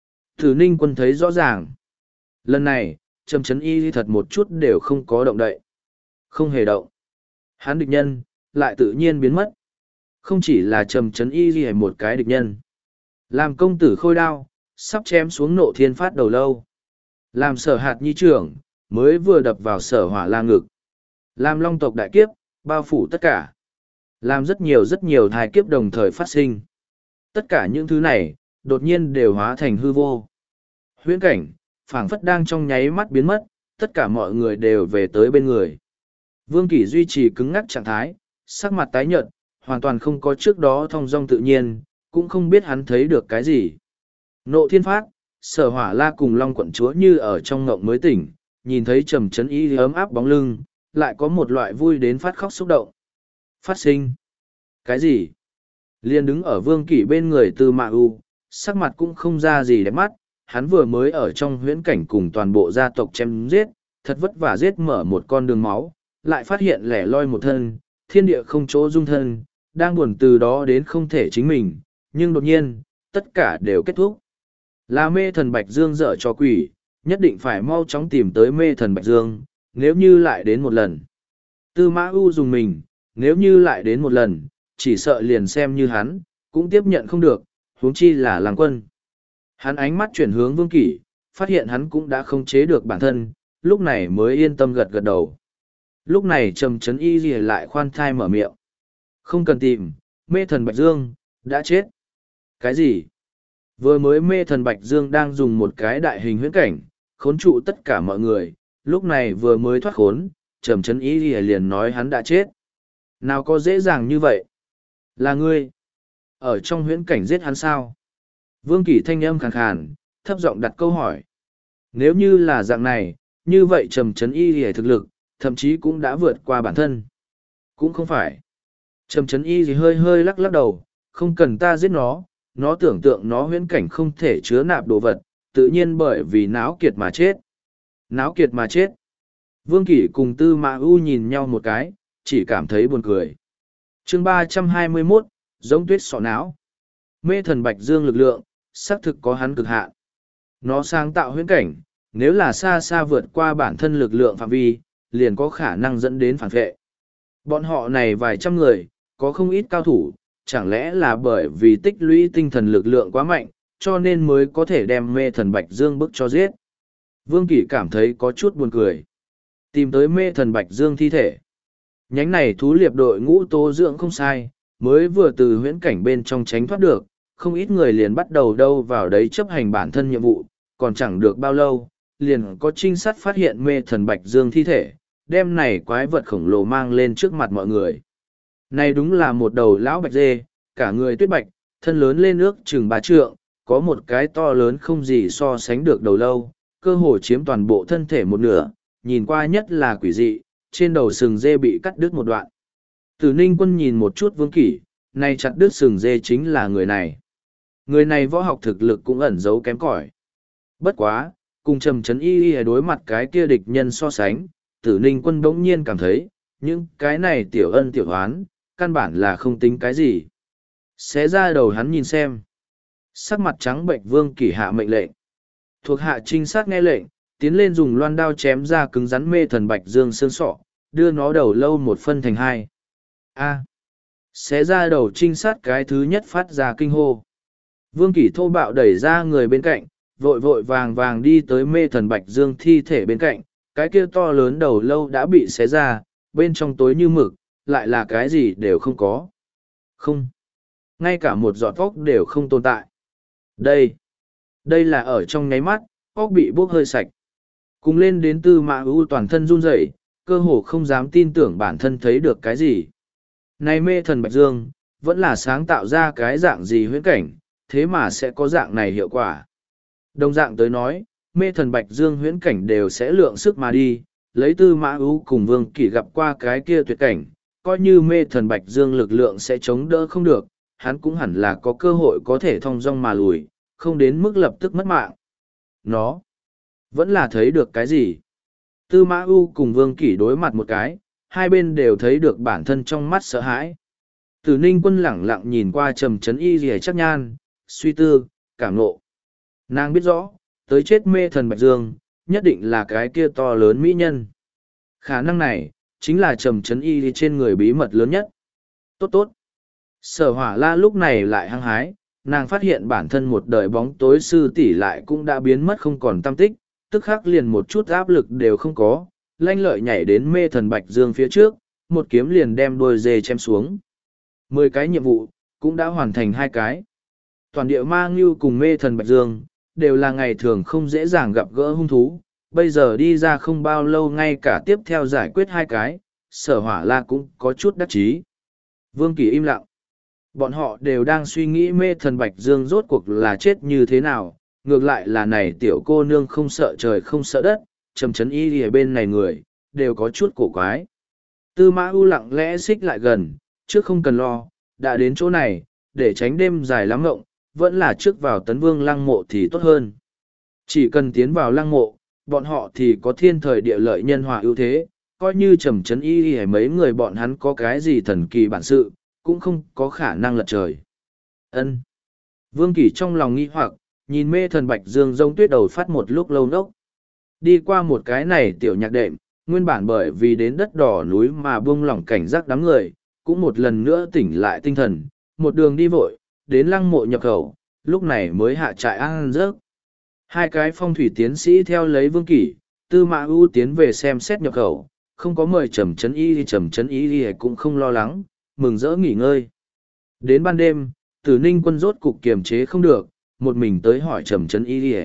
Tử Ninh Quân thấy rõ ràng. Lần này, trầm chấn y thật một chút đều không có động đậy. Không hề động. Hắn địch nhân, lại tự nhiên biến mất. Không chỉ là trầm chấn y gì một cái địch nhân. Làm công tử khôi đao, sắp chém xuống nộ thiên phát đầu lâu. Làm sở hạt nhi trưởng, mới vừa đập vào sở hỏa la ngực. Làm long tộc đại kiếp, bao phủ tất cả. Làm rất nhiều thai kiếp đồng thời phát sinh. Tất cả những thứ này, đột nhiên đều hóa thành hư vô. Huyễn cảnh, phảng phất đang trong nháy mắt biến mất, tất cả mọi người đều về tới bên người. Vương Kỷ duy trì cứng ngắc trạng thái, sắc mặt tái nhợt, hoàn toàn không có trước đó thong dong tự nhiên, cũng không biết hắn thấy được cái gì. Nộ thiên phát, sở hỏa la cùng long quận chúa như ở trong ngộng mới tỉnh, nhìn thấy trầm chấn y ấm áp bóng lưng, lại có một loại vui đến phát khóc xúc động. Phát sinh. Cái gì? Liên đứng ở Vương Kỷ bên người Tư Mạ U, sắc mặt cũng không ra gì đẹp mắt, hắn vừa mới ở trong huyễn cảnh cùng toàn bộ gia tộc chém giết, thật vất vả giết mở một con đường máu, lại phát hiện lẻ loi một thân, thiên địa không chỗ dung thân, đang buồn từ đó đến không thể chính mình, nhưng đột nhiên, tất cả đều kết thúc. Là mê thần Bạch Dương dở cho quỷ, nhất định phải mau chóng tìm tới mê thần Bạch Dương, nếu như lại đến một lần. Tư Mã U dùng mình, nếu như lại đến một lần, chỉ sợ liền xem như hắn, cũng tiếp nhận không được, huống chi là Lăng Quân. Hắn ánh mắt chuyển hướng Vương Kỷ, phát hiện hắn cũng đã không chế được bản thân, lúc này mới yên tâm gật gật đầu. Lúc này Trầm Trấn Y Lìa lại khoan thai mở miệng. Không cần tìm, mê thần Bạch Dương, đã chết. Cái gì? Vừa mới mê thần Bạch Dương đang dùng một cái đại hình huyễn cảnh, khốn trụ tất cả mọi người, lúc này vừa mới thoát khốn, Trầm Trấn Y Lìa liền nói hắn đã chết. Nào có dễ dàng như vậy? Là ngươi. Ở trong huyễn cảnh giết hắn sao? Vương Kỳ thanh âm khàn khàn, thấp giọng đặt câu hỏi. Nếu như là dạng này, như vậy Trầm Trấn Y Lìa thực lực, thậm chí cũng đã vượt qua bản thân. Cũng không phải. Trầm Trấn Y gì hơi hơi lắc lắc đầu, không cần ta giết nó tưởng tượng nó huyễn cảnh không thể chứa nạp đồ vật, tự nhiên bởi vì náo kiệt mà chết. Náo kiệt mà chết. Vương Kỷ cùng Tư Mã U nhìn nhau một cái, chỉ cảm thấy buồn cười. Chương 321, giống tuyết sọ não. Mê thần Bạch Dương lực lượng, xác thực có hắn cực hạn. Nó sáng tạo huyễn cảnh, nếu là xa xa vượt qua bản thân lực lượng phạm vi, liền có khả năng dẫn đến phản vệ. Bọn họ này vài trăm người, có không ít cao thủ, chẳng lẽ là bởi vì tích lũy tinh thần lực lượng quá mạnh, cho nên mới có thể đem mê thần Bạch Dương bức cho giết. Vương Kỷ cảm thấy có chút buồn cười. Tìm tới mê thần Bạch Dương thi thể. Nhánh này thú liệp đội ngũ tố dưỡng không sai, mới vừa từ huyễn cảnh bên trong tránh thoát được, không ít người liền bắt đầu đâu vào đấy chấp hành bản thân nhiệm vụ, còn chẳng được bao lâu, liền có trinh sát phát hiện mê thần Bạch Dương thi thể, đem này quái vật khổng lồ mang lên trước mặt mọi người. Này đúng là một đầu lão bạch dê, cả người tuyết bạch, thân lớn lên ước chừng 3 trượng, có một cái to lớn không gì so sánh được đầu lâu, cơ hồ chiếm toàn bộ thân thể một nửa, nhìn qua nhất là quỷ dị, trên đầu sừng dê bị cắt đứt một đoạn. Tử Ninh Quân nhìn một chút Vương Kỷ, này chặt đứt sừng dê chính là người này. Người này võ học thực lực cũng ẩn giấu kém cỏi. Bất quá, cùng Trầm Trấn Y đối mặt cái kia địch nhân so sánh, Tử Ninh Quân bỗng nhiên cảm thấy, những cái này tiểu ân tiểu hoán, căn bản là không tính cái gì. Xé ra đầu hắn nhìn xem. Sắc mặt trắng bệnh Vương Kỷ hạ mệnh lệnh. Thuộc hạ trinh sát nghe lệnh, tiến lên dùng loan đao chém ra cứng rắn mê thần Bạch Dương xương sọ, đưa nó đầu lâu một phân thành hai. A. Xé ra đầu trinh sát cái thứ nhất phát ra kinh hô. Vương Kỷ thô bạo đẩy ra người bên cạnh, vội vội vàng vàng đi tới mê thần Bạch Dương thi thể bên cạnh, cái kia to lớn đầu lâu đã bị xé ra, bên trong tối như mực, lại là cái gì đều không có. Không. Ngay cả một giọt óc đều không tồn tại. Đây là ở trong nháy mắt, óc bị bốc hơi sạch. Cùng lên đến Tư Mã U toàn thân run rẩy, cơ hồ không dám tin tưởng bản thân thấy được cái gì. Này mê thần Bạch Dương, vẫn là sáng tạo ra cái dạng gì huyễn cảnh, thế mà sẽ có dạng này hiệu quả. Đồng dạng tới nói, mê thần Bạch Dương huyễn cảnh đều sẽ lượng sức mà đi, lấy Tư Mã U cùng Vương Kỷ gặp qua cái kia tuyệt cảnh, coi như mê thần Bạch Dương lực lượng sẽ chống đỡ không được, hắn cũng hẳn là có cơ hội có thể thong dong mà lùi, không đến mức lập tức mất mạng. Nó vẫn là thấy được cái gì? Tư Mã U cùng Vương Kỷ đối mặt một cái, hai bên đều thấy được bản thân trong mắt sợ hãi. Tử Ninh Quân lẳng lặng nhìn qua Trầm Trấn Y rìa chắc nhan, suy tư, cảm nộ. Nàng biết rõ, tới chết mê thần Bạch Dương, nhất định là cái kia to lớn mỹ nhân. Khả năng này, chính là Trầm Trấn Y trên người bí mật lớn nhất. Tốt tốt. Sở Hỏa La lúc này lại hăng hái, nàng phát hiện bản thân một đời bóng tối sư tỷ lại cũng đã biến mất không còn tăm tích, tức khắc liền một chút áp lực đều không có, lanh lợi nhảy đến mê thần Bạch Dương phía trước, một kiếm liền đem đôi dê chém xuống. 10 cái nhiệm vụ, cũng đã hoàn thành 2 cái. Toàn địa ma ngưu cùng mê thần Bạch Dương, đều là ngày thường không dễ dàng gặp gỡ hung thú, bây giờ đi ra không bao lâu ngay cả tiếp theo giải quyết 2 cái, Sở Hỏa La cũng có chút đắc chí. Vương Kỳ im lặng. Bọn họ đều đang suy nghĩ mê thần Bạch Dương rốt cuộc là chết như thế nào, ngược lại là này tiểu cô nương không sợ trời không sợ đất, Trầm Trấn Y ở bên này người, đều có chút cổ quái. Tư Mã U lặng lẽ xích lại gần, trước không cần lo, đã đến chỗ này, để tránh đêm dài lắm ngộng, vẫn là trước vào Tấn Vương lăng mộ thì tốt hơn. Chỉ cần tiến vào lăng mộ, bọn họ thì có thiên thời địa lợi nhân hòa ưu thế, coi như Trầm Trấn Y hay mấy người bọn hắn có cái gì thần kỳ bản sự, cũng không có khả năng lật trời. Ân. Vương Kỳ trong lòng nghi hoặc, nhìn mê thần Bạch Dương rông tuyết đầu phát một lúc lâu nốc. Đi qua một cái này tiểu nhạc đệm, nguyên bản bởi vì đến đất đỏ núi mà buông lỏng cảnh giác đám người, cũng một lần nữa tỉnh lại tinh thần, một đường đi vội, đến lăng mộ nhập khẩu, lúc này mới hạ trại ăn rớt. Hai cái phong thủy tiến sĩ theo lấy Vương Kỷ, Tư Mã ưu tiến về xem xét nhập khẩu, không có mời Trầm Trấn Y thì Trầm Trấn Y thì cũng không lo lắng, mừng rỡ nghỉ ngơi. Đến ban đêm, Tử Ninh Quân rốt cục kiềm chế không được, một mình tới hỏi Trầm Trấn Y thì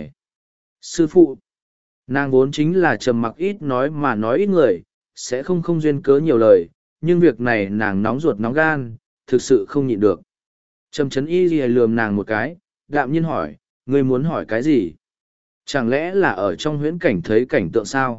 sư phụ, nàng vốn chính là trầm mặc ít nói mà nói ít người, sẽ không duyên cớ nhiều lời, nhưng việc này nàng nóng ruột nóng gan, thực sự không nhịn được. Trầm Trấn Y thì lườm nàng một cái, đạm nhiên hỏi, ngươi muốn hỏi cái gì? Chẳng lẽ là ở trong huyễn cảnh thấy cảnh tượng sao?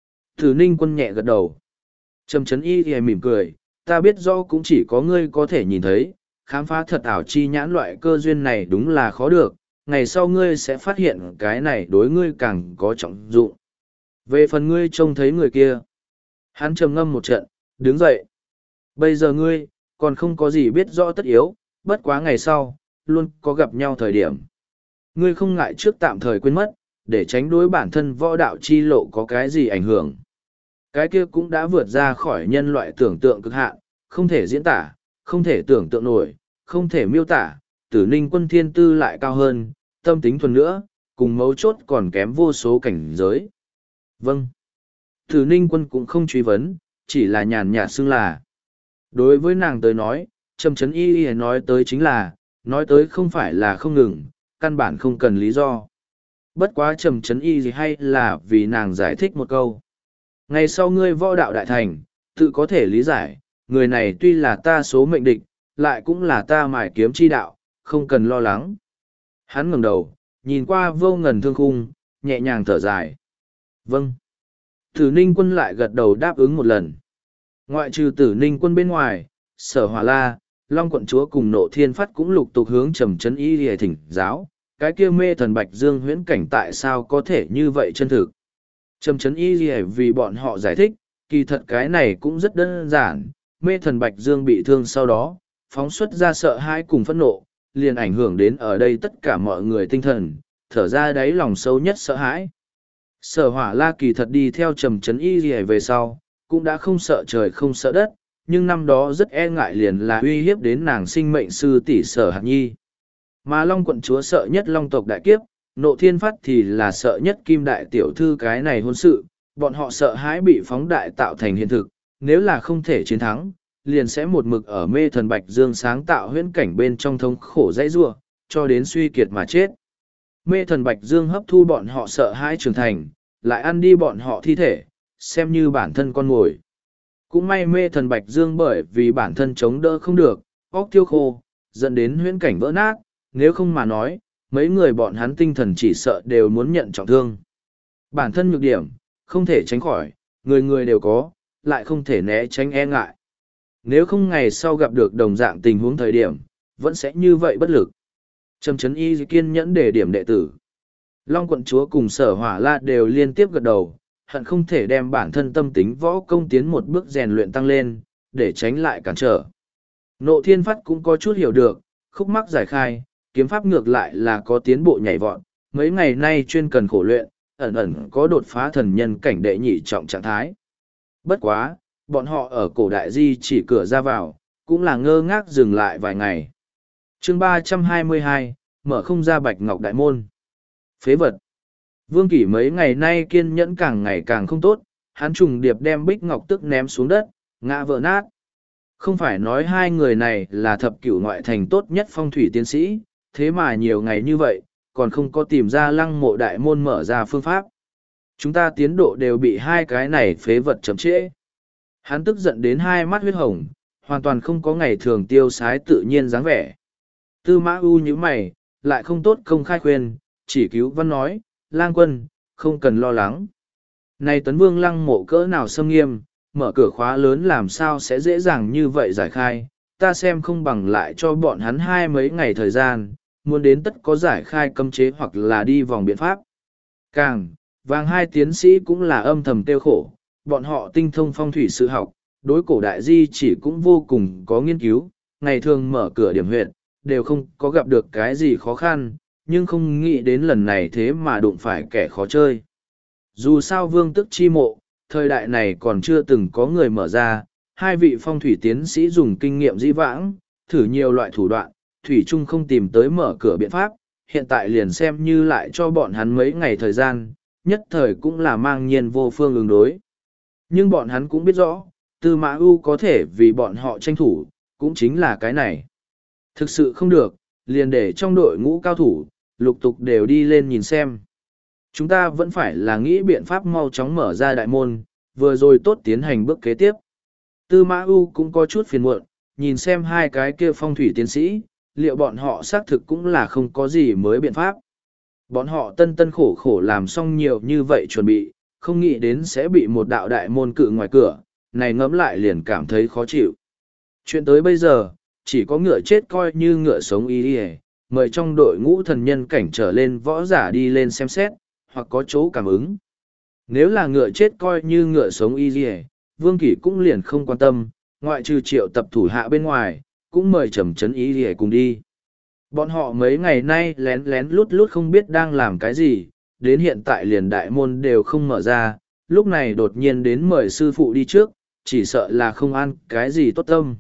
Tử Ninh Quân nhẹ gật đầu. Trầm Trấn Y thì mỉm cười, ta biết rõ cũng chỉ có ngươi có thể nhìn thấy, khám phá thật ảo chi nhãn loại cơ duyên này đúng là khó được, ngày sau ngươi sẽ phát hiện cái này đối ngươi càng có trọng dụng. Về phần ngươi trông thấy người kia. Hắn trầm ngâm một trận, đứng dậy. Bây giờ ngươi, còn không có gì biết rõ tất yếu, bất quá ngày sau, luôn có gặp nhau thời điểm. Ngươi không ngại trước tạm thời quên mất, để tránh đối bản thân võ đạo chi lộ có cái gì ảnh hưởng. Cái kia cũng đã vượt ra khỏi nhân loại tưởng tượng cực hạn, không thể diễn tả, không thể tưởng tượng nổi, không thể miêu tả, Tử Ninh Quân thiên tư lại cao hơn, tâm tính thuần nữa, cùng mấu chốt còn kém vô số cảnh giới. Vâng. Tử Ninh Quân cũng không truy vấn, chỉ là nhàn nhạt xưng là. Đối với nàng tới nói, Trầm Trấn Y nói tới chính là, nói tới không phải là không ngừng, căn bản không cần lý do. Bất quá Trầm Trấn Y gì hay là vì nàng giải thích một câu. Ngày sau ngươi võ đạo đại thành, tự có thể lý giải, người này tuy là ta số mệnh địch, lại cũng là ta mài kiếm chi đạo, không cần lo lắng. Hắn ngẩng đầu, nhìn qua vô ngần thương khung, nhẹ nhàng thở dài. Vâng. Tử Ninh Quân lại gật đầu đáp ứng một lần. Ngoại trừ Tử Ninh Quân bên ngoài, Sở Hỏa La, Long Quận Chúa cùng Nộ Thiên Phát cũng lục tục hướng Trầm Trấn Y để thỉnh giáo, cái kia mê thần Bạch Dương huyễn cảnh tại sao có thể như vậy chân thực. Trầm Trấn Y vì bọn họ giải thích, kỳ thật cái này cũng rất đơn giản, mê thần Bạch Dương bị thương sau đó, phóng xuất ra sợ hãi cùng phẫn nộ, liền ảnh hưởng đến ở đây tất cả mọi người tinh thần, thở ra đáy lòng sâu nhất sợ hãi. Sở Hỏa La kỳ thật đi theo Trầm Trấn Y về sau, cũng đã không sợ trời không sợ đất, nhưng năm đó rất e ngại liền là uy hiếp đến nàng sinh mệnh sư tỷ Sở Hạc Nhi. Mà Long Quận Chúa sợ nhất Long tộc đại kiếp, Nộ Thiên Phát thì là sợ nhất Kim Đại Tiểu Thư cái này hôn sự, bọn họ sợ hãi bị phóng đại tạo thành hiện thực, nếu là không thể chiến thắng, liền sẽ một mực ở mê thần Bạch Dương sáng tạo huyễn cảnh bên trong thống khổ dãy rua, cho đến suy kiệt mà chết. Mê thần Bạch Dương hấp thu bọn họ sợ hãi trưởng thành, lại ăn đi bọn họ thi thể, xem như bản thân con mồi. Cũng may mê thần Bạch Dương bởi vì bản thân chống đỡ không được, óc thiêu khô, dẫn đến huyễn cảnh vỡ nát, nếu không mà nói, mấy người bọn hắn tinh thần chỉ sợ đều muốn nhận trọng thương. Bản thân nhược điểm, không thể tránh khỏi, người người đều có, lại không thể né tránh e ngại. Nếu không ngày sau gặp được đồng dạng tình huống thời điểm, vẫn sẽ như vậy bất lực. Trầm Trấn Y kiên nhẫn để điểm đệ tử. Long Quận Chúa cùng Sở Hỏa La đều liên tiếp gật đầu, hận không thể đem bản thân tâm tính võ công tiến một bước rèn luyện tăng lên, để tránh lại cản trở. Nộ Thiên Phát cũng có chút hiểu được, khúc mắc giải khai, kiếm pháp ngược lại là có tiến bộ nhảy vọt, mấy ngày nay chuyên cần khổ luyện, ẩn ẩn có đột phá thần nhân cảnh đệ nhị trọng trạng thái. Bất quá, bọn họ ở cổ đại di chỉ cửa ra vào, cũng là ngơ ngác dừng lại vài ngày. Chương 322, mở không ra Bạch Ngọc Đại Môn. Phế vật. Vương Kỷ mấy ngày nay kiên nhẫn càng ngày càng không tốt, hắn trùng điệp đem Bích Ngọc tức ném xuống đất, ngã vỡ nát. Không phải nói hai người này là thập cửu ngoại thành tốt nhất phong thủy tiến sĩ, thế mà nhiều ngày như vậy, còn không có tìm ra Lăng Mộ Đại Môn mở ra phương pháp. Chúng ta tiến độ đều bị hai cái này phế vật chậm trễ. Hắn tức giận đến hai mắt huyết hồng, hoàn toàn không có ngày thường tiêu sái tự nhiên dáng vẻ. Tư Mã U như mày, lại không tốt công khai khuyên, chỉ cứu văn nói, Lang Quân, không cần lo lắng. Này Tấn Vương Lăng Mộ cỡ nào xâm nghiêm, mở cửa khóa lớn làm sao sẽ dễ dàng như vậy giải khai, ta xem không bằng lại cho bọn hắn hai mấy ngày thời gian, muốn đến tất có giải khai cấm chế hoặc là đi vòng biện pháp. Càng, vàng hai tiến sĩ cũng là âm thầm tiêu khổ, bọn họ tinh thông phong thủy sự học, đối cổ đại di chỉ cũng vô cùng có nghiên cứu, ngày thường mở cửa điểm huyện, đều không có gặp được cái gì khó khăn, nhưng không nghĩ đến lần này thế mà đụng phải kẻ khó chơi. Dù sao vương tức chi mộ, thời đại này còn chưa từng có người mở ra, hai vị phong thủy tiến sĩ dùng kinh nghiệm dĩ vãng, thử nhiều loại thủ đoạn, thủy chung không tìm tới mở cửa biện pháp, hiện tại liền xem như lại cho bọn hắn mấy ngày thời gian, nhất thời cũng là mang nhiên vô phương ứng đối. Nhưng bọn hắn cũng biết rõ, Tư Mã U có thể vì bọn họ tranh thủ, cũng chính là cái này. Thực sự không được, liền để trong đội ngũ cao thủ, lục tục đều đi lên nhìn xem. Chúng ta vẫn phải là nghĩ biện pháp mau chóng mở ra đại môn, vừa rồi tốt tiến hành bước kế tiếp. Tư Mã U cũng có chút phiền muộn, nhìn xem hai cái kia phong thủy tiến sĩ, liệu bọn họ xác thực cũng là không có gì mới biện pháp. Bọn họ tân tân khổ khổ làm xong nhiều như vậy chuẩn bị, không nghĩ đến sẽ bị một đạo đại môn cự ngoài cửa, này ngẫm lại liền cảm thấy khó chịu. Chuyện tới bây giờ, chỉ có ngựa chết coi như ngựa sống y đi, mời trong đội ngũ thần nhân cảnh trở lên võ giả đi lên xem xét, hoặc có chỗ cảm ứng. Nếu là ngựa chết coi như ngựa sống y đi, Vương Kỷ cũng liền không quan tâm, ngoại trừ triệu tập thủ hạ bên ngoài, cũng mời Trầm Trấn y đi cùng đi. Bọn họ mấy ngày nay lén lén lút lút không biết đang làm cái gì, đến hiện tại liền đại môn đều không mở ra, lúc này đột nhiên đến mời sư phụ đi trước, chỉ sợ là không ăn cái gì tốt tâm.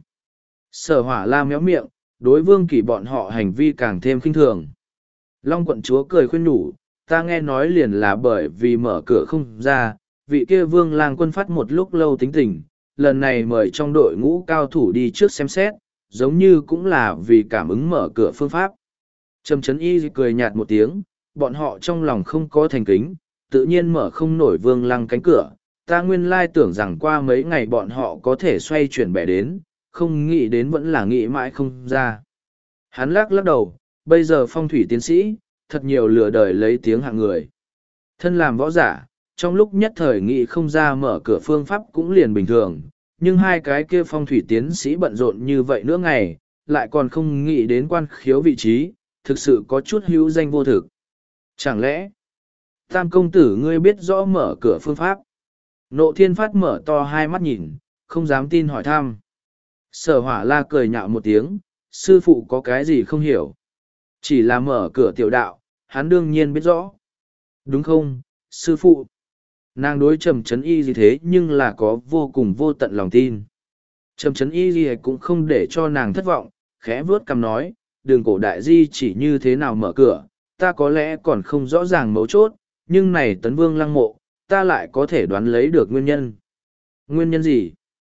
Sở Hỏa La méo miệng, đối Vương Kỷ bọn họ hành vi càng thêm khinh thường. Long quận chúa cười khuyên nhủ, ta nghe nói liền là bởi vì mở cửa không ra, vị kia Vương Lang Quân phát một lúc lâu tính tình, lần này mời trong đội ngũ cao thủ đi trước xem xét, giống như cũng là vì cảm ứng mở cửa phương pháp. Trầm Trấn Y cười nhạt một tiếng, bọn họ trong lòng không có thành kính, tự nhiên mở không nổi Vương Lăng cánh cửa. Ta nguyên lai tưởng rằng qua mấy ngày bọn họ có thể xoay chuyển bẻ đến, không nghĩ đến vẫn là nghĩ mãi không ra. Hắn lắc lắc đầu, bây giờ phong thủy tiến sĩ, thật nhiều lừa đời lấy tiếng hạng người. Thân làm võ giả, trong lúc nhất thời nghĩ không ra mở cửa phương pháp cũng liền bình thường, nhưng hai cái kia phong thủy tiến sĩ bận rộn như vậy nữa ngày, lại còn không nghĩ đến quan khiếu vị trí, thực sự có chút hữu danh vô thực. Chẳng lẽ, Tam công tử ngươi biết rõ mở cửa phương pháp? Nộ Thiên Phát mở to hai mắt nhìn, không dám tin hỏi thăm. Sở Hỏa La cười nhạo một tiếng, sư phụ có cái gì không hiểu. Chỉ là mở cửa tiểu đạo, hắn đương nhiên biết rõ. Đúng không, sư phụ? Nàng đối Trầm Trấn Y gì thế nhưng là có vô cùng vô tận lòng tin. Trầm Trấn Y gì cũng không để cho nàng thất vọng, khẽ vuốt cằm nói, đường cổ đại di chỉ như thế nào mở cửa, ta có lẽ còn không rõ ràng mấu chốt, nhưng này Tấn Vương Lăng mộ, ta lại có thể đoán lấy được nguyên nhân. Nguyên nhân gì?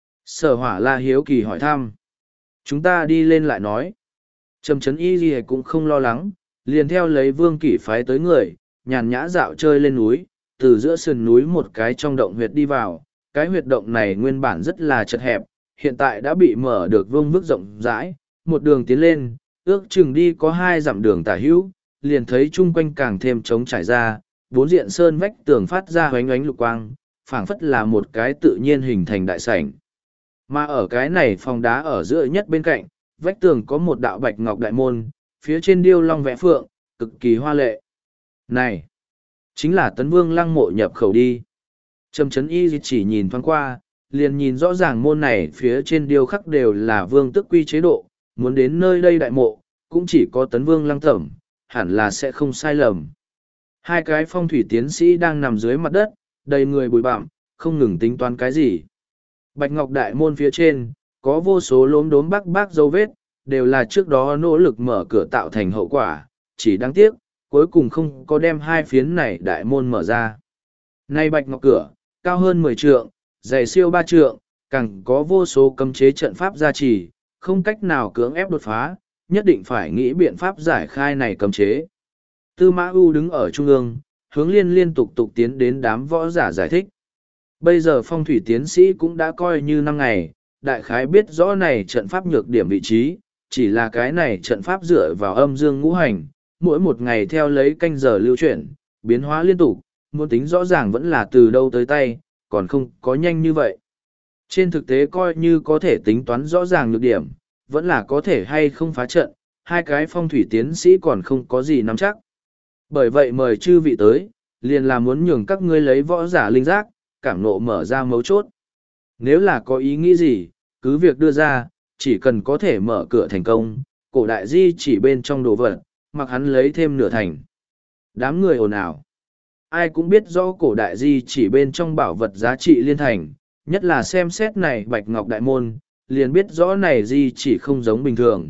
Sở Hỏa La hiếu kỳ hỏi thăm. Chúng ta đi lên lại nói. Trầm Trấn Y gì cũng không lo lắng, liền theo lấy Vương Kỷ phái tới người, nhàn nhã dạo chơi lên núi, từ giữa sườn núi một cái trong động huyệt đi vào. Cái huyệt động này nguyên bản rất là chật hẹp, hiện tại đã bị mở được vương vức rộng rãi, một đường tiến lên, ước chừng đi có 2 dặm đường tả hữu, liền thấy chung quanh càng thêm trống trải ra, 4 diện sơn vách tường phát ra hoánh ánh lục quang, phảng phất là một cái tự nhiên hình thành đại sảnh. Mà ở cái này phòng đá ở giữa nhất bên cạnh, vách tường có một đạo bạch ngọc đại môn, phía trên điêu long vẽ phượng, cực kỳ hoa lệ. Này, chính là Tấn Vương Lăng mộ nhập khẩu đi. Trầm Trấn Y chỉ nhìn thoáng qua, liền nhìn rõ ràng môn này phía trên điêu khắc đều là vương tức quy chế độ, muốn đến nơi đây đại mộ, cũng chỉ có Tấn Vương Lăng Tẩm, hẳn là sẽ không sai lầm. Hai cái phong thủy tiến sĩ đang nằm dưới mặt đất, đầy người bụi bặm, không ngừng tính toán cái gì. Bạch Ngọc Đại môn phía trên, có vô số lốm đốm bác dấu vết, đều là trước đó nỗ lực mở cửa tạo thành hậu quả, chỉ đáng tiếc, cuối cùng không có đem hai phiến này đại môn mở ra. Nay Bạch Ngọc cửa, cao hơn 10 trượng, dày siêu 3 trượng, càng có vô số cấm chế trận pháp gia trì, không cách nào cưỡng ép đột phá, nhất định phải nghĩ biện pháp giải khai này cấm chế. Tư Mã U đứng ở trung ương, hướng liên tục tiến đến đám võ giả giải thích. Bây giờ phong thủy tiến sĩ cũng đã coi như 5 ngày, đại khái biết rõ này trận pháp nhược điểm vị trí, chỉ là cái này trận pháp dựa vào âm dương ngũ hành, mỗi một ngày theo lấy canh giờ lưu chuyển, biến hóa liên tục, muốn tính rõ ràng vẫn là từ đâu tới tay, còn không có nhanh như vậy. Trên thực tế coi như có thể tính toán rõ ràng nhược điểm, vẫn là có thể hay không phá trận, hai cái phong thủy tiến sĩ còn không có gì nắm chắc. Bởi vậy mời chư vị tới, liền là muốn nhường các ngươi lấy võ giả linh giác, cảm nộ mở ra mấu chốt. Nếu là có ý nghĩ gì, cứ việc đưa ra, chỉ cần có thể mở cửa thành công, cổ đại di chỉ bên trong đồ vật, mặc hắn lấy thêm nửa thành. Đám người ồn ào. Ai cũng biết rõ cổ đại di chỉ bên trong bảo vật giá trị liên thành, nhất là xem xét này bạch ngọc đại môn, liền biết rõ này di chỉ không giống bình thường,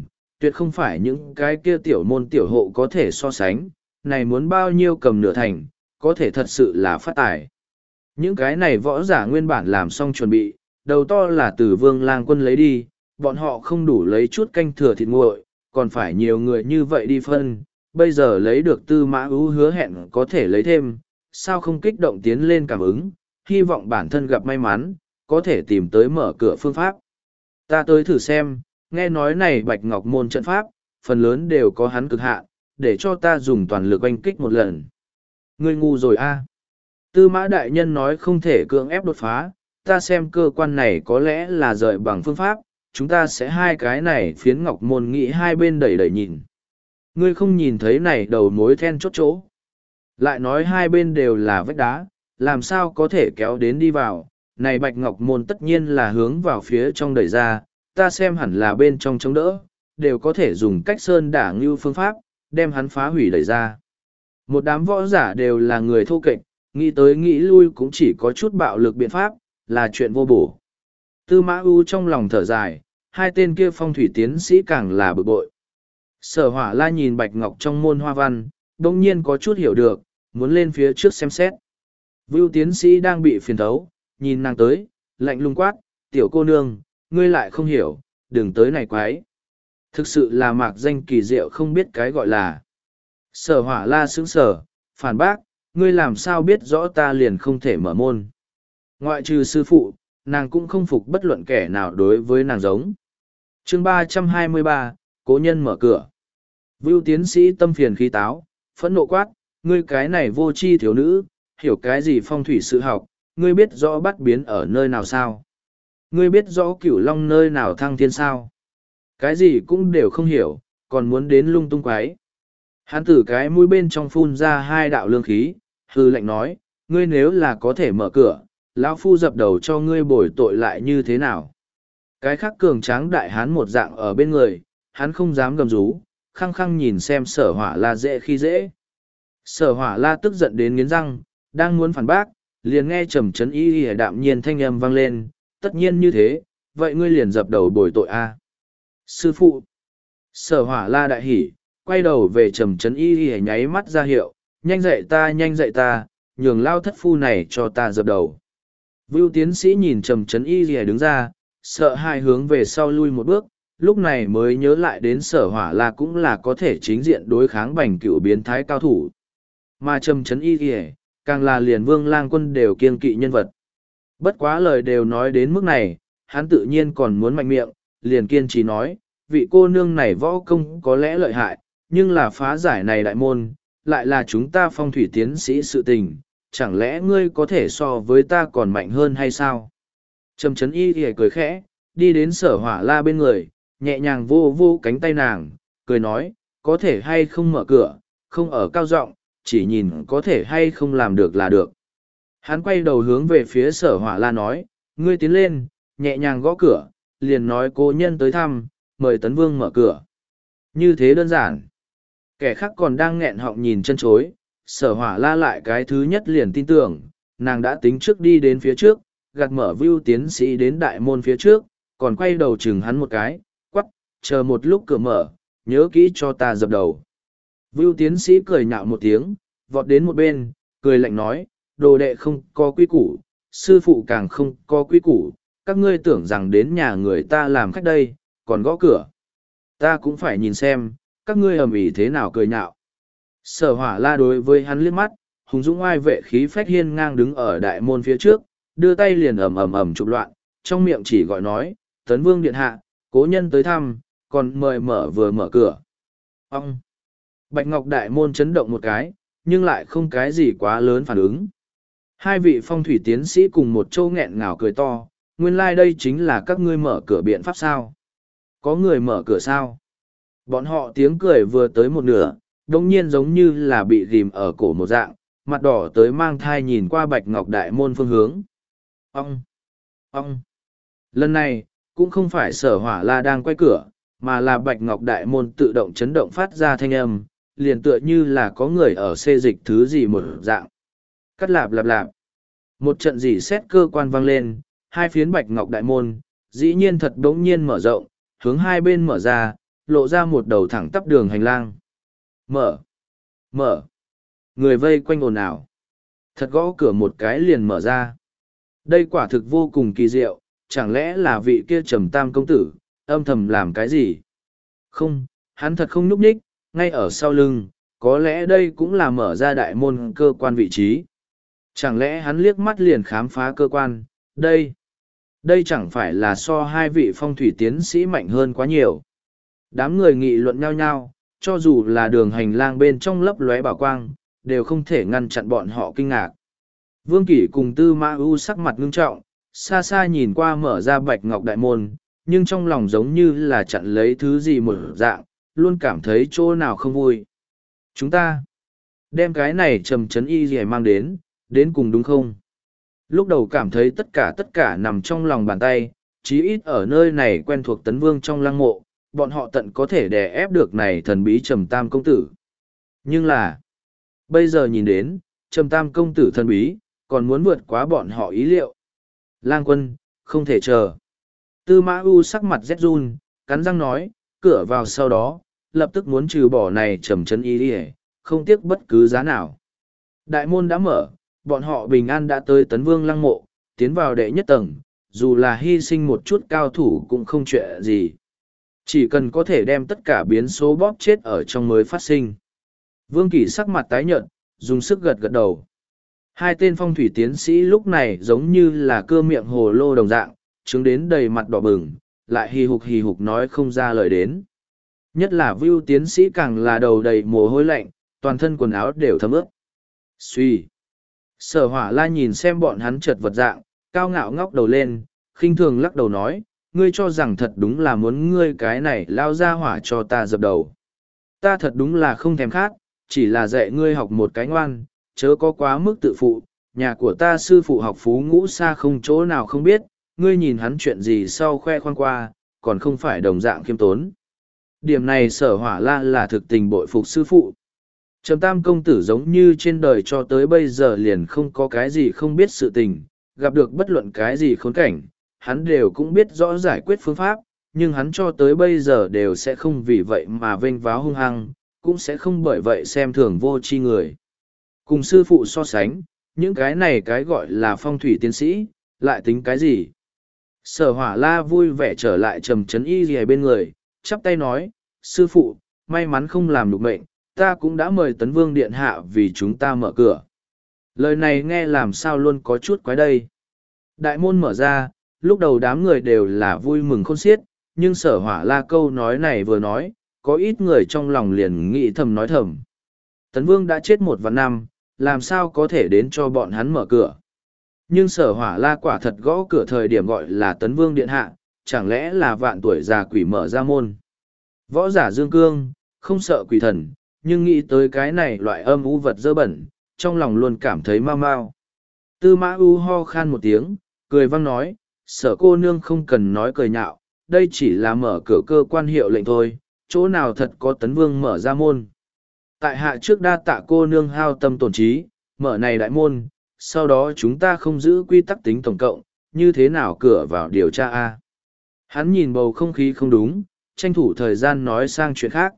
tuyệt không phải những cái kia tiểu môn tiểu hộ có thể so sánh, này muốn bao nhiêu cầm nửa thành, có thể thật sự là phát tài. Những cái này võ giả nguyên bản làm xong chuẩn bị, đầu to là từ Vương Lang Quân lấy đi, bọn họ không đủ lấy chút canh thừa thịt nguội, còn phải nhiều người như vậy đi phân, bây giờ lấy được Tư Mã Ưu hứa hẹn có thể lấy thêm, sao không kích động tiến lên cảm ứng, hy vọng bản thân gặp may mắn, có thể tìm tới mở cửa phương pháp. Ta tới thử xem, nghe nói này Bạch Ngọc Môn trận pháp, phần lớn đều có hắn cực hạn, để cho ta dùng toàn lực oanh kích một lần. Ngươi ngu rồi a. Tư Mã Đại Nhân nói không thể cưỡng ép đột phá, ta xem cơ quan này có lẽ là rời bằng phương pháp, chúng ta sẽ hai cái này phiến Ngọc Môn nghĩ hai bên đẩy đẩy nhìn. Ngươi không nhìn thấy này đầu mối then chốt chỗ. Lại nói hai bên đều là vách đá, làm sao có thể kéo đến đi vào, này Bạch Ngọc Môn tất nhiên là hướng vào phía trong đẩy ra, ta xem hẳn là bên trong chống đỡ, đều có thể dùng cách sơn đả ngưu phương pháp, đem hắn phá hủy đẩy ra. Một đám võ giả đều là người thô kệch, nghĩ tới nghĩ lui cũng chỉ có chút bạo lực biện pháp, là chuyện vô bổ. Tư Mã Ưu trong lòng thở dài, hai tên kia phong thủy tiến sĩ càng là bực bội. Sở Hỏa La nhìn Bạch Ngọc trong môn hoa văn, đông nhiên có chút hiểu được, muốn lên phía trước xem xét. Vưu tiến sĩ đang bị phiền thấu, nhìn nàng tới, lạnh lùng quát, tiểu cô nương, ngươi lại không hiểu, đừng tới này quái. Thực sự là mạc danh kỳ diệu không biết cái gọi là. Sở Hỏa La sững sờ, phản bác, ngươi làm sao biết rõ ta liền không thể mở môn. Ngoại trừ sư phụ, nàng cũng không phục bất luận kẻ nào đối với nàng giống. Chương 323, Cố nhân mở cửa. Vưu tiến sĩ tâm phiền khí táo, phẫn nộ quát, ngươi cái này vô tri thiếu nữ, hiểu cái gì phong thủy sự học, ngươi biết rõ bắt biến ở nơi nào sao? Ngươi biết rõ Cửu Long nơi nào thăng thiên sao? Cái gì cũng đều không hiểu, còn muốn đến lung tung quái. Hắn từ cái mũi bên trong phun ra hai đạo lương khí, hư lệnh nói, ngươi nếu là có thể mở cửa, lão phu dập đầu cho ngươi bồi tội lại như thế nào? Cái khác cường tráng đại hán một dạng ở bên người, hắn không dám gầm rú, khăng khăng nhìn xem Sở Hỏa La dễ khi dễ. Sở Hỏa La tức giận đến nghiến răng, đang muốn phản bác, liền nghe trầm trấn y đạm nhiên thanh âm vang lên, tất nhiên như thế, vậy ngươi liền dập đầu bồi tội a. Sư phụ. Sở Hỏa La đại hỉ, quay đầu về trầm trấn y nháy mắt ra hiệu, nhanh dậy ta, nhường lao thất phu này cho ta dập đầu. Vưu tiến sĩ nhìn trầm trấn y đứng ra, sợ hai hướng về sau lui một bước, lúc này mới nhớ lại đến Sở Hỏa La cũng là có thể chính diện đối kháng Bành Cựu biến thái cao thủ. Mà trầm trấn y càng là liền Vương Lang Quân đều kiêng kỵ nhân vật. Bất quá lời đều nói đến mức này, hắn tự nhiên còn muốn mạnh miệng, liền kiên trì nói, vị cô nương này võ công có lẽ lợi hại, nhưng là phá giải này đại môn, lại là chúng ta phong thủy tiến sĩ sự tình, chẳng lẽ ngươi có thể so với ta còn mạnh hơn hay sao? Trầm trấn y thì cười khẽ, đi đến Sở Hỏa La bên người, nhẹ nhàng vô vô cánh tay nàng, cười nói, có thể hay không mở cửa, không ở cao giọng, chỉ nhìn có thể hay không làm được là được. Hắn quay đầu hướng về phía Sở Hỏa La nói, ngươi tiến lên, nhẹ nhàng gõ cửa, liền nói cô nhân tới thăm, mời Tấn Vương mở cửa. Như thế đơn giản. Kẻ khác còn đang nghẹn họng nhìn chân chối, Sở Hỏa La lại cái thứ nhất liền tin tưởng, nàng đã tính trước đi đến phía trước, gạt mở Vưu tiến sĩ đến đại môn phía trước, còn quay đầu chừng hắn một cái, quắc, chờ một lúc cửa mở, nhớ kỹ cho ta dập đầu. Vưu tiến sĩ cười nhạo một tiếng, vọt đến một bên, cười lạnh nói, đồ đệ không có quy củ, sư phụ càng không có quy củ, các ngươi tưởng rằng đến nhà người ta làm khách đây, còn gõ cửa. Ta cũng phải nhìn xem, các ngươi ầm ĩ thế nào cười nhạo. Sở Hỏa La đối với hắn liếc mắt, hùng dũng oai vệ khí phách hiên ngang đứng ở đại môn phía trước, đưa tay liền ầm chụp loạn, trong miệng chỉ gọi nói, Tấn Vương điện hạ, cố nhân tới thăm, còn mời vừa mở cửa. Ông! Bạch Ngọc đại môn chấn động một cái, nhưng lại không cái gì quá lớn phản ứng. Hai vị phong thủy tiến sĩ cùng một châu nghẹn ngào cười to, nguyên lai đây chính là các ngươi mở cửa biện pháp sao? Có người mở cửa sao? Bọn họ tiếng cười vừa tới một nửa, đồng nhiên giống như là bị ghim ở cổ một dạng, mặt đỏ tới mang thai nhìn qua Bạch Ngọc đại môn phương hướng. Ông! Lần này, cũng không phải Sở Hỏa La đang quay cửa, mà là Bạch Ngọc đại môn tự động chấn động phát ra thanh âm, liền tựa như là có người ở xê dịch thứ gì một dạng. Cắt lạp lạp lạp. Một trận rỉ sét cơ quan vang lên, hai phiến Bạch Ngọc đại môn, dĩ nhiên thật đống nhiên mở rộng, hướng hai bên mở ra, lộ ra một đầu thẳng tắp đường hành lang. Mở! Mở! Người vây quanh ồn ào. Thật gõ cửa một cái liền mở ra. Đây quả thực vô cùng kỳ diệu, chẳng lẽ là vị kia Trầm Tam công tử, âm thầm làm cái gì? Không, hắn thật không nhúc nhích, ngay ở sau lưng, có lẽ đây cũng là mở ra đại môn cơ quan vị trí. Chẳng lẽ hắn liếc mắt liền khám phá cơ quan, đây chẳng phải là so hai vị phong thủy tiến sĩ mạnh hơn quá nhiều. Đám người nghị luận nhau nhau, cho dù là đường hành lang bên trong lấp lóe bảo quang, đều không thể ngăn chặn bọn họ kinh ngạc. Vương Kỷ cùng Tư Mã U sắc mặt ngưng trọng, xa xa nhìn qua mở ra bạch ngọc đại môn, nhưng trong lòng giống như là chặn lấy thứ gì một dạng, luôn cảm thấy chỗ nào không vui. Chúng ta đem cái này Trầm Trấn Y gì mang đến cùng đúng không? Lúc đầu cảm thấy tất cả nằm trong lòng bàn tay, chí ít ở nơi này quen thuộc Tấn Vương trong lăng mộ, bọn họ tận có thể đè ép được này thần bí Trầm Tam công tử. Nhưng là, bây giờ nhìn đến, Trầm Tam công tử thần bí, còn muốn vượt quá bọn họ ý liệu. Lang Quân, không thể chờ. Tư Mã U sắc mặt rét run, cắn răng nói, cửa vào sau đó, lập tức muốn trừ bỏ này Trầm Trấn Y đi, không tiếc bất cứ giá nào. Đại môn đã mở, bọn họ bình an đã tới Tấn Vương lăng mộ, tiến vào đệ nhất tầng, dù là hy sinh một chút cao thủ cũng không chuyện gì. Chỉ cần có thể đem tất cả biến số bóp chết ở trong mới phát sinh. Vương Kỷ sắc mặt tái nhợt, dùng sức gật gật đầu. Hai tên phong thủy tiến sĩ lúc này giống như là cưa miệng hồ lô đồng dạng, trứng đến đầy mặt đỏ bừng, lại hì hục nói không ra lời đến. Nhất là Vưu tiến sĩ càng là đầu đầy mồ hôi lạnh, toàn thân quần áo đều thấm ướt. Suy! Sở Hỏa La nhìn xem bọn hắn chật vật dạng, cao ngạo ngóc đầu lên, khinh thường lắc đầu nói, ngươi cho rằng thật đúng là muốn ngươi cái này lao ra hỏa cho ta dập đầu. Ta thật đúng là không thèm khát, chỉ là dạy ngươi học một cái ngoan, chớ có quá mức tự phụ, nhà của ta sư phụ học phú ngũ xa không chỗ nào không biết, ngươi nhìn hắn chuyện gì sau khoe khoang qua, còn không phải đồng dạng khiêm tốn. Điểm này Sở Hỏa La là thực tình bội phục sư phụ. Trầm Tam công tử giống như trên đời cho tới bây giờ liền không có cái gì không biết sự tình, gặp được bất luận cái gì khốn cảnh, hắn đều cũng biết rõ giải quyết phương pháp, nhưng hắn cho tới bây giờ đều sẽ không vì vậy mà vênh váo hung hăng, cũng sẽ không bởi vậy xem thường vô tri người. Cùng sư phụ so sánh, những cái này cái gọi là phong thủy tiến sĩ, lại tính cái gì? Sở Hỏa La vui vẻ trở lại Trầm Trấn Y gì bên người, chắp tay nói, sư phụ, may mắn không làm được mệnh, ta cũng đã mời Tấn Vương Điện Hạ vì chúng ta mở cửa. Lời này nghe làm sao luôn có chút quái đây. Đại môn mở ra, lúc đầu đám người đều là vui mừng khôn xiết, nhưng Sở Hỏa La câu nói này vừa nói, có ít người trong lòng liền nghĩ thầm nói thầm. Tấn Vương đã chết 1 vạn năm, làm sao có thể đến cho bọn hắn mở cửa. Nhưng Sở Hỏa La quả thật gõ cửa thời điểm gọi là Tấn Vương Điện Hạ, chẳng lẽ là vạn tuổi già quỷ mở ra môn. Võ giả dương cương, không sợ quỷ thần, nhưng nghĩ tới cái này loại âm u vật dơ bẩn, trong lòng luôn cảm thấy mau mau. Tư Mã U ho khan một tiếng, cười vang nói, Sở cô nương không cần nói cười nhạo, đây chỉ là mở cửa cơ quan hiệu lệnh thôi, chỗ nào thật có Tấn Vương mở ra môn. Tại hạ trước đa tạ cô nương hao tâm tổn trí, mở này đại môn, sau đó chúng ta không giữ quy tắc tính tổng cộng, như thế nào cửa vào điều tra a? Hắn nhìn bầu không khí không đúng, tranh thủ thời gian nói sang chuyện khác.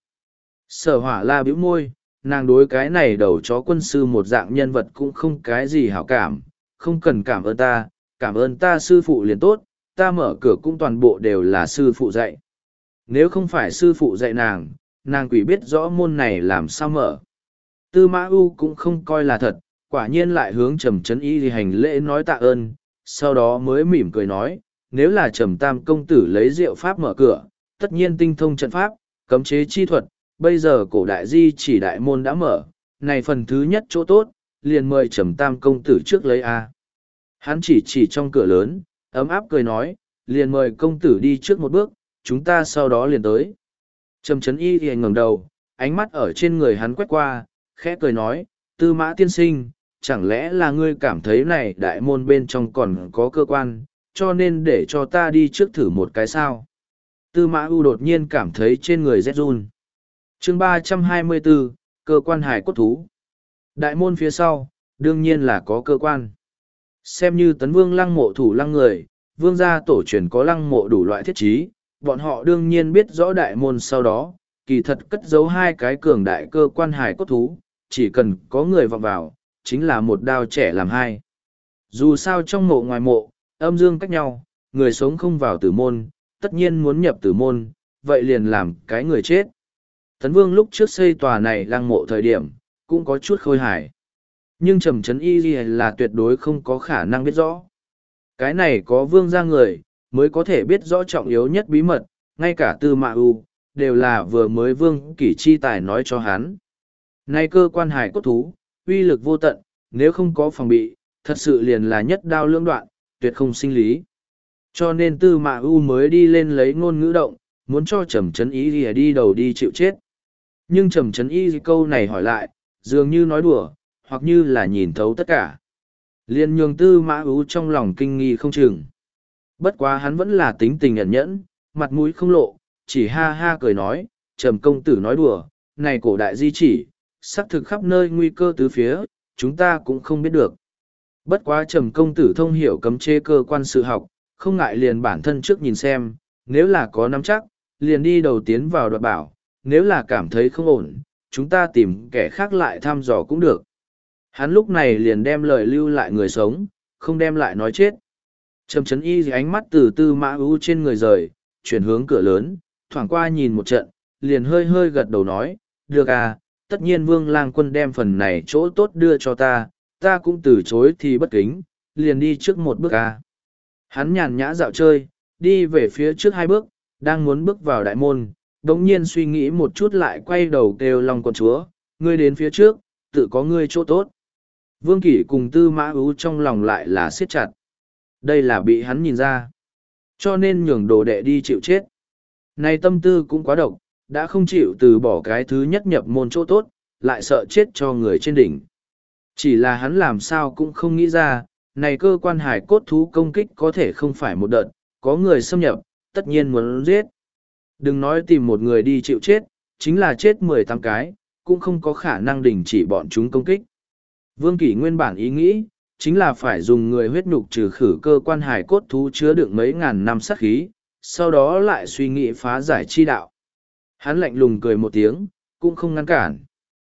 Sở Hỏa La bĩu môi, nàng đối cái này đầu chó quân sư một dạng nhân vật cũng không cái gì hảo cảm, không cần cảm ơn ta sư phụ liền tốt, ta mở cửa cũng toàn bộ đều là sư phụ dạy. Nếu không phải sư phụ dạy nàng quỷ biết rõ môn này làm sao mở. Tư Mã U cũng không coi là thật, quả nhiên lại hướng Trầm Trấn Y thì hành lễ nói tạ ơn, sau đó mới mỉm cười nói, nếu là Trầm Tam công tử lấy diệu pháp mở cửa, tất nhiên tinh thông trận pháp, cấm chế chi thuật, bây giờ cổ đại di chỉ đại môn đã mở, này phần thứ nhất chỗ tốt, liền mời Trầm Tam công tử trước lấy a. Hắn chỉ trong cửa lớn, ấm áp cười nói, liền mời công tử đi trước một bước, chúng ta sau đó liền tới. Trầm Trấn Y thì ngẩng đầu, ánh mắt ở trên người hắn quét qua, khẽ cười nói, Tư Mã tiên sinh, chẳng lẽ là ngươi cảm thấy này đại môn bên trong còn có cơ quan, cho nên để cho ta đi trước thử một cái sao. Tư Mã U đột nhiên cảm thấy trên người rét run. Chương 324, cơ quan hải cốt thú. Đại môn phía sau, đương nhiên là có cơ quan. Xem như Tấn Vương lăng mộ thủ lăng người, vương gia tổ truyền có lăng mộ đủ loại thiết trí, bọn họ đương nhiên biết rõ đại môn sau đó, kỳ thật cất giấu hai cái cường đại cơ quan hài cốt thú, chỉ cần có người vọng vào, chính là một đao trẻ làm hai. Dù sao trong mộ ngoài mộ, âm dương cách nhau, người sống không vào tử môn, tất nhiên muốn nhập tử môn, vậy liền làm cái người chết. Tấn Vương lúc trước xây tòa này lăng mộ thời điểm, cũng có chút khôi hài. Nhưng Trầm Trấn Y là tuyệt đối không có khả năng biết rõ. Cái này có vương ra người, mới có thể biết rõ trọng yếu nhất bí mật, ngay cả Tư Mã U, đều là vừa mới Vương Kỷ chi tài nói cho hắn. Nay cơ quan hải cốt thú, uy lực vô tận, nếu không có phòng bị, thật sự liền là nhất đao lưỡng đoạn, tuyệt không sinh lý. Cho nên Tư Mã U mới đi lên lấy ngôn ngữ động, muốn cho Trầm Trấn Y đi đầu đi chịu chết. Nhưng Trầm Trấn Y câu này hỏi lại, dường như nói đùa, hoặc như là nhìn thấu tất cả. Liên nhường Tư Mã U trong lòng kinh nghi không chừng. Bất quá hắn vẫn là tính tình ẩn nhẫn, mặt mũi không lộ, chỉ ha ha cười nói, Trầm công tử nói đùa, này cổ đại di chỉ, xác thực khắp nơi nguy cơ tứ phía, chúng ta cũng không biết được. Bất quá Trầm công tử thông hiểu cấm chế cơ quan sự học, không ngại liền bản thân trước nhìn xem, nếu là có nắm chắc, liền đi đầu tiến vào đoạt bảo, nếu là cảm thấy không ổn, chúng ta tìm kẻ khác lại thăm dò cũng được. Hắn lúc này liền đem lời lưu lại người sống, không đem lại nói chết. Trầm Trấn Y ánh mắt từ Tư Mã U trên người rời, chuyển hướng cửa lớn, thoảng qua nhìn một trận, liền hơi hơi gật đầu nói, được à, tất nhiên Vương Lang Quân đem phần này chỗ tốt đưa cho ta, ta cũng từ chối thì bất kính, liền đi trước một bước à. Hắn nhàn nhã dạo chơi, đi về phía trước hai bước, đang muốn bước vào đại môn, đống nhiên suy nghĩ một chút lại quay đầu kêu Long Quận Chúa, ngươi đến phía trước, tự có ngươi chỗ tốt. Vương Kỷ cùng Tư Mã U trong lòng lại là siết chặt. Đây là bị hắn nhìn ra. Cho nên nhường đồ đệ đi chịu chết. Này tâm tư cũng quá độc, đã không chịu từ bỏ cái thứ nhất nhập môn chỗ tốt, lại sợ chết cho người trên đỉnh. Chỉ là hắn làm sao cũng không nghĩ ra, này cơ quan hải cốt thú công kích có thể không phải một đợt, có người xâm nhập, tất nhiên muốn giết. Đừng nói tìm một người đi chịu chết, chính là chết 18 cái, cũng không có khả năng đình chỉ bọn chúng công kích. Vương Kỷ nguyên bản ý nghĩ, chính là phải dùng người huyết nhục trừ khử cơ quan hải cốt thú chứa đựng mấy ngàn năm sát khí, sau đó lại suy nghĩ phá giải chi đạo. Hắn lạnh lùng cười một tiếng, cũng không ngăn cản.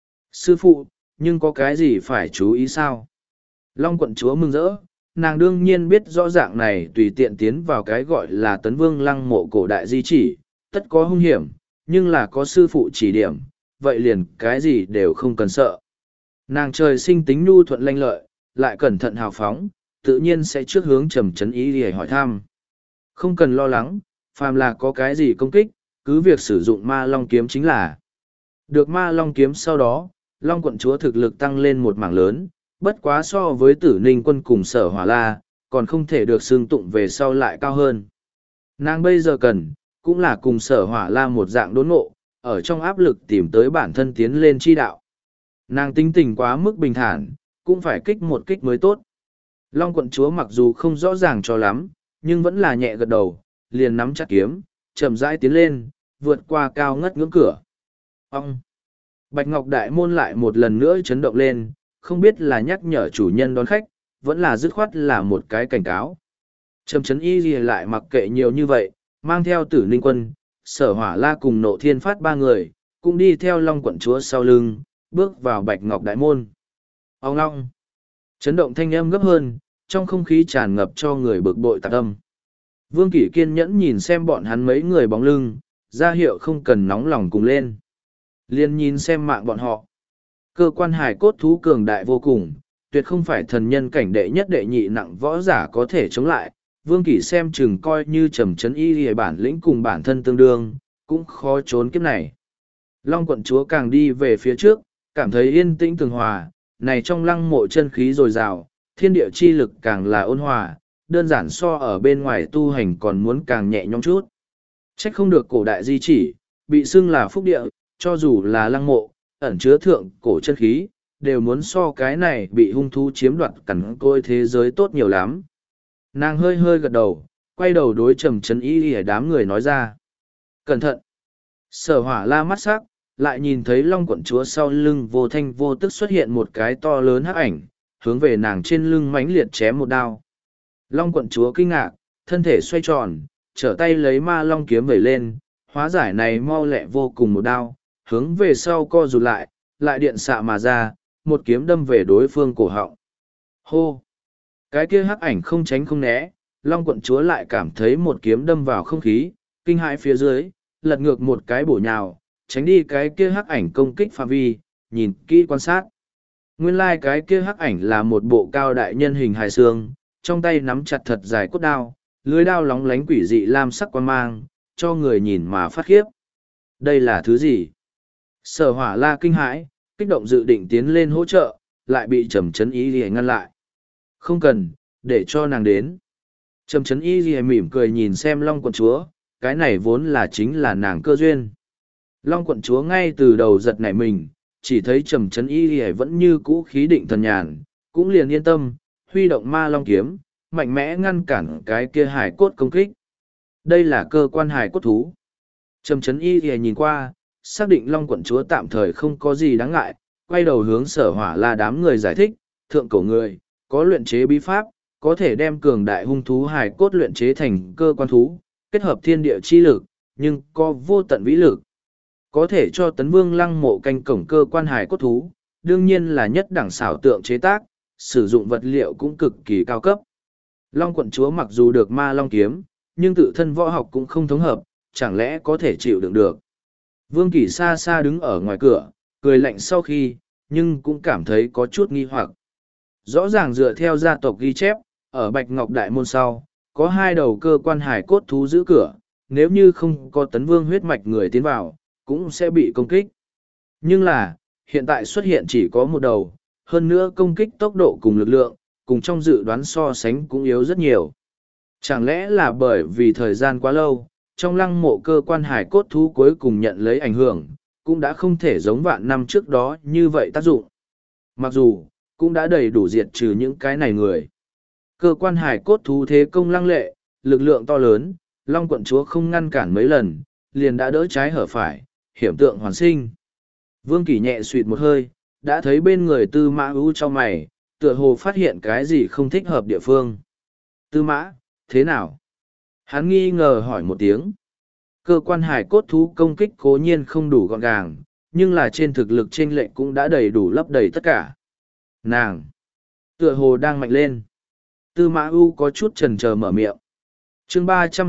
Sư phụ, nhưng có cái gì phải chú ý sao? Long Quận Chúa mừng rỡ, nàng đương nhiên biết rõ ràng này tùy tiện tiến vào cái gọi là Tấn Vương lăng mộ cổ đại di chỉ, tất có hung hiểm, nhưng là có sư phụ chỉ điểm, vậy liền cái gì đều không cần sợ. Nàng trời sinh tính nhu thuận lanh lợi, lại cẩn thận hào phóng, tự nhiên sẽ trước hướng Trầm Trấn Y để hỏi thăm. Không cần lo lắng, phàm là có cái gì công kích, cứ việc sử dụng ma long kiếm chính là. Được ma long kiếm sau đó, Long Quận Chúa thực lực tăng lên một mảng lớn, bất quá so với Tử Ninh Quân cùng Sở Hỏa La, còn không thể được xưng tụng về sau lại cao hơn. Nàng bây giờ cần, cũng là cùng Sở Hỏa La một dạng đốn ngộ, ở trong áp lực tìm tới bản thân tiến lên chi đạo. Nàng tính tình quá mức bình thản, cũng phải kích một kích mới tốt. Long Quận Chúa mặc dù không rõ ràng cho lắm, nhưng vẫn là nhẹ gật đầu, liền nắm chặt kiếm, chậm rãi tiến lên, vượt qua cao ngất ngưỡng cửa. Ông! Bạch Ngọc Đại Môn lại một lần nữa chấn động lên, không biết là nhắc nhở chủ nhân đón khách, vẫn là dứt khoát là một cái cảnh cáo. Trầm Trấn Y gì lại mặc kệ nhiều như vậy, mang theo Tử Ninh Quân, Sở Hỏa La cùng Nộ Thiên Phát ba người, cũng đi theo Long Quận Chúa sau lưng, bước vào Bạch Ngọc Đại Môn. Ông long! Chấn động thanh âm gấp hơn, trong không khí tràn ngập cho người bực bội tạc âm. Vương Kỷ kiên nhẫn nhìn xem bọn hắn mấy người bóng lưng, ra hiệu không cần nóng lòng cùng lên. Liên nhìn xem mạng bọn họ. Cơ quan hải cốt thú cường đại vô cùng, tuyệt không phải thần nhân cảnh đệ nhất đệ nhị nặng võ giả có thể chống lại. Vương Kỷ xem chừng coi như Trầm Trấn Y hề bản lĩnh cùng bản thân tương đương, cũng khó trốn kiếp này. Long Quận Chúa càng đi về phía trước, cảm thấy yên tĩnh tường hòa, này trong lăng mộ chân khí dồi dào, thiên địa chi lực càng là ôn hòa, đơn giản so ở bên ngoài tu hành còn muốn càng nhẹ nhõm chút. Trách không được cổ đại di chỉ, bị xưng là phúc địa, cho dù là lăng mộ, ẩn chứa thượng cổ chân khí, đều muốn so cái này bị hung thú chiếm đoạt cẩn côi thế giới tốt nhiều lắm. Nàng hơi hơi gật đầu, quay đầu đối Trầm Trấn Y ở đám người nói ra. Cẩn thận! Sở Hỏa La mắt sắc, lại nhìn thấy Long Quận Chúa sau lưng vô thanh vô tức xuất hiện một cái to lớn hắc ảnh, hướng về nàng trên lưng mãnh liệt chém một đao. Long Quận Chúa kinh ngạc, thân thể xoay tròn, trở tay lấy ma long kiếm vẩy lên, hóa giải này mau lẹ vô cùng một đao, hướng về sau co rụt lại điện xạ mà ra, một kiếm đâm về đối phương cổ họng. Hô! Cái kia hắc ảnh không tránh không né, Long quận chúa lại cảm thấy một kiếm đâm vào không khí, kinh hãi phía dưới, lật ngược một cái bổ nhào, tránh đi cái kia hắc ảnh công kích phạm vi, nhìn kỹ quan sát. Nguyên lai cái kia hắc ảnh là một bộ cao đại nhân hình hài xương, trong tay nắm chặt thật dài cốt đao, lưới đao lóng lánh quỷ dị lam sắc quan mang, cho người nhìn mà phát khiếp. Đây là thứ gì? Sở Hỏa La kinh hãi, kích động dự định tiến lên hỗ trợ, lại bị Trầm Chấn Y Lìa ngăn lại. Không cần, để cho nàng đến. Trầm Chấn Y Lìa mỉm cười nhìn xem Long quận chúa, cái này vốn là chính là nàng cơ duyên. Long quận chúa ngay từ đầu giật nảy mình, chỉ thấy Trầm Chấn Y Lìa vẫn như cũ khí định thần nhàn, cũng liền yên tâm, huy động ma long kiếm, mạnh mẽ ngăn cản cái kia hải cốt công kích. Đây là cơ quan hải cốt thú. Trầm Chấn Y Lìa nhìn qua, xác định Long quận chúa tạm thời không có gì đáng ngại, quay đầu hướng Sở Hỏa La đám người giải thích, thượng cổ người, có luyện chế bí pháp, có thể đem cường đại hung thú hải cốt luyện chế thành cơ quan thú, kết hợp thiên địa chi lực, nhưng có vô tận vĩ lực. Có thể cho Tấn Vương Lăng Mộ canh cổng cơ quan hải cốt thú, đương nhiên là nhất đẳng xảo tượng chế tác, sử dụng vật liệu cũng cực kỳ cao cấp. Long quận chúa mặc dù được ma long kiếm, nhưng tự thân võ học cũng không thống hợp, chẳng lẽ có thể chịu đựng được. Vương Kỷ xa xa đứng ở ngoài cửa, cười lạnh sau khi, nhưng cũng cảm thấy có chút nghi hoặc. Rõ ràng dựa theo gia tộc ghi chép, ở Bạch Ngọc Đại Môn sau, có hai đầu cơ quan hải cốt thú giữ cửa, nếu như không có Tấn Vương huyết mạch người tiến vào, cũng sẽ bị công kích. Nhưng là, hiện tại xuất hiện chỉ có một đầu, hơn nữa công kích tốc độ cùng lực lượng, cùng trong dự đoán so sánh cũng yếu rất nhiều. Chẳng lẽ là bởi vì thời gian quá lâu, trong lăng mộ cơ quan hải cốt thú cuối cùng nhận lấy ảnh hưởng, cũng đã không thể giống vạn năm trước đó như vậy tác dụng. Mặc dù, cũng đã đầy đủ diệt trừ những cái này người. Cơ quan hải cốt thú thế công lăng lệ, lực lượng to lớn, Long quận chúa không ngăn cản mấy lần, liền đã đỡ trái hở phải, hiểm tượng hoàn sinh. Vương Kỷ nhẹ suỵt một hơi, đã thấy bên người Tư Mã Ưu trong mày, tựa hồ phát hiện cái gì không thích hợp địa phương. Tư Mã, thế nào? Hắn nghi ngờ hỏi một tiếng. Cơ quan hải cốt thú công kích cố nhiên không đủ gọn gàng, nhưng là trên thực lực chênh lệch cũng đã đầy đủ lấp đầy tất cả. Nàng! Tựa hồ đang mạnh lên. Tư Mã Ưu có chút chần chờ mở miệng. Chương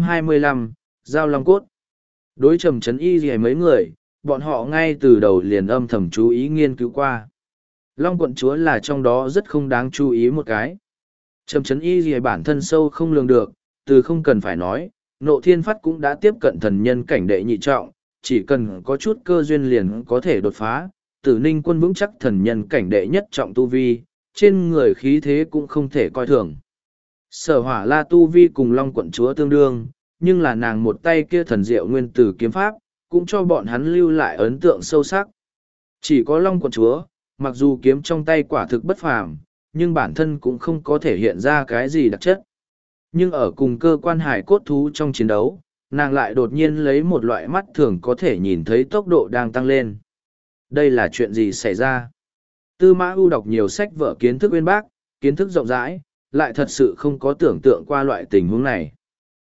325, Giao Long Cốt. Đối Trầm Chấn Y Lìa mấy người, bọn họ ngay từ đầu liền âm thầm chú ý nghiên cứu qua. Long quận chúa là trong đó rất không đáng chú ý một cái. Trầm Chấn Y Lìa bản thân sâu không lường được, từ không cần phải nói, Nộ Thiên Phát cũng đã tiếp cận thần nhân cảnh đệ nhị trọng, chỉ cần có chút cơ duyên liền có thể đột phá. Tử Ninh Quân vững chắc thần nhân cảnh đệ nhất trọng tu vi, trên người khí thế cũng không thể coi thường. Sở Hỏa La tu vi cùng Long quận chúa tương đương, nhưng là nàng một tay kia thần diệu nguyên tử kiếm pháp, cũng cho bọn hắn lưu lại ấn tượng sâu sắc. Chỉ có Long quận chúa, mặc dù kiếm trong tay quả thực bất phàm, nhưng bản thân cũng không có thể hiện ra cái gì đặc chất. Nhưng ở cùng cơ quan hải cốt thú trong chiến đấu, nàng lại đột nhiên lấy một loại mắt thường có thể nhìn thấy tốc độ đang tăng lên. Đây là chuyện gì xảy ra? Tư Mã Ưu đọc nhiều sách vở kiến thức uyên bác, kiến thức rộng rãi, lại thật sự không có tưởng tượng qua loại tình huống này.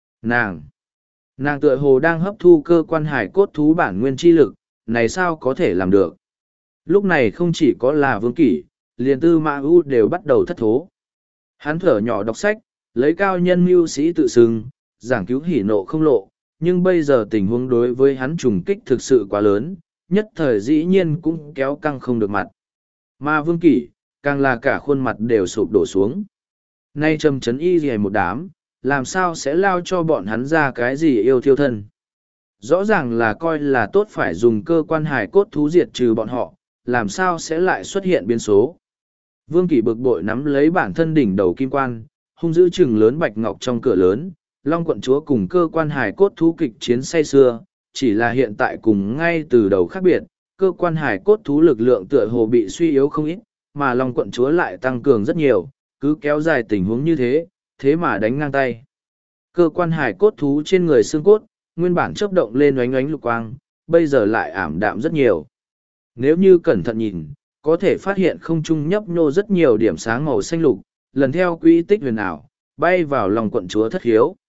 Nàng tựa hồ đang hấp thu cơ quan hải cốt thú bản nguyên chi lực, này sao có thể làm được? Lúc này không chỉ có là Vương Kỷ, liền Tư Mã Ưu đều bắt đầu thất thố. Hắn thở nhỏ đọc sách, lấy cao nhân mưu sĩ tự xưng, giảng cứu hỉ nộ không lộ, nhưng bây giờ tình huống đối với hắn trùng kích thực sự quá lớn, nhất thời dĩ nhiên cũng kéo căng không được mặt. Mà Vương Kỷ, càng là cả khuôn mặt đều sụp đổ xuống. Nay Trầm Chấn Y Lìa một đám, làm sao sẽ lao cho bọn hắn ra cái gì yêu thiêu thân? Rõ ràng là coi là tốt phải dùng cơ quan hải cốt thú diệt trừ bọn họ, làm sao sẽ lại xuất hiện biến số? Vương Kỷ bực bội nắm lấy bản thân đỉnh đầu kim quan, hung dữ chừng lớn bạch ngọc trong cửa lớn, Long quận chúa cùng cơ quan hải cốt thú kịch chiến say xưa, chỉ là hiện tại cùng ngay từ đầu khác biệt, cơ quan hải cốt thú lực lượng tựa hồ bị suy yếu không ít, mà Long quận chúa lại tăng cường rất nhiều, cứ kéo dài tình huống như thế, thế mà đánh ngang tay. Cơ quan hải cốt thú trên người xương cốt, nguyên bản chớp động lên oánh oánh lục quang, bây giờ lại ảm đạm rất nhiều. Nếu như cẩn thận nhìn, có thể phát hiện không trung nhấp nhô rất nhiều điểm sáng màu xanh lục, lần theo quỹ tích huyền ảo, bay vào lòng quận chúa thất hiếu.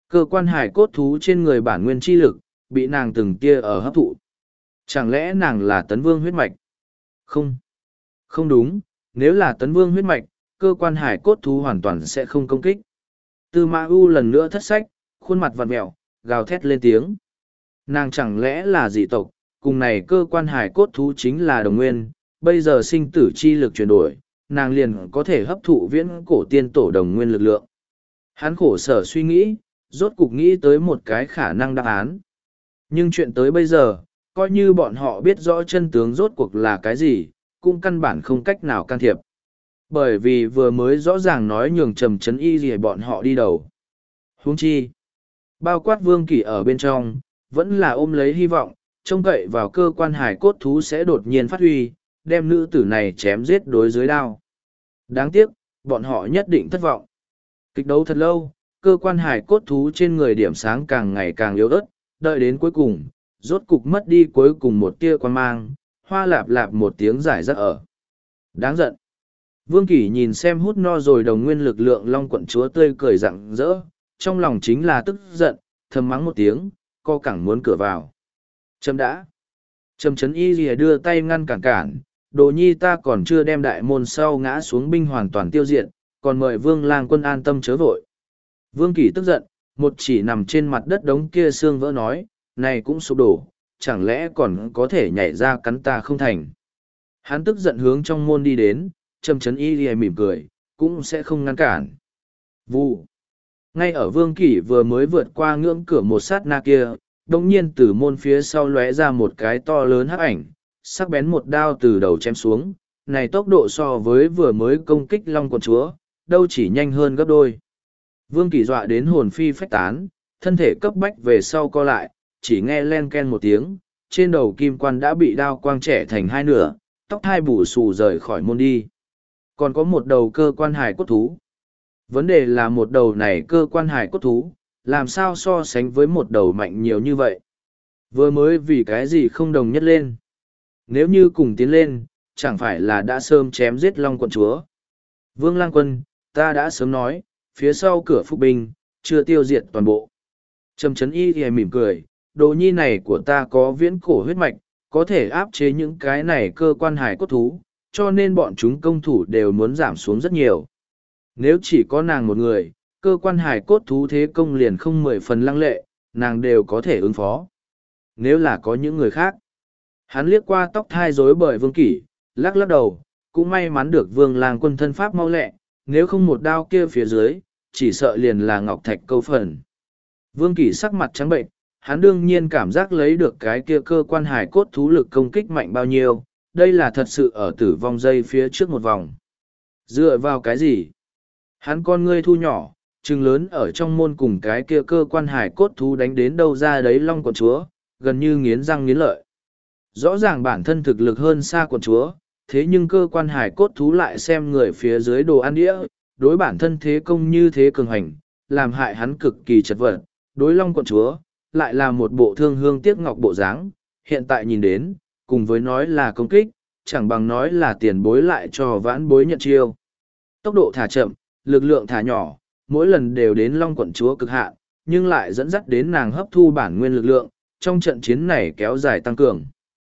Cơ quan hải cốt thú trên người bản nguyên chi lực, bị nàng từng tia ở hấp thụ. Chẳng lẽ nàng là tấn vương huyết mạch? Không. Không đúng, nếu là tấn vương huyết mạch, cơ quan hải cốt thú hoàn toàn sẽ không công kích. Tư Mã U lần nữa thất sách, khuôn mặt vặn mẹo, gào thét lên tiếng. Nàng chẳng lẽ là dị tộc, cùng này cơ quan hải cốt thú chính là đồng nguyên, bây giờ sinh tử chi lực chuyển đổi, nàng liền có thể hấp thụ viễn cổ tiên tổ đồng nguyên lực lượng. Hắn khổ sở suy nghĩ, rốt cục nghĩ tới một cái khả năng đáp án. Nhưng chuyện tới bây giờ, coi như bọn họ biết rõ chân tướng rốt cuộc là cái gì, cũng căn bản không cách nào can thiệp. Bởi vì vừa mới rõ ràng nói nhường Trầm Trấn Y gì bọn họ đi đầu. Huống chi, bao quát Vương Kỷ ở bên trong, vẫn là ôm lấy hy vọng, trông cậy vào cơ quan hải cốt thú sẽ đột nhiên phát huy, đem nữ tử này chém giết đối dưới đao. Đáng tiếc, bọn họ nhất định thất vọng. Kịch đấu thật lâu, cơ quan hải cốt thú trên người điểm sáng càng ngày càng yếu ớt, đợi đến cuối cùng, rốt cục mất đi cuối cùng một tia quan mang, hoa lạp lạp một tiếng giải rác ở. Đáng giận. Vương Kỷ nhìn xem hút no rồi đồng nguyên lực lượng long quận chúa tươi cười rạng rỡ, trong lòng chính là tức giận, thầm mắng một tiếng, co cẳng muốn cửa vào. Trâm đã. Trầm Trấn Y Lìa đưa tay ngăn cản, Đồ Nhi ta còn chưa đem đại môn sau ngã xuống binh hoàn toàn tiêu diệt, còn mời Vương Lang quân an tâm chớ vội. Vương Kỷ tức giận, một chỉ nằm trên mặt đất đống kia xương vỡ nói, này cũng sụp đổ, chẳng lẽ còn có thể nhảy ra cắn ta không thành. Hắn tức giận hướng trong môn đi đến, Trầm Trấn Y Lìa mỉm cười, cũng sẽ không ngăn cản. Vụ. Ngay ở Vương Kỷ vừa mới vượt qua ngưỡng cửa một sát na kia, đồng nhiên từ môn phía sau lóe ra một cái to lớn hắc ảnh, sắc bén một đao từ đầu chém xuống, này tốc độ so với vừa mới công kích long quận chúa, đâu chỉ nhanh hơn gấp đôi. Vương Kỷ dọa đến hồn phi phách tán, thân thể cấp bách về sau co lại, chỉ nghe len ken một tiếng, trên đầu kim quan đã bị đao quang trẻ thành hai nửa, tóc hai bù xù rời khỏi môn đi. Còn có một đầu cơ quan hải cốt thú. Vấn đề là một đầu này cơ quan hải cốt thú, làm sao so sánh với một đầu mạnh nhiều như vậy? Vừa mới vì cái gì không đồng nhất lên? Nếu như cùng tiến lên, chẳng phải là đã sớm chém giết long quận chúa? Vương Lang quân, ta đã sớm nói, phía sau cửa phục binh, chưa tiêu diệt toàn bộ. Trầm Trấn Y thì mỉm cười, Đồ Nhi này của ta có viễn cổ huyết mạch, có thể áp chế những cái này cơ quan hải cốt thú, cho nên bọn chúng công thủ đều muốn giảm xuống rất nhiều. Nếu chỉ có nàng một người, cơ quan hải cốt thú thế công liền không 10 phần lăng lệ, nàng đều có thể ứng phó. Nếu là có những người khác, hắn liếc qua tóc thai rối bời Vương Kỷ, lắc lắc đầu, cũng may mắn được Vương Lang quân thân pháp mau lẹ, nếu không một đao kia phía dưới, chỉ sợ liền là ngọc thạch câu phần. Vương Kỷ sắc mặt trắng bệnh, hắn đương nhiên cảm giác lấy được cái kia cơ quan hải cốt thú lực công kích mạnh bao nhiêu, đây là thật sự ở tử vong dây phía trước một vòng. Dựa vào cái gì? Hắn con ngươi thu nhỏ, trừng lớn ở trong môn cùng cái kia cơ quan hải cốt thú đánh đến đâu ra đấy long quận chúa, gần như nghiến răng nghiến lợi. Rõ ràng bản thân thực lực hơn xa quận chúa, thế nhưng cơ quan hải cốt thú lại xem người phía dưới đồ ăn đĩa, đối bản thân thế công như thế cường hành, làm hại hắn cực kỳ chật vật. Đối long quận chúa, lại là một bộ thương hương tiếc ngọc bộ dáng, hiện tại nhìn đến, cùng với nói là công kích, chẳng bằng nói là tiền bối lại cho vãn bối nhận chiêu. Tốc độ thả chậm, lực lượng thả nhỏ, mỗi lần đều đến long quận chúa cực hạn, nhưng lại dẫn dắt đến nàng hấp thu bản nguyên lực lượng, trong trận chiến này kéo dài tăng cường.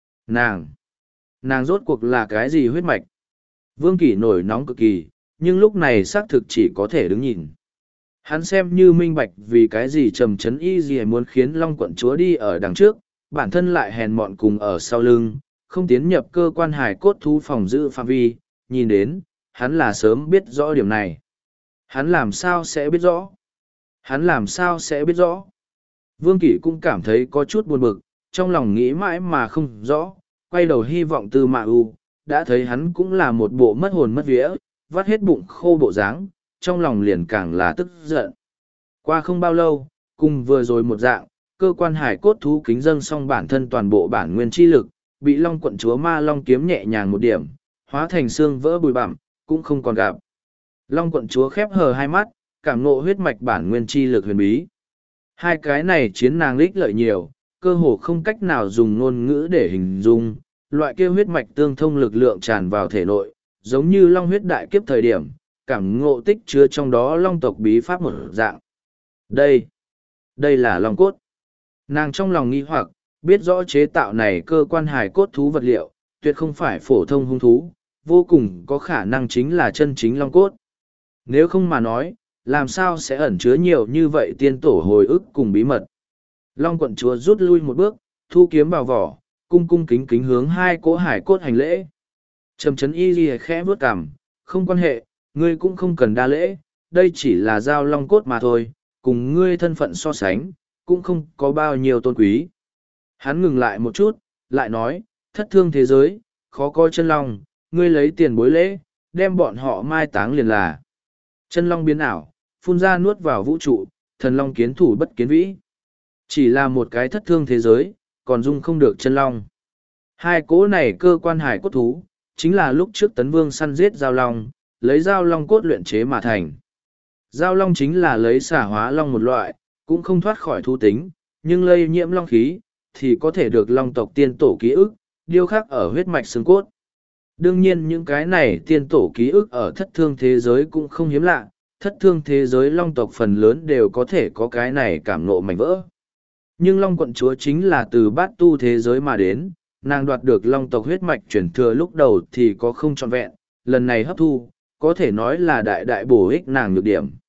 Nàng rốt cuộc là cái gì huyết mạch? Vương Kỷ nổi nóng cực kỳ, nhưng lúc này xác thực chỉ có thể đứng nhìn. Hắn xem như minh bạch vì cái gì Trầm Trấn Y gì muốn khiến long quận chúa đi ở đằng trước, bản thân lại hèn mọn cùng ở sau lưng, không tiến nhập cơ quan hải cốt thú phòng giữ phạm vi, nhìn đến, hắn là sớm biết rõ điểm này. Hắn làm sao sẽ biết rõ? Hắn làm sao sẽ biết rõ? Vương Kỷ cũng cảm thấy có chút buồn bực, trong lòng nghĩ mãi mà không rõ, quay đầu hy vọng Tư Mã U, đã thấy hắn cũng là một bộ mất hồn mất vía, vắt hết bụng khô bộ dáng, trong lòng liền càng là tức giận. Qua không bao lâu, cùng vừa rồi một dạng, cơ quan hải cốt thú kính dâng xong bản thân toàn bộ bản nguyên chi lực, bị long quận chúa ma long kiếm nhẹ nhàng một điểm, hóa thành xương vỡ bụi bặm, cũng không còn gặp. Long quận chúa khép hờ hai mắt, cảm ngộ huyết mạch bản nguyên chi lực huyền bí. Hai cái này chiến nàng lích lợi nhiều, cơ hồ không cách nào dùng ngôn ngữ để hình dung, loại kia huyết mạch tương thông lực lượng tràn vào thể nội, giống như long huyết đại kiếp thời điểm, cảm ngộ tích chứa trong đó long tộc bí pháp một dạng. Đây, đây là long cốt. Nàng trong lòng nghi hoặc, biết rõ chế tạo này cơ quan hài cốt thú vật liệu, tuyệt không phải phổ thông hung thú, vô cùng có khả năng chính là chân chính long cốt. Nếu không mà nói, làm sao sẽ ẩn chứa nhiều như vậy tiên tổ hồi ức cùng bí mật. Long quận chúa rút lui một bước, thu kiếm vào vỏ, cung cung kính kính hướng hai cỗ hải cốt hành lễ. Trầm chấn y ghi khẽ vuốt cằm, không quan hệ, ngươi cũng không cần đa lễ, đây chỉ là dao long cốt mà thôi, cùng ngươi thân phận so sánh, cũng không có bao nhiêu tôn quý. Hắn ngừng lại một chút, lại nói, thất thương thế giới, khó coi chân long, ngươi lấy tiền bối lễ, đem bọn họ mai táng liền là. Chân long biến ảo, phun ra nuốt vào vũ trụ, thần long kiến thủ bất kiến vĩ. Chỉ là một cái thất thương thế giới, còn dung không được chân long. Hai cỗ này cơ quan hải cốt thú, chính là lúc trước Tấn Vương săn giết giao long, lấy giao long cốt luyện chế mà thành. Giao long chính là lấy xả hóa long một loại, cũng không thoát khỏi thu tính, nhưng lây nhiễm long khí, thì có thể được long tộc tiên tổ ký ức, điêu khắc ở huyết mạch xương cốt. Đương nhiên những cái này tiên tổ ký ức ở thất thương thế giới cũng không hiếm lạ, thất thương thế giới long tộc phần lớn đều có thể có cái này cảm ngộ mảnh vỡ. Nhưng long quận chúa chính là từ bát tu thế giới mà đến, nàng đoạt được long tộc huyết mạch chuyển thừa lúc đầu thì có không trọn vẹn, lần này hấp thu, có thể nói là đại đại bổ ích nàng nhược điểm.